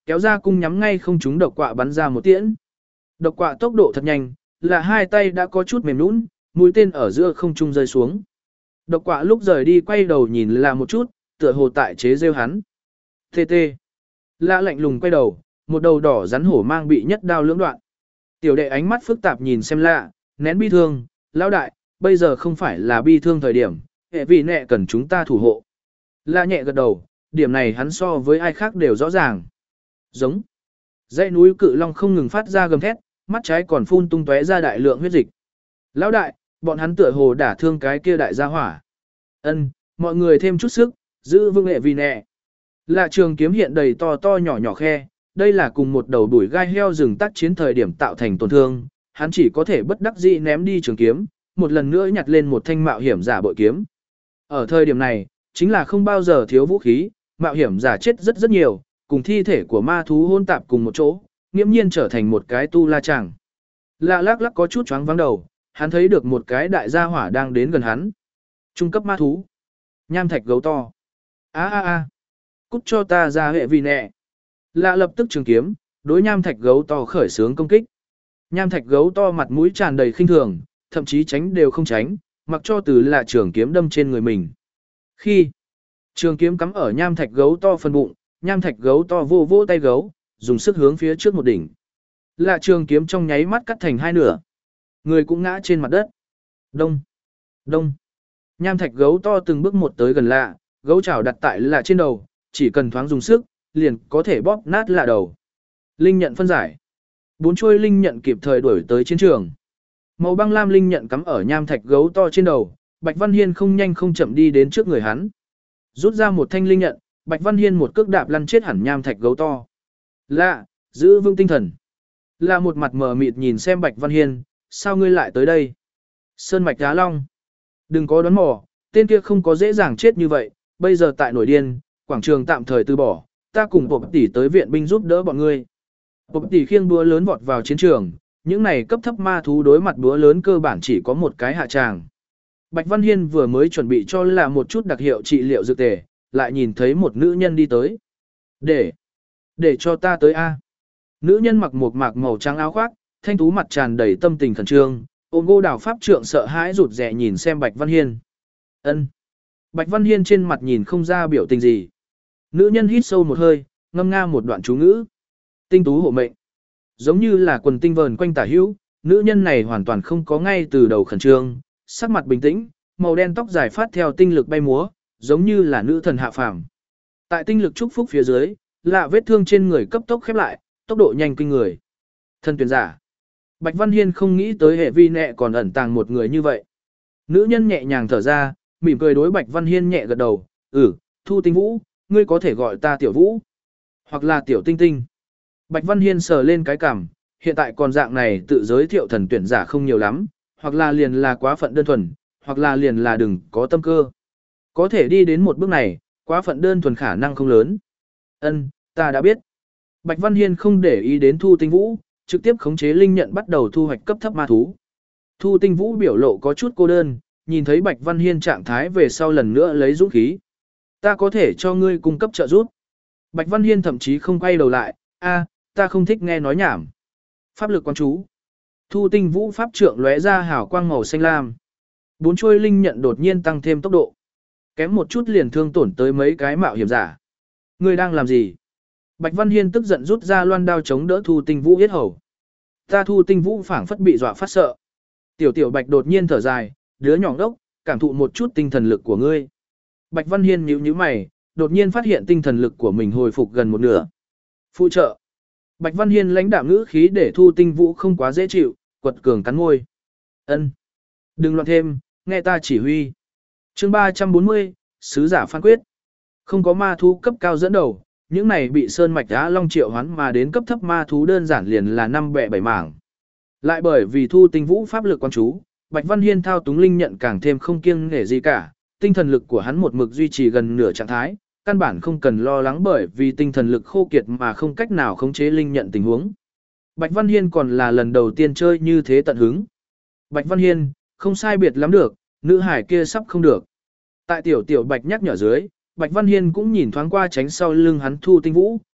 Kéo ra cung nhắm ngay không trúng độc quạ bắn ra một tiễn. Độc quạ tốc độ thật nhanh, là hai tay đã có chút mềm nhũn, mũi tên ở giữa không trung rơi xuống. Độc quạ lúc rời đi quay đầu nhìn là một chút, tựa hồ tại chế rêu hắn. Tê tê. Lạ lạnh lùng quay đầu, một đầu đỏ rắn hổ mang bị nhất đao lưỡng đoạn. Tiểu đệ ánh mắt phức tạp nhìn xem lạ, nén bi thương, lão đại, bây giờ không phải là bi thương thời điểm, hệ vì nẹ cần chúng ta thủ hộ. Lạ nhẹ gật đầu, điểm này hắn so với ai khác đều rõ ràng. Giống. Dãy núi cự long không ngừng phát ra gầm thét, mắt trái còn phun tung tóe ra đại lượng huyết dịch. Lão đại, bọn hắn tựa hồ đả thương cái kia đại gia hỏa. Ân, mọi người thêm chút sức, giữ vững hệ vì nẹ. Lạ trường kiếm hiện đầy to to nhỏ nhỏ khe, đây là cùng một đầu đuổi gai heo rừng tác chiến thời điểm tạo thành tổn thương, hắn chỉ có thể bất đắc dĩ ném đi trường kiếm, một lần nữa nhặt lên một thanh mạo hiểm giả bội kiếm. Ở thời điểm này, chính là không bao giờ thiếu vũ khí, mạo hiểm giả chết rất rất nhiều, cùng thi thể của ma thú hôn tạp cùng một chỗ, nghiễm nhiên trở thành một cái tu la chàng. Lạ lắc lắc có chút choáng vắng đầu, hắn thấy được một cái đại gia hỏa đang đến gần hắn. Trung cấp ma thú. Nham thạch gấu to. A a a. Cút cho ta ra hệ vì nẹ. Lạ lập tức trường kiếm, đối nham thạch gấu to khởi xướng công kích. Nham thạch gấu to mặt mũi tràn đầy khinh thường, thậm chí tránh đều không tránh, mặc cho từ lạ trường kiếm đâm trên người mình. Khi trường kiếm cắm ở nham thạch gấu to phần bụng, nham thạch gấu to vô vô tay gấu, dùng sức hướng phía trước một đỉnh. Lạ trường kiếm trong nháy mắt cắt thành hai nửa. Người cũng ngã trên mặt đất. Đông, đông. Nham thạch gấu to từng bước một tới gần lạ, gấu chảo đặt tại lạ trên đầu, chỉ cần thoáng dùng sức, liền có thể bóp nát lạ đầu. Linh nhận phân giải. Bốn chuôi linh nhận kịp thời đuổi tới chiến trường. Màu băng lam linh nhận cắm ở nham thạch gấu to trên đầu, Bạch Văn Hiên không nhanh không chậm đi đến trước người hắn. Rút ra một thanh linh nhận, Bạch Văn Hiên một cước đạp lăn chết hẳn nham thạch gấu to. Lạ, giữ vững tinh thần. Lạ một mặt mờ mịt nhìn xem Bạch Văn Hiên, sao ngươi lại tới đây? Sơn mạch đá long. Đừng có đoán mò, tên kia không có dễ dàng chết như vậy, bây giờ tại nổi điên, quảng trường tạm thời từ bỏ, ta cùng Bộc tỷ tới viện binh giúp đỡ bọn ngươi. Bộc tỷ khiêng búa lớn vọt vào chiến trường, những này cấp thấp ma thú đối mặt búa lớn cơ bản chỉ có một cái hạ tràng. Bạch Văn Hiên vừa mới chuẩn bị cho là một chút đặc hiệu trị liệu dược tề, lại nhìn thấy một nữ nhân đi tới. Để, để cho ta tới a. Nữ nhân mặc một mạc màu trắng áo khoác, thanh tú mặt tràn đầy tâm tình khẩn trương, ôm gô đào pháp trượng sợ hãi rụt rè nhìn xem Bạch Văn Hiên. Ân. Bạch Văn Hiên trên mặt nhìn không ra biểu tình gì. Nữ nhân hít sâu một hơi, ngâm nga một đoạn chú ngữ. Tinh tú hộ mệnh. Giống như là quần tinh vờn quanh tả hữu, nữ nhân này hoàn toàn không có ngay từ đầu khẩn trương, sắc mặt bình tĩnh, màu đen tóc dài phát theo tinh lực bay múa, giống như là nữ thần hạ phàm. Tại tinh lực chúc phúc phía dưới, là vết thương trên người cấp tốc khép lại, tốc độ nhanh kinh người. Thân tuyển giả. Bạch Văn Hiên không nghĩ tới hệ vi nẹ còn ẩn tàng một người như vậy. Nữ nhân nhẹ nhàng thở ra, mỉm cười đối Bạch Văn Hiên nhẹ gật đầu, ừ, Thu Tinh Vũ, ngươi có thể gọi ta Tiểu Vũ, hoặc là Tiểu Tinh Tinh. Bạch Văn Hiên sờ lên cái cằm, hiện tại còn dạng này tự giới thiệu thần tuyển giả không nhiều lắm, hoặc là liền là quá phận đơn thuần, hoặc là liền là đừng có tâm cơ. Có thể đi đến một bước này, quá phận đơn thuần khả năng không lớn. Ân, ta đã biết. Bạch Văn Hiên không để ý đến Thu Tinh Vũ, trực tiếp khống chế linh nhận bắt đầu thu hoạch cấp thấp ma thú. Thu Tinh Vũ biểu lộ có chút cô đơn, nhìn thấy Bạch Văn Hiên trạng thái về sau lần nữa lấy dũng khí. Ta có thể cho ngươi cung cấp trợ giúp. Bạch Văn Hiên thậm chí không quay đầu lại, a, ta không thích nghe nói nhảm. Pháp lực quan chú. Thu Tinh Vũ pháp trượng lóe ra hào quang màu xanh lam. Bốn chuôi linh nhận đột nhiên tăng thêm tốc độ. Kém một chút liền thương tổn tới mấy cái mạo hiểm giả. Ngươi đang làm gì? Bạch Văn Hiên tức giận rút ra loan đao chống đỡ Thu Tinh Vũ yết hầu. Ta Thu Tinh Vũ phảng phất bị dọa phát sợ. Tiểu tiểu Bạch đột nhiên thở dài, đứa nhỏ ngốc, cảm thụ một chút tinh thần lực của ngươi. Bạch Văn Hiên nhíu nhíu mày, đột nhiên phát hiện tinh thần lực của mình hồi phục gần một nửa. Phụ trợ. Bạch Văn Hiên lãnh đạm ngữ khí để Thu Tinh Vũ không quá dễ chịu, quật cường cắn môi. Ân, đừng loạn thêm, nghe ta chỉ huy. Chương ba trăm bốn mươi, sứ giả phán quyết. Không có ma thú cấp cao dẫn đầu, những này bị sơn mạch đá long triệu hoán mà đến cấp thấp ma thú đơn giản liền là năm bẹ bảy mảng. Lại bởi vì Thu Tinh Vũ pháp lực quan chú, Bạch Văn Hiên thao túng linh nhận càng thêm không kiêng nể gì cả, tinh thần lực của hắn một mực duy trì gần nửa trạng thái, căn bản không cần lo lắng bởi vì tinh thần lực khô kiệt mà không cách nào khống chế linh nhận tình huống. Bạch Văn Hiên còn là lần đầu tiên chơi như thế tận hứng. Bạch Văn Hiên, không sai biệt lắm được, nữ hải kia sắp không được. Tại tiểu tiểu Bạch nhắc nhở dưới, Bạch Văn Hiên cũng nhìn thoáng qua tránh sau lưng hắn Thu Tinh Vũ,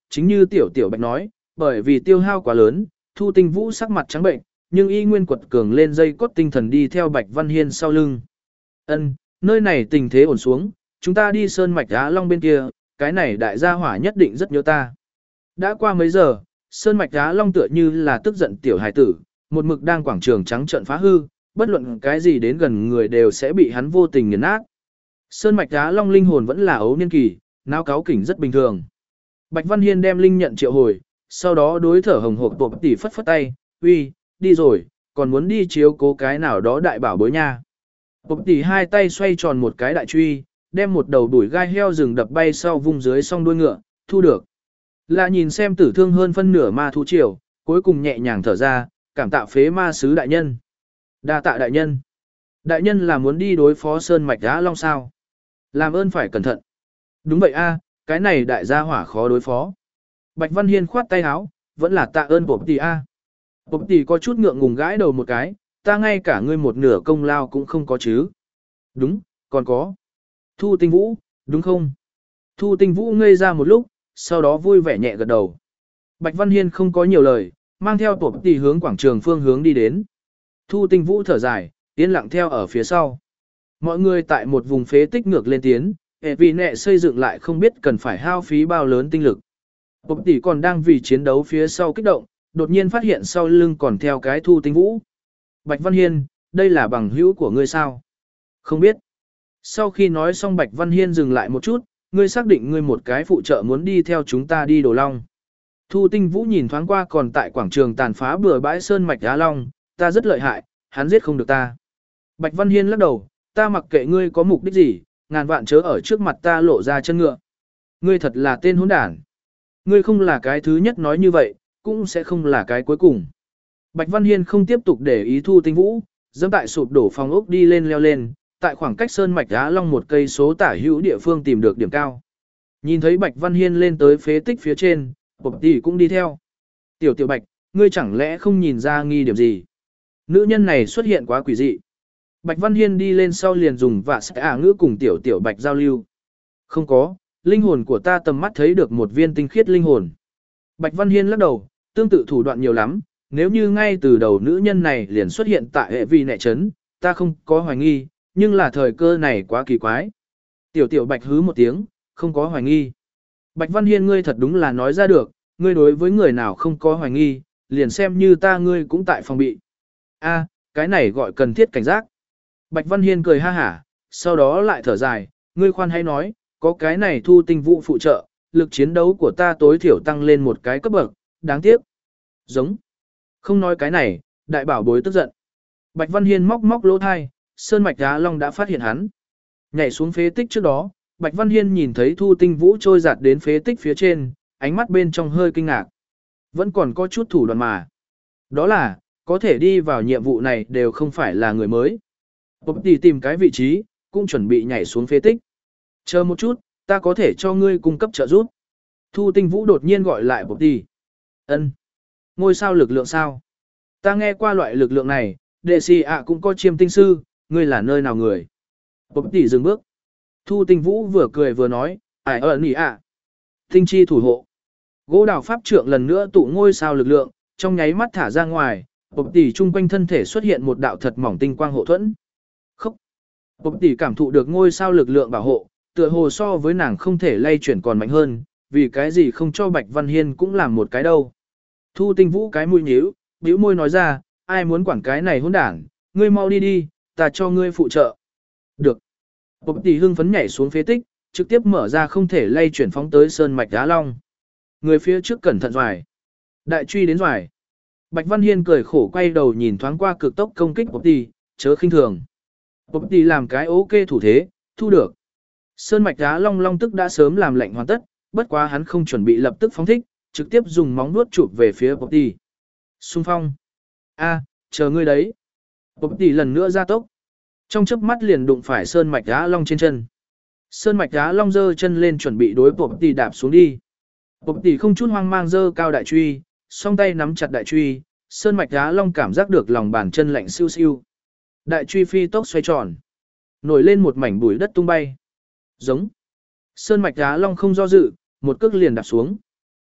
chính như tiểu tiểu bạch nói, bởi vì tiêu hao quá lớn, Thu Tinh Vũ sắc mặt trắng bệnh, nhưng y nguyên quật cường lên dây cốt tinh thần đi theo Bạch Văn Hiên sau lưng. Ân, nơi này tình thế ổn xuống, chúng ta đi sơn mạch Á Long bên kia, cái này đại gia hỏa nhất định rất nhớ ta. Đã qua mấy giờ, sơn mạch Á Long tựa như là tức giận tiểu hải tử, một mực đang quảng trường trắng trợn phá hư, bất luận cái gì đến gần người đều sẽ bị hắn vô tình nghiền nát. Sơn mạch Á Long linh hồn vẫn là ấu niên kỳ, nao cáo kỉnh rất bình thường. Bạch Văn Hiên đem linh nhận triệu hồi, sau đó đối thở hồng hộc Bộp Tỷ phất phất tay, uy, đi rồi, còn muốn đi chiếu cố cái nào đó đại bảo bối nha. Bộp Tỷ hai tay xoay tròn một cái đại truy, đem một đầu đuổi gai heo rừng đập bay sau vung dưới song đuôi ngựa, thu được. Là nhìn xem tử thương hơn phân nửa ma thú triều, cuối cùng nhẹ nhàng thở ra, cảm tạ phế ma sứ đại nhân. Đa tạ đại nhân. Đại nhân là muốn đi đối phó sơn mạch Á Long sao? Làm ơn phải cẩn thận. Đúng vậy a, cái này đại gia hỏa khó đối phó. Bạch Văn Hiên khoát tay áo, vẫn là tạ ơn Bộp Tỷ a. Bộp Tỷ có chút ngượng ngùng gãi đầu một cái, ta ngay cả ngươi một nửa công lao cũng không có chứ. Đúng, còn có. Thu Tinh Vũ, đúng không? Thu Tinh Vũ ngây ra một lúc, sau đó vui vẻ nhẹ gật đầu. Bạch Văn Hiên không có nhiều lời, mang theo Bộp Tỷ hướng quảng trường phương hướng đi đến. Thu Tinh Vũ thở dài, yên lặng theo ở phía sau. Mọi người tại một vùng phế tích ngược lên tiến, hệ vì nẹ xây dựng lại không biết cần phải hao phí bao lớn tinh lực. Bộp Tỷ còn đang vì chiến đấu phía sau kích động, đột nhiên phát hiện sau lưng còn theo cái Thu Tinh Vũ. Bạch Văn Hiên, đây là bằng hữu của ngươi sao? Không biết. Sau khi nói xong Bạch Văn Hiên dừng lại một chút, ngươi xác định ngươi một cái phụ trợ muốn đi theo chúng ta đi Đồ Long. Thu Tinh Vũ nhìn thoáng qua còn tại quảng trường tàn phá bừa bãi sơn mạch Á Long, ta rất lợi hại, hắn giết không được ta. Bạch Văn Hiên lắc đầu, ta mặc kệ ngươi có mục đích gì, ngàn vạn chớ ở trước mặt ta lộ ra chân ngựa. Ngươi thật là tên hỗn đản. Ngươi không là cái thứ nhất nói như vậy, cũng sẽ không là cái cuối cùng. Bạch Văn Hiên không tiếp tục để ý Thu Tinh Vũ, dẫm tại sụp đổ phòng ốc đi lên leo lên, tại khoảng cách sơn mạch Á Long một cây số tả hữu địa phương tìm được điểm cao. Nhìn thấy Bạch Văn Hiên lên tới phế tích phía trên, Bộp Tỷ cũng đi theo. Tiểu Tiểu Bạch, ngươi chẳng lẽ không nhìn ra nghi điểm gì? Nữ nhân này xuất hiện quá quỷ dị. Bạch Văn Hiên đi lên sau liền dùng vạ sẽ ả ngữ cùng Tiểu Tiểu Bạch giao lưu. Không có, linh hồn của ta tầm mắt thấy được một viên tinh khiết linh hồn. Bạch Văn Hiên lắc đầu, tương tự thủ đoạn nhiều lắm, nếu như ngay từ đầu nữ nhân này liền xuất hiện tại hệ vi nệ trấn, ta không có hoài nghi, nhưng là thời cơ này quá kỳ quái. Tiểu Tiểu Bạch hứ một tiếng, không có hoài nghi. Bạch Văn Hiên ngươi thật đúng là nói ra được, ngươi đối với người nào không có hoài nghi, liền xem như ta ngươi cũng tại phòng bị. A, cái này gọi cần thiết cảnh giác. Bạch Văn Hiên cười ha hả, sau đó lại thở dài, ngươi khoan hãy nói, có cái này Thu Tinh Vũ phụ trợ, lực chiến đấu của ta tối thiểu tăng lên một cái cấp bậc, đáng tiếc. Giống. Không nói cái này, đại bảo bối tức giận. Bạch Văn Hiên móc móc lỗ thai, sơn mạch Á Long đã phát hiện hắn. Nhảy xuống phế tích trước đó, Bạch Văn Hiên nhìn thấy Thu Tinh Vũ trôi giạt đến phế tích phía trên, ánh mắt bên trong hơi kinh ngạc. Vẫn còn có chút thủ đoạn mà. Đó là, có thể đi vào nhiệm vụ này đều không phải là người mới. Bộp Tỷ tìm cái vị trí, cũng chuẩn bị nhảy xuống phế tích. Chờ một chút, ta có thể cho ngươi cung cấp trợ giúp. Thu Tinh Vũ đột nhiên gọi lại Bộp Tỷ. Ân, ngôi sao lực lượng sao? Ta nghe qua loại lực lượng này, đệ sĩ ạ cũng có chiêm tinh sư, ngươi là nơi nào người? Bộp Tỷ dừng bước. Thu Tinh Vũ vừa cười vừa nói, ải ơn nhỉ ạ. Tinh chi thủ hộ. Gỗ đào pháp trượng lần nữa tụ ngôi sao lực lượng, trong nháy mắt thả ra ngoài, Bộp Tỷ chung quanh thân thể xuất hiện một đạo thật mỏng tinh quang hộ thuẫn. Khốc. Bộp Tỷ cảm thụ được ngôi sao lực lượng bảo hộ, tựa hồ so với nàng không thể lay chuyển còn mạnh hơn, vì cái gì không cho Bạch Văn Hiên cũng làm một cái đâu. Thu Tinh Vũ cái mũi nhíu, bĩu môi nói ra, ai muốn quản cái này hỗn đản, ngươi mau đi đi, ta cho ngươi phụ trợ. Được. Bộp Tỷ hưng phấn nhảy xuống phế tích, trực tiếp mở ra không thể lay chuyển phóng tới sơn mạch Á Long. Người phía trước cẩn thận doài. Đại truy đến doài. Bạch Văn Hiên cười khổ quay đầu nhìn thoáng qua cực tốc công kích Bộp Tỷ, chớ khinh thường. Bộp Tỷ làm cái ok thủ thế, thu được. Sơn mạch Á Long long tức đã sớm làm lệnh hoàn tất, bất quá hắn không chuẩn bị lập tức phóng thích, trực tiếp dùng móng vuốt chụp về phía Bộp Tỷ. Xung phong. A, chờ ngươi đấy. Bộp Tỷ lần nữa ra tốc. Trong chớp mắt liền đụng phải sơn mạch Á Long trên chân. Sơn mạch Á Long giơ chân lên chuẩn bị đối Bộp Tỷ đạp xuống đi. Bộp Tỷ không chút hoang mang giơ cao đại truy, song tay nắm chặt đại truy, sơn mạch Á Long cảm giác được lòng bàn chân lạnh siêu siêu. Đại truy phi tốc xoay tròn, nổi lên một mảnh bụi đất tung bay. Giống. Sơn mạch Á Long không do dự, một cước liền đạp xuống.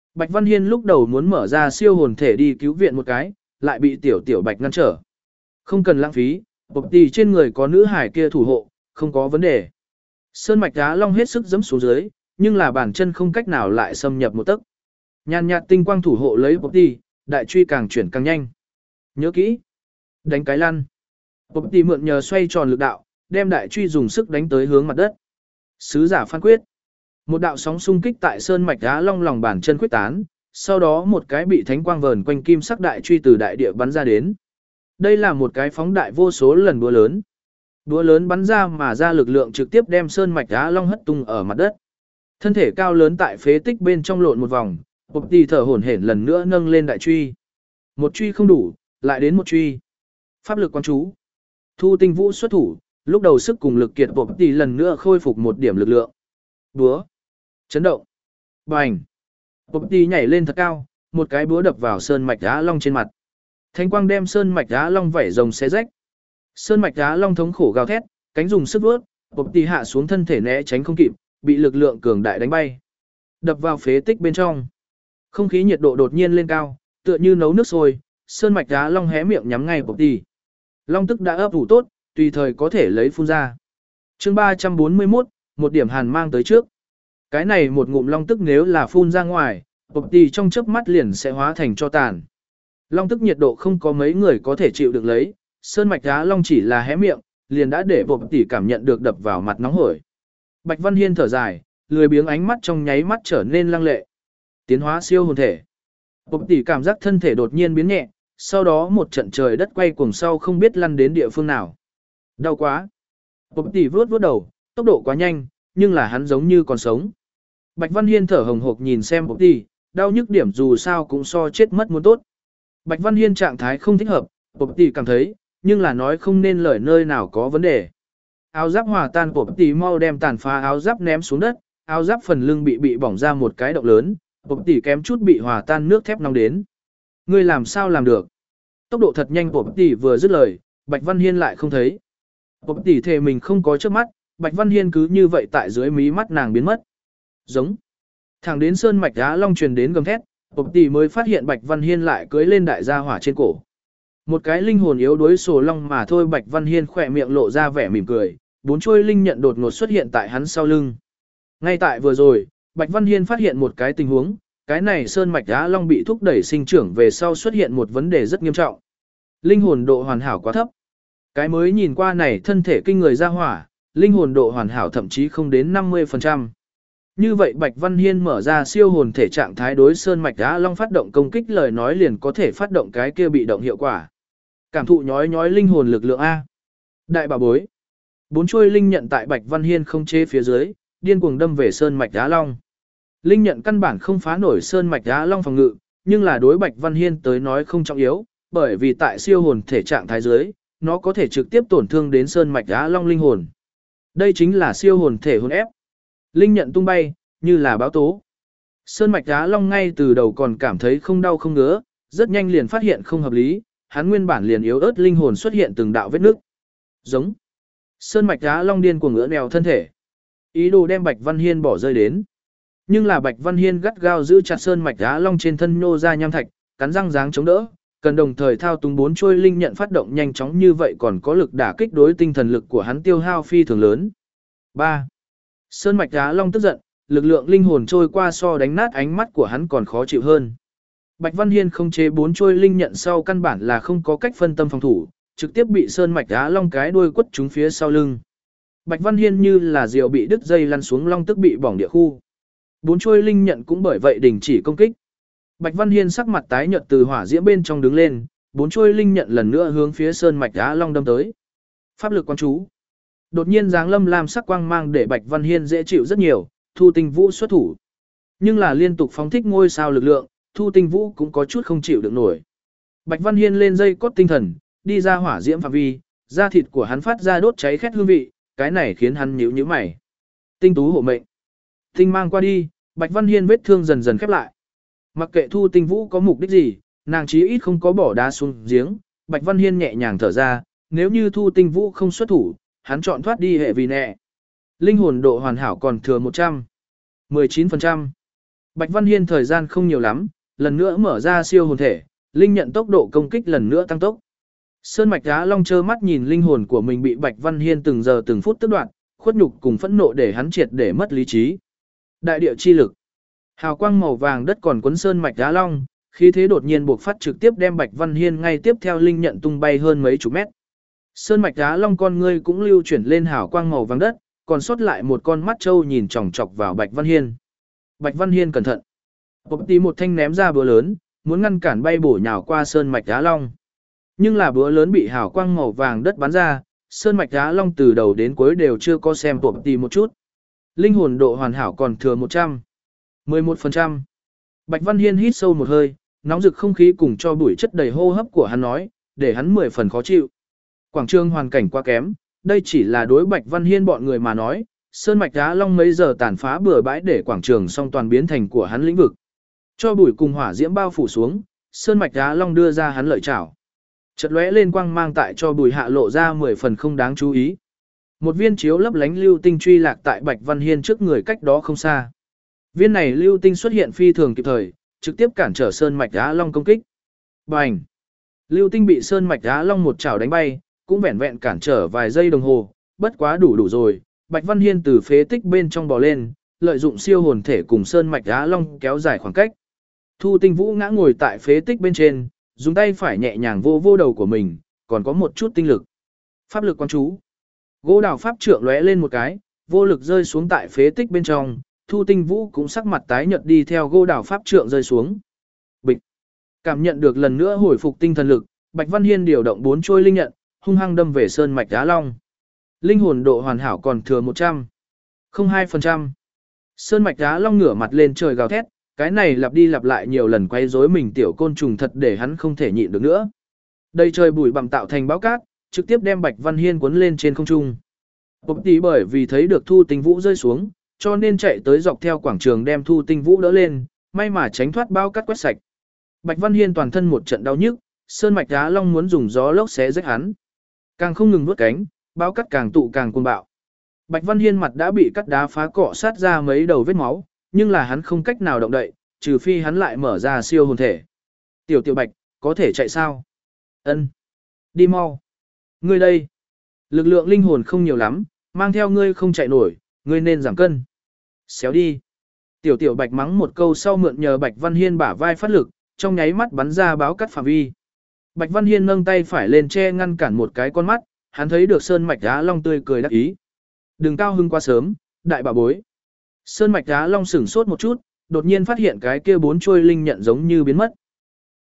Bạch Văn Hiên lúc đầu muốn mở ra siêu hồn thể đi cứu viện một cái, lại bị tiểu tiểu Bạch ngăn trở. Không cần lãng phí, bộc tỷ trên người có nữ hải kia thủ hộ, không có vấn đề. Sơn mạch đá long hết sức giẫm xuống dưới, nhưng là bàn chân không cách nào lại xâm nhập một tấc. Nhàn nhạt tinh quang thủ hộ lấy bộc tỷ, đại truy càng chuyển càng nhanh. Nhớ kỹ, đánh cái lăn. Bộc tỷ mượn nhờ xoay tròn lực đạo, đem đại truy dùng sức đánh tới hướng mặt đất. Sứ giả phán quyết. Một đạo sóng xung kích tại sơn mạch đá long lòng bàn chân quyết tán, sau đó một cái bị thánh quang vờn quanh kim sắc đại truy từ đại địa bắn ra đến. Đây là một cái phóng đại vô số lần búa lớn. Búa lớn bắn ra mà ra lực lượng trực tiếp đem sơn mạch đá long hất tung ở mặt đất. Thân thể cao lớn tại phế tích bên trong lộn một vòng, bộc tỷ thở hổn hển lần nữa nâng lên đại truy. Một truy không đủ, lại đến một truy. Pháp lực quan chú. Thu Tinh Vũ xuất thủ, lúc đầu sức cùng lực kiệt bộc tỷ lần nữa khôi phục một điểm lực lượng. Búa. Chấn động. Bành. Bộc tỷ nhảy lên thật cao, một cái búa đập vào sơn mạch đá long trên mặt. Thánh quang đem sơn mạch đá long vảy rồng xé rách. Sơn mạch đá long thống khổ gào thét, cánh dùng sức vớt, bộc tỷ hạ xuống thân thể né tránh không kịp, bị lực lượng cường đại đánh bay. Đập vào phế tích bên trong. Không khí nhiệt độ đột nhiên lên cao, tựa như nấu nước sôi, sơn mạch đá long hé miệng nhắm ngay bộc tỷ. Long tức đã ấp ủ tốt, tùy thời có thể lấy phun ra. Chương ba trăm bốn mươi mốt, một điểm hàn mang tới trước. Cái này một ngụm long tức nếu là phun ra ngoài, bộc tỷ trong chớp mắt liền sẽ hóa thành tro tàn. Long tức nhiệt độ không có mấy người có thể chịu được lấy, sơn mạch đá long chỉ là hé miệng, liền đã để bộc tỷ cảm nhận được đập vào mặt nóng hổi. Bạch Văn Hiên thở dài, lười biếng ánh mắt trong nháy mắt trở nên lăng lệ. Tiến hóa siêu hồn thể. Bộc tỷ cảm giác thân thể đột nhiên biến nhẹ, sau đó một trận trời đất quay cuồng sau không biết lăn đến địa phương nào. Đau quá. Bộc tỷ vuốt vuốt đầu, tốc độ quá nhanh, nhưng là hắn giống như còn sống. Bạch Văn Hiên thở hồng hộc nhìn xem bộc tỷ, đau nhức điểm dù sao cũng so chết mất muốn tốt. Bạch Văn Hiên trạng thái không thích hợp, bộc tỷ cảm thấy, nhưng là nói không nên lời nơi nào có vấn đề. Áo giáp hòa tan, bộc tỷ mau đem tàn phá áo giáp ném xuống đất, áo giáp phần lưng bị bị bỏng ra một cái động lớn, bộc tỷ kém chút bị hòa tan nước thép nóng đến. Ngươi làm sao làm được? Tốc độ thật nhanh, bộc tỷ vừa dứt lời, Bạch Văn Hiên lại không thấy. Bộc tỷ thề mình không có trước mắt, Bạch Văn Hiên cứ như vậy tại dưới mí mắt nàng biến mất. Giống. Thẳng đến sơn mạch đá long truyền đến gầm thét, bộc tỷ mới phát hiện Bạch Văn Hiên lại cưỡi lên đại gia hỏa trên cổ. Một cái linh hồn yếu đuối sổ long mà thôi. Bạch Văn Hiên khỏe miệng lộ ra vẻ mỉm cười, bốn chuôi linh nhận đột ngột xuất hiện tại hắn sau lưng. Ngay tại vừa rồi, Bạch Văn Hiên phát hiện một cái tình huống, cái này sơn mạch đá long bị thúc đẩy sinh trưởng về sau xuất hiện một vấn đề rất nghiêm trọng. Linh hồn độ hoàn hảo quá thấp. Cái mới nhìn qua này thân thể kinh người ra hỏa, linh hồn độ hoàn hảo thậm chí không đến năm mươi phần trăm. Như vậy Bạch Văn Hiên mở ra siêu hồn thể trạng thái đối sơn mạch đá long phát động công kích lời nói liền có thể phát động cái kia bị động hiệu quả. Cảm thụ nhói nhói linh hồn lực lượng A. Đại bà bối. Bốn chuôi linh nhận tại Bạch Văn Hiên không chế phía dưới, điên cuồng đâm về sơn mạch đá long. Linh nhận căn bản không phá nổi sơn mạch đá long phòng ngự, nhưng là đối Bạch Văn Hiên tới nói không trọng yếu, bởi vì tại siêu hồn thể trạng thái dưới, nó có thể trực tiếp tổn thương đến sơn mạch đá long linh hồn. Đây chính là siêu hồn thể hồn ép. Linh nhận tung bay, như là báo tố. Sơn mạch đá long ngay từ đầu còn cảm thấy không đau không ngứa, rất nhanh liền phát hiện không hợp lý, hắn nguyên bản liền yếu ớt linh hồn xuất hiện từng đạo vết nứt. Giống. Sơn mạch đá long điên cuồng ngửa nèo thân thể, ý đồ đem Bạch Văn Hiên bỏ rơi đến. Nhưng là Bạch Văn Hiên gắt gao giữ chặt sơn mạch đá long trên thân nhô ra nham thạch, cắn răng dáng chống đỡ, cần đồng thời thao túng bốn chuôi linh nhận phát động nhanh chóng như vậy còn có lực đả kích đối tinh thần lực của hắn tiêu hao phi thường lớn. ba. Sơn mạch đá long tức giận, lực lượng linh hồn trôi qua so đánh nát ánh mắt của hắn còn khó chịu hơn. Bạch Văn Hiên không chế bốn chuôi linh nhận sau căn bản là không có cách phân tâm phòng thủ, trực tiếp bị sơn mạch đá long cái đuôi quất trúng phía sau lưng. Bạch Văn Hiên như là diều bị đứt dây lăn xuống long tức bị bỏng địa khu. Bốn chuôi linh nhận cũng bởi vậy đình chỉ công kích. Bạch Văn Hiên sắc mặt tái nhợt từ hỏa diễm bên trong đứng lên, bốn chuôi linh nhận lần nữa hướng phía sơn mạch đá long đâm tới. Pháp lực quan chú. Đột nhiên giáng lâm lam sắc quang mang để Bạch Văn Hiên dễ chịu rất nhiều, Thu Tinh Vũ xuất thủ. Nhưng là liên tục phóng thích ngôi sao lực lượng, Thu Tinh Vũ cũng có chút không chịu được nổi. Bạch Văn Hiên lên dây cốt tinh thần, đi ra hỏa diễm phạm vi, da thịt của hắn phát ra đốt cháy khét hương vị, cái này khiến hắn nhíu nhíu mày. Tinh tú hộ mệnh. Tinh mang qua đi, Bạch Văn Hiên vết thương dần dần khép lại. Mặc kệ Thu Tinh Vũ có mục đích gì, nàng chí ít không có bỏ đá xuống giếng, Bạch Văn Hiên nhẹ nhàng thở ra, nếu như Thu Tinh Vũ không xuất thủ, hắn chọn thoát đi hệ vì nẹ. Linh hồn độ hoàn hảo còn thừa một trăm mười chín phần trăm. Bạch Văn Hiên thời gian không nhiều lắm, lần nữa mở ra siêu hồn thể, linh nhận tốc độ công kích lần nữa tăng tốc. Sơn Mạch Á Long trơ mắt nhìn linh hồn của mình bị Bạch Văn Hiên từng giờ từng phút tước đoạt, khuất nhục cùng phẫn nộ để hắn triệt để mất lý trí. Đại địa chi lực. Hào quang màu vàng đất còn quấn Sơn Mạch Á Long, khí thế đột nhiên buộc phát trực tiếp đem Bạch Văn Hiên ngay tiếp theo linh nhận tung bay hơn mấy chục mét. Sơn Mạch Á Long con ngươi cũng lưu chuyển lên hào quang màu vàng đất, còn sót lại một con mắt trâu nhìn chòng chọc vào Bạch Văn Hiên. Bạch Văn Hiên cẩn thận. Bộp tí một thanh ném ra búa lớn, muốn ngăn cản bay bổ nhào qua Sơn Mạch Á Long. Nhưng là búa lớn bị hào quang màu vàng đất bắn ra, Sơn Mạch Á Long từ đầu đến cuối đều chưa có xem bộp tí một chút. Linh hồn độ hoàn hảo còn thừa một trăm mười một phần trăm. Bạch Văn Hiên hít sâu một hơi, nóng rực không khí cùng cho bụi chất đầy hô hấp của hắn nói, để hắn mười phần khó chịu. Quảng trường hoàn cảnh quá kém, đây chỉ là đối Bạch Văn Hiên bọn người mà nói, Sơn Mạch Á Long mấy giờ tàn phá bừa bãi để quảng trường song toàn biến thành của hắn lĩnh vực. Cho bụi cùng hỏa diễm bao phủ xuống, Sơn Mạch Á Long đưa ra hắn lợi chảo. Chợt lóe lên quang mang tại cho bụi hạ lộ ra mười phần không đáng chú ý. Một viên chiếu lấp lánh lưu tinh truy lạc tại Bạch Văn Hiên trước người cách đó không xa. Viên này lưu tinh xuất hiện phi thường kịp thời, trực tiếp cản trở Sơn Mạch Á Long công kích. Bành! Lưu tinh bị Sơn Mạch Á Long một chảo đánh bay, cũng vẹn vẹn cản trở vài giây đồng hồ, bất quá đủ đủ rồi. Bạch Văn Hiên từ phế tích bên trong bò lên, lợi dụng siêu hồn thể cùng Sơn Mạch Á Long kéo dài khoảng cách. Thu Tinh Vũ ngã ngồi tại phế tích bên trên, dùng tay phải nhẹ nhàng vô vô đầu của mình, còn có một chút tinh lực. Pháp lực quan chú. Gỗ đào pháp trượng lóe lên một cái, vô lực rơi xuống tại phế tích bên trong, Thu Tinh Vũ cũng sắc mặt tái nhợt đi theo gỗ đào pháp trượng rơi xuống. Bịch. Cảm nhận được lần nữa hồi phục tinh thần lực, Bạch Văn Hiên điều động bốn trôi linh nhận, hung hăng đâm về Sơn Mạch Á Long. Linh hồn độ hoàn hảo còn thừa một trăm linh hai phần trăm. Sơn Mạch Á Long ngửa mặt lên trời gào thét, cái này lặp đi lặp lại nhiều lần quấy rối mình tiểu côn trùng thật để hắn không thể nhịn được nữa. Đây trời bụi bặm tạo thành bão cát, trực tiếp đem Bạch Văn Hiên cuốn lên trên không trung. Bộc tí bởi vì thấy được Thu Tinh Vũ rơi xuống, cho nên chạy tới dọc theo quảng trường đem Thu Tinh Vũ đỡ lên, may mà tránh thoát bão cát quét sạch. Bạch Văn Hiên toàn thân một trận đau nhức, Sơn Mạch Á Long muốn dùng gió lốc xé rách hắn. Càng không ngừng vuốt cánh, bão cát càng tụ càng cuồng bạo. Bạch Văn Hiên mặt đã bị cắt đá phá cọ sát ra mấy đầu vết máu, nhưng là hắn không cách nào động đậy, trừ phi hắn lại mở ra siêu hồn thể. Tiểu Tiểu Bạch, có thể chạy sao? Ân, đi mau. Ngươi đây, lực lượng linh hồn không nhiều lắm, mang theo ngươi không chạy nổi, ngươi nên giảm cân. Xéo đi. Tiểu Tiểu Bạch mắng một câu sau mượn nhờ Bạch Văn Hiên bả vai phát lực, trong nháy mắt bắn ra báo cắt phạm vi. Bạch Văn Hiên nâng tay phải lên che ngăn cản một cái con mắt, hắn thấy được Sơn Mạch Á Long tươi cười đắc ý. Đừng cao hưng quá sớm, đại bà bối. Sơn Mạch Á Long sửng sốt một chút, đột nhiên phát hiện cái kia bốn trôi linh nhận giống như biến mất.